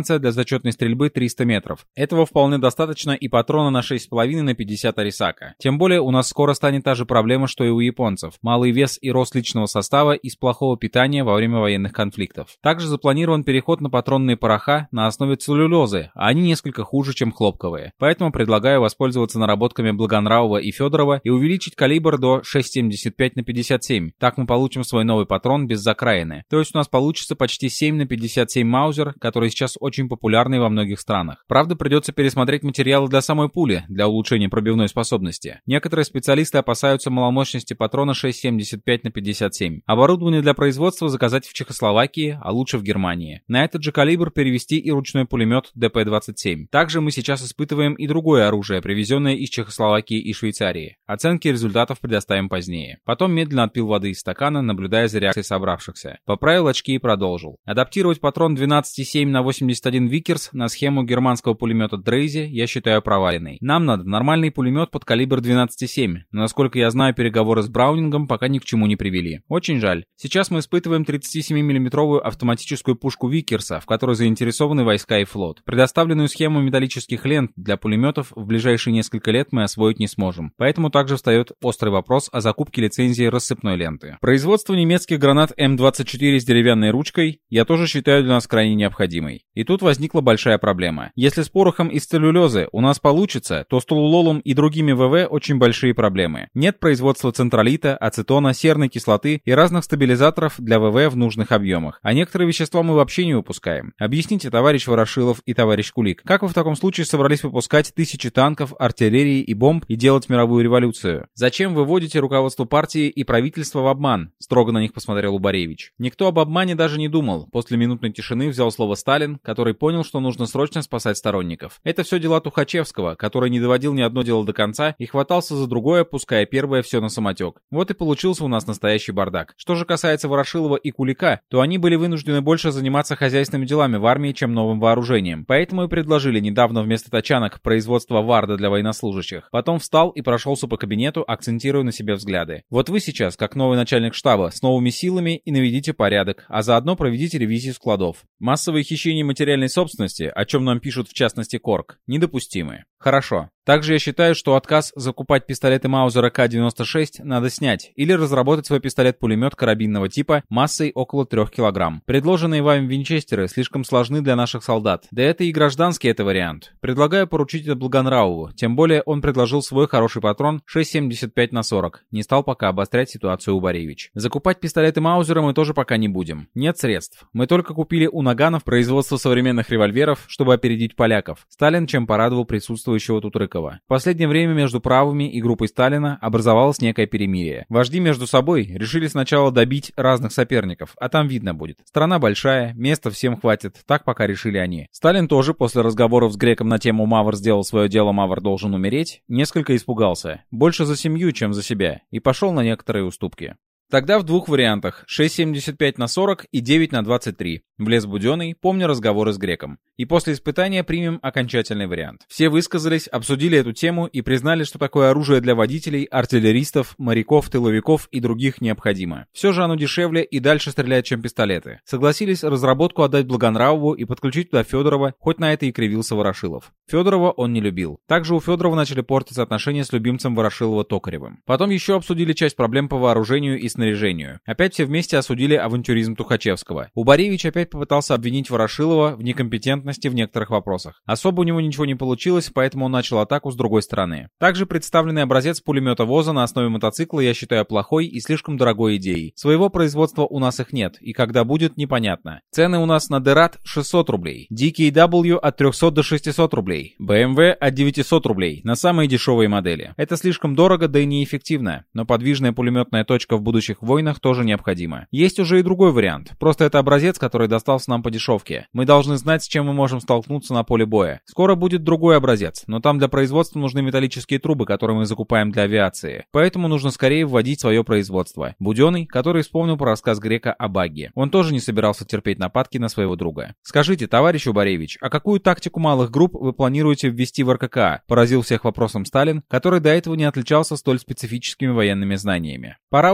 расчетной стрельбы триста метров. Этого вполне достаточно и патрона на шесть с половиной на пятьдесят Арисака. Тем более у нас скоро станет та же проблема, что и у японцев. Малый вес и рост личного состава из плохого питания во время военных конфликтов. Также запланирован переход на патронные пороха на основе целлюлезы, а они несколько хуже, чем хлопковые. Поэтому предлагаю воспользоваться наработками Благонравова и Федорова и увеличить калибр до шесть семьдесят пять на пятьдесят семь. Так мы получим свой новый патрон без закраины. То есть у нас получится почти семь на пятьдесят семь Маузер, который сейчас очень популярный во многих странах. Правда, придется пересмотреть материалы для самой пули, для улучшения пробивной способности. Некоторые специалисты опасаются маломощности патрона шесть семьдесят пять на пятьдесят семь. Оборудование для производства заказать в Чехословакии, а лучше в Германии. На этот же калибр перевести и ручной пулемет дэ пэ двадцать семь. Также мы сейчас испытываем и другое оружие, привезенное из Чехословакии и Швейцарии. Оценки результатов предоставим позднее. Потом медленно отпил воды из стакана, наблюдая за реакцией собравшихся. Поправил очки и продолжил. Адаптировать патрон двенадцать семь на восемьдесят один Викерс на схему германского пулемета Дрейзи я считаю проваленной. Нам надо нормальный пулемет под калибр двенадцать семь, но насколько я знаю, переговоры с Браунингом пока ни к чему не привели. Очень жаль. Сейчас мы испытываем тридцатисемимиллиметровую автоматическую пушку Викерса, в которой заинтересованы войска и флот. Предоставленную схему металлических лент для пулеметов в ближайшие несколько лет мы освоить не сможем. Поэтому также встает острый вопрос о закупке лицензии рассыпной ленты. Производство немецких гранат эм двадцать четыре с деревянной ручкой я тоже считаю для нас крайне необходимой. И тут возникла большая проблема. Если с порохом из целлюлезы у нас получится, то с толулолом и другими ВВ очень большие проблемы. Нет производства централита, ацетона, серной кислоты и разных стабилизаторов для ВВ в нужных объемах. А некоторые вещества мы вообще не выпускаем. Объясните, товарищ Ворошилов и товарищ Кулик, как вы в таком случае собрались выпускать тысячи танков, артиллерии и бомб и делать мировую революцию? Зачем вы вводите руководство партии и правительство в обман? Строго на них посмотрел Убаревич. Никто об обмане даже не думал. После минутной тишины взял слово Сталин, который понял, что нужно срочно спасать сторонников. Это все дела Тухачевского, который не доводил ни одно дело до конца и хватался за другое, пуская первое все на самотек. Вот и получился у нас настоящий бардак. Что же касается Ворошилова и Кулика, то они были вынуждены больше заниматься хозяйственными делами в армии, чем новым вооружением. Поэтому и предложили недавно вместо тачанок производство варда для военнослужащих. Потом встал и прошелся по кабинету, акцентируя на себе взгляды. Вот вы сейчас, как новый начальник штаба, с новыми силами и наведите порядок, а заодно проведите ревизию складов. Массовые хищения материальной собственности, о чем нам пишут в частности Корг, недопустимы. Хорошо. Также я считаю, что отказ закупать пистолеты Маузера ка девяносто шесть надо снять или разработать свой пистолет-пулемет карабинного типа массой около трёх килограмм. Предложенные вами винчестеры слишком сложны для наших солдат. Да это и гражданский это вариант. Предлагаю поручить это Благонравову, тем более он предложил свой хороший патрон шесть семьдесят пять на сорок. Не стал пока обострять ситуацию Убаревич. Закупать пистолеты Маузера мы тоже пока не будем. Нет средств. Мы только купили у наганов производство современных револьверов, чтобы опередить поляков. Сталин чем порадовал присутствующего тут Рыкова. В последнее время между правыми и группой Сталина образовалось некое перемирие. Вожди между собой решили сначала добить разных соперников, а там видно будет. Страна большая, места всем хватит, так пока решили они. Сталин тоже после разговоров с Греком на тему «Мавр сделал свое дело, Мавр должен умереть» несколько испугался. Больше за семью, чем за себя, и пошел на некоторые уступки. Тогда в двух вариантах шесть семьдесят пять на сорок и девять на двадцать три. Влез Буденный, помня разговоры с Греком. И после испытания примем окончательный вариант. Все высказались, обсудили эту тему и признали, что такое оружие для водителей, артиллеристов, моряков, тыловиков и других необходимо. Все же оно дешевле и дальше стреляет, чем пистолеты. Согласились разработку отдать Благонравову и подключить туда Федорова, хоть на это и кривился Ворошилов. Федорова он не любил. Также у Федорова начали портиться отношения с любимцем Ворошилова Токаревым. Потом еще обсудили часть проблем по вооружению и снаряжению. Опять все вместе осудили авантюризм Тухачевского. Убаревич опять попытался обвинить Ворошилова в некомпетентности в некоторых вопросах. Особо у него ничего не получилось, поэтому он начал атаку с другой стороны. Также представленный образец пулемета ВОЗа на основе мотоцикла я считаю плохой и слишком дорогой идеей. Своего производства у нас их нет, и когда будет, непонятно. Цены у нас на Дерат шестьсот рублей, ди кей дабл ю от трехсот до шестисот рублей, бэ эм вэ от девятисот рублей на самые дешевые модели. Это слишком дорого, да и неэффективно, но подвижная пулеметная точка в будущих войнах тоже необходима. Есть уже и другой вариант, просто это образец, который достался нам по дешевке. Мы должны знать, с чем мы можем столкнуться на поле боя. Скоро будет другой образец, но там для производства нужны металлические трубы, которые мы закупаем для авиации. Поэтому нужно скорее вводить свое производство. Буденный, который вспомнил про рассказ Грека о Багге. Он тоже не собирался терпеть нападки на своего друга. Скажите, товарищ Убаревич, а какую тактику малых групп вы планируете ввести в эр ка ка а? Поразил всех вопросом Сталин, который до этого не отличался столь специфическими военными знаниями. Пора уже немного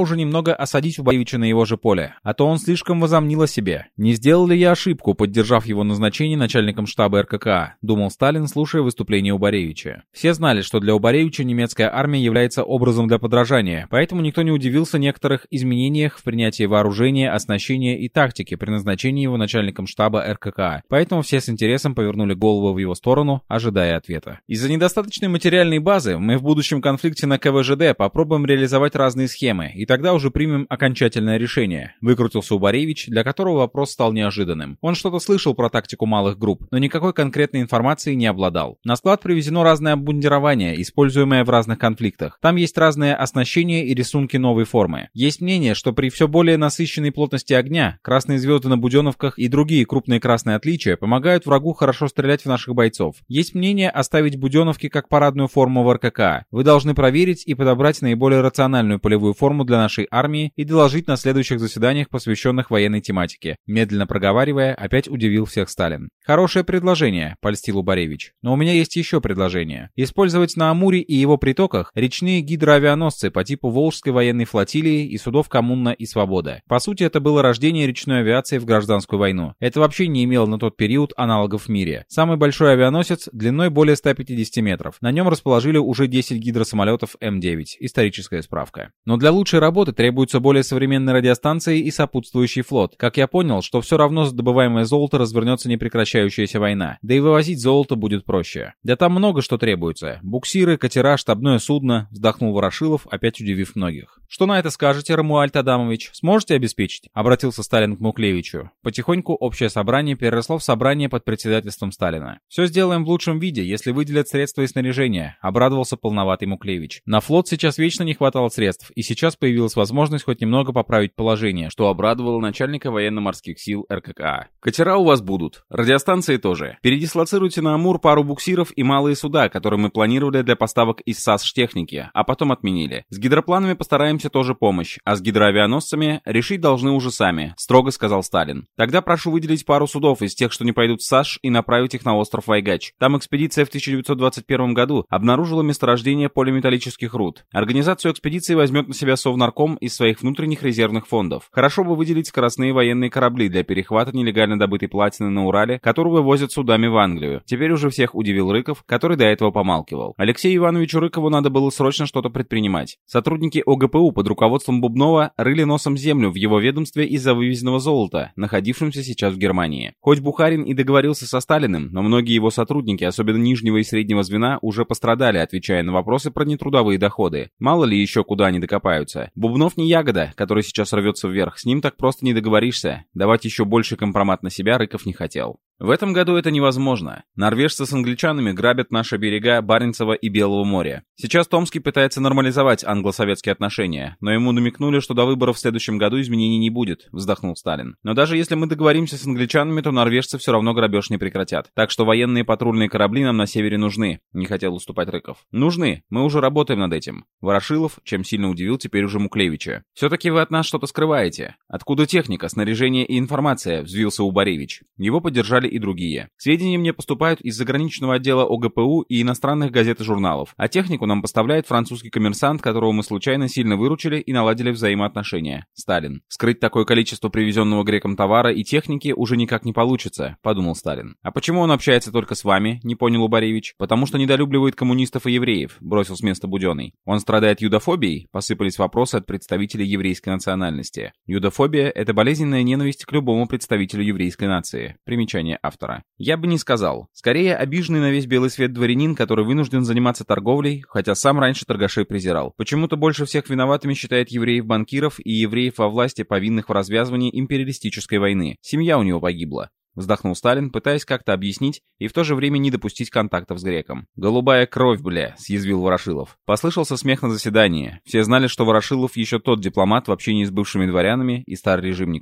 немного осадить Убаревича на его же поле, а то он слишком возомнил о себе. Не сделал ли я ошибку, поддержав его назначение начальником штаба эр ка ка а, думал Сталин, слушая выступление Убаревича. Все знали, что для Убаревича немецкая армия является образом для подражания, поэтому никто не удивился некоторых изменениях в принятии вооружения, оснащения и тактики при назначении его начальником штаба эр ка ка а, поэтому все с интересом повернули голову в его сторону, ожидая ответа. Из-за недостаточной материальной базы мы в будущем конфликте на ка вэ жэ дэ попробуем реализовать разные схемы, и тогда уже примем окончательное решение, выкрутился Убаревич, для которого вопрос стал неожиданным. Он что-то слышал про тактику малых групп, но никакой конкретной информации не обладал. На склад привезено разное обмундирование, используемое в разных конфликтах. Там есть разное оснащение и рисунки новой формы. Есть мнение, что при все более насыщенной плотности огня, красные звезды на буденовках и другие крупные красные отличия помогают врагу хорошо стрелять в наших бойцов. Есть мнение оставить буденовки как парадную форму в эр ка ка а. Вы должны проверить и подобрать наиболее рациональную полевую форму для нашей армии и доложить на следующих заседаниях, посвященных военной тематике. Медленно проговаривая, опять удивил всех Сталин. Хорошее предложение, польстил Убаревич. Но у меня есть еще предложение. Использовать на Амуре и его притоках речные гидроавианосцы по типу Волжской военной флотилии и судов Коммуна и Свобода. По сути, это было рождение речной авиации в гражданскую войну. Это вообще не имело на тот период аналогов в мире. Самый большой авианосец длиной более ста пятидесяти метров. На нем расположили уже десять гидросамолетов эм девять. Историческая справка. Но для лучшей работы требуются более современные радиостанции и сопутствующий флот. Как я понял, что все равно за добываемое золото развернется непрекращающаяся война. Да и вывозить золото будет проще. Да там много что требуется. Буксиры, катера, штабное судно, вздохнул Ворошилов, опять удивив многих. Что на это скажете, Рамуальд Адамович? Сможете обеспечить? Обратился Сталин к Муклевичу. Потихоньку общее собрание переросло в собрание под председательством Сталина. Все сделаем в лучшем виде, если выделят средства и снаряжение, обрадовался полноватый Муклевич. На флот сейчас вечно не хватало средств, и сейчас появилась возможность хоть немного поправить положение, что обрадовало начальника военно-морских сил эр ка ка а. Катера у вас будут, радиостанции тоже. Передислоцируйте на Амур пару буксиров и малые суда, которые мы планировали для поставок из САС-техники, а потом отменили. С гидропланами постараемся тоже помощь, а с гидроавианосцами решить должны уже сами, строго сказал Сталин. Тогда прошу выделить пару судов из тех, что не пойдут в САС, и направить их на остров Вайгач. Там экспедиция в тысяча девятьсот двадцать первом году обнаружила месторождение полиметаллических руд. Организацию экспедиции возьмет на себя Совнарком из своих внутренних резервных фондов. Хорошо бы выделить скоростные военные корабли для перехвата нелегально добытой платины на Урале, которую вывозят судами в Англию. Теперь уже всех удивил Рыков, который до этого помалкивал. Алексею Ивановичу Рыкову надо было срочно что-то предпринимать. Сотрудники о гэ пэ у под руководством Бубнова рыли носом землю в его ведомстве из-за вывезенного золота, находившимся сейчас в Германии. Хоть Бухарин и договорился со Сталиным, но многие его сотрудники, особенно нижнего и среднего звена, уже пострадали, отвечая на вопросы про нетрудовые доходы. Мало ли еще куда они докопаются. Бубнов не ягода, который сейчас рвется вверх, с ним так просто не договоришься. Давать еще больше компромат на себя Рыков не хотел. В этом году это невозможно. Норвежцы с англичанами грабят наши берега Баренцева и Белого моря. Сейчас Томский пытается нормализовать англо-советские отношения, но ему намекнули, что до выборов в следующем году изменений не будет, вздохнул Сталин. Но даже если мы договоримся с англичанами, то норвежцы все равно грабеж не прекратят. Так что военные патрульные корабли нам на севере нужны, не хотел уступать Рыков. Нужны, мы уже работаем над этим. Ворошилов, чем сильно удивил теперь уже Муклевича. Все-таки вы от нас что-то скрываете. Откуда техника, снаряжение и информация, взвился Убаревич. Его поддержали и другие. Сведения мне поступают из заграничного отдела о гэ пэ у и иностранных газет и журналов, а технику нам поставляет французский коммерсант, которого мы случайно сильно выручили и наладили взаимоотношения. Сталин. Скрыть такое количество привезенного грекам товара и техники уже никак не получится, подумал Сталин. А почему он общается только с вами, не понял Убаревич? Потому что недолюбливает коммунистов и евреев, бросил с места Буденный. Он страдает юдофобией? Посыпались вопросы от представителей еврейской национальности. Юдофобия — это болезненная ненависть к любому представителю еврейской нации. Примечание автора. Я бы не сказал. Скорее, обиженный на весь белый свет дворянин, который вынужден заниматься торговлей, хотя сам раньше торгашей презирал. Почему-то больше всех виноватыми считает евреев-банкиров и евреев во власти, повинных в развязывании империалистической войны. Семья у него погибла. Вздохнул Сталин, пытаясь как-то объяснить и в то же время не допустить контактов с греком. «Голубая кровь, бля», — съязвил Ворошилов. Послышался смех на заседании. Все знали, что Ворошилов еще тот дипломат в общении с бывшими дворянами и старорежимниками.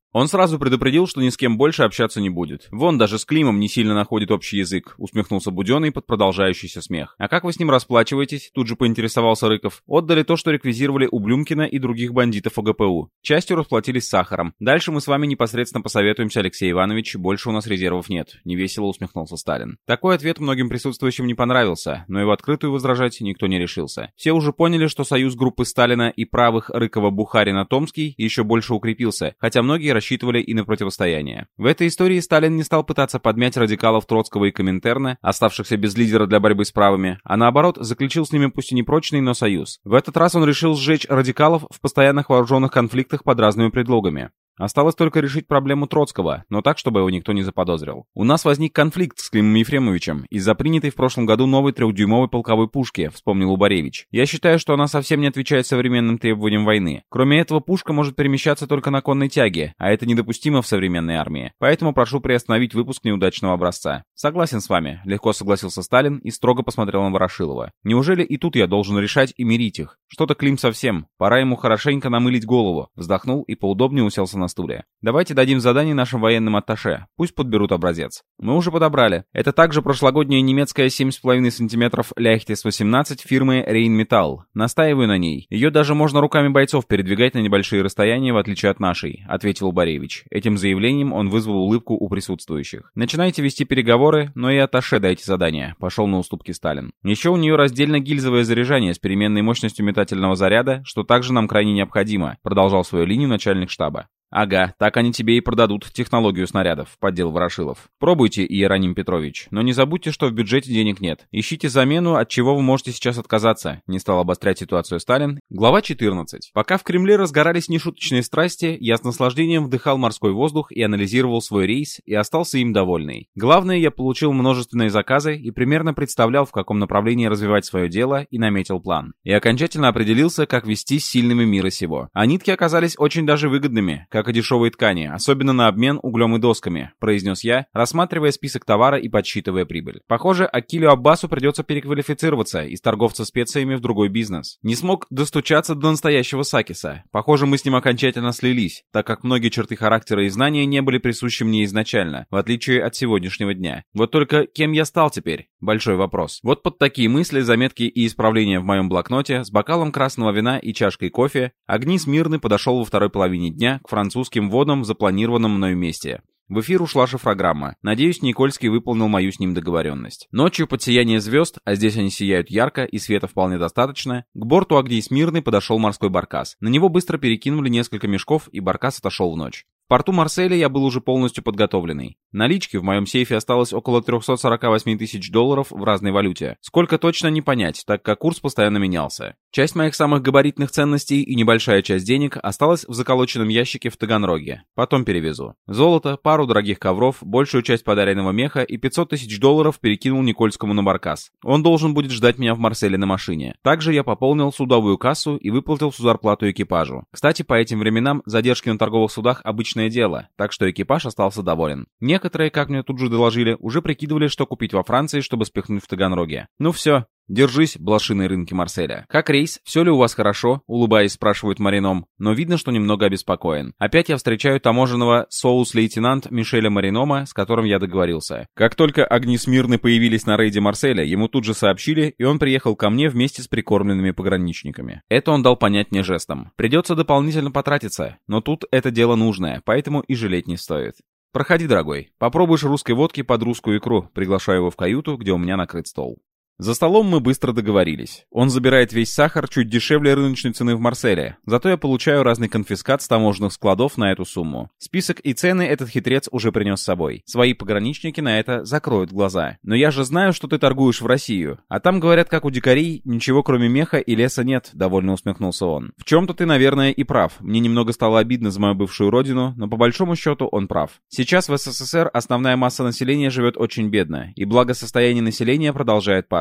Он сразу предупредил, что ни с кем больше общаться не будет. Вон даже с Климом не сильно находит общий язык, усмехнулся Буденный под продолжающийся смех. А как вы с ним расплачиваетесь? Тут же поинтересовался Рыков. Отдали то, что реквизировали у Блюмкина и других бандитов ОГПУ. Частью расплатились сахаром. Дальше мы с вами непосредственно посоветуемся, Алексей Иванович, больше у нас резервов нет. Невесело усмехнулся Сталин. Такой ответ многим присутствующим не понравился, но и в открытую возражать никто не решился. Все уже поняли, что союз группы Сталина и правых Рыкова-Бухарина-Томский еще больше укрепился, хотя многие рассчитывали и на противостояние. В этой истории Сталин не стал пытаться подмять радикалов Троцкого и Коминтерна, оставшихся без лидера для борьбы с правыми, а наоборот заключил с ними пусть и не прочный, но союз. В этот раз он решил сжечь радикалов в постоянных вооруженных конфликтах под разными предлогами. Осталось только решить проблему Троцкого, но так, чтобы его никто не заподозрил. У нас возник конфликт с Климом Ефремовичем из-за принятой в прошлом году новой трехдюймовой полковой пушки, вспомнил Убаревич. Я считаю, что она совсем не отвечает современным требованиям войны. Кроме этого, пушка может перемещаться только на конной тяге, а это недопустимо в современной армии. Поэтому прошу приостановить выпуск неудачного образца. Согласен с вами, легко согласился Сталин и строго посмотрел на Ворошилова. Неужели и тут я должен решать и мирить их? Что-то Клим совсем. Пора ему хорошенько намылить голову. Вздохнул и поудобнее уселся на стуле. Давайте дадим задание нашим военным атташе. Пусть подберут образец. Мы уже подобрали. Это также прошлогодняя немецкая семь с половиной сантиметров Leichtes восемнадцать фирмы Rheinmetall. Настаиваю на ней. Ее даже можно руками бойцов передвигать на небольшие расстояния, в отличие от нашей, ответил Боревич. Этим заявлением он вызвал улыбку у присутствующих. Начинайте вести переговоры, но и атташе дайте задание. Пошел на уступки Сталин. Еще у нее раздельно гильзовое заряжание с переменной мощностью метательного заряда, что также нам крайне необходимо, продолжал свою линию начальник штаба. «Ага, так они тебе и продадут технологию снарядов», — поддел Ворошилов. «Пробуйте, Иероним Петрович, но не забудьте, что в бюджете денег нет. Ищите замену, от чего вы можете сейчас отказаться», — не стал обострять ситуацию Сталин. Глава четырнадцать. Пока в Кремле разгорались нешуточные страсти, я с наслаждением вдыхал морской воздух и анализировал свой рейс, и остался им довольный. Главное, я получил множественные заказы и примерно представлял, в каком направлении развивать свое дело, и наметил план. И окончательно определился, как вести с сильными мира сего. А нитки оказались очень даже выгодными, как и дешевые ткани, особенно на обмен углем и досками», — произнес я, рассматривая список товара и подсчитывая прибыль. «Похоже, Акилю Аббасу придется переквалифицироваться из торговца специями в другой бизнес. Не смог достучаться до настоящего Сакиса. Похоже, мы с ним окончательно слились, так как многие черты характера и знания не были присущи мне изначально, в отличие от сегодняшнего дня. Вот только кем я стал теперь? Большой вопрос. Вот под такие мысли, заметки и исправления в моем блокноте, с бокалом красного вина и чашкой кофе, Агнис Мирный подошел во второй половине дня к французским водам в запланированном мною месте. В эфир ушла шифрограмма. Надеюсь, Никольский выполнил мою с ним договоренность. Ночью под сияние звезд, а здесь они сияют ярко и света вполне достаточно, к борту Агнис Мирный подошел морской баркас. На него быстро перекинули несколько мешков, и баркас отошел в ночь. В порту Марселя я был уже полностью подготовленный. Налички в моем сейфе осталось около триста сорок восемь тысяч долларов в разной валюте. Сколько точно не понять, так как курс постоянно менялся. Часть моих самых габаритных ценностей и небольшая часть денег осталась в заколоченном ящике в Таганроге. Потом перевезу. Золото, пару дорогих ковров, большую часть подаренного меха и пятьсот тысяч долларов перекинул Никольскому на баркас. Он должен будет ждать меня в Марселе на машине. Также я пополнил судовую кассу и выплатил всю зарплату экипажу. Кстати, по этим временам задержки на торговых судах обычно дело, так что экипаж остался доволен. Некоторые, как мне тут же доложили, уже прикидывали, что купить во Франции, чтобы спихнуть в Таганроге. Ну все. Держись, блошиные рынки Марселя. Как рейс? Все ли у вас хорошо? Улыбаясь, спрашивает Марином, но видно, что немного обеспокоен. Опять я встречаю таможенного соус-лейтенант Мишеля Маринома, с которым я договорился. Как только Агнис Мирный появились на рейде Марселя, ему тут же сообщили, и он приехал ко мне вместе с прикормленными пограничниками. Это он дал понять мне жестом. Придется дополнительно потратиться, но тут это дело нужное, поэтому и жалеть не стоит. «Проходи, дорогой. Попробуешь русской водки под русскую икру», приглашаю его в каюту, где у меня накрыт стол. За столом мы быстро договорились. Он забирает весь сахар чуть дешевле рыночной цены в Марселе. Зато я получаю разный конфискат с таможенных складов на эту сумму. Список и цены этот хитрец уже принес с собой. Свои пограничники на это закроют глаза. Но я же знаю, что ты торгуешь в Россию. А там, говорят, как у дикарей, ничего кроме меха и леса нет, довольно усмехнулся он. В чем-то ты, наверное, и прав. Мне немного стало обидно за мою бывшую родину, но по большому счету он прав. Сейчас в СССР основная масса населения живет очень бедно, и благосостояние населения продолжает падать.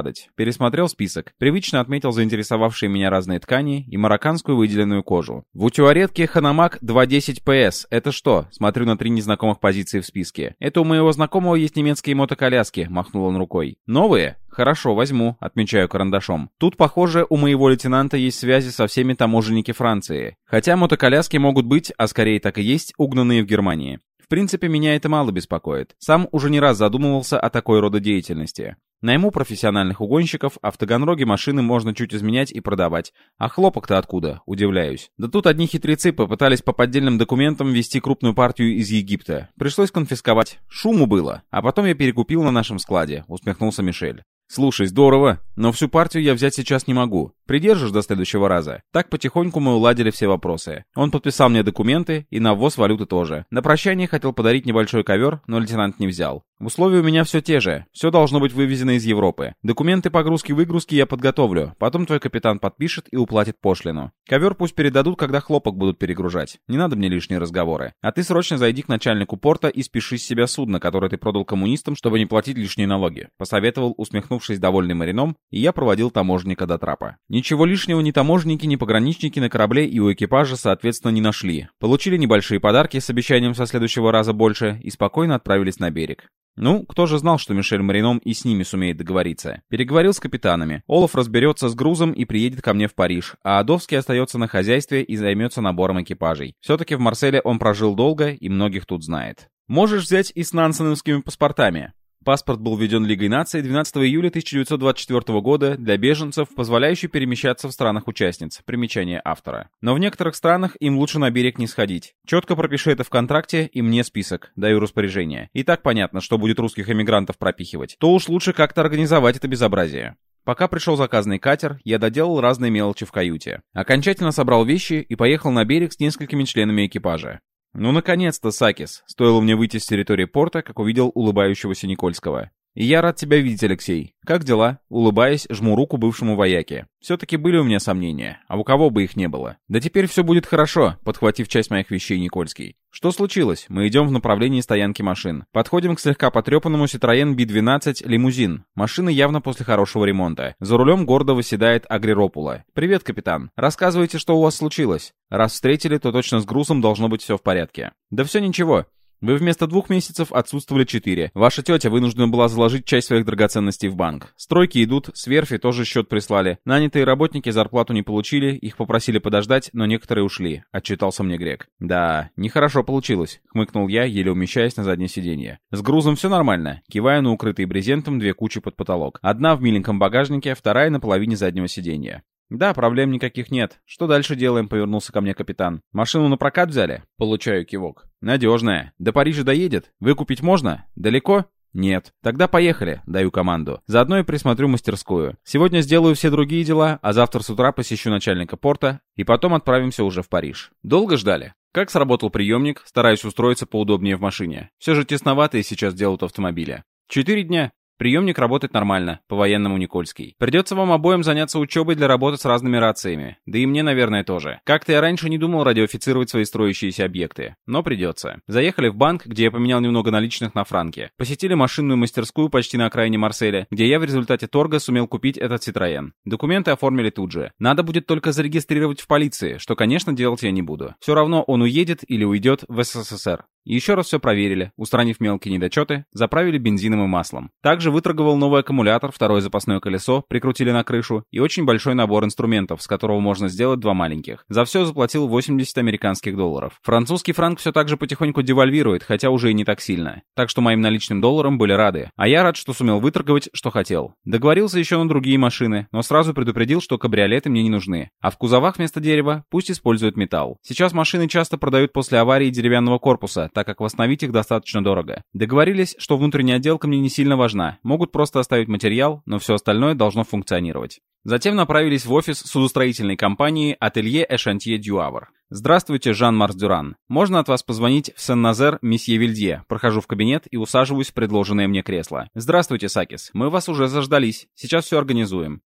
падать. Пересмотрел список. Привычно отметил заинтересовавшие меня разные ткани и марокканскую выделенную кожу. В утюоредке Ханамак два десять пэ эс. Это что? Смотрю на три незнакомых позиции в списке. Это у моего знакомого есть немецкие мотоколяски, махнул он рукой. Новые? Хорошо, возьму, отмечаю карандашом. Тут, похоже, у моего лейтенанта есть связи со всеми таможенники Франции. Хотя мотоколяски могут быть, а скорее так и есть, угнанные в Германии. В принципе, меня это мало беспокоит. Сам уже не раз задумывался о такой рода деятельности. Найму профессиональных угонщиков, а в Таганроге машины можно чуть изменять и продавать. А хлопок-то откуда? Удивляюсь. Да тут одни хитрецы попытались по поддельным документам везти крупную партию из Египта. Пришлось конфисковать. Шуму было. А потом я перекупил на нашем складе, усмехнулся Мишель. «Слушай, здорово, но всю партию я взять сейчас не могу. Придержишь до следующего раза?» Так потихоньку мы уладили все вопросы. Он подписал мне документы и на ввоз валюты тоже. На прощание хотел подарить небольшой ковер, но лейтенант не взял. Условия у меня все те же. Все должно быть вывезено из Европы. Документы погрузки-выгрузки я подготовлю. Потом твой капитан подпишет и уплатит пошлину. Ковер пусть передадут, когда хлопок будут перегружать. Не надо мне лишние разговоры. А ты срочно зайди к начальнику порта и спиши с себя судно, которое ты продал коммунистам, чтобы не платить лишние налоги. Посоветовал, усмехнувшись довольный Марином, и я проводил таможенника до трапа. Ничего лишнего ни таможенники, ни пограничники на корабле и у экипажа, соответственно, не нашли. Получили небольшие подарки с обещанием со следующего раза больше и спокойно отправились на берег. Ну, кто же знал, что Мишель Марином и с ними сумеет договориться. Переговорил с капитанами. Олаф разберется с грузом и приедет ко мне в Париж, а Адовский остается на хозяйстве и займется набором экипажей. Все-таки в Марселе он прожил долго и многих тут знает. Можешь взять и с нансеновскими паспортами. Паспорт был введен Лигой наций двенадцатого июля тысяча девятьсот двадцать четвёртого года для беженцев, позволяющий перемещаться в странах-участниц. Примечание автора. Но в некоторых странах им лучше на берег не сходить. Четко пропиши это в контракте и мне список. Даю распоряжение. И так понятно, что будет русских эмигрантов пропихивать. То уж лучше как-то организовать это безобразие. Пока пришел заказанный катер, я доделал разные мелочи в каюте. Окончательно собрал вещи и поехал на берег с несколькими членами экипажа. «Ну, наконец-то, Сакис!» Стоило мне выйти с территории порта, как увидел улыбающегося Никольского. «И я рад тебя видеть, Алексей. Как дела?» Улыбаясь, жму руку бывшему вояке. Все-таки были у меня сомнения, а у кого бы их не было. «Да теперь все будет хорошо», подхватив часть моих вещей Никольский. «Что случилось?» Мы идем в направлении стоянки машин. Подходим к слегка потрепанному Citroёn би двенадцать лимузин. Машина явно после хорошего ремонта. За рулем гордо восседает Агриропула. «Привет, капитан. Рассказывайте, что у вас случилось. Раз встретили, то точно с грузом должно быть все в порядке». «Да все ничего. Вы вместо двух месяцев отсутствовали четыре. Ваша тетя вынуждена была заложить часть своих драгоценностей в банк. Стройки идут, с верфи тоже счет прислали. Нанятые работники зарплату не получили, их попросили подождать, но некоторые ушли», — отчитался мне Грек. «Да, нехорошо получилось», — хмыкнул я, еле умещаясь на заднее сиденье. «С грузом все нормально», — кивая на укрытые брезентом две кучи под потолок. Одна в миленьком багажнике, вторая на половине заднего сиденья. «Да, проблем никаких нет. Что дальше делаем?» — повернулся ко мне капитан. «Машину на прокат взяли?» Получаю кивок. «Надежная. До Парижа доедет? Выкупить можно? Далеко?» «Нет. Тогда поехали», — даю команду. «Заодно и присмотрю мастерскую. Сегодня сделаю все другие дела, а завтра с утра посещу начальника порта, и потом отправимся уже в Париж». «Долго ждали?» Как сработал приемник, стараюсь устроиться поудобнее в машине. Все же тесноватые сейчас делают автомобиля. «Четыре дня». Приемник работает нормально, по-военному Никольский. Придется вам обоим заняться учебой для работы с разными рациями. Да и мне, наверное, тоже. Как-то я раньше не думал радиофицировать свои строящиеся объекты. Но придется. Заехали в банк, где я поменял немного наличных на франки. Посетили машинную мастерскую почти на окраине Марселя, где я в результате торга сумел купить этот Citroёn. Документы оформили тут же. Надо будет только зарегистрировать в полиции, что, конечно, делать я не буду. Все равно он уедет или уйдет в СССР. И еще раз все проверили, устранив мелкие недочеты, заправили бензином и маслом. Также выторговал новый аккумулятор, второе запасное колесо, прикрутили на крышу и очень большой набор инструментов, с которого можно сделать два маленьких. За все заплатил восемьдесят американских долларов. Французский франк все так же потихоньку девальвирует, хотя уже и не так сильно. Так что моим наличным долларам были рады. А я рад, что сумел выторговать, что хотел. Договорился еще на другие машины, но сразу предупредил, что кабриолеты мне не нужны. А в кузовах вместо дерева пусть используют металл. Сейчас машины часто продают после аварии деревянного корпуса, так как восстановить их достаточно дорого. Договорились, что внутренняя отделка мне не сильно важна. Могут просто оставить материал, но все остальное должно функционировать. Затем направились в офис судостроительной компании «Ателье Эшантье Дюавр». «Здравствуйте, Жан-Марс Дюран. Можно от вас позвонить в Сен-Назер, месье Вильдье?» Прохожу в кабинет и усаживаюсь в предложенное мне кресло. «Здравствуйте, Сакис. Мы вас уже заждались. Сейчас все организуем».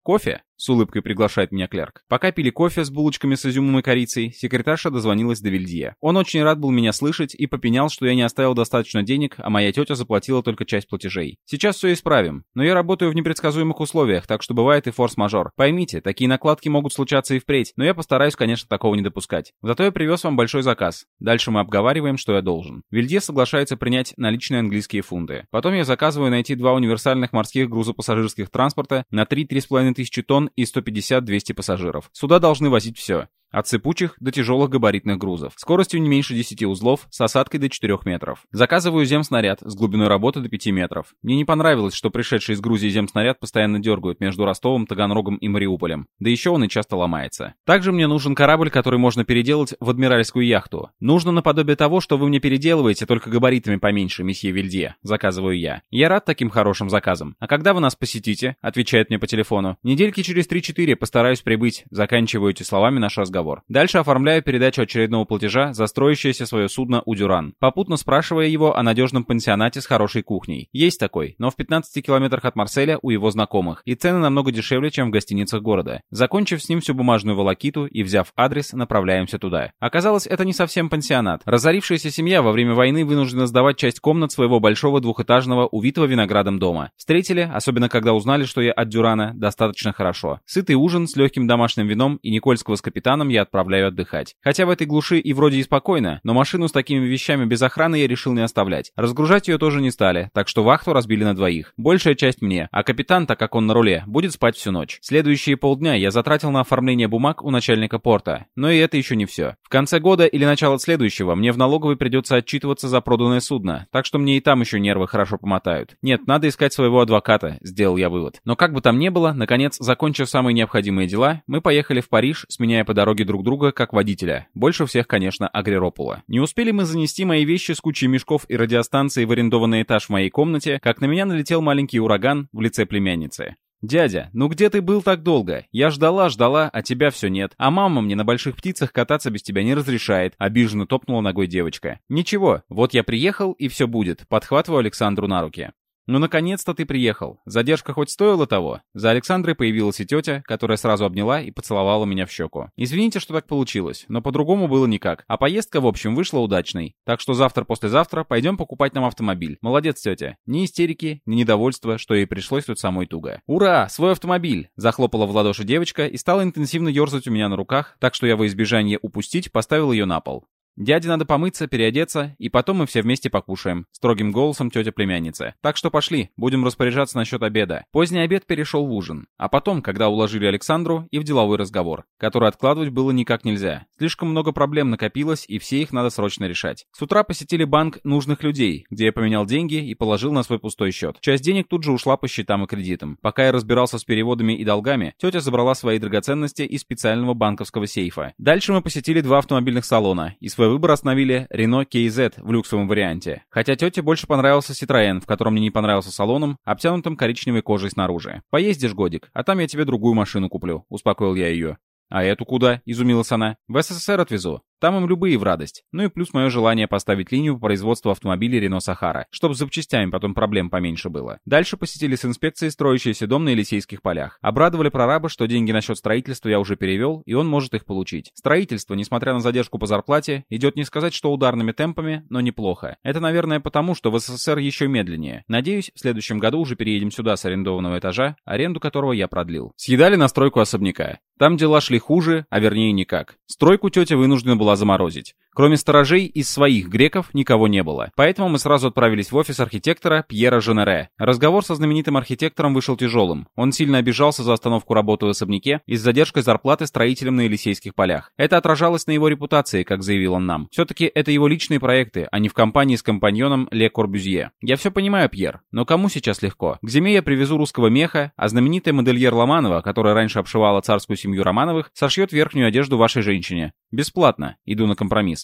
«Кофе?» — с улыбкой приглашает меня клерк. Пока пили кофе с булочками с изюмом и корицей, секретарша дозвонилась до Вильдье. Он очень рад был меня слышать и попенял, что я не оставил достаточно денег, а моя тетя заплатила только часть платежей. Сейчас все исправим, но я работаю в непредсказуемых условиях, так что бывает и форс-мажор. Поймите, такие накладки могут случаться и впредь, но я постараюсь, конечно, такого не допускать. Зато я привез вам большой заказ. Дальше мы обговариваем, что я должен. Вильдье соглашается принять наличные английские фунты. Потом я заказываю найти два универсальных морских грузопассажирских транспорта на три-три с половиной тысячи тонн и сто пятьдесят-двести пассажиров. Сюда должны возить все. От сыпучих до тяжелых габаритных грузов. Скоростью не меньше десяти узлов, с осадкой до четырёх метров. Заказываю земснаряд с глубиной работы до пяти метров. Мне не понравилось, что пришедший из Грузии земснаряд постоянно дергают между Ростовом, Таганрогом и Мариуполем. Да еще он и часто ломается. Также мне нужен корабль, который можно переделать в адмиральскую яхту. Нужно наподобие того, что вы мне переделываете, только габаритами поменьше, месье Вильдье. Заказываю я. Я рад таким хорошим заказам. А когда вы нас посетите? Отвечает мне по телефону. Недельки через три-четыре постараюсь прибыть. Заканчиваю эти словами наш разговор. Дальше оформляю передачу очередного платежа за строящееся свое судно «Удюран», попутно спрашивая его о надежном пансионате с хорошей кухней. Есть такой, но в пятнадцати километрах от Марселя у его знакомых, и цены намного дешевле, чем в гостиницах города. Закончив с ним всю бумажную волокиту и взяв адрес, направляемся туда. Оказалось, это не совсем пансионат. Разорившаяся семья во время войны вынуждена сдавать часть комнат своего большого двухэтажного, увитого виноградом дома. Встретили, особенно когда узнали, что я от Дюрана, достаточно хорошо. Сытый ужин с легким домашним вином и Никольского с капитаном я отправляю отдыхать. Хотя в этой глуши и вроде и спокойно, но машину с такими вещами без охраны я решил не оставлять. Разгружать ее тоже не стали, так что вахту разбили на двоих. Большая часть мне, а капитан, так как он на руле, будет спать всю ночь. Следующие полдня я затратил на оформление бумаг у начальника порта. Но и это еще не все. В конце года или начало следующего мне в налоговой придется отчитываться за проданное судно, так что мне и там еще нервы хорошо помотают. Нет, надо искать своего адвоката, сделал я вывод. Но как бы там ни было, наконец, закончив самые необходимые дела, мы поехали в Париж, сменяя по дороге друг друга как водителя. Больше всех, конечно, Агриропула. Не успели мы занести мои вещи с кучей мешков и радиостанции в арендованный этаж в моей комнате, как на меня налетел маленький ураган в лице племянницы. «Дядя, ну где ты был так долго? Я ждала, ждала, а тебя все нет. А мама мне на больших птицах кататься без тебя не разрешает», — обиженно топнула ногой девочка. «Ничего, вот я приехал, и все будет», — подхватываю Александру на руки. «Ну, наконец-то ты приехал. Задержка хоть стоила того?» За Александрой появилась и тетя, которая сразу обняла и поцеловала меня в щеку. «Извините, что так получилось, но по-другому было никак. А поездка, в общем, вышла удачной. Так что завтра-послезавтра пойдем покупать нам автомобиль. Молодец, тетя. Ни истерики, ни недовольства, что ей пришлось тут самой туго». «Ура! Свой автомобиль!» Захлопала в ладоши девочка и стала интенсивно ерзать у меня на руках, так что я во избежание упустить поставил ее на пол. «Дяде надо помыться, переодеться, и потом мы все вместе покушаем», — строгим голосом тетя племянницы. «Так что пошли, будем распоряжаться насчет обеда». Поздний обед перешел в ужин, а потом, когда уложили Александру, и в деловой разговор, который откладывать было никак нельзя. Слишком много проблем накопилось, и все их надо срочно решать. С утра посетили банк нужных людей, где я поменял деньги и положил на свой пустой счет. Часть денег тут же ушла по счетам и кредитам. Пока я разбирался с переводами и долгами, тетя забрала свои драгоценности из специального банковского сейфа. Дальше мы посетили два автомобильных салона, и свой выбор остановили Renault кей зет в люксовом варианте. Хотя тете больше понравился Citroën, в котором мне не понравился салоном, обтянутым коричневой кожей снаружи. «Поездишь годик, а там я тебе другую машину куплю», — успокоил я ее. «А эту куда?» — изумилась она. «В СССР отвезу. Там им любые в радость. Ну и плюс мое желание поставить линию по производству автомобилей Renault Sahara, чтобы с запчастями потом проблем поменьше было». Дальше посетили с инспекцией строящийся дом на Елисейских полях. Обрадовали прораба, что деньги насчет строительства я уже перевел, и он может их получить. Строительство, несмотря на задержку по зарплате, идет не сказать, что ударными темпами, но неплохо. Это, наверное, потому, что в СССР еще медленнее. Надеюсь, в следующем году уже переедем сюда с арендованного этажа, аренду которого я продлил. Съедали на стройку особняка. Там дела шли хуже, а вернее никак. Стройку тетя вынуждена была заморозить. Кроме сторожей, из своих греков никого не было. Поэтому мы сразу отправились в офис архитектора Пьера Женере. Разговор со знаменитым архитектором вышел тяжелым. Он сильно обижался за остановку работы в особняке и с задержкой зарплаты строителям на Елисейских полях. Это отражалось на его репутации, как заявил он нам. Все-таки это его личные проекты, а не в компании с компаньоном Ле Корбюзье. Я все понимаю, Пьер, но кому сейчас легко? К зиме я привезу русского меха, а знаменитая модельер Ломанова, которая раньше обшивала царскую семью Романовых, сошьет верхнюю одежду вашей женщине. Бесплатно. Иду на компромисс.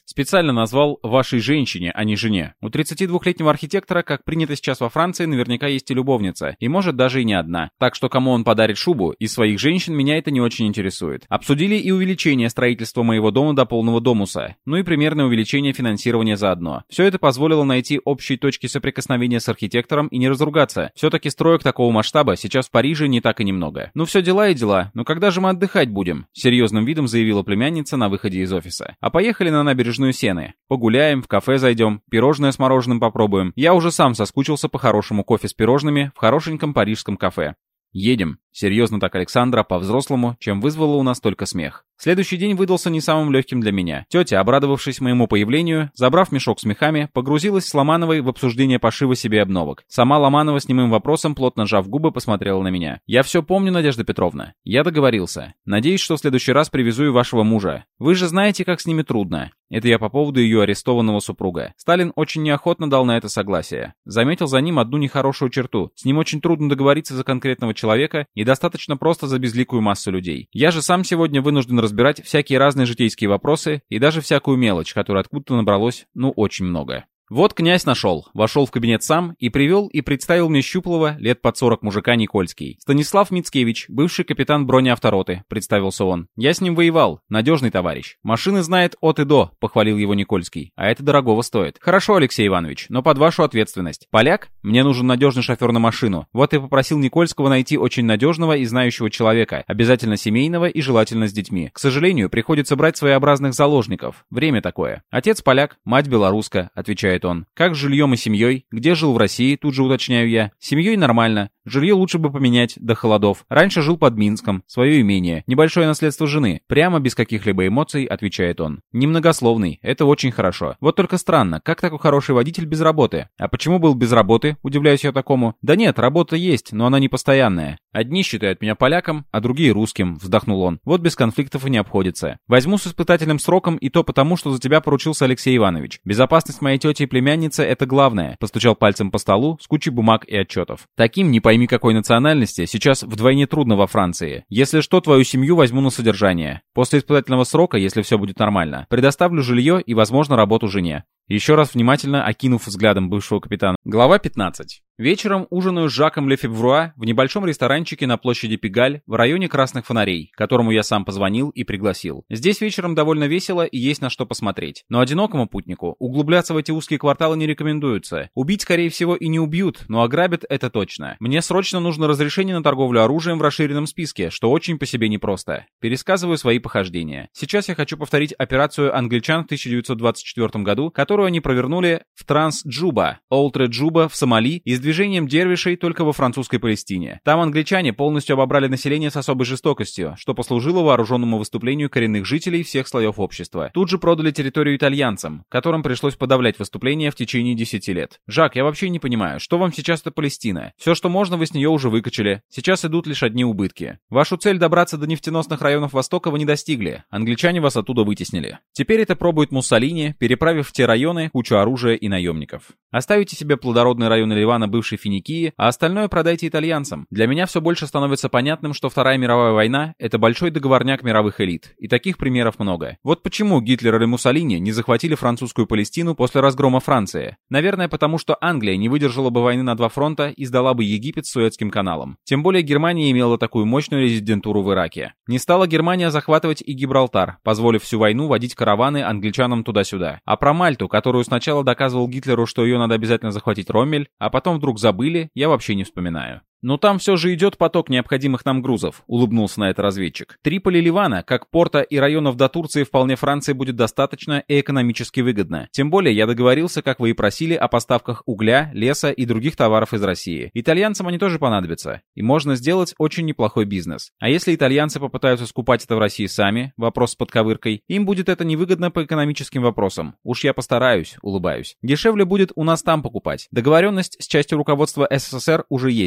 мисс. Специально назвал вашей женщине, а не жене. У тридцатидвухлетнего архитектора, как принято сейчас во Франции, наверняка есть и любовница, и может даже и не одна. Так что кому он подарит шубу, из своих женщин меня это не очень интересует. Обсудили и увеличение строительства моего дома до полного домуса, ну и примерное увеличение финансирования заодно. Все это позволило найти общие точки соприкосновения с архитектором и не разругаться. Все-таки строек такого масштаба сейчас в Париже не так и немного. Ну все дела и дела, но когда же мы отдыхать будем? Серьезным видом заявила племянница на выходе из офиса. А поехали на набережную Сены. Погуляем, в кафе зайдем, пирожное с мороженым попробуем. Я уже сам соскучился по хорошему кофе с пирожными в хорошеньком парижском кафе. «Едем». Серьезно так Александра, по-взрослому, чем вызвало у нас только смех. Следующий день выдался не самым легким для меня. Тетя, обрадовавшись моему появлению, забрав мешок с мехами, погрузилась с Ломановой в обсуждение пошива себе обновок. Сама Ломанова с немым вопросом, плотно сжав губы, посмотрела на меня. «Я все помню, Надежда Петровна. Я договорился. Надеюсь, что в следующий раз привезу и вашего мужа. Вы же знаете, как с ними трудно». Это я по поводу ее арестованного супруга. Сталин очень неохотно дал на это согласие. Заметил за ним одну нехорошую черту. С ним очень трудно договориться за конкретного человека и достаточно просто за безликую массу людей. Я же сам сегодня вынужден разбирать всякие разные житейские вопросы и даже всякую мелочь, которая откуда-то набралось, ну, очень много. Вот князь нашел, вошел в кабинет сам и привел и представил мне щуплого, лет под сорок мужика Никольский. Станислав Мицкевич, бывший капитан бронеавтороты, представился он. Я с ним воевал, надежный товарищ. Машины знает от и до, похвалил его Никольский. А это дорогого стоит. Хорошо, Алексей Иванович, но под вашу ответственность. Поляк? Мне нужен надежный шофер на машину. Вот и попросил Никольского найти очень надежного и знающего человека, обязательно семейного и желательно с детьми. К сожалению, приходится брать своеобразных заложников. Время такое. Отец поляк, мать белоруска, отвечает он. Как с жильем и семьей? Где жил в России? Тут же уточняю я. С семьей нормально. Жилье лучше бы поменять до холодов. Раньше жил под Минском. Свое имение. Небольшое наследство жены. Прямо без каких-либо эмоций, отвечает он. Немногословный. Это очень хорошо. Вот только странно. Как такой хороший водитель без работы? А почему был без работы? Удивляюсь я такому. Да нет, работа есть, но она не постоянная. Одни считают меня поляком, а другие русским, вздохнул он. Вот без конфликтов и не обходится. Возьму с испытательным сроком и то потому, что за тебя поручился Алексей Иванович. Безопасность моей тети и племянницы — это главное. Постучал пальцем по столу с кучей бумаг и отчетов. Таким, не пойми какой национальности, сейчас вдвойне трудно во Франции. Если что, твою семью возьму на содержание. После испытательного срока, если все будет нормально, предоставлю жилье и, возможно, работу жене. Еще раз внимательно окинув взглядом бывшего капитана. Глава пятнадцать. Вечером ужинаю с Жаком Лефевруа в небольшом ресторанчике на площади Пегаль в районе Красных Фонарей, которому я сам позвонил и пригласил. Здесь вечером довольно весело и есть на что посмотреть. Но одинокому путнику углубляться в эти узкие кварталы не рекомендуется. Убить, скорее всего, и не убьют, но ограбят это точно. Мне срочно нужно разрешение на торговлю оружием в расширенном списке, что очень по себе непросто. Пересказываю свои похождения. Сейчас я хочу повторить операцию англичан в тысяча девятьсот двадцать четвёртом году, которую они провернули в Транс-Джуба, Олтре-Джуба в Сомали и с движением дервишей только во французской Палестине. Там англичане полностью обобрали население с особой жестокостью, что послужило вооруженному выступлению коренных жителей всех слоев общества. Тут же продали территорию итальянцам, которым пришлось подавлять выступления в течение десяти лет. Жак, я вообще не понимаю, что вам сейчас это Палестина? Все, что можно, вы с нее уже выкачали. Сейчас идут лишь одни убытки. Вашу цель добраться до нефтеносных районов Востока вы не достигли. Англичане вас оттуда вытеснили. Теперь это пробует Муссолини, переправив в те районы кучу оружия и наемников. Оставите себе плодородные районы Ливана, бывшей Финикии, а остальное продайте итальянцам. Для меня все больше становится понятным, что Вторая мировая война — это большой договорняк мировых элит. И таких примеров много. Вот почему Гитлер или Муссолини не захватили французскую Палестину после разгрома Франции. Наверное, потому что Англия не выдержала бы войны на два фронта и сдала бы Египет с Суэцким каналом. Тем более Германия имела такую мощную резидентуру в Ираке. Не стала Германия захватывать и Гибралтар, позволив всю войну водить караваны англичанам туда-сюда. А про Мальту, которую сначала доказывал Гитлеру, что ее надо обязательно захватить Роммель, а потом вдруг забыли, я вообще не вспоминаю. «Но там все же идет поток необходимых нам грузов», — улыбнулся на это разведчик. «Триполи Ливана, как порта и районов до Турции, вполне Франции будет достаточно и экономически выгодно. Тем более я договорился, как вы и просили, о поставках угля, леса и других товаров из России. Итальянцам они тоже понадобятся. И можно сделать очень неплохой бизнес. А если итальянцы попытаются скупать это в России сами, вопрос с подковыркой, им будет это невыгодно по экономическим вопросам. Уж я постараюсь», — улыбаюсь. «Дешевле будет у нас там покупать. Договоренность с частью руководства СССР уже есть. Если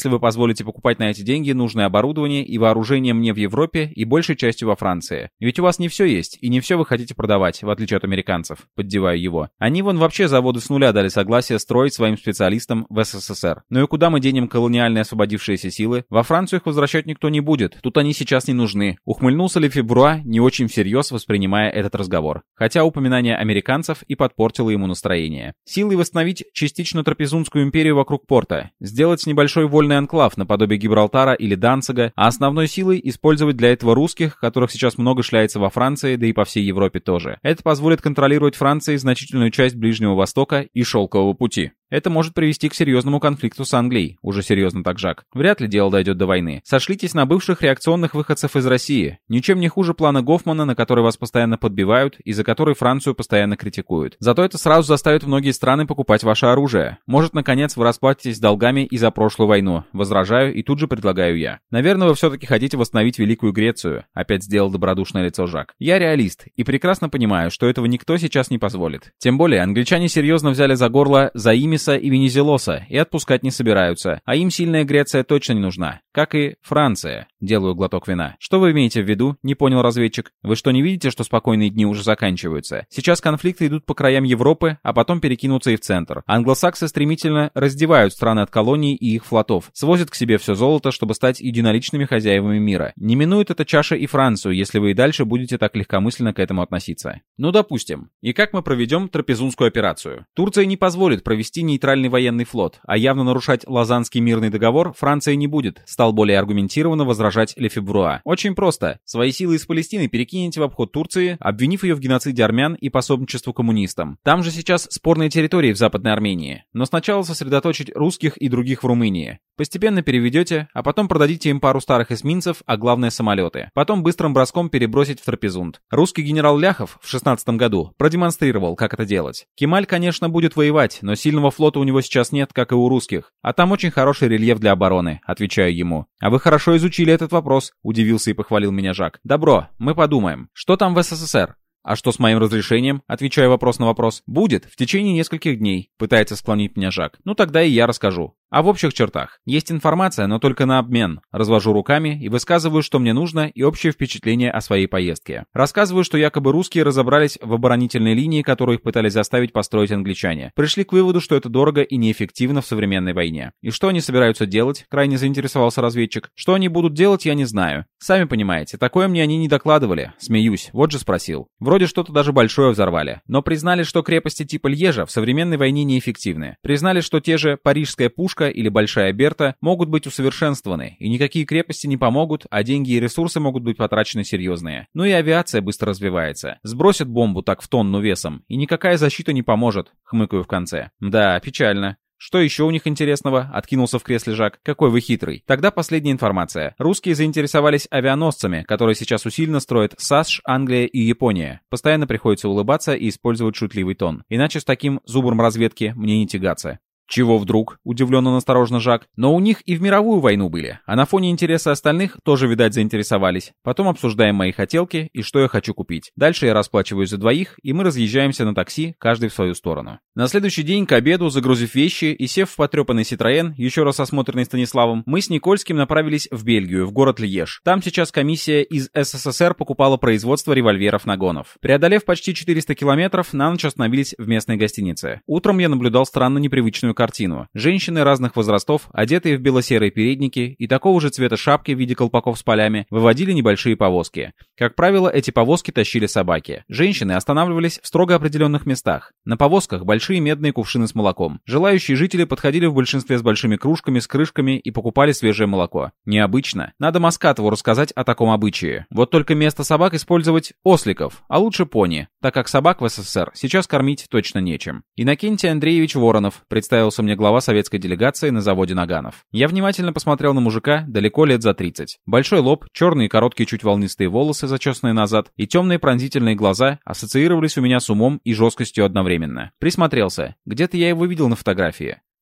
если вы позволите покупать на эти деньги нужное оборудование и вооружение мне в Европе и большей частью во Франции. Ведь у вас не все есть, и не все вы хотите продавать, в отличие от американцев. Поддеваю его. Они вон вообще заводы с нуля дали согласие строить своим специалистам в СССР. Ну и куда мы денем колониальные освободившиеся силы? Во Францию их возвращать никто не будет. Тут они сейчас не нужны. Ухмыльнулся Лефебвруа, не очень всерьез воспринимая этот разговор. Хотя упоминание американцев и подпортило ему настроение. Силой восстановить частично Трапезунскую империю вокруг порта. Сделать небольшой вольный анклав наподобие Гибралтара или Данцига, а основной силой использовать для этого русских, которых сейчас много шляется во Франции, да и по всей Европе тоже. Это позволит контролировать Франции значительную часть Ближнего Востока и Шелкового пути. Это может привести к серьезному конфликту с Англией. Уже серьезно так, Жак. Вряд ли дело дойдет до войны. Сошлитесь на бывших реакционных выходцев из России. Ничем не хуже плана Гофмана, на который вас постоянно подбивают и за который Францию постоянно критикуют. Зато это сразу заставит многие страны покупать ваше оружие. Может, наконец, вы расплатитесь долгами и за прошлую войну. Возражаю и тут же предлагаю я. Наверное, вы все-таки хотите восстановить Великую Грецию. Опять сделал добродушное лицо Жак. Я реалист и прекрасно понимаю, что этого никто сейчас не позволит. Тем более, англичане серьезно взяли за горло Заимис и Венизелоса и отпускать не собираются, а им сильная Греция точно не нужна, как и Франция. Делаю глоток вина. Что вы имеете в виду? Не понял разведчик. Вы что, не видите, что спокойные дни уже заканчиваются? Сейчас конфликты идут по краям Европы, а потом перекинутся и в центр. Англосаксы стремительно раздевают страны от колоний и их флотов, свозят к себе все золото, чтобы стать единоличными хозяевами мира. Не минует эта чаша и Францию, если вы и дальше будете так легкомысленно к этому относиться. Ну, допустим. И как мы проведем Трапезунскую операцию? Турция не позволит провести нейтральный военный флот, а явно нарушать Лозаннский мирный договор Франция не будет, стал более аргументированно возражать Лефебвруа. Очень просто. Свои силы из Палестины перекинете в обход Турции, обвинив ее в геноциде армян и пособничеству коммунистам. Там же сейчас спорные территории в Западной Армении. Но сначала сосредоточить русских и других в Румынии. Постепенно переведете, а потом продадите им пару старых эсминцев, а главное самолеты. Потом быстрым броском перебросить в Трапезунд. Русский генерал Ляхов в шестнадцатом году продемонстрировал, как это делать. Кемаль, конечно, будет воевать, но сильного флота у него сейчас нет, как и у русских. А там очень хороший рельеф для обороны, отвечаю ему. А вы хорошо изучили этот вопрос, удивился и похвалил меня Жак. Добро, мы подумаем. Что там в СССР? «А что с моим разрешением?» — отвечаю вопрос на вопрос. «Будет, в течение нескольких дней», — пытается склонить меня Жак. «Ну тогда и я расскажу». А в общих чертах. Есть информация, но только на обмен. Развожу руками и высказываю, что мне нужно, и общее впечатление о своей поездке. Рассказываю, что якобы русские разобрались в оборонительной линии, которую их пытались заставить построить англичане. Пришли к выводу, что это дорого и неэффективно в современной войне. И что они собираются делать? Крайне заинтересовался разведчик. Что они будут делать, я не знаю. Сами понимаете, такое мне они не докладывали. Смеюсь, вот же спросил. Вроде что-то даже большое взорвали. Но признали, что крепости типа Льежа в современной войне неэффективны. Признали, что те же парижская пушка или Большая Берта могут быть усовершенствованы, и никакие крепости не помогут, а деньги и ресурсы могут быть потрачены серьезные. Ну и авиация быстро развивается. Сбросят бомбу так в тонну весом, и никакая защита не поможет, хмыкаю в конце. Да, печально. Что еще у них интересного? Откинулся в кресле Жак. Какой вы хитрый. Тогда последняя информация. Русские заинтересовались авианосцами, которые сейчас усиленно строят САСШ, Англия и Япония. Постоянно приходится улыбаться и использовать шутливый тон. Иначе с таким зубром разведки мне не тягаться. «Чего вдруг?» — удивленно насторожно Жак. «Но у них и в мировую войну были, а на фоне интереса остальных тоже, видать, заинтересовались. Потом обсуждаем мои хотелки и что я хочу купить. Дальше я расплачиваюсь за двоих, и мы разъезжаемся на такси, каждый в свою сторону». На следующий день к обеду, загрузив вещи и сев в потрепанный Citroën, еще раз осмотренный Станиславом, мы с Никольским направились в Бельгию, в город Льеж. Там сейчас комиссия из СССР покупала производство револьверов-нагонов. Преодолев почти четыреста километров, на ночь остановились в местной гостинице. Утром я наблюдал странно непривычную картину. Женщины разных возрастов, одетые в бело-серые передники и такого же цвета шапки в виде колпаков с полями, выводили небольшие повозки. Как правило, эти повозки тащили собаки. Женщины останавливались в строго определенных местах. На повозках большие медные кувшины с молоком. Желающие жители подходили в большинстве с большими кружками, с крышками и покупали свежее молоко. Необычно. Надо Маскатову рассказать о таком обычае. Вот только вместо собак использовать осликов, а лучше пони, так как собак в СССР сейчас кормить точно нечем. Иннокентий Андреевич Воронов, представился мне глава советской делегации на заводе Наганов. Я внимательно посмотрел на мужика, далеко лет за тридцать. Большой лоб, черные короткие чуть волнистые волосы, зачесанные назад, и темные пронзительные глаза ассоциировались у меня с умом и жесткостью одновременно. Присмотрелся. Где-то я его видел на фотографии.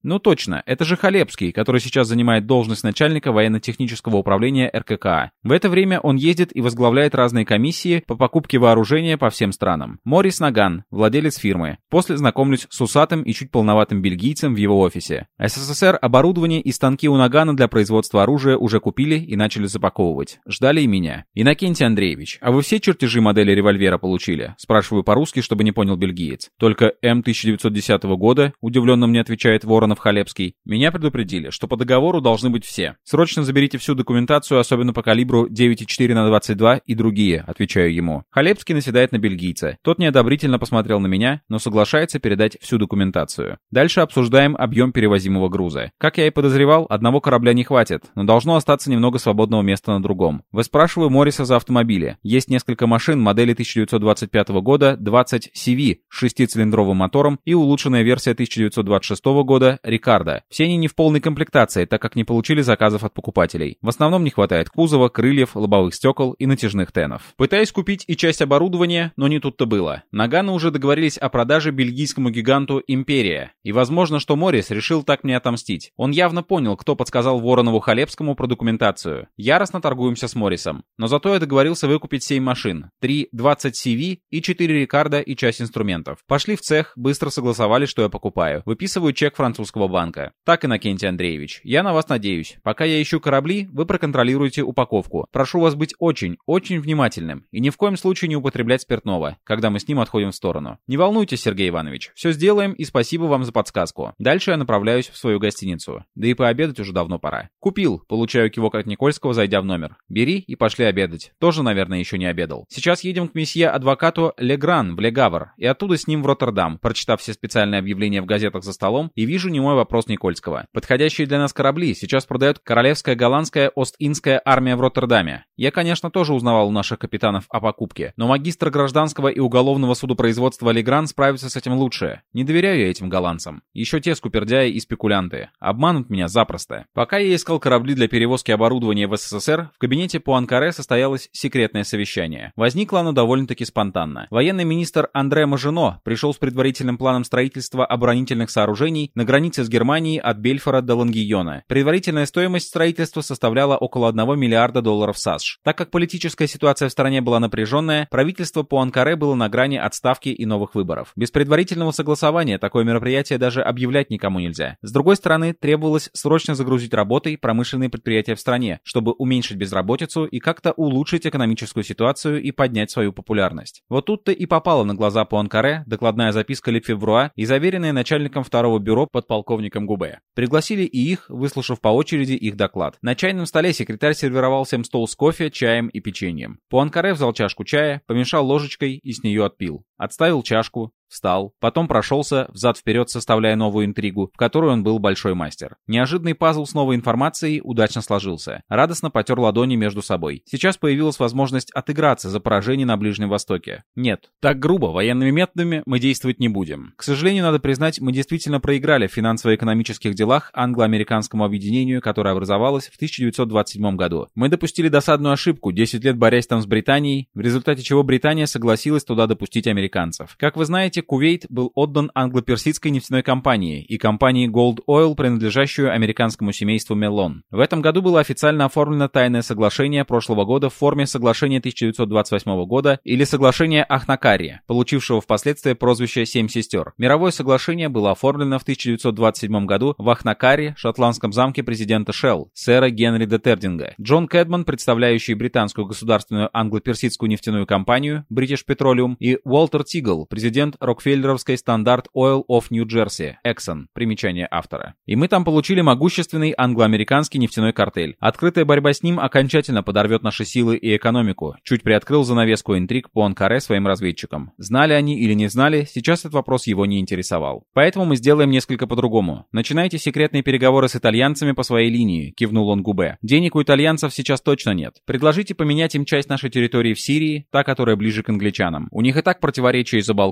Ну точно, это же Халепский, который сейчас занимает должность начальника военно-технического управления эр ка ка а. В это время он ездит и возглавляет разные комиссии по покупке вооружения по всем странам. Морис Наган, владелец фирмы. После знакомлюсь с усатым и чуть полноватым бельгийцем в его офисе. эс эс эс эр оборудование и станки у Нагана для производства оружия уже купили и начали запаковывать. Ждали и меня. Иннокентий Андреевич, а вы все чертежи модели револьвера получили? Спрашиваю по-русски, чтобы не понял бельгиец. Только М тысяча девятьсот десятого года, удивленно мне отвечает Воронов Халепский. Меня предупредили, что по договору должны быть все. Срочно заберите всю документацию, особенно по калибру девять и четыре на двадцать два и другие, отвечаю ему. Халепский наседает на бельгийца. Тот неодобрительно посмотрел на меня, но соглашается передать всю документацию. Дальше обсуждаем объем перевозимого груза. Как я и подозревал, одного корабля не хватит, но должно остаться немного свободного места на другом. Выспрашиваю Морриса за автомобили. Есть несколько машин модели тысяча девятьсот двадцать пятого года двадцать си ви с шестицилиндровым мотором и улучшенная версия тысяча девятьсот двадцать шестого года Рикардо. Все они не в полной комплектации, так как не получили заказов от покупателей. В основном не хватает кузова, крыльев, лобовых стекол и натяжных тенов. Пытаюсь купить и часть оборудования, но не тут-то было. Наганы уже договорились о продаже бельгийскому гиганту Империя. И возможно, что Моррис решил так мне отомстить. Он явно понял, кто подсказал Воронову Халепскому про документацию. Яростно торгуемся с Моррисом. Но зато я договорился выкупить семь машин. три двадцать си ви и четыре Рикардо и часть инструментов. Пошли в цех, быстро согласовали, что я покупаю. Выписываю чек французского банка. Так, Иннокентий Андреевич, я на вас надеюсь. Пока я ищу корабли, вы проконтролируете упаковку. Прошу вас быть очень, очень внимательным и ни в коем случае не употреблять спиртного, когда мы с ним отходим в сторону. Не волнуйтесь, Сергей Иванович, все сделаем и спасибо вам за подсказку. Дальше я направляюсь в свою гостиницу. Да и пообедать уже давно пора. Купил, получаю кивок от Никольского, зайдя в номер. Бери и пошли обедать. Тоже, наверное, еще не обедал. Сейчас едем к месье-адвокату Легран в Легавр и оттуда с ним в Роттердам, прочитав все специальные объявления в газетах за столом, и вижу немой вопрос Никольского. Подходящие для нас корабли сейчас продает Королевская голландская Ост-Индская армия в Роттердаме. Я, конечно, тоже узнавал у наших капитанов о покупке, но магистр гражданского и уголовного судопроизводства Легран справится с этим лучше. Не доверяю я этим голландцам. Еще те скупердяи и спекулянты. Обманут меня запросто. Пока я искал корабли для перевозки оборудования в эс эс эс эр, в кабинете Пуанкаре состоялось секретное совещание. Возникло оно довольно-таки спонтанно. Военный министр Андре Мажино пришел с предварительным планом строительства оборонительных сооружений на границе с Германией от Бельфора до Лангийона. Предварительная стоимость строительства составляла около одного миллиарда долларов САСШ. Так как политическая ситуация в стране была напряженная, правительство Пуанкаре было на грани отставки и новых выборов. Без предварительного согласования такое мероприятие даже объявлять никому нельзя. С другой стороны, требовалось срочно загрузить работой промышленные предприятия в стране, чтобы уменьшить безработицу и как-то улучшить экономическую ситуацию и поднять свою популярность. Вот тут-то и попала на глаза Пуанкаре докладная записка Лефевруа и заверенная начальником второго бюро подполковником Губе. Пригласили и их, выслушав по очереди их доклад. На чайном столе секретарь сервировал всем стол с кофе, чаем и печеньем. Пуанкаре взял чашку чая, помешал ложечкой и с нее отпил. Отставил чашку, встал, потом прошелся взад-вперед, составляя новую интригу, в которой он был большой мастер. Неожиданный пазл с новой информацией удачно сложился. Радостно потер ладони между собой. Сейчас появилась возможность отыграться за поражение на Ближнем Востоке. Нет, так грубо, военными методами мы действовать не будем. К сожалению, надо признать, мы действительно проиграли в финансово-экономических делах англо-американскому объединению, которое образовалось в тысяча девятьсот двадцать седьмом году. Мы допустили досадную ошибку, десять лет борясь там с Британией, в результате чего Британия согласилась туда допустить американцев. Как вы знаете, Кувейт был отдан англо-персидской нефтяной компании и компании Gold Oil, принадлежащую американскому семейству Меллон. В этом году было официально оформлено тайное соглашение прошлого года в форме соглашения тысяча девятьсот двадцать восьмого года или соглашения Ахнакари, получившего впоследствии прозвище «Семь сестер». Мировое соглашение было оформлено в тысяча девятьсот двадцать седьмом году в Ахнакари, шотландском замке президента Shell, сэра Генри де Тердинга. Джон Кэдман, представляющий британскую государственную англо-персидскую нефтяную компанию British Petroleum, и Уолтер Тигл, президент Рокфеллеровской Standard Oil of New Jersey, Exxon, примечание автора. И мы там получили могущественный англо-американский нефтяной картель. Открытая борьба с ним окончательно подорвет наши силы и экономику. Чуть приоткрыл занавеску интриг Пуанкаре своим разведчикам. Знали они или не знали, сейчас этот вопрос его не интересовал. Поэтому мы сделаем несколько по-другому. Начинайте секретные переговоры с итальянцами по своей линии, кивнул он Губе. Денег у итальянцев сейчас точно нет. Предложите поменять им часть нашей территории в Сирии, та, которая ближе к англичанам. У них и так противоречия из-за Балкан.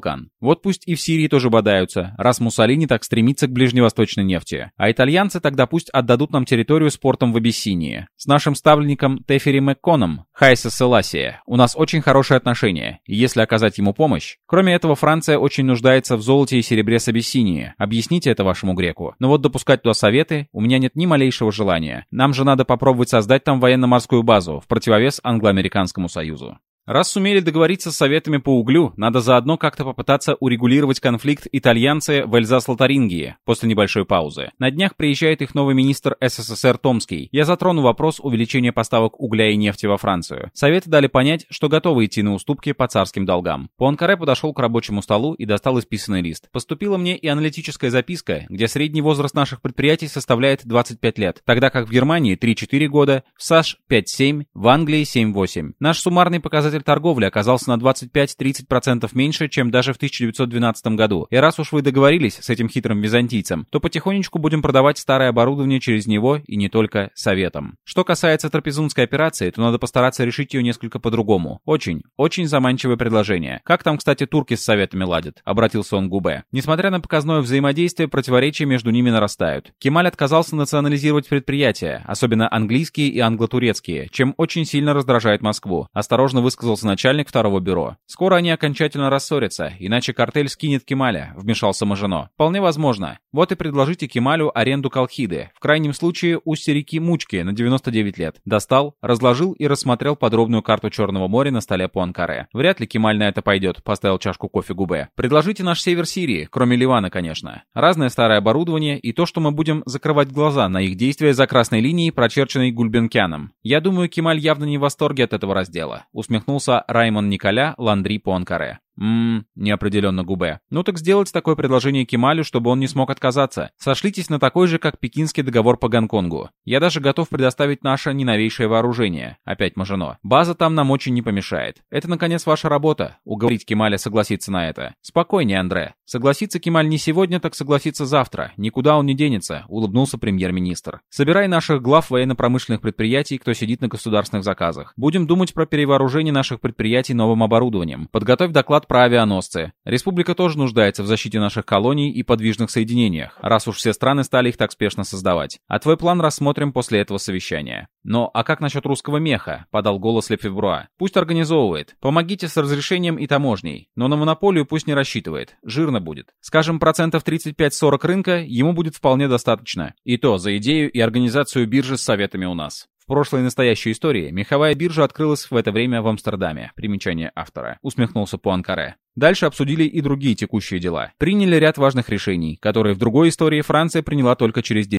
Вот пусть и в Сирии тоже бодаются, раз Муссолини так стремится к ближневосточной нефти. А итальянцы тогда пусть отдадут нам территорию с портом в Абиссинии. С нашим ставленником Тефери Макконом, Хайсе Селасия, у нас очень хорошие отношения, и если оказать ему помощь... Кроме этого, Франция очень нуждается в золоте и серебре с Абиссинии. Объясните это вашему греку. Но вот допускать туда советы у меня нет ни малейшего желания. Нам же надо попробовать создать там военно-морскую базу в противовес англо-американскому союзу. Раз сумели договориться с советами по углю, надо заодно как-то попытаться урегулировать конфликт итальянцы в Эльзас-Лотарингии после небольшой паузы. На днях приезжает их новый министр СССР Томский. Я затрону вопрос увеличения поставок угля и нефти во Францию. Советы дали понять, что готовы идти на уступки по царским долгам. Пуанкаре подошел к рабочему столу и достал исписанный лист. Поступила мне и аналитическая записка, где средний возраст наших предприятий составляет двадцать пять лет, тогда как в Германии три-четыре года, в САШ пять-семь, в Англии семь-восемь. Наш суммарный показатель торговли оказался на двадцать пять-тридцать процентов меньше, чем даже в тысяча девятьсот двенадцатом году. И раз уж вы договорились с этим хитрым византийцем, то потихонечку будем продавать старое оборудование через него и не только советам. Что касается трапезунской операции, то надо постараться решить ее несколько по-другому. Очень, очень заманчивое предложение. Как там, кстати, турки с советами ладят? Обратился он к Губе. Несмотря на показное взаимодействие, противоречия между ними нарастают. Кемаль отказался национализировать предприятия, особенно английские и англо-турецкие, чем очень сильно раздражает Москву. Осторожно высказался начальник второго бюро. Скоро они окончательно рассорятся, иначе картель скинет Кемаля, вмешался Мажино. Вполне возможно. Вот и предложите Кемалю аренду Колхиды, в крайнем случае устье реки Мучки на девяносто девять лет. Достал, разложил и рассмотрел подробную карту Черного моря на столе Пуанкаре. Вряд ли Кемаль на это пойдет, поставил чашку кофе Губе. Предложите наш север Сирии, кроме Ливана, конечно. Разное старое оборудование и то, что мы будем закрывать глаза на их действия за красной линией, прочерченной Гульбенкяном. Я думаю, Кемаль явно не в восторге от этого раздела. Усмехнулся Раймон Николя Ландри Пуанкаре. «Ммм», — неопределенно Губе. «Ну так сделать такое предложение Кемалю, чтобы он не смог отказаться. Сошлитесь на такой же, как Пекинский договор по Гонконгу. Я даже готов предоставить наше неновейшее вооружение». Опять Мажино. «База там нам очень не помешает. Это, наконец, ваша работа. Уговорить Кемаля согласиться на это. Спокойнее, Андре. Согласится Кемаль не сегодня, так согласится завтра. Никуда он не денется», — улыбнулся премьер-министр. «Собирай наших глав военно-промышленных предприятий, кто сидит на государственных заказах. Будем думать про перевооружение наших предприятий новым оборудованием. Подготовь доклад про авианосцы. Республика тоже нуждается в защите наших колоний и подвижных соединениях, раз уж все страны стали их так спешно создавать. А твой план рассмотрим после этого совещания». «Но а как насчет русского меха?» — подал голос Лефевруа. «Пусть организовывает. Помогите с разрешением и таможней. Но на монополию пусть не рассчитывает. Жирно будет. Скажем, процентов тридцать пять-сорок рынка ему будет вполне достаточно. И то за идею и организацию биржи с советами у нас». В прошлой и настоящей истории меховая биржа открылась в это время в Амстердаме. Примечание автора. Усмехнулся Пуанкаре. Дальше обсудили и другие текущие дела. Приняли ряд важных решений, которые в другой истории Франция приняла только через